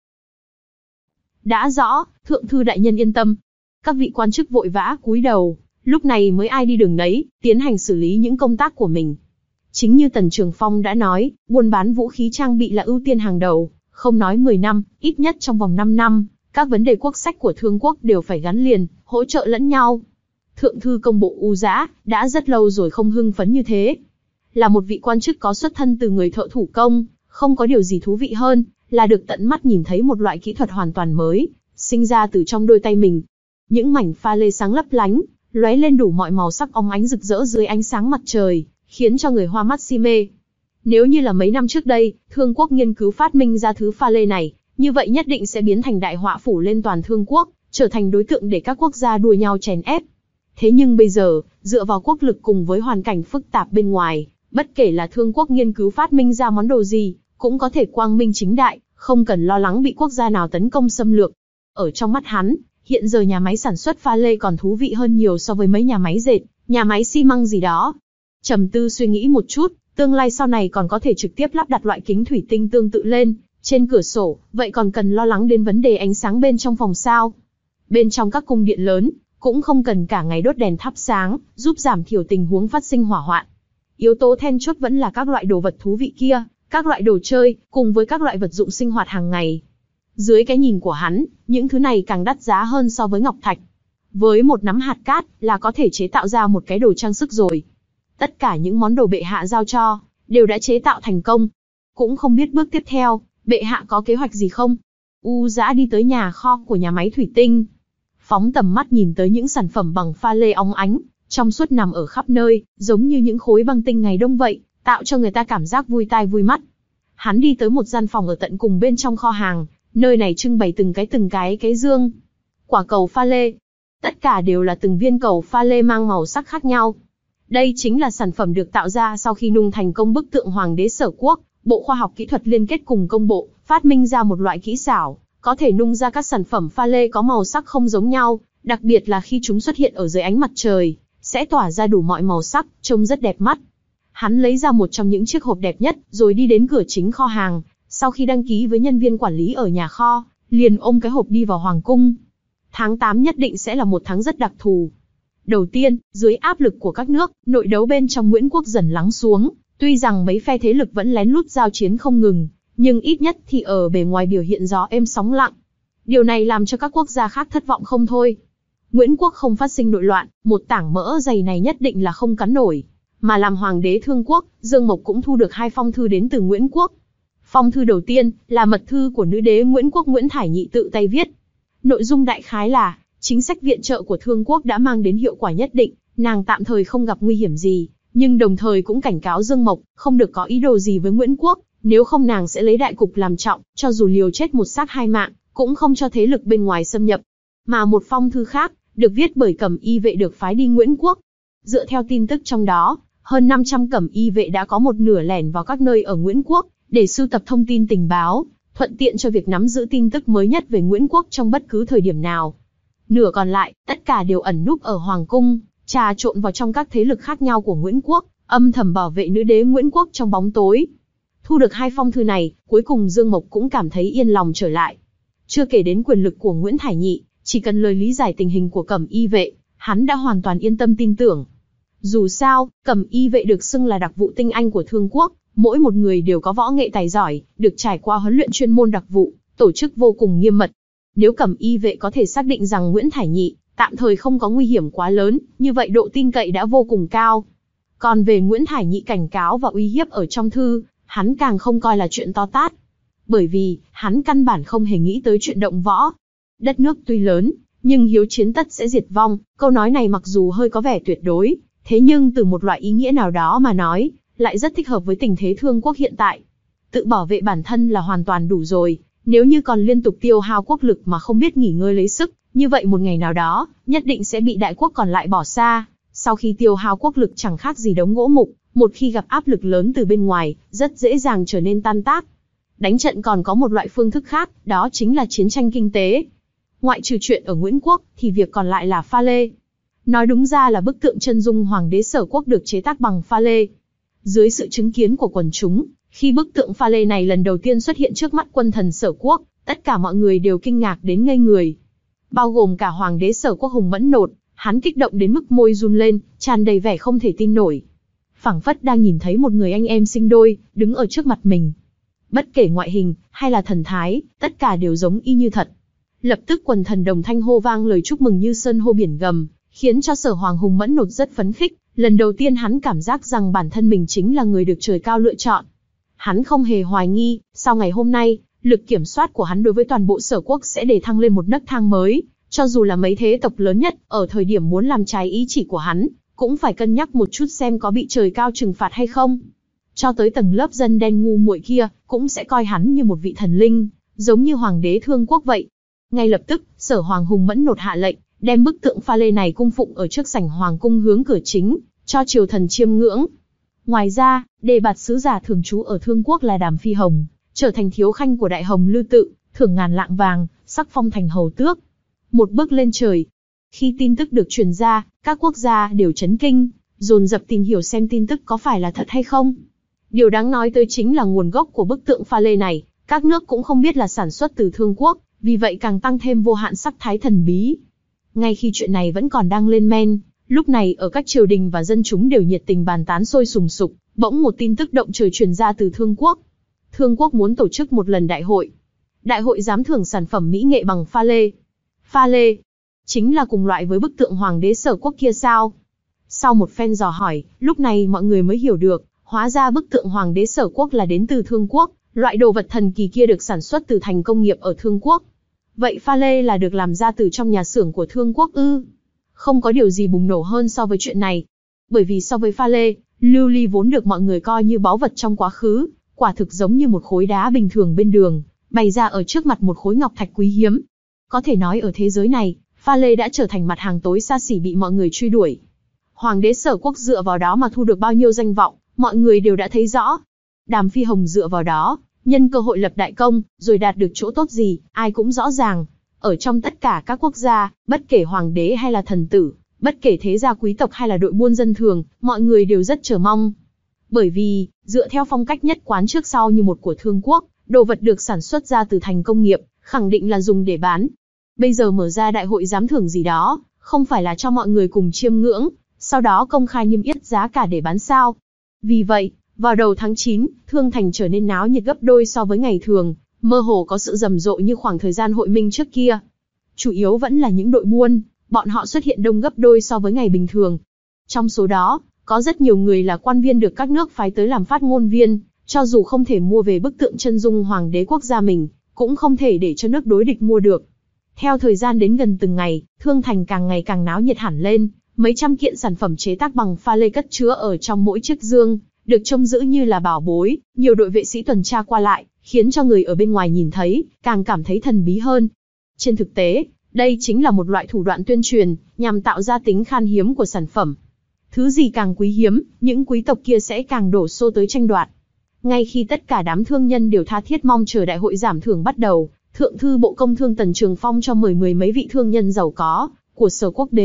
S2: Đã rõ, thượng thư đại nhân yên tâm. Các vị quan chức vội vã cúi đầu, lúc này mới ai đi đường nấy, tiến hành xử lý những công tác của mình. Chính như Tần Trường Phong đã nói, buôn bán vũ khí trang bị là ưu tiên hàng đầu, không nói mười năm, ít nhất trong vòng năm năm, các vấn đề quốc sách của thương quốc đều phải gắn liền, hỗ trợ lẫn nhau. Thượng thư công bộ U Dã đã rất lâu rồi không hưng phấn như thế. Là một vị quan chức có xuất thân từ người thợ thủ công, không có điều gì thú vị hơn là được tận mắt nhìn thấy một loại kỹ thuật hoàn toàn mới, sinh ra từ trong đôi tay mình. Những mảnh pha lê sáng lấp lánh, lóe lên đủ mọi màu sắc óng ánh rực rỡ dưới ánh sáng mặt trời, khiến cho người hoa mắt si mê. Nếu như là mấy năm trước đây, Thương quốc nghiên cứu phát minh ra thứ pha lê này, như vậy nhất định sẽ biến thành đại họa phủ lên toàn Thương quốc, trở thành đối tượng để các quốc gia đua nhau chèn ép. Thế nhưng bây giờ, dựa vào quốc lực cùng với hoàn cảnh phức tạp bên ngoài, bất kể là Thương quốc nghiên cứu phát minh ra món đồ gì, cũng có thể quang minh chính đại, không cần lo lắng bị quốc gia nào tấn công xâm lược. Ở trong mắt hắn, hiện giờ nhà máy sản xuất pha lê còn thú vị hơn nhiều so với mấy nhà máy dệt, nhà máy xi măng gì đó. Trầm tư suy nghĩ một chút, tương lai sau này còn có thể trực tiếp lắp đặt loại kính thủy tinh tương tự lên trên cửa sổ, vậy còn cần lo lắng đến vấn đề ánh sáng bên trong phòng sao? Bên trong các cung điện lớn, cũng không cần cả ngày đốt đèn thắp sáng, giúp giảm thiểu tình huống phát sinh hỏa hoạn. Yếu tố then chốt vẫn là các loại đồ vật thú vị kia, các loại đồ chơi, cùng với các loại vật dụng sinh hoạt hàng ngày. Dưới cái nhìn của hắn, những thứ này càng đắt giá hơn so với ngọc thạch. Với một nắm hạt cát là có thể chế tạo ra một cái đồ trang sức rồi. Tất cả những món đồ bệ hạ giao cho, đều đã chế tạo thành công. Cũng không biết bước tiếp theo, bệ hạ có kế hoạch gì không? U Dã đi tới nhà kho của nhà máy thủy tinh. Phóng tầm mắt nhìn tới những sản phẩm bằng pha lê óng ánh, trong suốt nằm ở khắp nơi, giống như những khối băng tinh ngày đông vậy, tạo cho người ta cảm giác vui tai vui mắt. Hắn đi tới một gian phòng ở tận cùng bên trong kho hàng, nơi này trưng bày từng cái từng cái cái dương. Quả cầu pha lê. Tất cả đều là từng viên cầu pha lê mang màu sắc khác nhau. Đây chính là sản phẩm được tạo ra sau khi nung thành công bức tượng hoàng đế Sở Quốc. Bộ Khoa học Kỹ thuật liên kết cùng công bộ, phát minh ra một loại kỹ xảo, có thể nung ra các sản phẩm pha lê có màu sắc không giống nhau, đặc biệt là khi chúng xuất hiện ở dưới ánh mặt trời, sẽ tỏa ra đủ mọi màu sắc, trông rất đẹp mắt. Hắn lấy ra một trong những chiếc hộp đẹp nhất, rồi đi đến cửa chính kho hàng, sau khi đăng ký với nhân viên quản lý ở nhà kho, liền ôm cái hộp đi vào hoàng cung. Tháng tám nhất định sẽ là một tháng rất đặc thù. Đầu tiên, dưới áp lực của các nước, nội đấu bên trong Nguyễn quốc dần lắng xuống, tuy rằng mấy phe thế lực vẫn lén lút giao chiến không ngừng, nhưng ít nhất thì ở bề ngoài biểu hiện gió êm sóng lặng. Điều này làm cho các quốc gia khác thất vọng không thôi. Nguyễn quốc không phát sinh nội loạn, một tảng mỡ dày này nhất định là không cắn nổi. Mà làm hoàng đế Thương quốc, Dương Mộc cũng thu được hai phong thư đến từ Nguyễn quốc. Phong thư đầu tiên là mật thư của nữ đế Nguyễn quốc Nguyễn Thải Nhị tự tay viết. Nội dung đại khái là, chính sách viện trợ của Thương quốc đã mang đến hiệu quả nhất định, nàng tạm thời không gặp nguy hiểm gì, nhưng đồng thời cũng cảnh cáo Dương Mộc không được có ý đồ gì với Nguyễn quốc, nếu không nàng sẽ lấy đại cục làm trọng, cho dù liều chết một xác hai mạng, cũng không cho thế lực bên ngoài xâm nhập. Mà một phong thư khác, được viết bởi cẩm y vệ được phái đi Nguyễn quốc. Dựa theo tin tức trong đó, hơn năm trăm cẩm y vệ đã có một nửa lẻn vào các nơi ở Nguyễn quốc, để sưu tập thông tin tình báo, thuận tiện cho việc nắm giữ tin tức mới nhất về Nguyễn quốc trong bất cứ thời điểm nào. Nửa còn lại, tất cả đều ẩn núp ở hoàng cung, trà trộn vào trong các thế lực khác nhau của Nguyễn Quốc, âm thầm bảo vệ nữ đế Nguyễn Quốc trong bóng tối. Thu được hai phong thư này, cuối cùng Dương Mộc cũng cảm thấy yên lòng trở lại. Chưa kể đến quyền lực của Nguyễn Thải Nhị, chỉ cần lời lý giải tình hình của Cẩm Y vệ, hắn đã hoàn toàn yên tâm tin tưởng. Dù sao, Cẩm Y vệ được xưng là đặc vụ tinh anh của Thương Quốc, mỗi một người đều có võ nghệ tài giỏi, được trải qua huấn luyện chuyên môn đặc vụ, tổ chức vô cùng nghiêm mật. Nếu Cẩm Y vệ có thể xác định rằng Nguyễn Thải Nhị tạm thời không có nguy hiểm quá lớn, như vậy độ tin cậy đã vô cùng cao. Còn về Nguyễn Thải Nhị cảnh cáo và uy hiếp ở trong thư, hắn càng không coi là chuyện to tát. Bởi vì, hắn căn bản không hề nghĩ tới chuyện động võ. Đất nước tuy lớn, nhưng hiếu chiến tất sẽ diệt vong, câu nói này mặc dù hơi có vẻ tuyệt đối, thế nhưng từ một loại ý nghĩa nào đó mà nói, lại rất thích hợp với tình thế Thương Quốc hiện tại. Tự bảo vệ bản thân là hoàn toàn đủ rồi, nếu như còn liên tục tiêu hao quốc lực mà không biết nghỉ ngơi lấy sức, như vậy một ngày nào đó, nhất định sẽ bị đại quốc còn lại bỏ xa. Sau khi tiêu hao quốc lực chẳng khác gì đống gỗ mục, một khi gặp áp lực lớn từ bên ngoài, rất dễ dàng trở nên tan tác. Đánh trận còn có một loại phương thức khác, đó chính là chiến tranh kinh tế. Ngoại trừ chuyện ở Nguyễn Quốc, thì việc còn lại là pha lê. Nói đúng ra là bức tượng chân dung Hoàng đế Sở Quốc được chế tác bằng pha lê. Dưới sự chứng kiến của quần chúng, khi bức tượng pha lê này lần đầu tiên xuất hiện trước mắt quân thần Sở Quốc, tất cả mọi người đều kinh ngạc đến ngây người. Bao gồm cả Hoàng đế Sở Quốc Hùng Mẫn Nột, hắn kích động đến mức môi run lên, tràn đầy vẻ không thể tin nổi. Phảng phất đang nhìn thấy một người anh em sinh đôi, đứng ở trước mặt mình. Bất kể ngoại hình, hay là thần thái, tất cả đều giống y như thật. Lập tức quần thần đồng thanh hô vang lời chúc mừng như sơn hô biển gầm, khiến cho Sở Hoàng Hùng Mẫn Nột rất phấn khích. Lần đầu tiên hắn cảm giác rằng bản thân mình chính là người được trời cao lựa chọn. Hắn không hề hoài nghi, sau ngày hôm nay, lực kiểm soát của hắn đối với toàn bộ Sở Quốc sẽ để thăng lên một nấc thang mới. Cho dù là mấy thế tộc lớn nhất, ở thời điểm muốn làm trái ý chỉ của hắn, cũng phải cân nhắc một chút xem có bị trời cao trừng phạt hay không. Cho tới tầng lớp dân đen ngu muội kia, cũng sẽ coi hắn như một vị thần linh, giống như Hoàng đế Thương Quốc vậy. Ngay lập tức, Sở Hoàng Hùng Mẫn Nột hạ lệnh, đem bức tượng pha lê này cung phụng ở trước sảnh hoàng cung hướng cửa chính, cho triều thần chiêm ngưỡng. Ngoài ra, đề bạt sứ giả thường trú ở Thương Quốc là Đàm Phi Hồng, trở thành thiếu khanh của Đại Hồng Lư Tự, thưởng ngàn lạng vàng, sắc phong thành hầu tước. Một bước lên trời. Khi tin tức được truyền ra, các quốc gia đều chấn kinh, dồn dập tìm hiểu xem tin tức có phải là thật hay không. Điều đáng nói tới chính là nguồn gốc của bức tượng pha lê này, các nước cũng không biết là sản xuất từ Thương Quốc, vì vậy càng tăng thêm vô hạn sắc thái thần bí. Ngay khi chuyện này vẫn còn đang lên men, lúc này ở các triều đình và dân chúng đều nhiệt tình bàn tán sôi sùng sục, bỗng một tin tức động trời truyền ra từ Thương Quốc. Thương Quốc muốn tổ chức một lần đại hội. Đại hội giám thưởng sản phẩm mỹ nghệ bằng pha lê. Pha lê, chính là cùng loại với bức tượng Hoàng đế Sở Quốc kia sao? Sau một phen dò hỏi, lúc này mọi người mới hiểu được, hóa ra bức tượng Hoàng đế Sở Quốc là đến từ Thương Quốc, loại đồ vật thần kỳ kia được sản xuất từ thành công nghiệp ở Thương Quốc. Vậy pha lê là được làm ra từ trong nhà xưởng của Thương Quốc ư? Không có điều gì bùng nổ hơn so với chuyện này. Bởi vì so với pha lê, lưu ly vốn được mọi người coi như báu vật trong quá khứ, quả thực giống như một khối đá bình thường bên đường, bày ra ở trước mặt một khối ngọc thạch quý hiếm. Có thể nói ở thế giới này, pha lê đã trở thành mặt hàng tối xa xỉ bị mọi người truy đuổi. Hoàng đế Sở Quốc dựa vào đó mà thu được bao nhiêu danh vọng, mọi người đều đã thấy rõ. Đàm Phi Hồng dựa vào đó, nhân cơ hội lập đại công, rồi đạt được chỗ tốt gì, ai cũng rõ ràng. Ở trong tất cả các quốc gia, bất kể hoàng đế hay là thần tử, bất kể thế gia quý tộc hay là đội buôn dân thường, mọi người đều rất chờ mong. Bởi vì, dựa theo phong cách nhất quán trước sau như một của Thương Quốc, đồ vật được sản xuất ra từ thành công nghiệp, khẳng định là dùng để bán. Bây giờ mở ra đại hội giám thưởng gì đó, không phải là cho mọi người cùng chiêm ngưỡng, sau đó công khai niêm yết giá cả để bán sao. Vì vậy, vào đầu tháng chín, Thương Thành trở nên náo nhiệt gấp đôi so với ngày thường, mơ hồ có sự rầm rộ như khoảng thời gian hội minh trước kia. Chủ yếu vẫn là những đội buôn, bọn họ xuất hiện đông gấp đôi so với ngày bình thường. Trong số đó, có rất nhiều người là quan viên được các nước phái tới làm phát ngôn viên, cho dù không thể mua về bức tượng chân dung Hoàng đế quốc gia mình, cũng không thể để cho nước đối địch mua được. Theo thời gian đến gần từng ngày, Thương Thành càng ngày càng náo nhiệt hẳn lên, mấy trăm kiện sản phẩm chế tác bằng pha lê cất chứa ở trong mỗi chiếc dương, được trông giữ như là bảo bối, nhiều đội vệ sĩ tuần tra qua lại, khiến cho người ở bên ngoài nhìn thấy, càng cảm thấy thần bí hơn. Trên thực tế, đây chính là một loại thủ đoạn tuyên truyền, nhằm tạo ra tính khan hiếm của sản phẩm. Thứ gì càng quý hiếm, những quý tộc kia sẽ càng đổ xô tới tranh đoạt. Ngay khi tất cả đám thương nhân đều tha thiết mong chờ đại hội giảm thưởng bắt đầu, Thượng thư Bộ Công Thương Tần Trường Phong cho mời mười mấy vị thương nhân giàu có của Sở Quốc đến,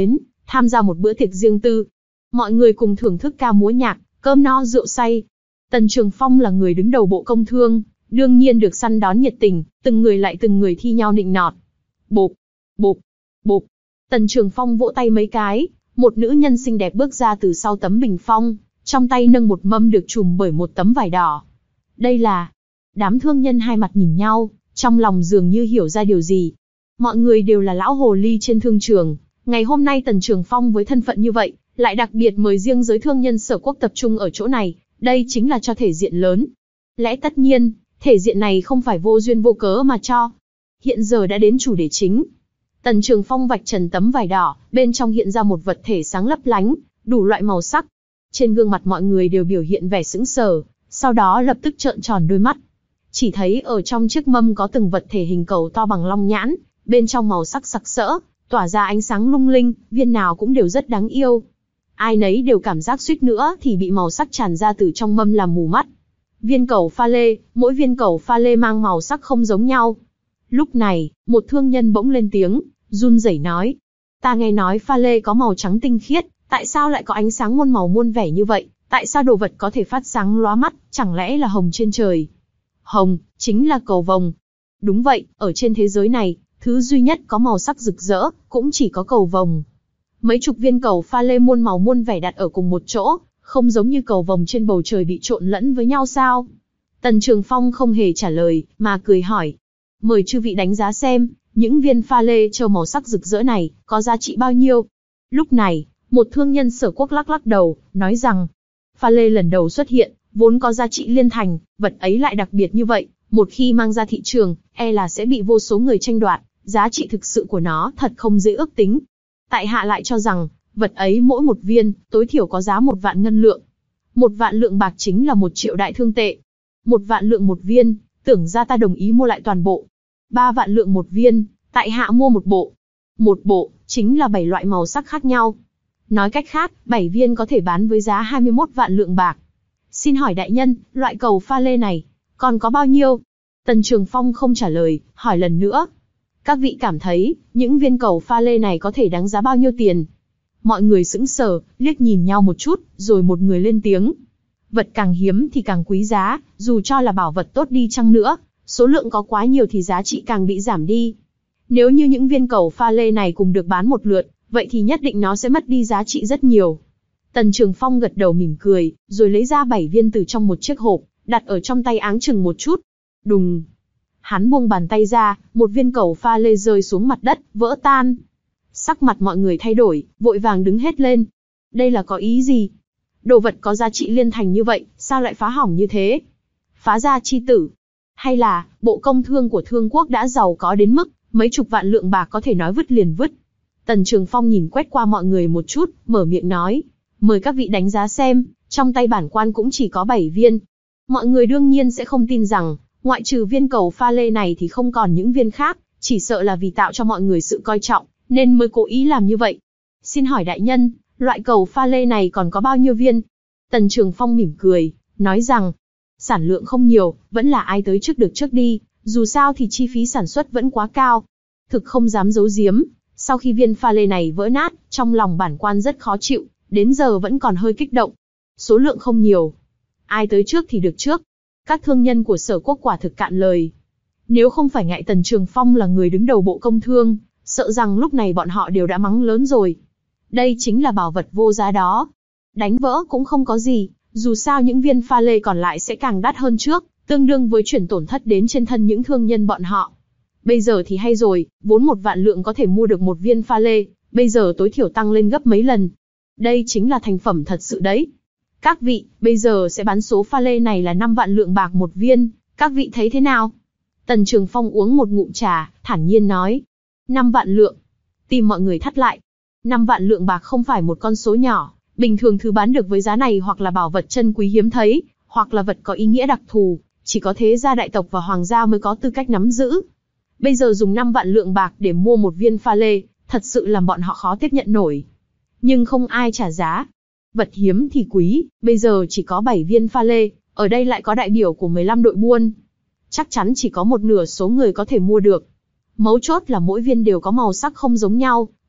S2: tham gia một bữa tiệc riêng tư. Mọi người cùng thưởng thức ca múa nhạc, cơm no rượu say. Tần Trường Phong là người đứng đầu Bộ Công Thương, đương nhiên được săn đón nhiệt tình, từng người lại từng người thi nhau nịnh nọt. Bộp, bộp, bộp. Tần Trường Phong vỗ tay mấy cái, một nữ nhân xinh đẹp bước ra từ sau tấm bình phong, trong tay nâng một mâm được trùm bởi một tấm vải đỏ. Đây là... Đám thương nhân hai mặt nhìn nhau, trong lòng dường như hiểu ra điều gì. Mọi người đều là lão hồ ly trên thương trường. Ngày hôm nay Tần Trường Phong với thân phận như vậy, lại đặc biệt mời riêng giới thương nhân Sở Quốc tập trung ở chỗ này, đây chính là cho thể diện lớn. Lẽ tất nhiên, thể diện này không phải vô duyên vô cớ mà cho. Hiện giờ đã đến chủ đề chính. Tần Trường Phong vạch trần tấm vải đỏ, bên trong hiện ra một vật thể sáng lấp lánh, đủ loại màu sắc. Trên gương mặt mọi người đều biểu hiện vẻ sững sờ, sau đó lập tức trợn tròn đôi mắt. Chỉ thấy ở trong chiếc mâm có từng vật thể hình cầu to bằng long nhãn, bên trong màu sắc sặc sỡ, tỏa ra ánh sáng lung linh, viên nào cũng đều rất đáng yêu. Ai nấy đều cảm giác suýt nữa thì bị màu sắc tràn ra từ trong mâm làm mù mắt. Viên cầu pha lê, mỗi viên cầu pha lê mang màu sắc không giống nhau. Lúc này, một thương nhân bỗng lên tiếng, run rẩy nói: ta nghe nói pha lê có màu trắng tinh khiết, tại sao lại có ánh sáng muôn màu muôn vẻ như vậy? Tại sao đồ vật có thể phát sáng lóa mắt, chẳng lẽ là hồng trên trời? Hồng, chính là cầu vồng. Đúng vậy, ở trên thế giới này, thứ duy nhất có màu sắc rực rỡ, cũng chỉ có cầu vồng. Mấy chục viên cầu pha lê muôn màu muôn vẻ đặt ở cùng một chỗ, không giống như cầu vồng trên bầu trời bị trộn lẫn với nhau sao? Tần Trường Phong không hề trả lời, mà cười hỏi: mời chư vị đánh giá xem, những viên pha lê trâu màu sắc rực rỡ này, có giá trị bao nhiêu? Lúc này, một thương nhân Sở Quốc lắc lắc đầu, nói rằng, pha lê lần đầu xuất hiện, vốn có giá trị liên thành, vật ấy lại đặc biệt như vậy, một khi mang ra thị trường, e là sẽ bị vô số người tranh đoạt, giá trị thực sự của nó thật không dễ ước tính. Tại hạ lại cho rằng, vật ấy mỗi một viên, tối thiểu có giá một vạn ngân lượng. Một vạn lượng bạc chính là một triệu đại thương tệ. Một vạn lượng một viên, tưởng ra ta đồng ý mua lại toàn bộ. Ba vạn lượng một viên, tại hạ mua một bộ. Một bộ, chính là bảy loại màu sắc khác nhau. Nói cách khác, bảy viên có thể bán với giá hai mươi mốt vạn lượng bạc. Xin hỏi đại nhân, loại cầu pha lê này, còn có bao nhiêu? Tần Trường Phong không trả lời, hỏi lần nữa. Các vị cảm thấy, những viên cầu pha lê này có thể đáng giá bao nhiêu tiền? Mọi người sững sờ, liếc nhìn nhau một chút, rồi một người lên tiếng. Vật càng hiếm thì càng quý giá, dù cho là bảo vật tốt đi chăng nữa, số lượng có quá nhiều thì giá trị càng bị giảm đi. Nếu như những viên cầu pha lê này cùng được bán một lượt, vậy thì nhất định nó sẽ mất đi giá trị rất nhiều. Tần Trường Phong gật đầu mỉm cười, rồi lấy ra bảy viên từ trong một chiếc hộp, đặt ở trong tay áng chừng một chút. Đùng! Hắn buông bàn tay ra, một viên cầu pha lê rơi xuống mặt đất, vỡ tan. Sắc mặt mọi người thay đổi, vội vàng đứng hết lên. Đây là có ý gì? Đồ vật có giá trị liên thành như vậy, sao lại phá hỏng như thế? Phá gia chi tử? Hay là, Bộ Công Thương của Thương Quốc đã giàu có đến mức, mấy chục vạn lượng bạc có thể nói vứt liền vứt? Tần Trường Phong nhìn quét qua mọi người một chút, mở miệng nói. Mời các vị đánh giá xem, trong tay bản quan cũng chỉ có bảy viên. Mọi người đương nhiên sẽ không tin rằng, ngoại trừ viên cầu pha lê này thì không còn những viên khác, chỉ sợ là vì tạo cho mọi người sự coi trọng, nên mới cố ý làm như vậy. Xin hỏi đại nhân, loại cầu pha lê này còn có bao nhiêu viên? Tần Trường Phong mỉm cười, nói rằng, sản lượng không nhiều, vẫn là ai tới trước được trước đi, dù sao thì chi phí sản xuất vẫn quá cao. Thực không dám giấu giếm, sau khi viên pha lê này vỡ nát, trong lòng bản quan rất khó chịu, đến giờ vẫn còn hơi kích động. Số lượng không nhiều, ai tới trước thì được trước. Các thương nhân của Sở Quốc quả thực cạn lời. Nếu không phải ngại Tần Trường Phong là người đứng đầu Bộ Công Thương, sợ rằng lúc này bọn họ đều đã mắng lớn rồi. Đây chính là bảo vật vô giá đó. Đánh vỡ cũng không có gì, dù sao những viên pha lê còn lại sẽ càng đắt hơn trước, tương đương với chuyển tổn thất đến trên thân những thương nhân bọn họ. Bây giờ thì hay rồi, vốn một vạn lượng có thể mua được một viên pha lê, bây giờ tối thiểu tăng lên gấp mấy lần. Đây chính là thành phẩm thật sự đấy. Các vị, bây giờ sẽ bán số pha lê này là năm vạn lượng bạc một viên, các vị thấy thế nào? Tần Trường Phong uống một ngụm trà, thản nhiên nói. năm vạn lượng. Tim mọi người thắt lại. năm vạn lượng bạc không phải một con số nhỏ, bình thường thứ bán được với giá này hoặc là bảo vật chân quý hiếm thấy, hoặc là vật có ý nghĩa đặc thù, chỉ có thế gia đại tộc và hoàng gia mới có tư cách nắm giữ. Bây giờ dùng năm vạn lượng bạc để mua một viên pha lê, thật sự làm bọn họ khó tiếp nhận nổi. Nhưng không ai trả giá. Vật hiếm thì quý, bây giờ chỉ có bảy viên pha lê, ở đây lại có đại biểu của mười lăm đội buôn. Chắc chắn chỉ có một nửa số người có thể mua được. Mấu chốt là mỗi viên đều có màu sắc không giống nhau, có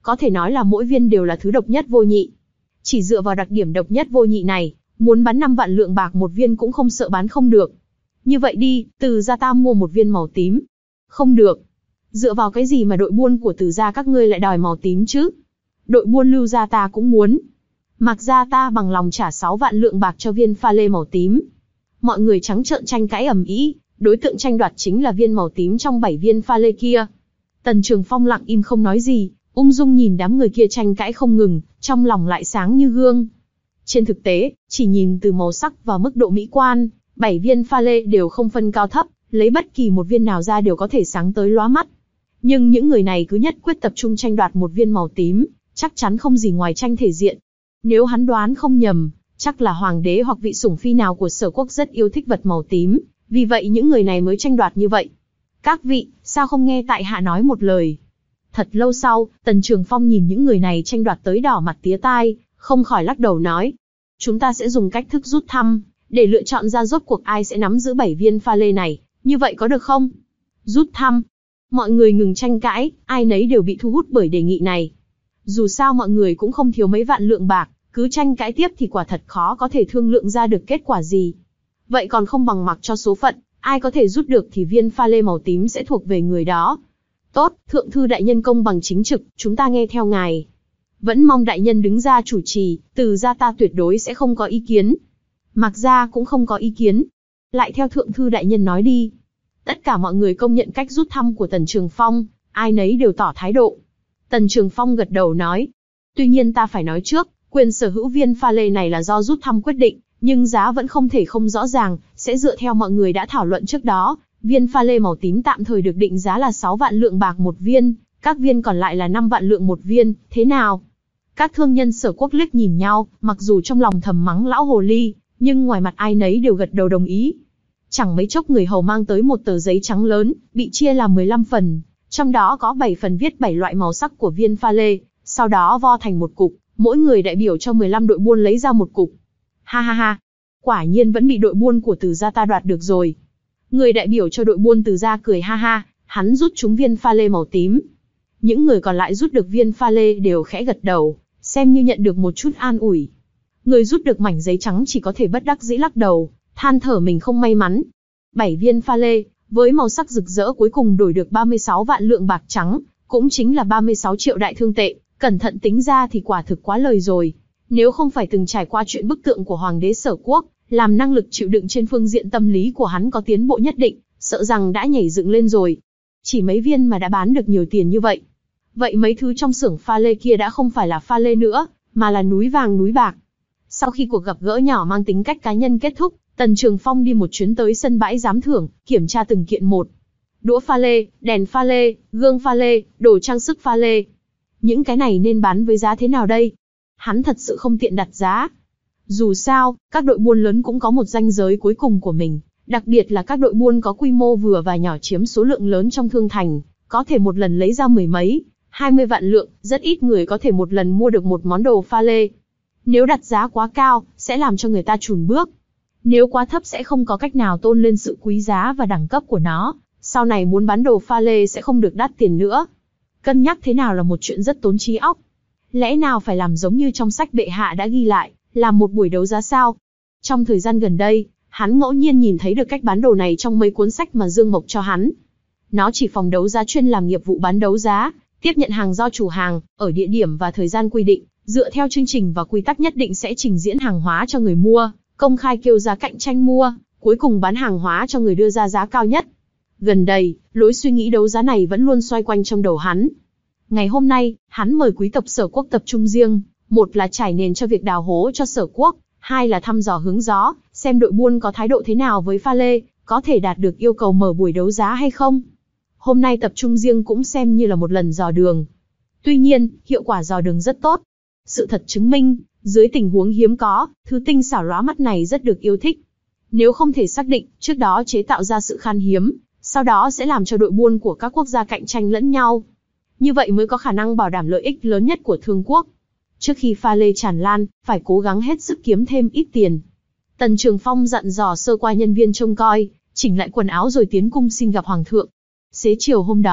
S2: có thể nói là mỗi viên đều là thứ độc nhất vô nhị. Chỉ dựa vào đặc điểm độc nhất vô nhị này, muốn bán năm vạn lượng bạc một viên cũng không sợ bán không được. Như vậy đi, Từ gia ta mua một viên màu tím. Không được. Dựa vào cái gì mà đội buôn của Từ gia các ngươi lại đòi màu tím chứ? Đội buôn Lưu gia ta cũng muốn. Mạc gia ta bằng lòng trả sáu vạn lượng bạc cho viên pha lê màu tím. Mọi người trắng trợn tranh cãi ầm ĩ, đối tượng tranh đoạt chính là viên màu tím trong bảy viên pha lê kia. Tần Trường Phong lặng im không nói gì, ung dung nhìn đám người kia tranh cãi không ngừng, trong lòng lại sáng như gương. Trên thực tế, chỉ nhìn từ màu sắc và mức độ mỹ quan, bảy viên pha lê đều không phân cao thấp, lấy bất kỳ một viên nào ra đều có thể sáng tới lóa mắt. Nhưng những người này cứ nhất quyết tập trung tranh đoạt một viên màu tím, chắc chắn không gì ngoài tranh thể diện. Nếu hắn đoán không nhầm, chắc là hoàng đế hoặc vị sủng phi nào của Sở Quốc rất yêu thích vật màu tím, vì vậy những người này mới tranh đoạt như vậy. Các vị, sao không nghe tại hạ nói một lời? Thật lâu sau, Tần Trường Phong nhìn những người này tranh đoạt tới đỏ mặt tía tai, không khỏi lắc đầu nói. Chúng ta sẽ dùng cách thức rút thăm, để lựa chọn ra rốt cuộc ai sẽ nắm giữ bảy viên pha lê này, như vậy có được không? Rút thăm. Mọi người ngừng tranh cãi, ai nấy đều bị thu hút bởi đề nghị này. Dù sao mọi người cũng không thiếu mấy vạn lượng bạc, cứ tranh cãi tiếp thì quả thật khó có thể thương lượng ra được kết quả gì. Vậy còn không bằng mặc cho số phận, ai có thể rút được thì viên pha lê màu tím sẽ thuộc về người đó. Tốt, thượng thư đại nhân công bằng chính trực, chúng ta nghe theo ngài. Vẫn mong đại nhân đứng ra chủ trì, Từ gia ta tuyệt đối sẽ không có ý kiến. Mạc gia cũng không có ý kiến. Lại theo thượng thư đại nhân nói đi. Tất cả mọi người công nhận cách rút thăm của Tần Trường Phong, ai nấy đều tỏ thái độ. Tần Trường Phong gật đầu nói. Tuy nhiên ta phải nói trước, quyền sở hữu viên pha lê này là do rút thăm quyết định, nhưng giá vẫn không thể không rõ ràng, sẽ dựa theo mọi người đã thảo luận trước đó. Viên pha lê màu tím tạm thời được định giá là sáu vạn lượng bạc một viên, các viên còn lại là năm vạn lượng một viên, thế nào? Các thương nhân Sở Quốc liếc nhìn nhau, mặc dù trong lòng thầm mắng lão hồ ly, nhưng ngoài mặt ai nấy đều gật đầu đồng ý. Chẳng mấy chốc người hầu mang tới một tờ giấy trắng lớn, bị chia làm mười lăm phần, trong đó có bảy phần viết bảy loại màu sắc của viên pha lê, sau đó vo thành một cục, mỗi người đại biểu cho mười lăm đội buôn lấy ra một cục. Ha ha ha, quả nhiên vẫn bị đội buôn của Từ gia ta đoạt được rồi. Người đại biểu cho đội buôn Từ gia cười ha ha, hắn rút trúng viên pha lê màu tím. Những người còn lại rút được viên pha lê đều khẽ gật đầu, xem như nhận được một chút an ủi. Người rút được mảnh giấy trắng chỉ có thể bất đắc dĩ lắc đầu, than thở mình không may mắn. Bảy viên pha lê, với màu sắc rực rỡ cuối cùng đổi được ba mươi sáu vạn lượng bạc trắng, cũng chính là ba mươi sáu triệu đại thương tệ, cẩn thận tính ra thì quả thực quá lời rồi. Nếu không phải từng trải qua chuyện bức tượng của Hoàng đế Sở Quốc, làm năng lực chịu đựng trên phương diện tâm lý của hắn có tiến bộ nhất định, sợ rằng đã nhảy dựng lên rồi. Chỉ mấy viên mà đã bán được nhiều tiền như vậy. Vậy mấy thứ trong xưởng pha lê kia đã không phải là pha lê nữa, mà là núi vàng núi bạc. Sau khi cuộc gặp gỡ nhỏ mang tính cách cá nhân kết thúc, Tần Trường Phong đi một chuyến tới sân bãi giám thưởng, kiểm tra từng kiện một. Đũa pha lê, đèn pha lê, gương pha lê, đồ trang sức pha lê. Những cái này nên bán với giá thế nào đây? Hắn thật sự không tiện đặt giá. Dù sao, các đội buôn lớn cũng có một ranh giới cuối cùng của mình, đặc biệt là các đội buôn có quy mô vừa và nhỏ chiếm số lượng lớn trong thương thành, có thể một lần lấy ra mười mấy, hai mươi vạn lượng, rất ít người có thể một lần mua được một món đồ pha lê. Nếu đặt giá quá cao, sẽ làm cho người ta chùn bước. Nếu quá thấp sẽ không có cách nào tôn lên sự quý giá và đẳng cấp của nó, sau này muốn bán đồ pha lê sẽ không được đắt tiền nữa. Cân nhắc thế nào là một chuyện rất tốn trí óc. Lẽ nào phải làm giống như trong sách bệ hạ đã ghi lại, làm một buổi đấu giá sao? Trong thời gian gần đây, hắn ngẫu nhiên nhìn thấy được cách bán đồ này trong mấy cuốn sách mà Dương Mộc cho hắn. Nó chỉ phòng đấu giá chuyên làm nghiệp vụ bán đấu giá, tiếp nhận hàng do chủ hàng, ở địa điểm và thời gian quy định, dựa theo chương trình và quy tắc nhất định sẽ trình diễn hàng hóa cho người mua, công khai kêu giá cạnh tranh mua, cuối cùng bán hàng hóa cho người đưa ra giá cao nhất. Gần đây, lối suy nghĩ đấu giá này vẫn luôn xoay quanh trong đầu hắn. Ngày hôm nay, hắn mời quý tộc Sở Quốc tập trung riêng, một là trải nền cho việc đào hố cho Sở Quốc, hai là thăm dò hướng gió, xem đội buôn có thái độ thế nào với pha lê, có thể đạt được yêu cầu mở buổi đấu giá hay không. Hôm nay tập trung riêng cũng xem như là một lần dò đường. Tuy nhiên, hiệu quả dò đường rất tốt. Sự thật chứng minh, dưới tình huống hiếm có, thứ tinh xảo lóa mắt này rất được yêu thích. Nếu không thể xác định, trước đó chế tạo ra sự khan hiếm, sau đó sẽ làm cho đội buôn của các quốc gia cạnh tranh lẫn nhau. Như vậy mới có khả năng bảo đảm lợi ích lớn nhất của thương quốc. Trước khi pha lê tràn lan, phải cố gắng hết sức kiếm thêm ít tiền. Tần Trường Phong dặn dò sơ qua nhân viên trông coi, chỉnh lại quần áo rồi tiến cung xin gặp Hoàng thượng. Xế chiều hôm đó,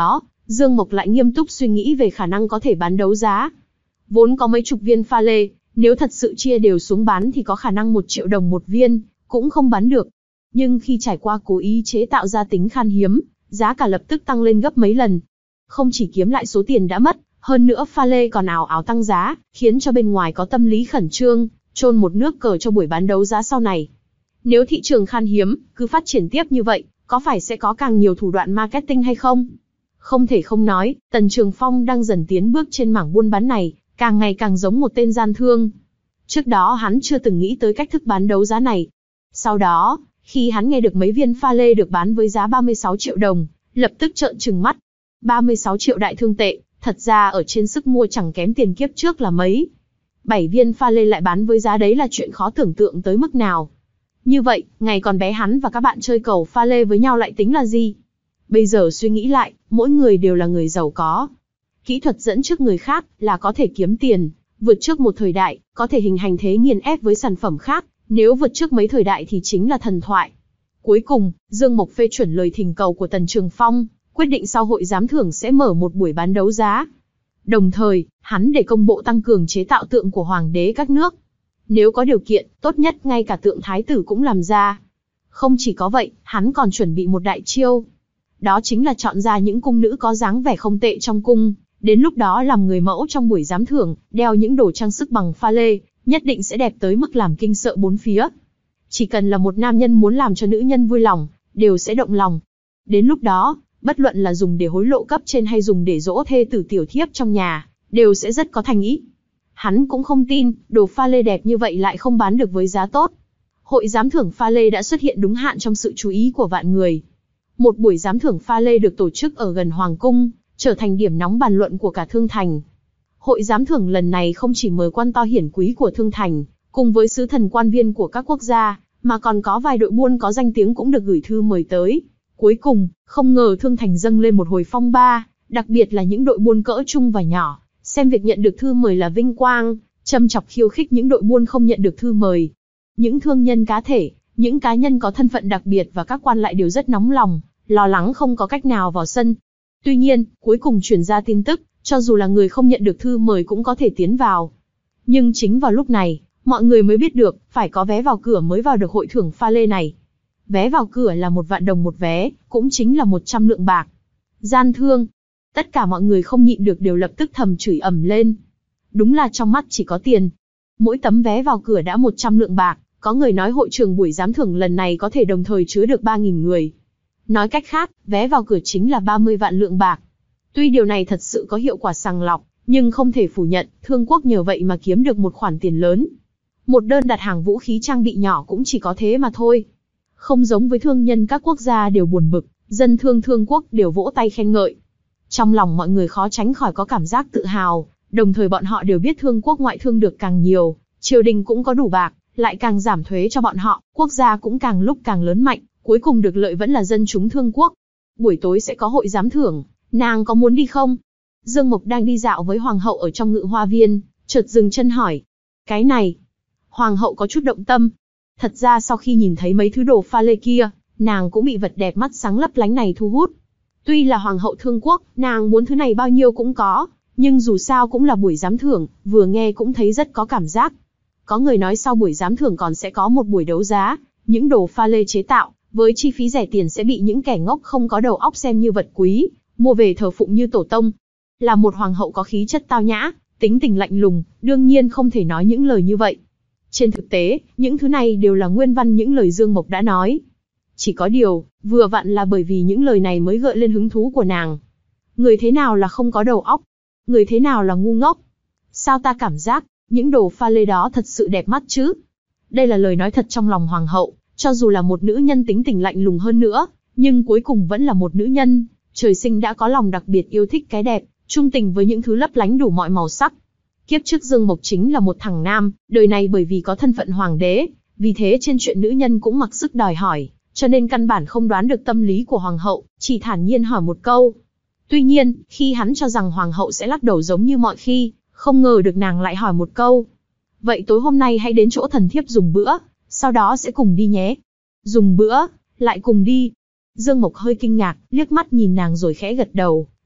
S2: Dương Mộc lại nghiêm túc suy nghĩ về khả năng có thể bán đấu giá. Vốn có mấy chục viên pha lê, nếu thật sự chia đều xuống bán thì có khả năng một triệu đồng một viên, cũng không bán được. Nhưng khi trải qua cố ý chế tạo ra tính khan hiếm, giá cả lập tức tăng lên gấp mấy lần. Không chỉ kiếm lại số tiền đã mất, hơn nữa pha lê còn ào ào tăng giá, khiến cho bên ngoài có tâm lý khẩn trương, chôn một nước cờ cho buổi bán đấu giá sau này. Nếu thị trường khan hiếm, cứ phát triển tiếp như vậy, có phải sẽ có càng nhiều thủ đoạn marketing hay không? Không thể không nói, Tần Trường Phong đang dần tiến bước trên mảng buôn bán này, càng ngày càng giống một tên gian thương. Trước đó hắn chưa từng nghĩ tới cách thức bán đấu giá này. Sau đó, khi hắn nghe được mấy viên pha lê được bán với giá ba mươi sáu triệu đồng, lập tức trợn trừng mắt. ba mươi sáu triệu đại thương tệ, thật ra ở trên sức mua chẳng kém tiền kiếp trước là mấy. bảy viên pha lê lại bán với giá đấy là chuyện khó tưởng tượng tới mức nào. Như vậy, ngày còn bé hắn và các bạn chơi cầu pha lê với nhau lại tính là gì? Bây giờ suy nghĩ lại, mỗi người đều là người giàu có. Kỹ thuật dẫn trước người khác là có thể kiếm tiền, vượt trước một thời đại, có thể hình hành thế nghiền ép với sản phẩm khác, nếu vượt trước mấy thời đại thì chính là thần thoại. Cuối cùng, Dương Mộc phê chuẩn lời thỉnh cầu của Tần Trường Phong, quyết định sau hội giám thưởng sẽ mở một buổi bán đấu giá. Đồng thời, hắn để công bộ tăng cường chế tạo tượng của hoàng đế các nước. Nếu có điều kiện, tốt nhất ngay cả tượng thái tử cũng làm ra. Không chỉ có vậy, hắn còn chuẩn bị một đại chiêu. Đó chính là chọn ra những cung nữ có dáng vẻ không tệ trong cung, đến lúc đó làm người mẫu trong buổi giám thưởng, đeo những đồ trang sức bằng pha lê, nhất định sẽ đẹp tới mức làm kinh sợ bốn phía. Chỉ cần là một nam nhân muốn làm cho nữ nhân vui lòng, đều sẽ động lòng. Đến lúc đó, bất luận là dùng để hối lộ cấp trên hay dùng để dỗ thê tử tiểu thiếp trong nhà, đều sẽ rất có thành ý. Hắn cũng không tin, đồ pha lê đẹp như vậy lại không bán được với giá tốt. Hội giám thưởng pha lê đã xuất hiện đúng hạn trong sự chú ý của vạn người. Một buổi giám thưởng pha lê được tổ chức ở gần Hoàng Cung, trở thành điểm nóng bàn luận của cả Thương Thành. Hội giám thưởng lần này không chỉ mời quan to hiển quý của Thương Thành, cùng với sứ thần quan viên của các quốc gia, mà còn có vài đội buôn có danh tiếng cũng được gửi thư mời tới. Cuối cùng, không ngờ Thương Thành dâng lên một hồi phong ba, đặc biệt là những đội buôn cỡ trung và nhỏ, xem việc nhận được thư mời là vinh quang, châm chọc khiêu khích những đội buôn không nhận được thư mời. Những thương nhân cá thể, những cá nhân có thân phận đặc biệt và các quan lại đều rất nóng lòng, lo lắng không có cách nào vào sân. Tuy nhiên, cuối cùng truyền ra tin tức, cho dù là người không nhận được thư mời cũng có thể tiến vào. Nhưng chính vào lúc này, mọi người mới biết được, phải có vé vào cửa mới vào được hội thưởng pha lê này. Vé vào cửa là một vạn đồng một vé, cũng chính là một trăm lượng bạc. Gian thương. Tất cả mọi người không nhịn được đều lập tức thầm chửi ầm lên. Đúng là trong mắt chỉ có tiền. Mỗi tấm vé vào cửa đã một trăm lượng bạc, có người nói hội trường buổi giám thưởng lần này có thể đồng thời chứa được ba nghìn người. Nói cách khác, vé vào cửa chính là ba mươi vạn lượng bạc. Tuy điều này thật sự có hiệu quả sàng lọc, nhưng không thể phủ nhận, Thương quốc nhờ vậy mà kiếm được một khoản tiền lớn. Một đơn đặt hàng vũ khí trang bị nhỏ cũng chỉ có thế mà thôi. Không giống với thương nhân các quốc gia đều buồn bực, dân thương Thương quốc đều vỗ tay khen ngợi. Trong lòng mọi người khó tránh khỏi có cảm giác tự hào, đồng thời bọn họ đều biết Thương quốc ngoại thương được càng nhiều, triều đình cũng có đủ bạc, lại càng giảm thuế cho bọn họ, quốc gia cũng càng lúc càng lớn mạnh, cuối cùng được lợi vẫn là dân chúng Thương quốc. Buổi tối sẽ có hội giám thưởng, nàng có muốn đi không? Dương Mộc đang đi dạo với hoàng hậu ở trong ngự hoa viên, chợt dừng chân hỏi. Cái này, hoàng hậu có chút động tâm. Thật ra sau khi nhìn thấy mấy thứ đồ pha lê kia, nàng cũng bị vật đẹp mắt sáng lấp lánh này thu hút. Tuy là hoàng hậu Thương quốc, nàng muốn thứ này bao nhiêu cũng có, nhưng dù sao cũng là buổi giám thưởng, vừa nghe cũng thấy rất có cảm giác. Có người nói sau buổi giám thưởng còn sẽ có một buổi đấu giá, những đồ pha lê chế tạo, với chi phí rẻ tiền sẽ bị những kẻ ngốc không có đầu óc xem như vật quý, mua về thờ phụng như tổ tông. Là một hoàng hậu có khí chất tao nhã, tính tình lạnh lùng, đương nhiên không thể nói những lời như vậy. Trên thực tế, những thứ này đều là nguyên văn những lời Dương Mộc đã nói. Chỉ có điều, vừa vặn là bởi vì những lời này mới gợi lên hứng thú của nàng. Người thế nào là không có đầu óc? Người thế nào là ngu ngốc? Sao ta cảm giác, những đồ pha lê đó thật sự đẹp mắt chứ? Đây là lời nói thật trong lòng hoàng hậu, cho dù là một nữ nhân tính tình lạnh lùng hơn nữa, nhưng cuối cùng vẫn là một nữ nhân, trời sinh đã có lòng đặc biệt yêu thích cái đẹp, trung tình với những thứ lấp lánh đủ mọi màu sắc. Kiếp trước Dương Mộc chính là một thằng nam, đời này bởi vì có thân phận hoàng đế, vì thế trên chuyện nữ nhân cũng mặc sức đòi hỏi, cho nên căn bản không đoán được tâm lý của hoàng hậu, chỉ thản nhiên hỏi một câu. Tuy nhiên, khi hắn cho rằng hoàng hậu sẽ lắc đầu giống như mọi khi, không ngờ được nàng lại hỏi một câu. Vậy tối hôm nay hãy đến chỗ thần thiếp dùng bữa, sau đó sẽ cùng đi nhé. Dùng bữa, lại cùng đi. Dương Mộc hơi kinh ngạc, liếc mắt nhìn nàng rồi khẽ gật đầu,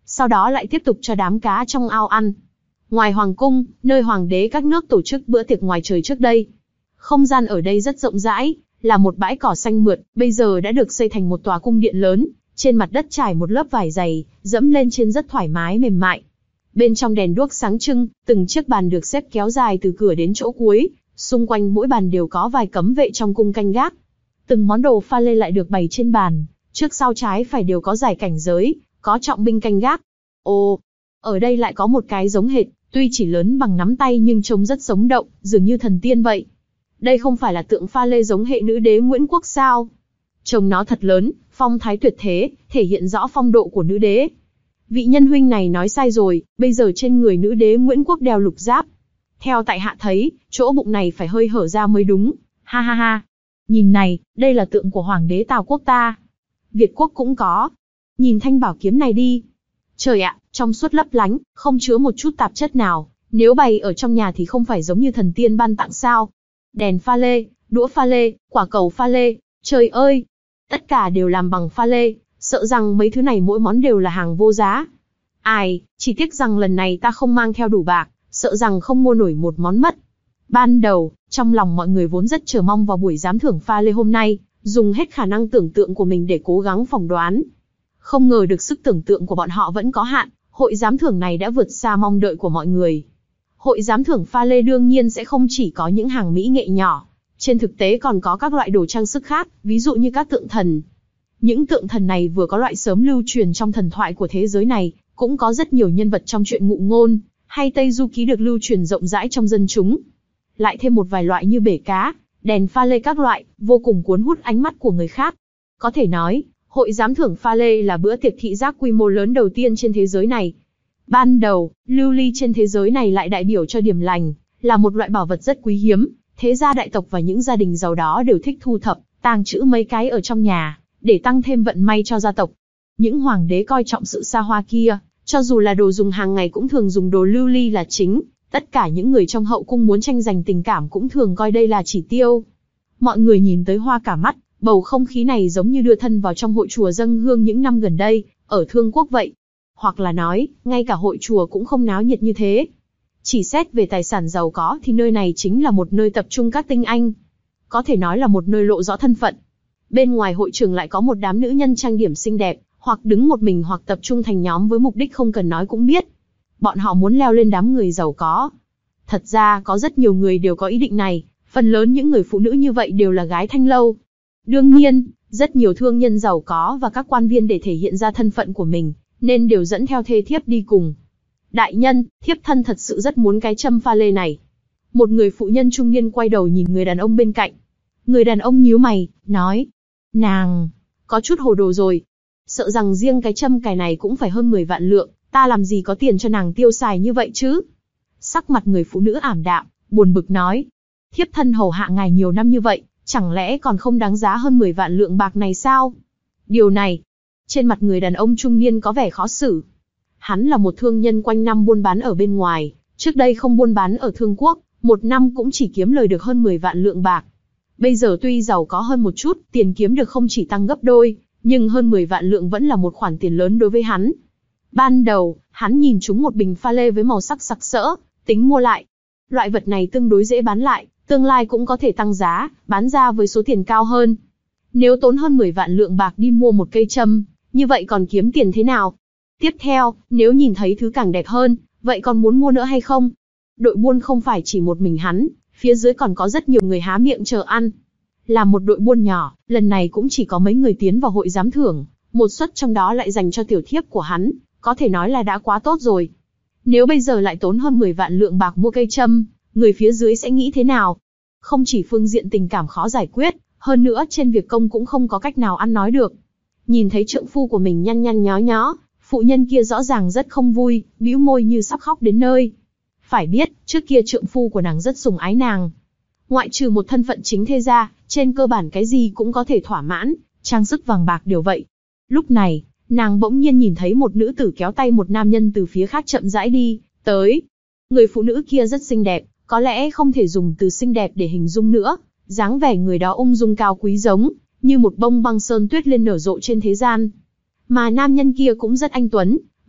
S2: sau đó lại tiếp tục cho đám cá trong ao ăn. Ngoài hoàng cung, nơi hoàng đế các nước tổ chức bữa tiệc ngoài trời trước đây, không gian ở đây rất rộng rãi, là một bãi cỏ xanh mượt, bây giờ đã được xây thành một tòa cung điện lớn, trên mặt đất trải một lớp vải dày, dẫm lên trên rất thoải mái mềm mại. Bên trong đèn đuốc sáng trưng, từng chiếc bàn được xếp kéo dài từ cửa đến chỗ cuối, xung quanh mỗi bàn đều có vài cấm vệ trong cung canh gác. Từng món đồ pha lê lại được bày trên bàn, trước sau trái phải đều có giải cảnh giới, có trọng binh canh gác. Ồ, ở đây lại có một cái giống hệt, tuy chỉ lớn bằng nắm tay nhưng trông rất sống động, dường như thần tiên vậy. Đây không phải là tượng pha lê giống hệ nữ đế Nguyễn Quốc sao? Trông nó thật lớn, phong thái tuyệt thế, thể hiện rõ phong độ của nữ đế. Vị nhân huynh này nói sai rồi, bây giờ trên người nữ đế Nguyễn Quốc đeo lục giáp. Theo tại hạ thấy, chỗ bụng này phải hơi hở ra mới đúng. Ha ha ha. Nhìn này, đây là tượng của hoàng đế Tào quốc ta. Việt quốc cũng có. Nhìn thanh bảo kiếm này đi. Trời ạ, trong suốt lấp lánh, không chứa một chút tạp chất nào. Nếu bày ở trong nhà thì không phải giống như thần tiên ban tặng sao? Đèn pha lê, đũa pha lê, quả cầu pha lê. Trời ơi! Tất cả đều làm bằng pha lê, sợ rằng mấy thứ này mỗi món đều là hàng vô giá. Ai, chỉ tiếc rằng lần này ta không mang theo đủ bạc, sợ rằng không mua nổi một món mất. Ban đầu, trong lòng mọi người vốn rất chờ mong vào buổi giám thưởng pha lê hôm nay, dùng hết khả năng tưởng tượng của mình để cố gắng phỏng đoán. Không ngờ được sức tưởng tượng của bọn họ vẫn có hạn, hội giám thưởng này đã vượt xa mong đợi của mọi người. Hội giám thưởng pha lê đương nhiên sẽ không chỉ có những hàng mỹ nghệ nhỏ, trên thực tế còn có các loại đồ trang sức khác, ví dụ như các tượng thần. Những tượng thần này vừa có loại sớm lưu truyền trong thần thoại của thế giới này, cũng có rất nhiều nhân vật trong truyện ngụ ngôn, hay Tây Du Ký được lưu truyền rộng rãi trong dân chúng. Lại thêm một vài loại như bể cá, đèn pha lê các loại, vô cùng cuốn hút ánh mắt của người khác. Có thể nói, hội giám thưởng pha lê là bữa tiệc thị giác quy mô lớn đầu tiên trên thế giới này. Ban đầu, lưu ly trên thế giới này lại đại biểu cho điểm lành, là một loại bảo vật rất quý hiếm, thế gia đại tộc và những gia đình giàu đó đều thích thu thập, tàng trữ mấy cái ở trong nhà, để tăng thêm vận may cho gia tộc. Những hoàng đế coi trọng sự xa hoa kia, cho dù là đồ dùng hàng ngày cũng thường dùng đồ lưu ly là chính, tất cả những người trong hậu cung muốn tranh giành tình cảm cũng thường coi đây là chỉ tiêu. Mọi người nhìn tới hoa cả mắt, bầu không khí này giống như đưa thân vào trong hội chùa dâng hương những năm gần đây, ở Thương Quốc vậy. Hoặc là nói, ngay cả hội chùa cũng không náo nhiệt như thế. Chỉ xét về tài sản giàu có thì nơi này chính là một nơi tập trung các tinh anh. Có thể nói là một nơi lộ rõ thân phận. Bên ngoài hội trường lại có một đám nữ nhân trang điểm xinh đẹp, hoặc đứng một mình hoặc tập trung thành nhóm với mục đích không cần nói cũng biết. Bọn họ muốn leo lên đám người giàu có. Thật ra có rất nhiều người đều có ý định này, phần lớn những người phụ nữ như vậy đều là gái thanh lâu. Đương nhiên, rất nhiều thương nhân giàu có và các quan viên để thể hiện ra thân phận của mình, nên đều dẫn theo thê thiếp đi cùng. Đại nhân, thiếp thân thật sự rất muốn cái châm pha lê này. Một người phụ nhân trung niên quay đầu nhìn người đàn ông bên cạnh. Người đàn ông nhíu mày, nói. Nàng, có chút hồ đồ rồi. Sợ rằng riêng cái châm cài này cũng phải hơn mười vạn lượng, ta làm gì có tiền cho nàng tiêu xài như vậy chứ? Sắc mặt người phụ nữ ảm đạm, buồn bực nói. Thiếp thân hầu hạ ngài nhiều năm như vậy, chẳng lẽ còn không đáng giá hơn mười vạn lượng bạc này sao? Điều này, trên mặt người đàn ông trung niên có vẻ khó xử. Hắn là một thương nhân quanh năm buôn bán ở bên ngoài, trước đây không buôn bán ở Thương Quốc, một năm cũng chỉ kiếm lời được hơn mười vạn lượng bạc. Bây giờ tuy giàu có hơn một chút, tiền kiếm được không chỉ tăng gấp đôi, nhưng hơn mười vạn lượng vẫn là một khoản tiền lớn đối với hắn. Ban đầu, hắn nhìn chúng một bình pha lê với màu sắc sặc sỡ, tính mua lại. Loại vật này tương đối dễ bán lại, tương lai cũng có thể tăng giá, bán ra với số tiền cao hơn. Nếu tốn hơn mười vạn lượng bạc đi mua một cây châm, như vậy còn kiếm tiền thế nào? Tiếp theo, nếu nhìn thấy thứ càng đẹp hơn, vậy còn muốn mua nữa hay không? Đội buôn không phải chỉ một mình hắn, phía dưới còn có rất nhiều người há miệng chờ ăn. Là một đội buôn nhỏ, lần này cũng chỉ có mấy người tiến vào hội giám thưởng, một suất trong đó lại dành cho tiểu thiếp của hắn, có thể nói là đã quá tốt rồi. Nếu bây giờ lại tốn hơn mười vạn lượng bạc mua cây châm, người phía dưới sẽ nghĩ thế nào? Không chỉ phương diện tình cảm khó giải quyết, hơn nữa trên việc công cũng không có cách nào ăn nói được. Nhìn thấy trượng phu của mình nhăn nhăn nhó nhó, phụ nhân kia rõ ràng rất không vui, bĩu môi như sắp khóc đến nơi. Phải biết, trước kia trượng phu của nàng rất sủng ái nàng. Ngoại trừ một thân phận chính thê ra, trên cơ bản cái gì cũng có thể thỏa mãn, trang sức vàng bạc đều vậy. Lúc này, nàng bỗng nhiên nhìn thấy một nữ tử kéo tay một nam nhân từ phía khác chậm rãi đi tới. Người phụ nữ kia rất xinh đẹp, có lẽ không thể dùng từ xinh đẹp để hình dung nữa, dáng vẻ người đó ung dung cao quý giống như một bông băng sơn tuyết lên nở rộ trên thế gian. Mà nam nhân kia cũng rất anh tuấn,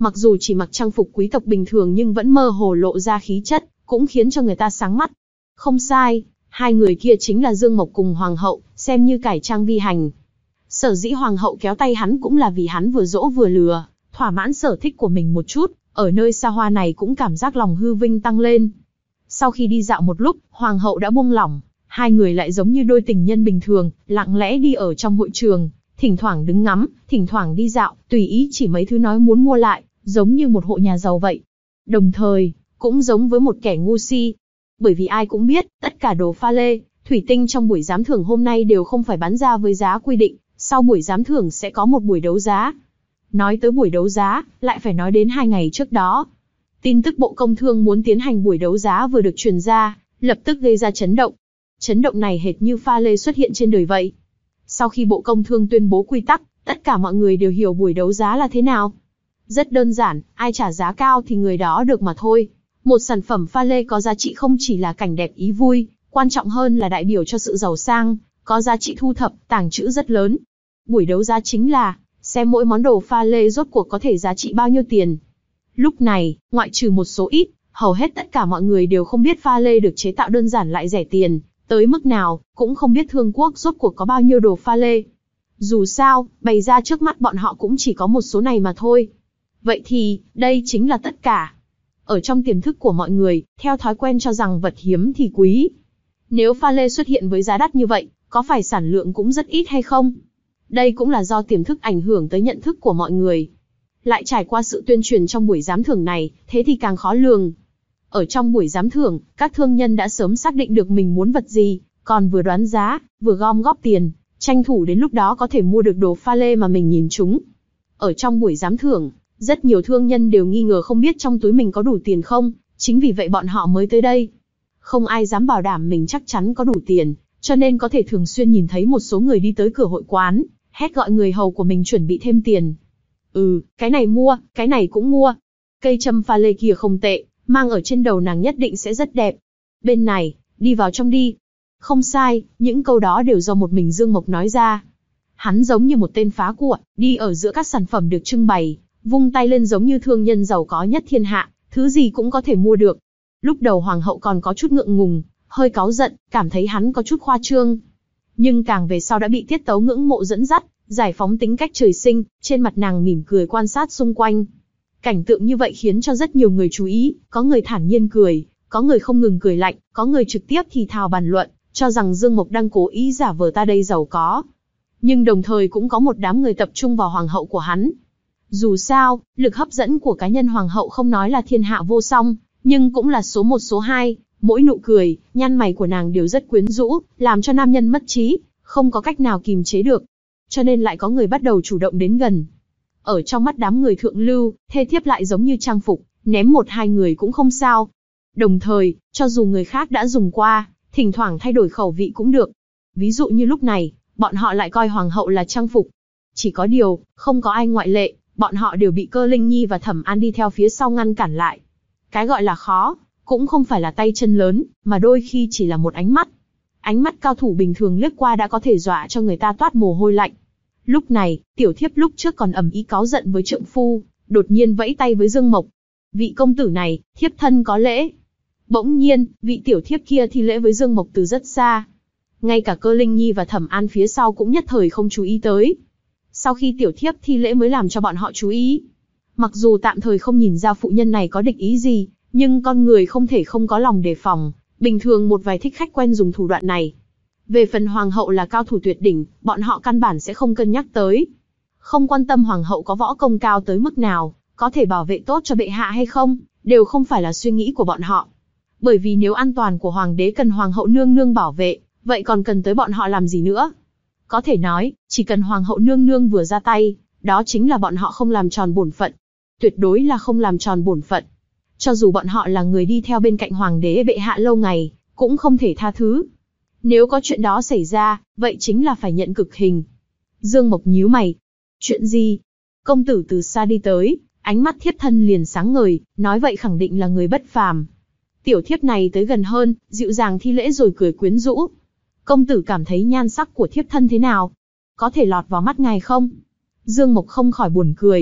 S2: Mặc dù chỉ mặc trang phục quý tộc bình thường nhưng vẫn mơ hồ lộ ra khí chất, cũng khiến cho người ta sáng mắt. Không sai, hai người kia chính là Dương Mộc cùng Hoàng hậu, xem như cải trang vi hành. Sở dĩ Hoàng hậu kéo tay hắn cũng là vì hắn vừa dỗ vừa lừa, thỏa mãn sở thích của mình một chút, ở nơi xa hoa này cũng cảm giác lòng hư vinh tăng lên. Sau khi đi dạo một lúc, Hoàng hậu đã buông lỏng, hai người lại giống như đôi tình nhân bình thường, lặng lẽ đi ở trong hội trường, thỉnh thoảng đứng ngắm, thỉnh thoảng đi dạo, tùy ý chỉ mấy thứ nói muốn mua lại, giống như một hộ nhà giàu vậy. Đồng thời, cũng giống với một kẻ ngu si. Bởi vì ai cũng biết, tất cả đồ pha lê, thủy tinh trong buổi giám thưởng hôm nay đều không phải bán ra với giá quy định, sau buổi giám thưởng sẽ có một buổi đấu giá. Nói tới buổi đấu giá, lại phải nói đến hai ngày trước đó. Tin tức Bộ Công Thương muốn tiến hành buổi đấu giá vừa được truyền ra, lập tức gây ra chấn động. Chấn động này hệt như pha lê xuất hiện trên đời vậy. Sau khi Bộ Công Thương tuyên bố quy tắc, tất cả mọi người đều hiểu buổi đấu giá là thế nào. Rất đơn giản, ai trả giá cao thì người đó được mà thôi. Một sản phẩm pha lê có giá trị không chỉ là cảnh đẹp ý vui, quan trọng hơn là đại biểu cho sự giàu sang, có giá trị thu thập, tàng trữ rất lớn. Buổi đấu giá chính là, xem mỗi món đồ pha lê rốt cuộc có thể giá trị bao nhiêu tiền. Lúc này, ngoại trừ một số ít, hầu hết tất cả mọi người đều không biết pha lê được chế tạo đơn giản lại rẻ tiền, tới mức nào, cũng không biết Thương Quốc rốt cuộc có bao nhiêu đồ pha lê. Dù sao, bày ra trước mắt bọn họ cũng chỉ có một số này mà thôi. Vậy thì, đây chính là tất cả. Ở trong tiềm thức của mọi người, theo thói quen cho rằng vật hiếm thì quý. Nếu pha lê xuất hiện với giá đắt như vậy, có phải sản lượng cũng rất ít hay không? Đây cũng là do tiềm thức ảnh hưởng tới nhận thức của mọi người. Lại trải qua sự tuyên truyền trong buổi giám thưởng này, thế thì càng khó lường. Ở trong buổi giám thưởng, các thương nhân đã sớm xác định được mình muốn vật gì, còn vừa đoán giá, vừa gom góp tiền, tranh thủ đến lúc đó có thể mua được đồ pha lê mà mình nhìn trúng. Ở trong buổi giám thưởng, rất nhiều thương nhân đều nghi ngờ không biết trong túi mình có đủ tiền không, chính vì vậy bọn họ mới tới đây. Không ai dám bảo đảm mình chắc chắn có đủ tiền, cho nên có thể thường xuyên nhìn thấy một số người đi tới cửa hội quán, hét gọi người hầu của mình chuẩn bị thêm tiền. Ừ, cái này mua, cái này cũng mua. Cây châm pha lê kia không tệ, mang ở trên đầu nàng nhất định sẽ rất đẹp. Bên này, đi vào trong đi. Không sai, những câu đó đều do một mình Dương Mộc nói ra. Hắn giống như một tên phá của, đi ở giữa các sản phẩm được trưng bày, vung tay lên giống như thương nhân giàu có nhất thiên hạ, thứ gì cũng có thể mua được. Lúc đầu Hoàng hậu còn có chút ngượng ngùng, hơi cáu giận, cảm thấy hắn có chút khoa trương. Nhưng càng về sau đã bị tiết tấu ngưỡng mộ dẫn dắt, giải phóng tính cách trời sinh, trên mặt nàng mỉm cười quan sát xung quanh. Cảnh tượng như vậy khiến cho rất nhiều người chú ý, có người thản nhiên cười, có người không ngừng cười lạnh, có người trực tiếp thì thào bàn luận, cho rằng Dương Mộc đang cố ý giả vờ ta đây giàu có. Nhưng đồng thời cũng có một đám người tập trung vào hoàng hậu của hắn. Dù sao, lực hấp dẫn của cá nhân hoàng hậu không nói là thiên hạ vô song, nhưng cũng là số một số hai, mỗi nụ cười, nhăn mày của nàng đều rất quyến rũ, làm cho nam nhân mất trí, không có cách nào kìm chế được. Cho nên lại có người bắt đầu chủ động đến gần. Ở trong mắt đám người thượng lưu, thê thiếp lại giống như trang phục, ném một hai người cũng không sao. Đồng thời, cho dù người khác đã dùng qua, thỉnh thoảng thay đổi khẩu vị cũng được. Ví dụ như lúc này, bọn họ lại coi hoàng hậu là trang phục. Chỉ có điều, không có ai ngoại lệ, bọn họ đều bị Cơ Linh Nhi và Thẩm An đi theo phía sau ngăn cản lại. Cái gọi là khó, cũng không phải là tay chân lớn, mà đôi khi chỉ là một ánh mắt. Ánh mắt cao thủ bình thường lướt qua đã có thể dọa cho người ta toát mồ hôi lạnh. Lúc này, tiểu thiếp lúc trước còn ầm ĩ cáu giận với trượng phu, đột nhiên vẫy tay với Dương Mộc. Vị công tử này, thiếp thân có lễ. Bỗng nhiên, vị tiểu thiếp kia thi lễ với Dương Mộc từ rất xa. Ngay cả Cơ Linh Nhi và Thẩm An phía sau cũng nhất thời không chú ý tới. Sau khi tiểu thiếp thi lễ mới làm cho bọn họ chú ý. Mặc dù tạm thời không nhìn ra phụ nhân này có địch ý gì, nhưng con người không thể không có lòng đề phòng. Bình thường một vài thích khách quen dùng thủ đoạn này. Về phần hoàng hậu là cao thủ tuyệt đỉnh, bọn họ căn bản sẽ không cân nhắc tới. Không quan tâm hoàng hậu có võ công cao tới mức nào, có thể bảo vệ tốt cho bệ hạ hay không, đều không phải là suy nghĩ của bọn họ. Bởi vì nếu an toàn của hoàng đế cần hoàng hậu nương nương bảo vệ, vậy còn cần tới bọn họ làm gì nữa? Có thể nói, chỉ cần hoàng hậu nương nương vừa ra tay, đó chính là bọn họ không làm tròn bổn phận. Tuyệt đối là không làm tròn bổn phận. Cho dù bọn họ là người đi theo bên cạnh hoàng đế bệ hạ lâu ngày, cũng không thể tha thứ. Nếu có chuyện đó xảy ra, vậy chính là phải nhận cực hình. Dương Mộc nhíu mày. Chuyện gì? Công tử từ xa đi tới, ánh mắt thiếp thân liền sáng ngời, nói vậy khẳng định là người bất phàm. Tiểu thiếp này tới gần hơn, dịu dàng thi lễ rồi cười quyến rũ. Công tử cảm thấy nhan sắc của thiếp thân thế nào? Có thể lọt vào mắt ngài không? Dương Mộc không khỏi buồn cười.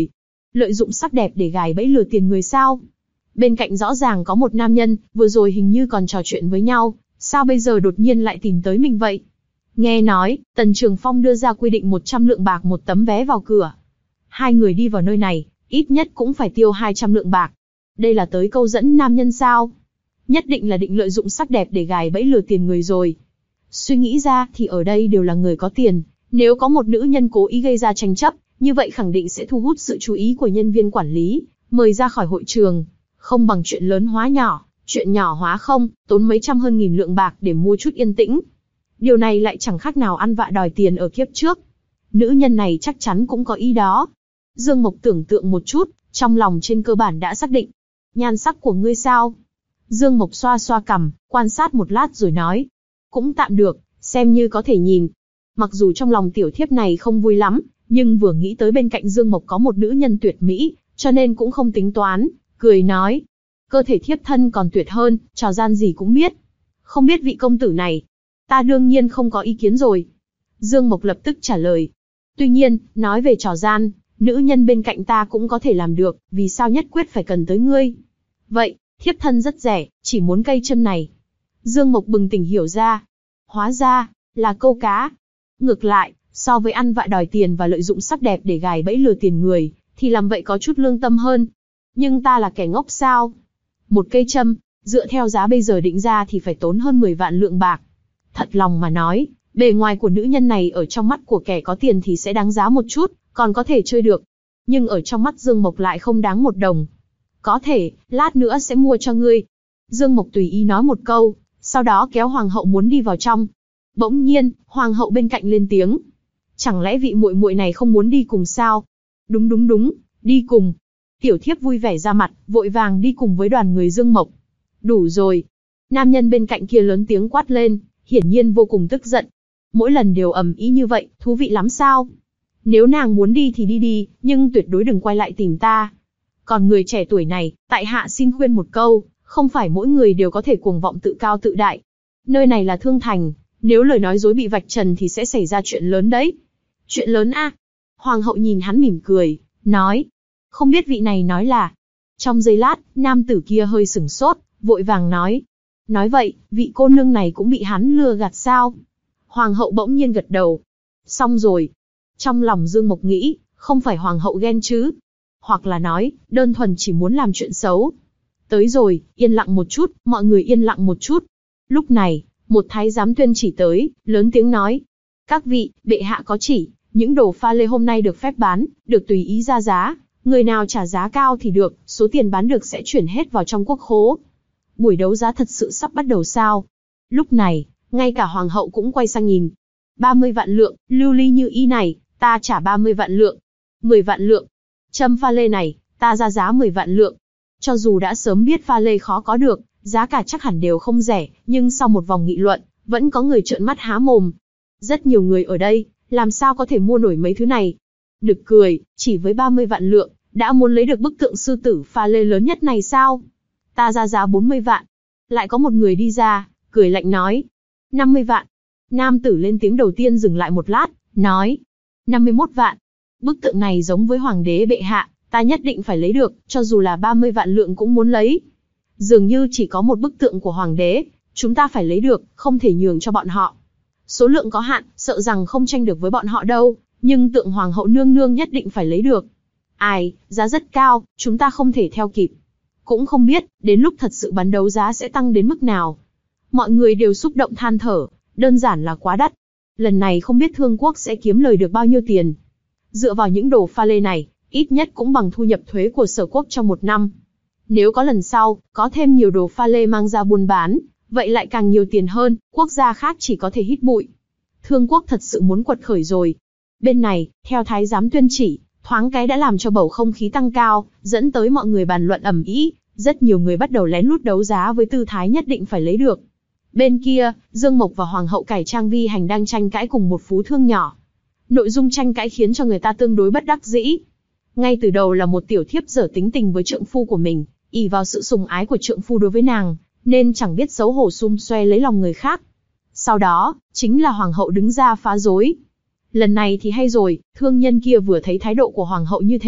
S2: Lợi dụng sắc đẹp để gài bẫy lừa tiền người sao? Bên cạnh rõ ràng có một nam nhân, vừa rồi hình như còn trò chuyện với nhau, sao bây giờ đột nhiên lại tìm tới mình vậy? Nghe nói, Tần Trường Phong đưa ra quy định một trăm lượng bạc một tấm vé vào cửa. Hai người đi vào nơi này, ít nhất cũng phải tiêu hai trăm lượng bạc. Đây là tới câu dẫn nam nhân sao? Nhất định là định lợi dụng sắc đẹp để gài bẫy lừa tiền người rồi. Suy nghĩ ra thì ở đây đều là người có tiền, nếu có một nữ nhân cố ý gây ra tranh chấp, như vậy khẳng định sẽ thu hút sự chú ý của nhân viên quản lý, mời ra khỏi hội trường. Không bằng chuyện lớn hóa nhỏ, chuyện nhỏ hóa không, tốn mấy trăm hơn nghìn lượng bạc để mua chút yên tĩnh. Điều này lại chẳng khác nào ăn vạ đòi tiền ở kiếp trước. Nữ nhân này chắc chắn cũng có ý đó. Dương Mộc tưởng tượng một chút, trong lòng trên cơ bản đã xác định. Nhan sắc của ngươi sao? Dương Mộc xoa xoa cằm, quan sát một lát rồi nói. Cũng tạm được, xem như có thể nhìn. Mặc dù trong lòng tiểu thiếp này không vui lắm, nhưng vừa nghĩ tới bên cạnh Dương Mộc có một nữ nhân tuyệt mỹ, cho nên cũng không tính toán, cười nói. Cơ thể thiếp thân còn tuyệt hơn, trò gian gì cũng biết. Không biết vị công tử này. Ta đương nhiên không có ý kiến rồi. Dương Mộc lập tức trả lời. Tuy nhiên, nói về trò gian, nữ nhân bên cạnh ta cũng có thể làm được, vì sao nhất quyết phải cần tới ngươi? Vậy, thiếp thân rất rẻ, chỉ muốn cây châm này. Dương Mộc bừng tỉnh hiểu ra. Hóa ra, là câu cá. Ngược lại, so với ăn vạ đòi tiền và lợi dụng sắc đẹp để gài bẫy lừa tiền người, thì làm vậy có chút lương tâm hơn. Nhưng ta là kẻ ngốc sao? Một cây châm, dựa theo giá bây giờ định ra thì phải tốn hơn mười vạn lượng bạc. Thật lòng mà nói, bề ngoài của nữ nhân này ở trong mắt của kẻ có tiền thì sẽ đáng giá một chút, còn có thể chơi được. Nhưng ở trong mắt Dương Mộc lại không đáng một đồng. Có thể, lát nữa sẽ mua cho ngươi. Dương Mộc tùy ý nói một câu, sau đó kéo hoàng hậu muốn đi vào trong. Bỗng nhiên, hoàng hậu bên cạnh lên tiếng. Chẳng lẽ vị muội muội này không muốn đi cùng sao? Đúng đúng đúng, đi cùng. Tiểu thiếp vui vẻ ra mặt, vội vàng đi cùng với đoàn người Dương Mộc. Đủ rồi. Nam nhân bên cạnh kia lớn tiếng quát lên, hiển nhiên vô cùng tức giận. Mỗi lần đều ầm ĩ như vậy, thú vị lắm sao? Nếu nàng muốn đi thì đi đi, nhưng tuyệt đối đừng quay lại tìm ta. Còn người trẻ tuổi này, tại hạ xin khuyên một câu, không phải mỗi người đều có thể cuồng vọng tự cao tự đại. Nơi này là Thương Thành, nếu lời nói dối bị vạch trần thì sẽ xảy ra chuyện lớn đấy. Chuyện lớn a? Hoàng hậu nhìn hắn mỉm cười, nói. Không biết vị này nói là. Trong giây lát, nam tử kia hơi sửng sốt, vội vàng nói. Nói vậy, vị cô nương này cũng bị hắn lừa gạt sao? Hoàng hậu bỗng nhiên gật đầu. Xong rồi. Trong lòng Dương Mộc nghĩ, không phải hoàng hậu ghen chứ? Hoặc là nói, đơn thuần chỉ muốn làm chuyện xấu. Tới rồi, yên lặng một chút, mọi người yên lặng một chút. Lúc này, một thái giám tuyên chỉ tới, lớn tiếng nói. Các vị, bệ hạ có chỉ, những đồ pha lê hôm nay được phép bán, được tùy ý ra giá. Người nào trả giá cao thì được, số tiền bán được sẽ chuyển hết vào trong quốc khố. Buổi đấu giá thật sự sắp bắt đầu sao? Lúc này, ngay cả hoàng hậu cũng quay sang nhìn. ba mươi vạn lượng, lưu ly như y này, ta trả ba mươi vạn lượng. mười vạn lượng. Châm pha lê này, ta ra giá mười vạn lượng. Cho dù đã sớm biết pha lê khó có được, giá cả chắc hẳn đều không rẻ, nhưng sau một vòng nghị luận, vẫn có người trợn mắt há mồm. Rất nhiều người ở đây, làm sao có thể mua nổi mấy thứ này? Nực cười, chỉ với ba mươi vạn lượng, đã muốn lấy được bức tượng sư tử pha lê lớn nhất này sao? Ta ra giá bốn mươi vạn. Lại có một người đi ra, cười lạnh nói. năm mươi vạn. Nam tử lên tiếng đầu tiên dừng lại một lát, nói. năm mươi mốt vạn. Bức tượng này giống với hoàng đế bệ hạ, ta nhất định phải lấy được, cho dù là ba mươi vạn lượng cũng muốn lấy. Dường như chỉ có một bức tượng của hoàng đế, chúng ta phải lấy được, không thể nhường cho bọn họ. Số lượng có hạn, sợ rằng không tranh được với bọn họ đâu, nhưng tượng hoàng hậu nương nương nhất định phải lấy được. Ai, giá rất cao, chúng ta không thể theo kịp. Cũng không biết, đến lúc thật sự bán đấu giá sẽ tăng đến mức nào. Mọi người đều xúc động than thở, đơn giản là quá đắt. Lần này không biết Thương Quốc sẽ kiếm lời được bao nhiêu tiền. Dựa vào những đồ pha lê này, ít nhất cũng bằng thu nhập thuế của Sở Quốc trong một năm. Nếu có lần sau, có thêm nhiều đồ pha lê mang ra buôn bán, vậy lại càng nhiều tiền hơn, quốc gia khác chỉ có thể hít bụi. Thương Quốc thật sự muốn quật khởi rồi. Bên này, theo thái giám tuyên chỉ, thoáng cái đã làm cho bầu không khí tăng cao, dẫn tới mọi người bàn luận ầm ĩ, rất nhiều người bắt đầu lén lút đấu giá với tư thái nhất định phải lấy được. Bên kia, Dương Mộc và Hoàng hậu Cải Trang Vi Hành đang tranh cãi cùng một phú thương nhỏ. Nội dung tranh cãi khiến cho người ta tương đối bất đắc dĩ. Ngay từ đầu là một tiểu thiếp dở tính tình với trượng phu của mình, ỷ vào sự sùng ái của trượng phu đối với nàng, nên chẳng biết xấu hổ xum xoe lấy lòng người khác. Sau đó, chính là Hoàng hậu đứng ra phá rối. Lần này thì hay rồi, thương nhân kia vừa thấy thái độ của Hoàng hậu như thế,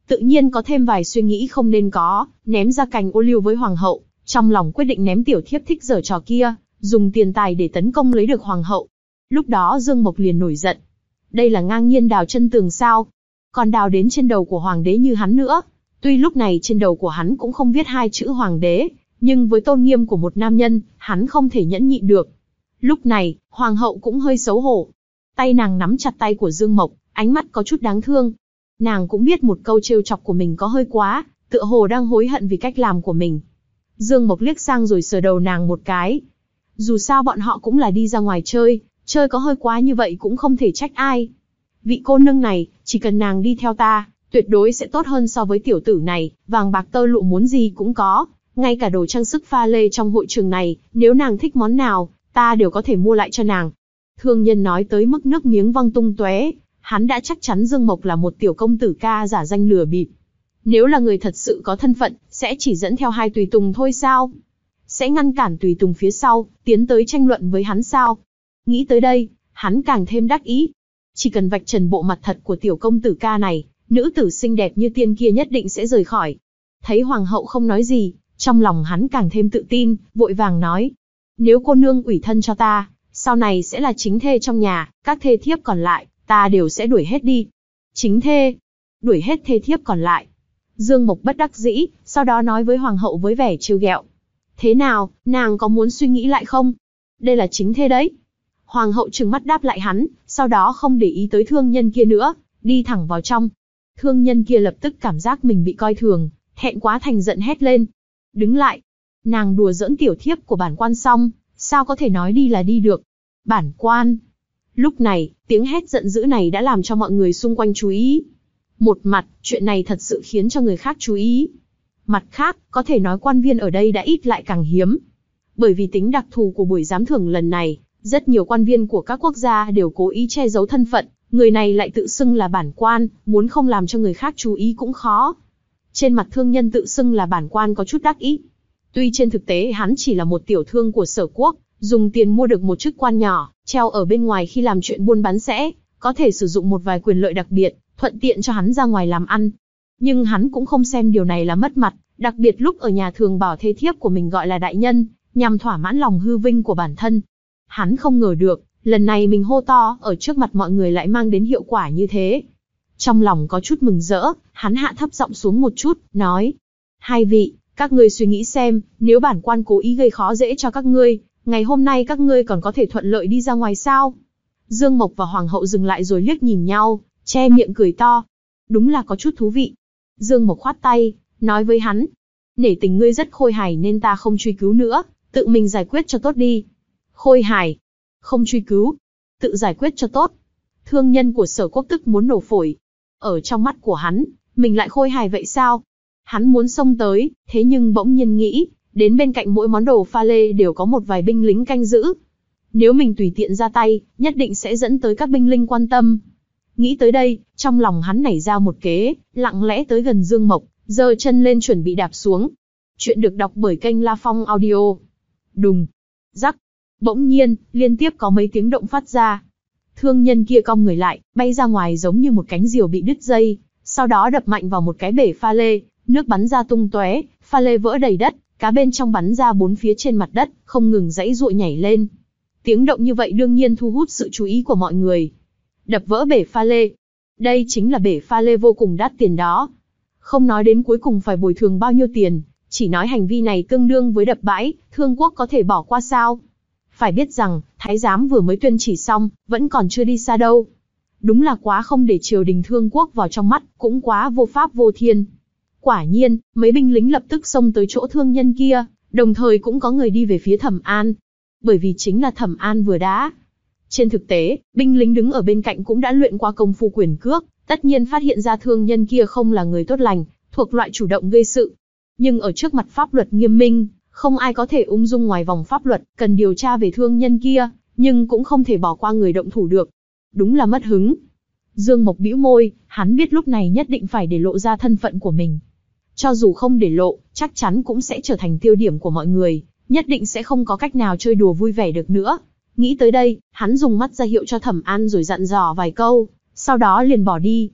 S2: tự nhiên có thêm vài suy nghĩ không nên có, ném ra cành ô liu với hoàng hậu, trong lòng quyết định ném tiểu thiếp thích giở trò kia, dùng tiền tài để tấn công lấy được hoàng hậu. Lúc đó Dương Mộc liền nổi giận. Đây là ngang nhiên đào chân tường sao? Còn đào đến trên đầu của hoàng đế như hắn nữa. Tuy lúc này trên đầu của hắn cũng không viết hai chữ hoàng đế, nhưng với tôn nghiêm của một nam nhân, hắn không thể nhẫn nhịn được. Lúc này, hoàng hậu cũng hơi xấu hổ. Tay nàng nắm chặt tay của Dương Mộc, ánh mắt có chút đáng thương. Nàng cũng biết một câu trêu chọc của mình có hơi quá, tựa hồ đang hối hận vì cách làm của mình. Dương Mộc liếc sang rồi sờ đầu nàng một cái. Dù sao bọn họ cũng là đi ra ngoài chơi, chơi có hơi quá như vậy cũng không thể trách ai. Vị cô nương này, chỉ cần nàng đi theo ta, tuyệt đối sẽ tốt hơn so với tiểu tử này, vàng bạc tơ lụa muốn gì cũng có, ngay cả đồ trang sức pha lê trong hội trường này, nếu nàng thích món nào, ta đều có thể mua lại cho nàng. Thương nhân nói tới mức nước miếng văng tung tóe, hắn đã chắc chắn Dương Mộc là một tiểu công tử ca giả danh lừa bịp. Nếu là người thật sự có thân phận, sẽ chỉ dẫn theo hai tùy tùng thôi sao? Sẽ ngăn cản tùy tùng phía sau, tiến tới tranh luận với hắn sao? Nghĩ tới đây, hắn càng thêm đắc ý. Chỉ cần vạch trần bộ mặt thật của tiểu công tử ca này, nữ tử xinh đẹp như tiên kia nhất định sẽ rời khỏi. Thấy hoàng hậu không nói gì, trong lòng hắn càng thêm tự tin, vội vàng nói. Nếu cô nương ủy thân cho ta, sau này sẽ là chính thê trong nhà, các thê thiếp còn lại, ta đều sẽ đuổi hết đi. Chính thê, đuổi hết thê thiếp còn lại. Dương Mộc bất đắc dĩ, sau đó nói với hoàng hậu với vẻ trêu ghẹo. Thế nào, nàng có muốn suy nghĩ lại không? Đây là chính thê đấy. Hoàng hậu trừng mắt đáp lại hắn, sau đó không để ý tới thương nhân kia nữa, đi thẳng vào trong. Thương nhân kia lập tức cảm giác mình bị coi thường, thẹn quá thành giận hét lên. Đứng lại. Nàng đùa giỡn tiểu thiếp của bản quan xong, sao có thể nói đi là đi được? Bản quan. Lúc này, tiếng hét giận dữ này đã làm cho mọi người xung quanh chú ý. Một mặt, chuyện này thật sự khiến cho người khác chú ý. Mặt khác, có thể nói quan viên ở đây đã ít lại càng hiếm. Bởi vì tính đặc thù của buổi giám thưởng lần này, rất nhiều quan viên của các quốc gia đều cố ý che giấu thân phận, người này lại tự xưng là bản quan, muốn không làm cho người khác chú ý cũng khó. Trên mặt thương nhân tự xưng là bản quan có chút đắc ý. Tuy trên thực tế hắn chỉ là một tiểu thương của Sở Quốc, dùng tiền mua được một chức quan nhỏ, treo ở bên ngoài khi làm chuyện buôn bán sẽ, có thể sử dụng một vài quyền lợi đặc biệt, thuận tiện cho hắn ra ngoài làm ăn. Nhưng hắn cũng không xem điều này là mất mặt, đặc biệt lúc ở nhà thường bảo thê thiếp của mình gọi là đại nhân, nhằm thỏa mãn lòng hư vinh của bản thân. Hắn không ngờ được, lần này mình hô to ở trước mặt mọi người lại mang đến hiệu quả như thế. Trong lòng có chút mừng rỡ, hắn hạ thấp giọng xuống một chút, nói. Hai vị, các ngươi suy nghĩ xem, nếu bản quan cố ý gây khó dễ cho các ngươi, ngày hôm nay các ngươi còn có thể thuận lợi đi ra ngoài sao? Dương Mộc và Hoàng hậu dừng lại rồi liếc nhìn nhau, che miệng cười to. Đúng là có chút thú vị. Dương Mộc khoát tay, nói với hắn. Nể tình ngươi rất khôi hài nên ta không truy cứu nữa, tự mình giải quyết cho tốt đi. Khôi hài, không truy cứu, tự giải quyết cho tốt. Thương nhân của Sở Quốc tức muốn nổ phổi. Ở trong mắt của hắn, mình lại khôi hài vậy sao? Hắn muốn xông tới, thế nhưng bỗng nhiên nghĩ, đến bên cạnh mỗi món đồ pha lê đều có một vài binh lính canh giữ. Nếu mình tùy tiện ra tay, nhất định sẽ dẫn tới các binh lính quan tâm. Nghĩ tới đây, trong lòng hắn nảy ra một kế, lặng lẽ tới gần Dương Mộc, giơ chân lên chuẩn bị đạp xuống. Chuyện được đọc bởi kênh La Phong Audio. Đùng, rắc, bỗng nhiên, liên tiếp có mấy tiếng động phát ra. Thương nhân kia cong người lại, bay ra ngoài giống như một cánh diều bị đứt dây, sau đó đập mạnh vào một cái bể pha lê, nước bắn ra tung tóe, pha lê vỡ đầy đất, cá bên trong bắn ra bốn phía trên mặt đất, không ngừng giãy giụa nhảy lên. Tiếng động như vậy đương nhiên thu hút sự chú ý của mọi người. Đập vỡ bể pha lê. Đây chính là bể pha lê vô cùng đắt tiền đó. Không nói đến cuối cùng phải bồi thường bao nhiêu tiền, chỉ nói hành vi này tương đương với đập bãi, Thương Quốc có thể bỏ qua sao? Phải biết rằng, Thái giám vừa mới tuyên chỉ xong, vẫn còn chưa đi xa đâu. Đúng là quá không để triều đình Thương Quốc vào trong mắt, cũng quá vô pháp vô thiên. Quả nhiên, mấy binh lính lập tức xông tới chỗ thương nhân kia, đồng thời cũng có người đi về phía Thẩm An. Bởi vì chính là Thẩm An vừa đá. Trên thực tế, binh lính đứng ở bên cạnh cũng đã luyện qua công phu quyền cước, tất nhiên phát hiện ra thương nhân kia không là người tốt lành, thuộc loại chủ động gây sự. Nhưng ở trước mặt pháp luật nghiêm minh, không ai có thể ung dung ngoài vòng pháp luật, cần điều tra về thương nhân kia, nhưng cũng không thể bỏ qua người động thủ được. Đúng là mất hứng. Dương Mộc bĩu môi, hắn biết lúc này nhất định phải để lộ ra thân phận của mình. Cho dù không để lộ, chắc chắn cũng sẽ trở thành tiêu điểm của mọi người, nhất định sẽ không có cách nào chơi đùa vui vẻ được nữa. Nghĩ tới đây, hắn dùng mắt ra hiệu cho Thẩm An rồi dặn dò vài câu, sau đó liền bỏ đi.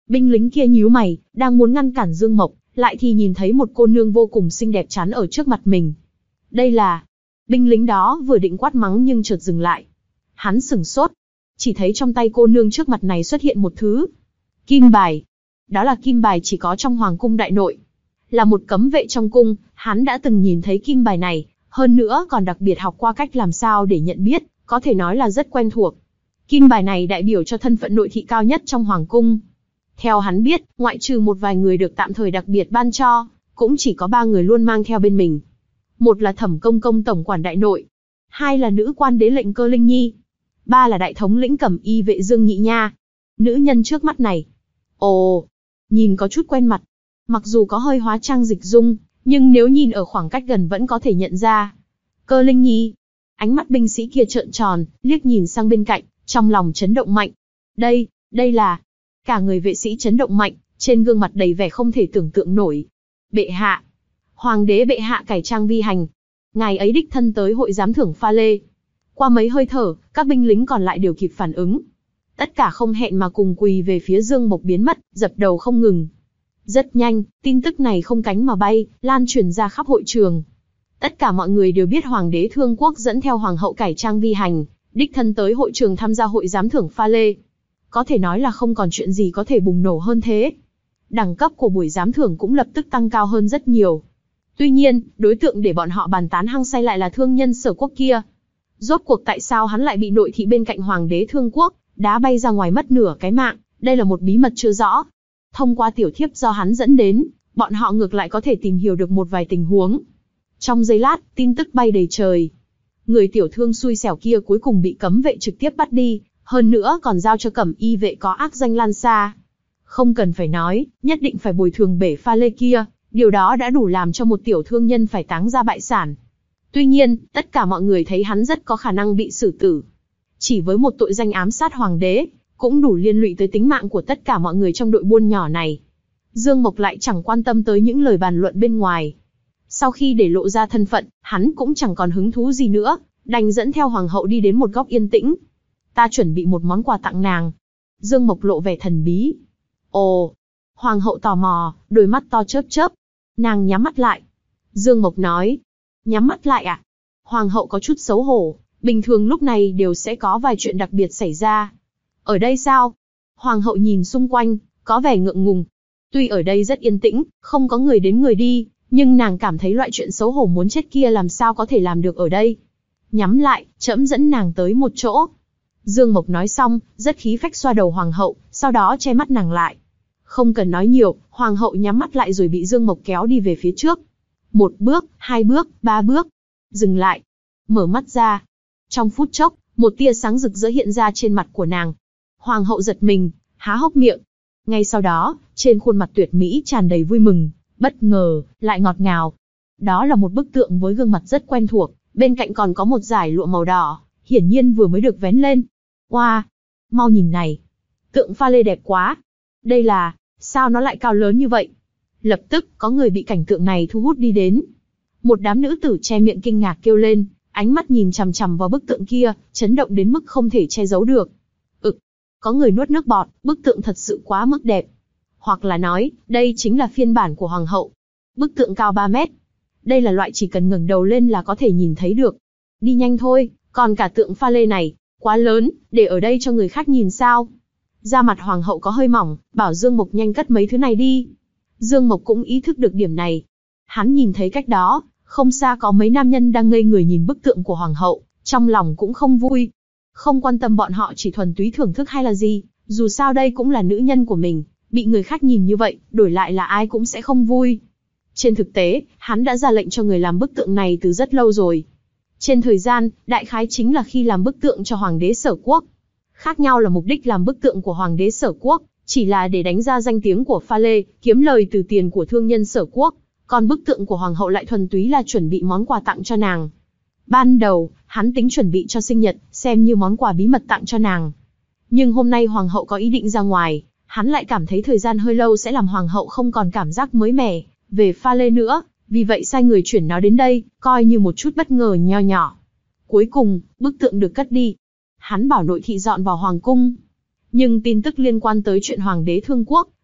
S2: Binh lính kia nhíu mày, đang muốn ngăn cản Dương Mộc, lại thì nhìn thấy một cô nương vô cùng xinh đẹp chắn ở trước mặt mình. Đây là... Binh lính đó vừa định quát mắng nhưng chợt dừng lại. Hắn sửng sốt, chỉ thấy trong tay cô nương trước mặt này xuất hiện một thứ. Kim bài. Đó là kim bài chỉ có trong Hoàng cung đại nội. Là một cấm vệ trong cung, hắn đã từng nhìn thấy kim bài này, hơn nữa còn đặc biệt học qua cách làm sao để nhận biết, có thể nói là rất quen thuộc. Kim bài này đại biểu cho thân phận nội thị cao nhất trong Hoàng cung. Theo hắn biết, ngoại trừ một vài người được tạm thời đặc biệt ban cho, cũng chỉ có ba người luôn mang theo bên mình. Một là Thẩm Công Công tổng quản đại nội, hai là nữ quan đế lệnh Cơ Linh Nhi, ba là đại thống lĩnh Cẩm Y vệ Dương Nhị Nha. Nữ nhân trước mắt này, ồ, nhìn có chút quen mặt. Mặc dù có hơi hóa trang dịch dung, nhưng nếu nhìn ở khoảng cách gần vẫn có thể nhận ra. Cơ Linh Nhi. Ánh mắt binh sĩ kia trợn tròn, liếc nhìn sang bên cạnh, trong lòng chấn động mạnh. Đây, đây là... Cả người vệ sĩ chấn động mạnh, trên gương mặt đầy vẻ không thể tưởng tượng nổi. Bệ hạ. Hoàng đế bệ hạ cải trang vi hành. Ngài ấy đích thân tới hội giám thưởng pha lê. Qua mấy hơi thở, các binh lính còn lại đều kịp phản ứng. Tất cả không hẹn mà cùng quỳ về phía Dương Mộc biến mất, dập đầu không ngừng. Rất nhanh, tin tức này không cánh mà bay, lan truyền ra khắp hội trường. Tất cả mọi người đều biết Hoàng đế Thương Quốc dẫn theo Hoàng hậu cải trang vi hành, đích thân tới hội trường tham gia hội giám thưởng pha lê. Có thể nói là không còn chuyện gì có thể bùng nổ hơn thế. Đẳng cấp của buổi giám thưởng cũng lập tức tăng cao hơn rất nhiều. Tuy nhiên, đối tượng để bọn họ bàn tán hăng say lại là thương nhân Sở Quốc kia. Rốt cuộc tại sao hắn lại bị nội thị bên cạnh Hoàng đế Thương Quốc đá bay ra ngoài mất nửa cái mạng, đây là một bí mật chưa rõ. Thông qua tiểu thiếp do hắn dẫn đến, bọn họ ngược lại có thể tìm hiểu được một vài tình huống. Trong giây lát, tin tức bay đầy trời. Người tiểu thương xui xẻo kia cuối cùng bị cấm vệ trực tiếp bắt đi, hơn nữa còn giao cho Cẩm Y vệ có ác danh lan xa. Không cần phải nói, nhất định phải bồi thường bể pha lê kia, điều đó đã đủ làm cho một tiểu thương nhân phải táng ra bại sản. Tuy nhiên, tất cả mọi người thấy hắn rất có khả năng bị xử tử. Chỉ với một tội danh ám sát hoàng đế, cũng đủ liên lụy tới tính mạng của tất cả mọi người trong đội buôn nhỏ này. Dương Mộc lại chẳng quan tâm tới những lời bàn luận bên ngoài. Sau khi để lộ ra thân phận, hắn cũng chẳng còn hứng thú gì nữa, đành dẫn theo hoàng hậu đi đến một góc yên tĩnh. Ta chuẩn bị một món quà tặng nàng. Dương Mộc lộ vẻ thần bí. Ồ, hoàng hậu tò mò, đôi mắt to chớp chớp. Nàng nhắm mắt lại. Dương Mộc nói, nhắm mắt lại à? Hoàng hậu có chút xấu hổ, bình thường lúc này đều sẽ có vài chuyện đặc biệt xảy ra. Ở đây sao? Hoàng hậu nhìn xung quanh, có vẻ ngượng ngùng. Tuy ở đây rất yên tĩnh, không có người đến người đi, nhưng nàng cảm thấy loại chuyện xấu hổ muốn chết kia làm sao có thể làm được ở đây. Nhắm lại, trẫm dẫn nàng tới một chỗ. Dương Mộc nói xong, rất khí phách xoa đầu hoàng hậu, sau đó che mắt nàng lại. Không cần nói nhiều, hoàng hậu nhắm mắt lại rồi bị Dương Mộc kéo đi về phía trước. Một bước, hai bước, ba bước. Dừng lại. Mở mắt ra. Trong phút chốc, một tia sáng rực rỡ hiện ra trên mặt của nàng. Hoàng hậu giật mình, há hốc miệng. Ngay sau đó, trên khuôn mặt tuyệt mỹ tràn đầy vui mừng, bất ngờ, lại ngọt ngào. Đó là một bức tượng với gương mặt rất quen thuộc, bên cạnh còn có một dải lụa màu đỏ, hiển nhiên vừa mới được vén lên. Oa, wow, mau nhìn này. Tượng pha lê đẹp quá. Đây là, sao nó lại cao lớn như vậy? Lập tức, có người bị cảnh tượng này thu hút đi đến. Một đám nữ tử che miệng kinh ngạc kêu lên, ánh mắt nhìn chằm chằm vào bức tượng kia, chấn động đến mức không thể che giấu được. Ực, có người nuốt nước bọt, bức tượng thật sự quá mức đẹp. Hoặc là nói, đây chính là phiên bản của hoàng hậu. Bức tượng cao ba mét. Đây là loại chỉ cần ngẩng đầu lên là có thể nhìn thấy được. Đi nhanh thôi, còn cả tượng pha lê này, quá lớn, để ở đây cho người khác nhìn sao? Da mặt hoàng hậu có hơi mỏng, bảo Dương Mộc nhanh cất mấy thứ này đi. Dương Mộc cũng ý thức được điểm này. Hắn nhìn thấy cách đó, không xa có mấy nam nhân đang ngây người nhìn bức tượng của hoàng hậu, trong lòng cũng không vui. Không quan tâm bọn họ chỉ thuần túy thưởng thức hay là gì, dù sao đây cũng là nữ nhân của mình, bị người khác nhìn như vậy, đổi lại là ai cũng sẽ không vui. Trên thực tế, hắn đã ra lệnh cho người làm bức tượng này từ rất lâu rồi. Trên thời gian, đại khái chính là khi làm bức tượng cho Hoàng đế Sở Quốc. Khác nhau là mục đích làm bức tượng của Hoàng đế Sở Quốc, chỉ là để đánh ra danh tiếng của pha lê, kiếm lời từ tiền của thương nhân Sở Quốc. Còn bức tượng của Hoàng hậu lại thuần túy là chuẩn bị món quà tặng cho nàng. Ban đầu, hắn tính chuẩn bị cho sinh nhật, xem như món quà bí mật tặng cho nàng. Nhưng hôm nay Hoàng hậu có ý định ra ngoài, hắn lại cảm thấy thời gian hơi lâu sẽ làm Hoàng hậu không còn cảm giác mới mẻ về pha lê nữa, vì vậy sai người chuyển nó đến đây, coi như một chút bất ngờ nho nhỏ. Cuối cùng, bức tượng được cất đi. Hắn bảo nội thị dọn vào hoàng cung. Nhưng tin tức liên quan tới chuyện Hoàng đế Thương Quốc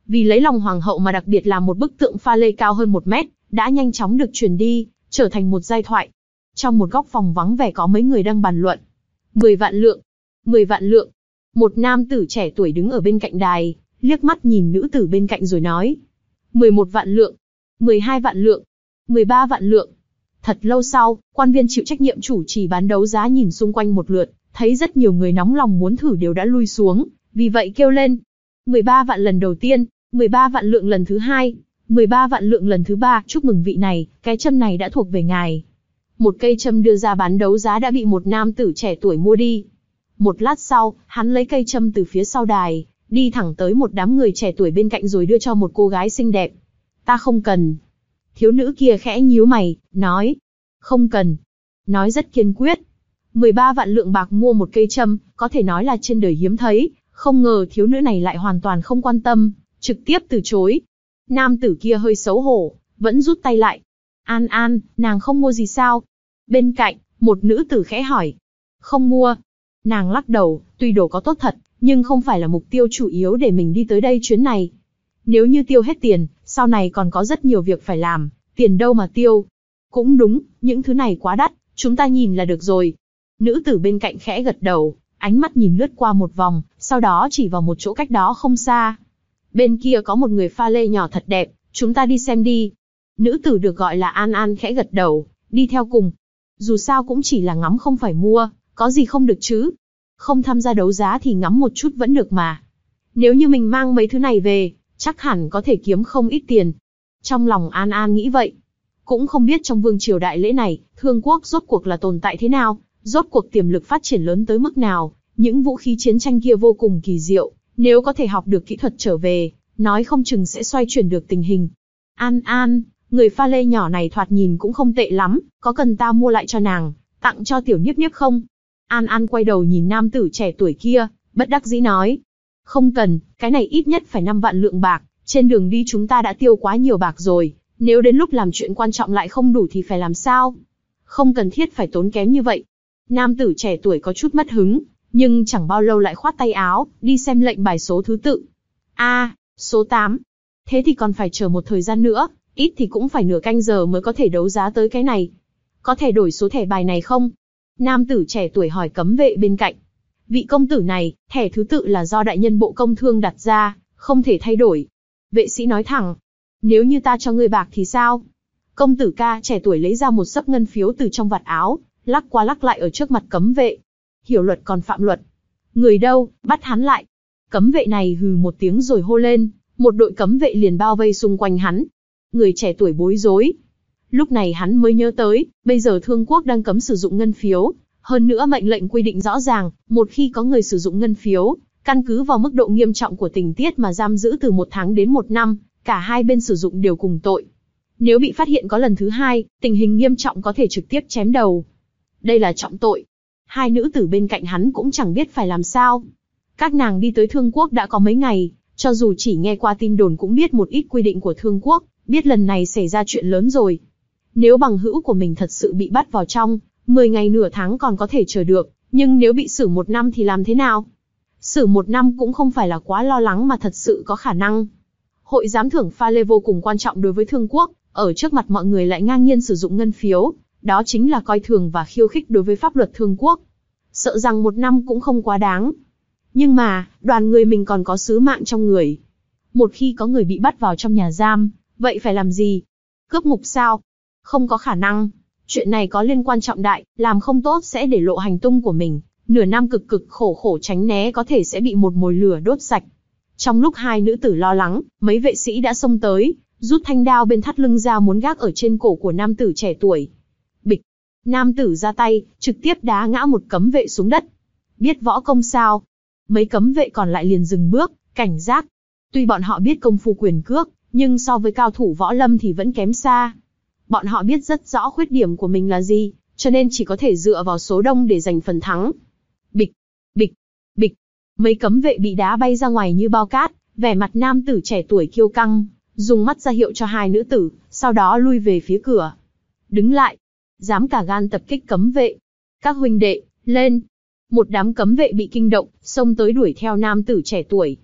S2: Vì lấy lòng hoàng hậu mà đặc biệt làm một bức tượng pha lê cao hơn một mét, đã nhanh chóng được truyền đi, trở thành một giai thoại. Trong một góc phòng vắng vẻ có mấy người đang bàn luận. Mười vạn lượng, mười vạn lượng. Một nam tử trẻ tuổi đứng ở bên cạnh đài, liếc mắt nhìn nữ tử bên cạnh rồi nói. Mười một vạn lượng, mười hai vạn lượng, mười ba vạn lượng. Thật lâu sau, quan viên chịu trách nhiệm chủ trì bán đấu giá nhìn xung quanh một lượt, thấy rất nhiều người nóng lòng muốn thử đều đã lui xuống, vì vậy kêu lên. mười ba vạn lần đầu tiên, mười ba vạn lượng lần thứ hai, mười ba vạn lượng lần thứ ba, chúc mừng vị này, cái châm này đã thuộc về ngài. Một cây châm đưa ra bán đấu giá đã bị một nam tử trẻ tuổi mua đi. Một lát sau, hắn lấy cây châm từ phía sau đài, đi thẳng tới một đám người trẻ tuổi bên cạnh rồi đưa cho một cô gái xinh đẹp. Ta không cần. Thiếu nữ kia khẽ nhíu mày, nói. Không cần. Nói rất kiên quyết. mười ba vạn lượng bạc mua một cây châm, có thể nói là trên đời hiếm thấy, không ngờ thiếu nữ này lại hoàn toàn không quan tâm, trực tiếp từ chối. Nam tử kia hơi xấu hổ, vẫn rút tay lại. An An, nàng không mua gì sao? Bên cạnh, một nữ tử khẽ hỏi. Không mua. Nàng lắc đầu, tuy đồ có tốt thật, nhưng không phải là mục tiêu chủ yếu để mình đi tới đây chuyến này. Nếu như tiêu hết tiền, sau này còn có rất nhiều việc phải làm, tiền đâu mà tiêu. Cũng đúng, những thứ này quá đắt, chúng ta nhìn là được rồi. Nữ tử bên cạnh khẽ gật đầu, ánh mắt nhìn lướt qua một vòng, sau đó chỉ vào một chỗ cách đó không xa. Bên kia có một người pha lê nhỏ thật đẹp, chúng ta đi xem đi. Nữ tử được gọi là An An khẽ gật đầu, đi theo cùng. Dù sao cũng chỉ là ngắm không phải mua, có gì không được chứ. Không tham gia đấu giá thì ngắm một chút vẫn được mà. Nếu như mình mang mấy thứ này về, chắc hẳn có thể kiếm không ít tiền. Trong lòng An An nghĩ vậy. Cũng không biết trong vương triều đại lễ này, Thương quốc rốt cuộc là tồn tại thế nào, rốt cuộc tiềm lực phát triển lớn tới mức nào. Những vũ khí chiến tranh kia vô cùng kỳ diệu, nếu có thể học được kỹ thuật trở về, nói không chừng sẽ xoay chuyển được tình hình. An An, người pha lê nhỏ này thoạt nhìn cũng không tệ lắm, có cần ta mua lại cho nàng, tặng cho tiểu Niếp Niếp không? An An quay đầu nhìn nam tử trẻ tuổi kia, bất đắc dĩ nói. Không cần, cái này ít nhất phải năm vạn lượng bạc, trên đường đi chúng ta đã tiêu quá nhiều bạc rồi, nếu đến lúc làm chuyện quan trọng lại không đủ thì phải làm sao? Không cần thiết phải tốn kém như vậy. Nam tử trẻ tuổi có chút mất hứng, nhưng chẳng bao lâu lại khoát tay áo, đi xem lệnh bài số thứ tự. A, à, số tám. Thế thì còn phải chờ một thời gian nữa, ít thì cũng phải nửa canh giờ mới có thể đấu giá tới cái này. Có thể đổi số thẻ bài này không? Nam tử trẻ tuổi hỏi cấm vệ bên cạnh. Vị công tử này, thẻ thứ tự là do đại nhân bộ công thương đặt ra, không thể thay đổi. Vệ sĩ nói thẳng. Nếu như ta cho ngươi bạc thì sao? Công tử ca trẻ tuổi lấy ra một xấp ngân phiếu từ trong vạt áo, lắc qua lắc lại ở trước mặt cấm vệ. Hiểu luật còn phạm luật. Người đâu, bắt hắn lại. Cấm vệ này hừ một tiếng rồi hô lên, một đội cấm vệ liền bao vây xung quanh hắn. Người trẻ tuổi bối rối. Lúc này hắn mới nhớ tới, bây giờ Thương quốc đang cấm sử dụng ngân phiếu. Hơn nữa mệnh lệnh quy định rõ ràng, một khi có người sử dụng ngân phiếu, căn cứ vào mức độ nghiêm trọng của tình tiết mà giam giữ từ một tháng đến một năm, cả hai bên sử dụng đều cùng tội. Nếu bị phát hiện có lần thứ hai, tình hình nghiêm trọng có thể trực tiếp chém đầu. Đây là trọng tội. Hai nữ tử bên cạnh hắn cũng chẳng biết phải làm sao. Các nàng đi tới Thương quốc đã có mấy ngày, cho dù chỉ nghe qua tin đồn cũng biết một ít quy định của Thương quốc, biết lần này xảy ra chuyện lớn rồi. Nếu bằng hữu của mình thật sự bị bắt vào trong, mười ngày nửa tháng còn có thể chờ được, nhưng nếu bị xử một năm thì làm thế nào? Xử một năm cũng không phải là quá lo lắng mà thật sự có khả năng. Hội giám thưởng pha lê vô cùng quan trọng đối với Thương quốc, ở trước mặt mọi người lại ngang nhiên sử dụng ngân phiếu, đó chính là coi thường và khiêu khích đối với pháp luật Thương quốc. Sợ rằng một năm cũng không quá đáng. Nhưng mà, đoàn người mình còn có sứ mạng trong người. Một khi có người bị bắt vào trong nhà giam, vậy phải làm gì? Cướp ngục sao? Không có khả năng. Chuyện này có liên quan trọng đại, làm không tốt sẽ để lộ hành tung của mình. Nửa năm cực cực khổ khổ tránh né có thể sẽ bị một mồi lửa đốt sạch. Trong lúc hai nữ tử lo lắng, mấy vệ sĩ đã xông tới, rút thanh đao bên thắt lưng ra muốn gác ở trên cổ của nam tử trẻ tuổi. Bịch! Nam tử ra tay, trực tiếp đá ngã một cấm vệ xuống đất. Biết võ công sao? Mấy cấm vệ còn lại liền dừng bước, cảnh giác. Tuy bọn họ biết công phu quyền cước, nhưng so với cao thủ võ lâm thì vẫn kém xa. Bọn họ biết rất rõ khuyết điểm của mình là gì, cho nên chỉ có thể dựa vào số đông để giành phần thắng. Bịch! Bịch! Bịch! Mấy cấm vệ bị đá bay ra ngoài như bao cát, vẻ mặt nam tử trẻ tuổi kiêu căng, dùng mắt ra hiệu cho hai nữ tử, sau đó lui về phía cửa. Đứng lại! Dám cả gan tập kích cấm vệ. Các huynh đệ, lên! Một đám cấm vệ bị kinh động, xông tới đuổi theo nam tử trẻ tuổi.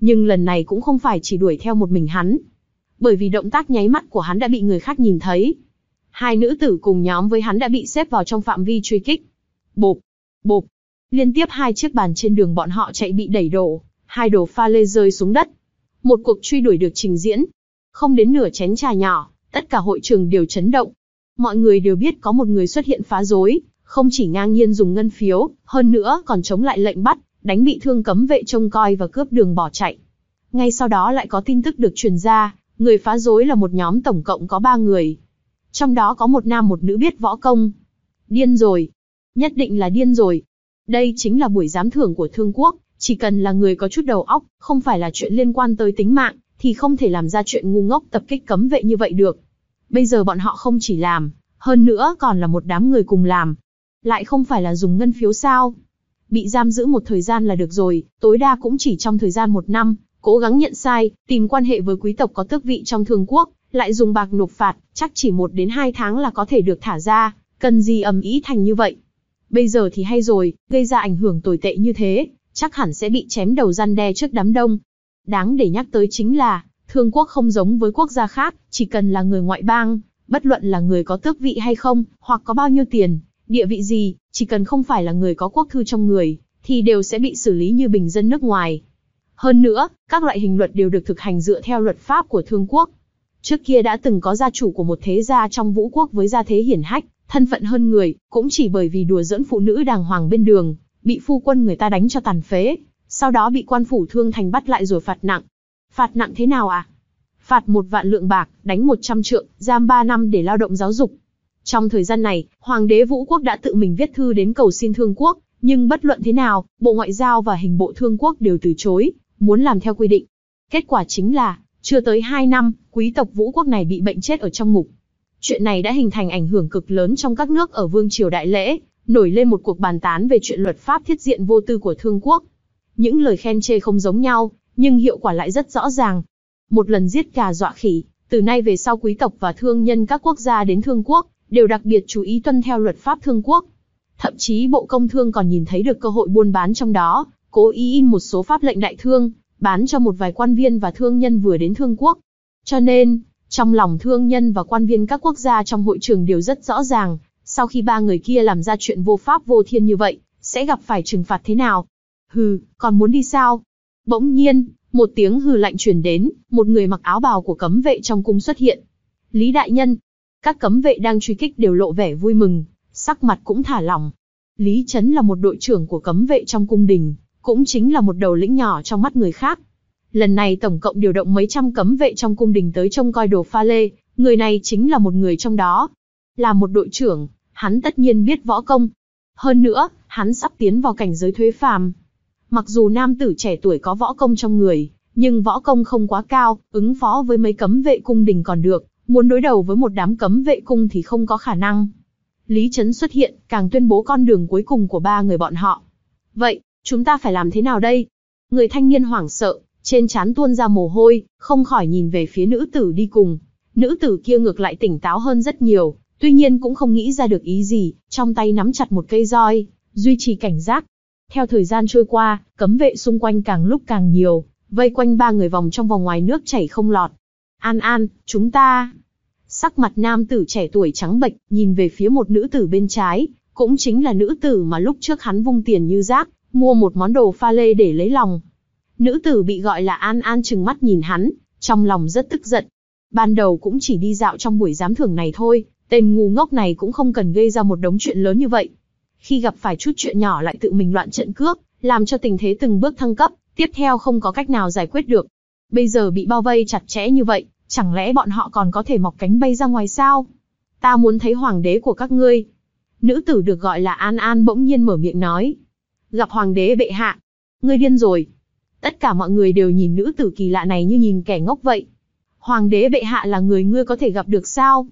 S2: Nhưng lần này cũng không phải chỉ đuổi theo một mình hắn. Bởi vì động tác nháy mắt của hắn đã bị người khác nhìn thấy. Hai nữ tử cùng nhóm với hắn đã bị xếp vào trong phạm vi truy kích. Bộp, bộp. Liên tiếp hai chiếc bàn trên đường bọn họ chạy bị đẩy đổ, hai đồ pha lê rơi xuống đất. Một cuộc truy đuổi được trình diễn. Không đến nửa chén trà nhỏ, tất cả hội trường đều chấn động. Mọi người đều biết có một người xuất hiện phá rối, không chỉ ngang nhiên dùng ngân phiếu, hơn nữa còn chống lại lệnh bắt, đánh bị thương cấm vệ trông coi và cướp đường bỏ chạy. Ngay sau đó lại có tin tức được truyền ra, người phá rối là một nhóm tổng cộng có ba người. Trong đó có một nam một nữ biết võ công. Điên rồi. Nhất định là điên rồi. Đây chính là buổi giám thưởng của Thương Quốc, chỉ cần là người có chút đầu óc, không phải là chuyện liên quan tới tính mạng, thì không thể làm ra chuyện ngu ngốc tập kích cấm vệ như vậy được. Bây giờ bọn họ không chỉ làm, hơn nữa còn là một đám người cùng làm. Lại không phải là dùng ngân phiếu sao? Bị giam giữ một thời gian là được rồi, tối đa cũng chỉ trong thời gian một năm, cố gắng nhận sai, tìm quan hệ với quý tộc có tước vị trong Thương Quốc, lại dùng bạc nộp phạt, chắc chỉ một đến hai tháng là có thể được thả ra, cần gì ầm ĩ thành như vậy. Bây giờ thì hay rồi, gây ra ảnh hưởng tồi tệ như thế, chắc hẳn sẽ bị chém đầu răn đe trước đám đông. Đáng để nhắc tới chính là, Thương Quốc không giống với quốc gia khác, chỉ cần là người ngoại bang, bất luận là người có tước vị hay không, hoặc có bao nhiêu tiền, địa vị gì, chỉ cần không phải là người có quốc thư trong người, thì đều sẽ bị xử lý như bình dân nước ngoài. Hơn nữa, các loại hình luật đều được thực hành dựa theo luật pháp của Thương Quốc. Trước kia đã từng có gia chủ của một thế gia trong Vũ Quốc với gia thế hiển hách, thân phận hơn người, cũng chỉ bởi vì đùa giỡn phụ nữ đàng hoàng bên đường, bị phu quân người ta đánh cho tàn phế, sau đó bị quan phủ Thương Thành bắt lại rồi phạt nặng. Phạt nặng thế nào à? Phạt một vạn lượng bạc, đánh một trăm trượng, giam ba năm để lao động giáo dục. Trong thời gian này, Hoàng đế Vũ Quốc đã tự mình viết thư đến cầu xin Thương Quốc, nhưng bất luận thế nào, Bộ Ngoại giao và Hình bộ Thương Quốc đều từ chối, muốn làm theo quy định. Kết quả chính là, chưa tới hai năm, quý tộc Vũ Quốc này bị bệnh chết ở trong ngục. Chuyện này đã hình thành ảnh hưởng cực lớn trong các nước ở Vương triều Đại Lễ, nổi lên một cuộc bàn tán về chuyện luật pháp thiết diện vô tư của Thương Quốc. Những lời khen chê không giống nhau, nhưng hiệu quả lại rất rõ ràng. Một lần giết gà dọa khỉ, từ nay về sau quý tộc và thương nhân các quốc gia đến Thương Quốc, đều đặc biệt chú ý tuân theo luật pháp Thương Quốc. Thậm chí Bộ Công Thương còn nhìn thấy được cơ hội buôn bán trong đó, cố ý in một số pháp lệnh đại thương, bán cho một vài quan viên và thương nhân vừa đến Thương Quốc. Cho nên, trong lòng thương nhân và quan viên các quốc gia trong hội trường đều rất rõ ràng, sau khi ba người kia làm ra chuyện vô pháp vô thiên như vậy, sẽ gặp phải trừng phạt thế nào. Hừ, còn muốn đi sao? Bỗng nhiên, một tiếng hừ lạnh truyền đến, một người mặc áo bào của cấm vệ trong cung xuất hiện. Lý đại nhân. Các cấm vệ đang truy kích đều lộ vẻ vui mừng, sắc mặt cũng thả lỏng. Lý Chấn là một đội trưởng của cấm vệ trong cung đình, cũng chính là một đầu lĩnh nhỏ trong mắt người khác. Lần này tổng cộng điều động mấy trăm cấm vệ trong cung đình tới trông coi đồ pha lê, người này chính là một người trong đó. Là một đội trưởng, hắn tất nhiên biết võ công. Hơn nữa, hắn sắp tiến vào cảnh giới thuế phàm. Mặc dù nam tử trẻ tuổi có võ công trong người, nhưng võ công không quá cao, ứng phó với mấy cấm vệ cung đình còn được, muốn đối đầu với một đám cấm vệ cung thì không có khả năng. Lý Chấn xuất hiện, càng tuyên bố con đường cuối cùng của ba người bọn họ. Vậy, chúng ta phải làm thế nào đây? Người thanh niên hoảng sợ, trên trán tuôn ra mồ hôi, không khỏi nhìn về phía nữ tử đi cùng. Nữ tử kia ngược lại tỉnh táo hơn rất nhiều, tuy nhiên cũng không nghĩ ra được ý gì, trong tay nắm chặt một cây roi, duy trì cảnh giác. Theo thời gian trôi qua, cấm vệ xung quanh càng lúc càng nhiều, vây quanh ba người vòng trong vòng ngoài nước chảy không lọt. An An, chúng ta... Sắc mặt nam tử trẻ tuổi trắng bệch, nhìn về phía một nữ tử bên trái, cũng chính là nữ tử mà lúc trước hắn vung tiền như rác, mua một món đồ pha lê để lấy lòng. Nữ tử bị gọi là An An trừng mắt nhìn hắn, trong lòng rất tức giận. Ban đầu cũng chỉ đi dạo trong buổi giám thưởng này thôi, tên ngu ngốc này cũng không cần gây ra một đống chuyện lớn như vậy. Khi gặp phải chút chuyện nhỏ lại tự mình loạn trận cước, làm cho tình thế từng bước thăng cấp, tiếp theo không có cách nào giải quyết được. Bây giờ bị bao vây chặt chẽ như vậy, chẳng lẽ bọn họ còn có thể mọc cánh bay ra ngoài sao? Ta muốn thấy hoàng đế của các ngươi. Nữ tử được gọi là An An bỗng nhiên mở miệng nói. Gặp hoàng đế bệ hạ. Ngươi điên rồi. Tất cả mọi người đều nhìn nữ tử kỳ lạ này như nhìn kẻ ngốc vậy. Hoàng đế bệ hạ là người ngươi có thể gặp được sao?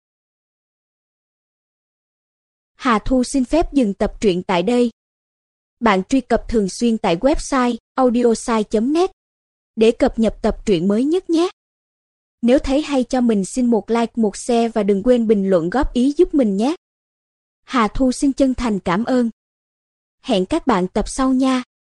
S1: Hà Thu xin phép dừng tập truyện tại đây. Bạn truy cập thường xuyên tại website audiosai chấm net để cập nhật tập truyện mới nhất nhé. Nếu thấy hay cho mình xin một like, một share và đừng quên bình luận góp ý giúp mình nhé. Hà Thu xin chân thành cảm ơn. Hẹn các bạn tập sau nha.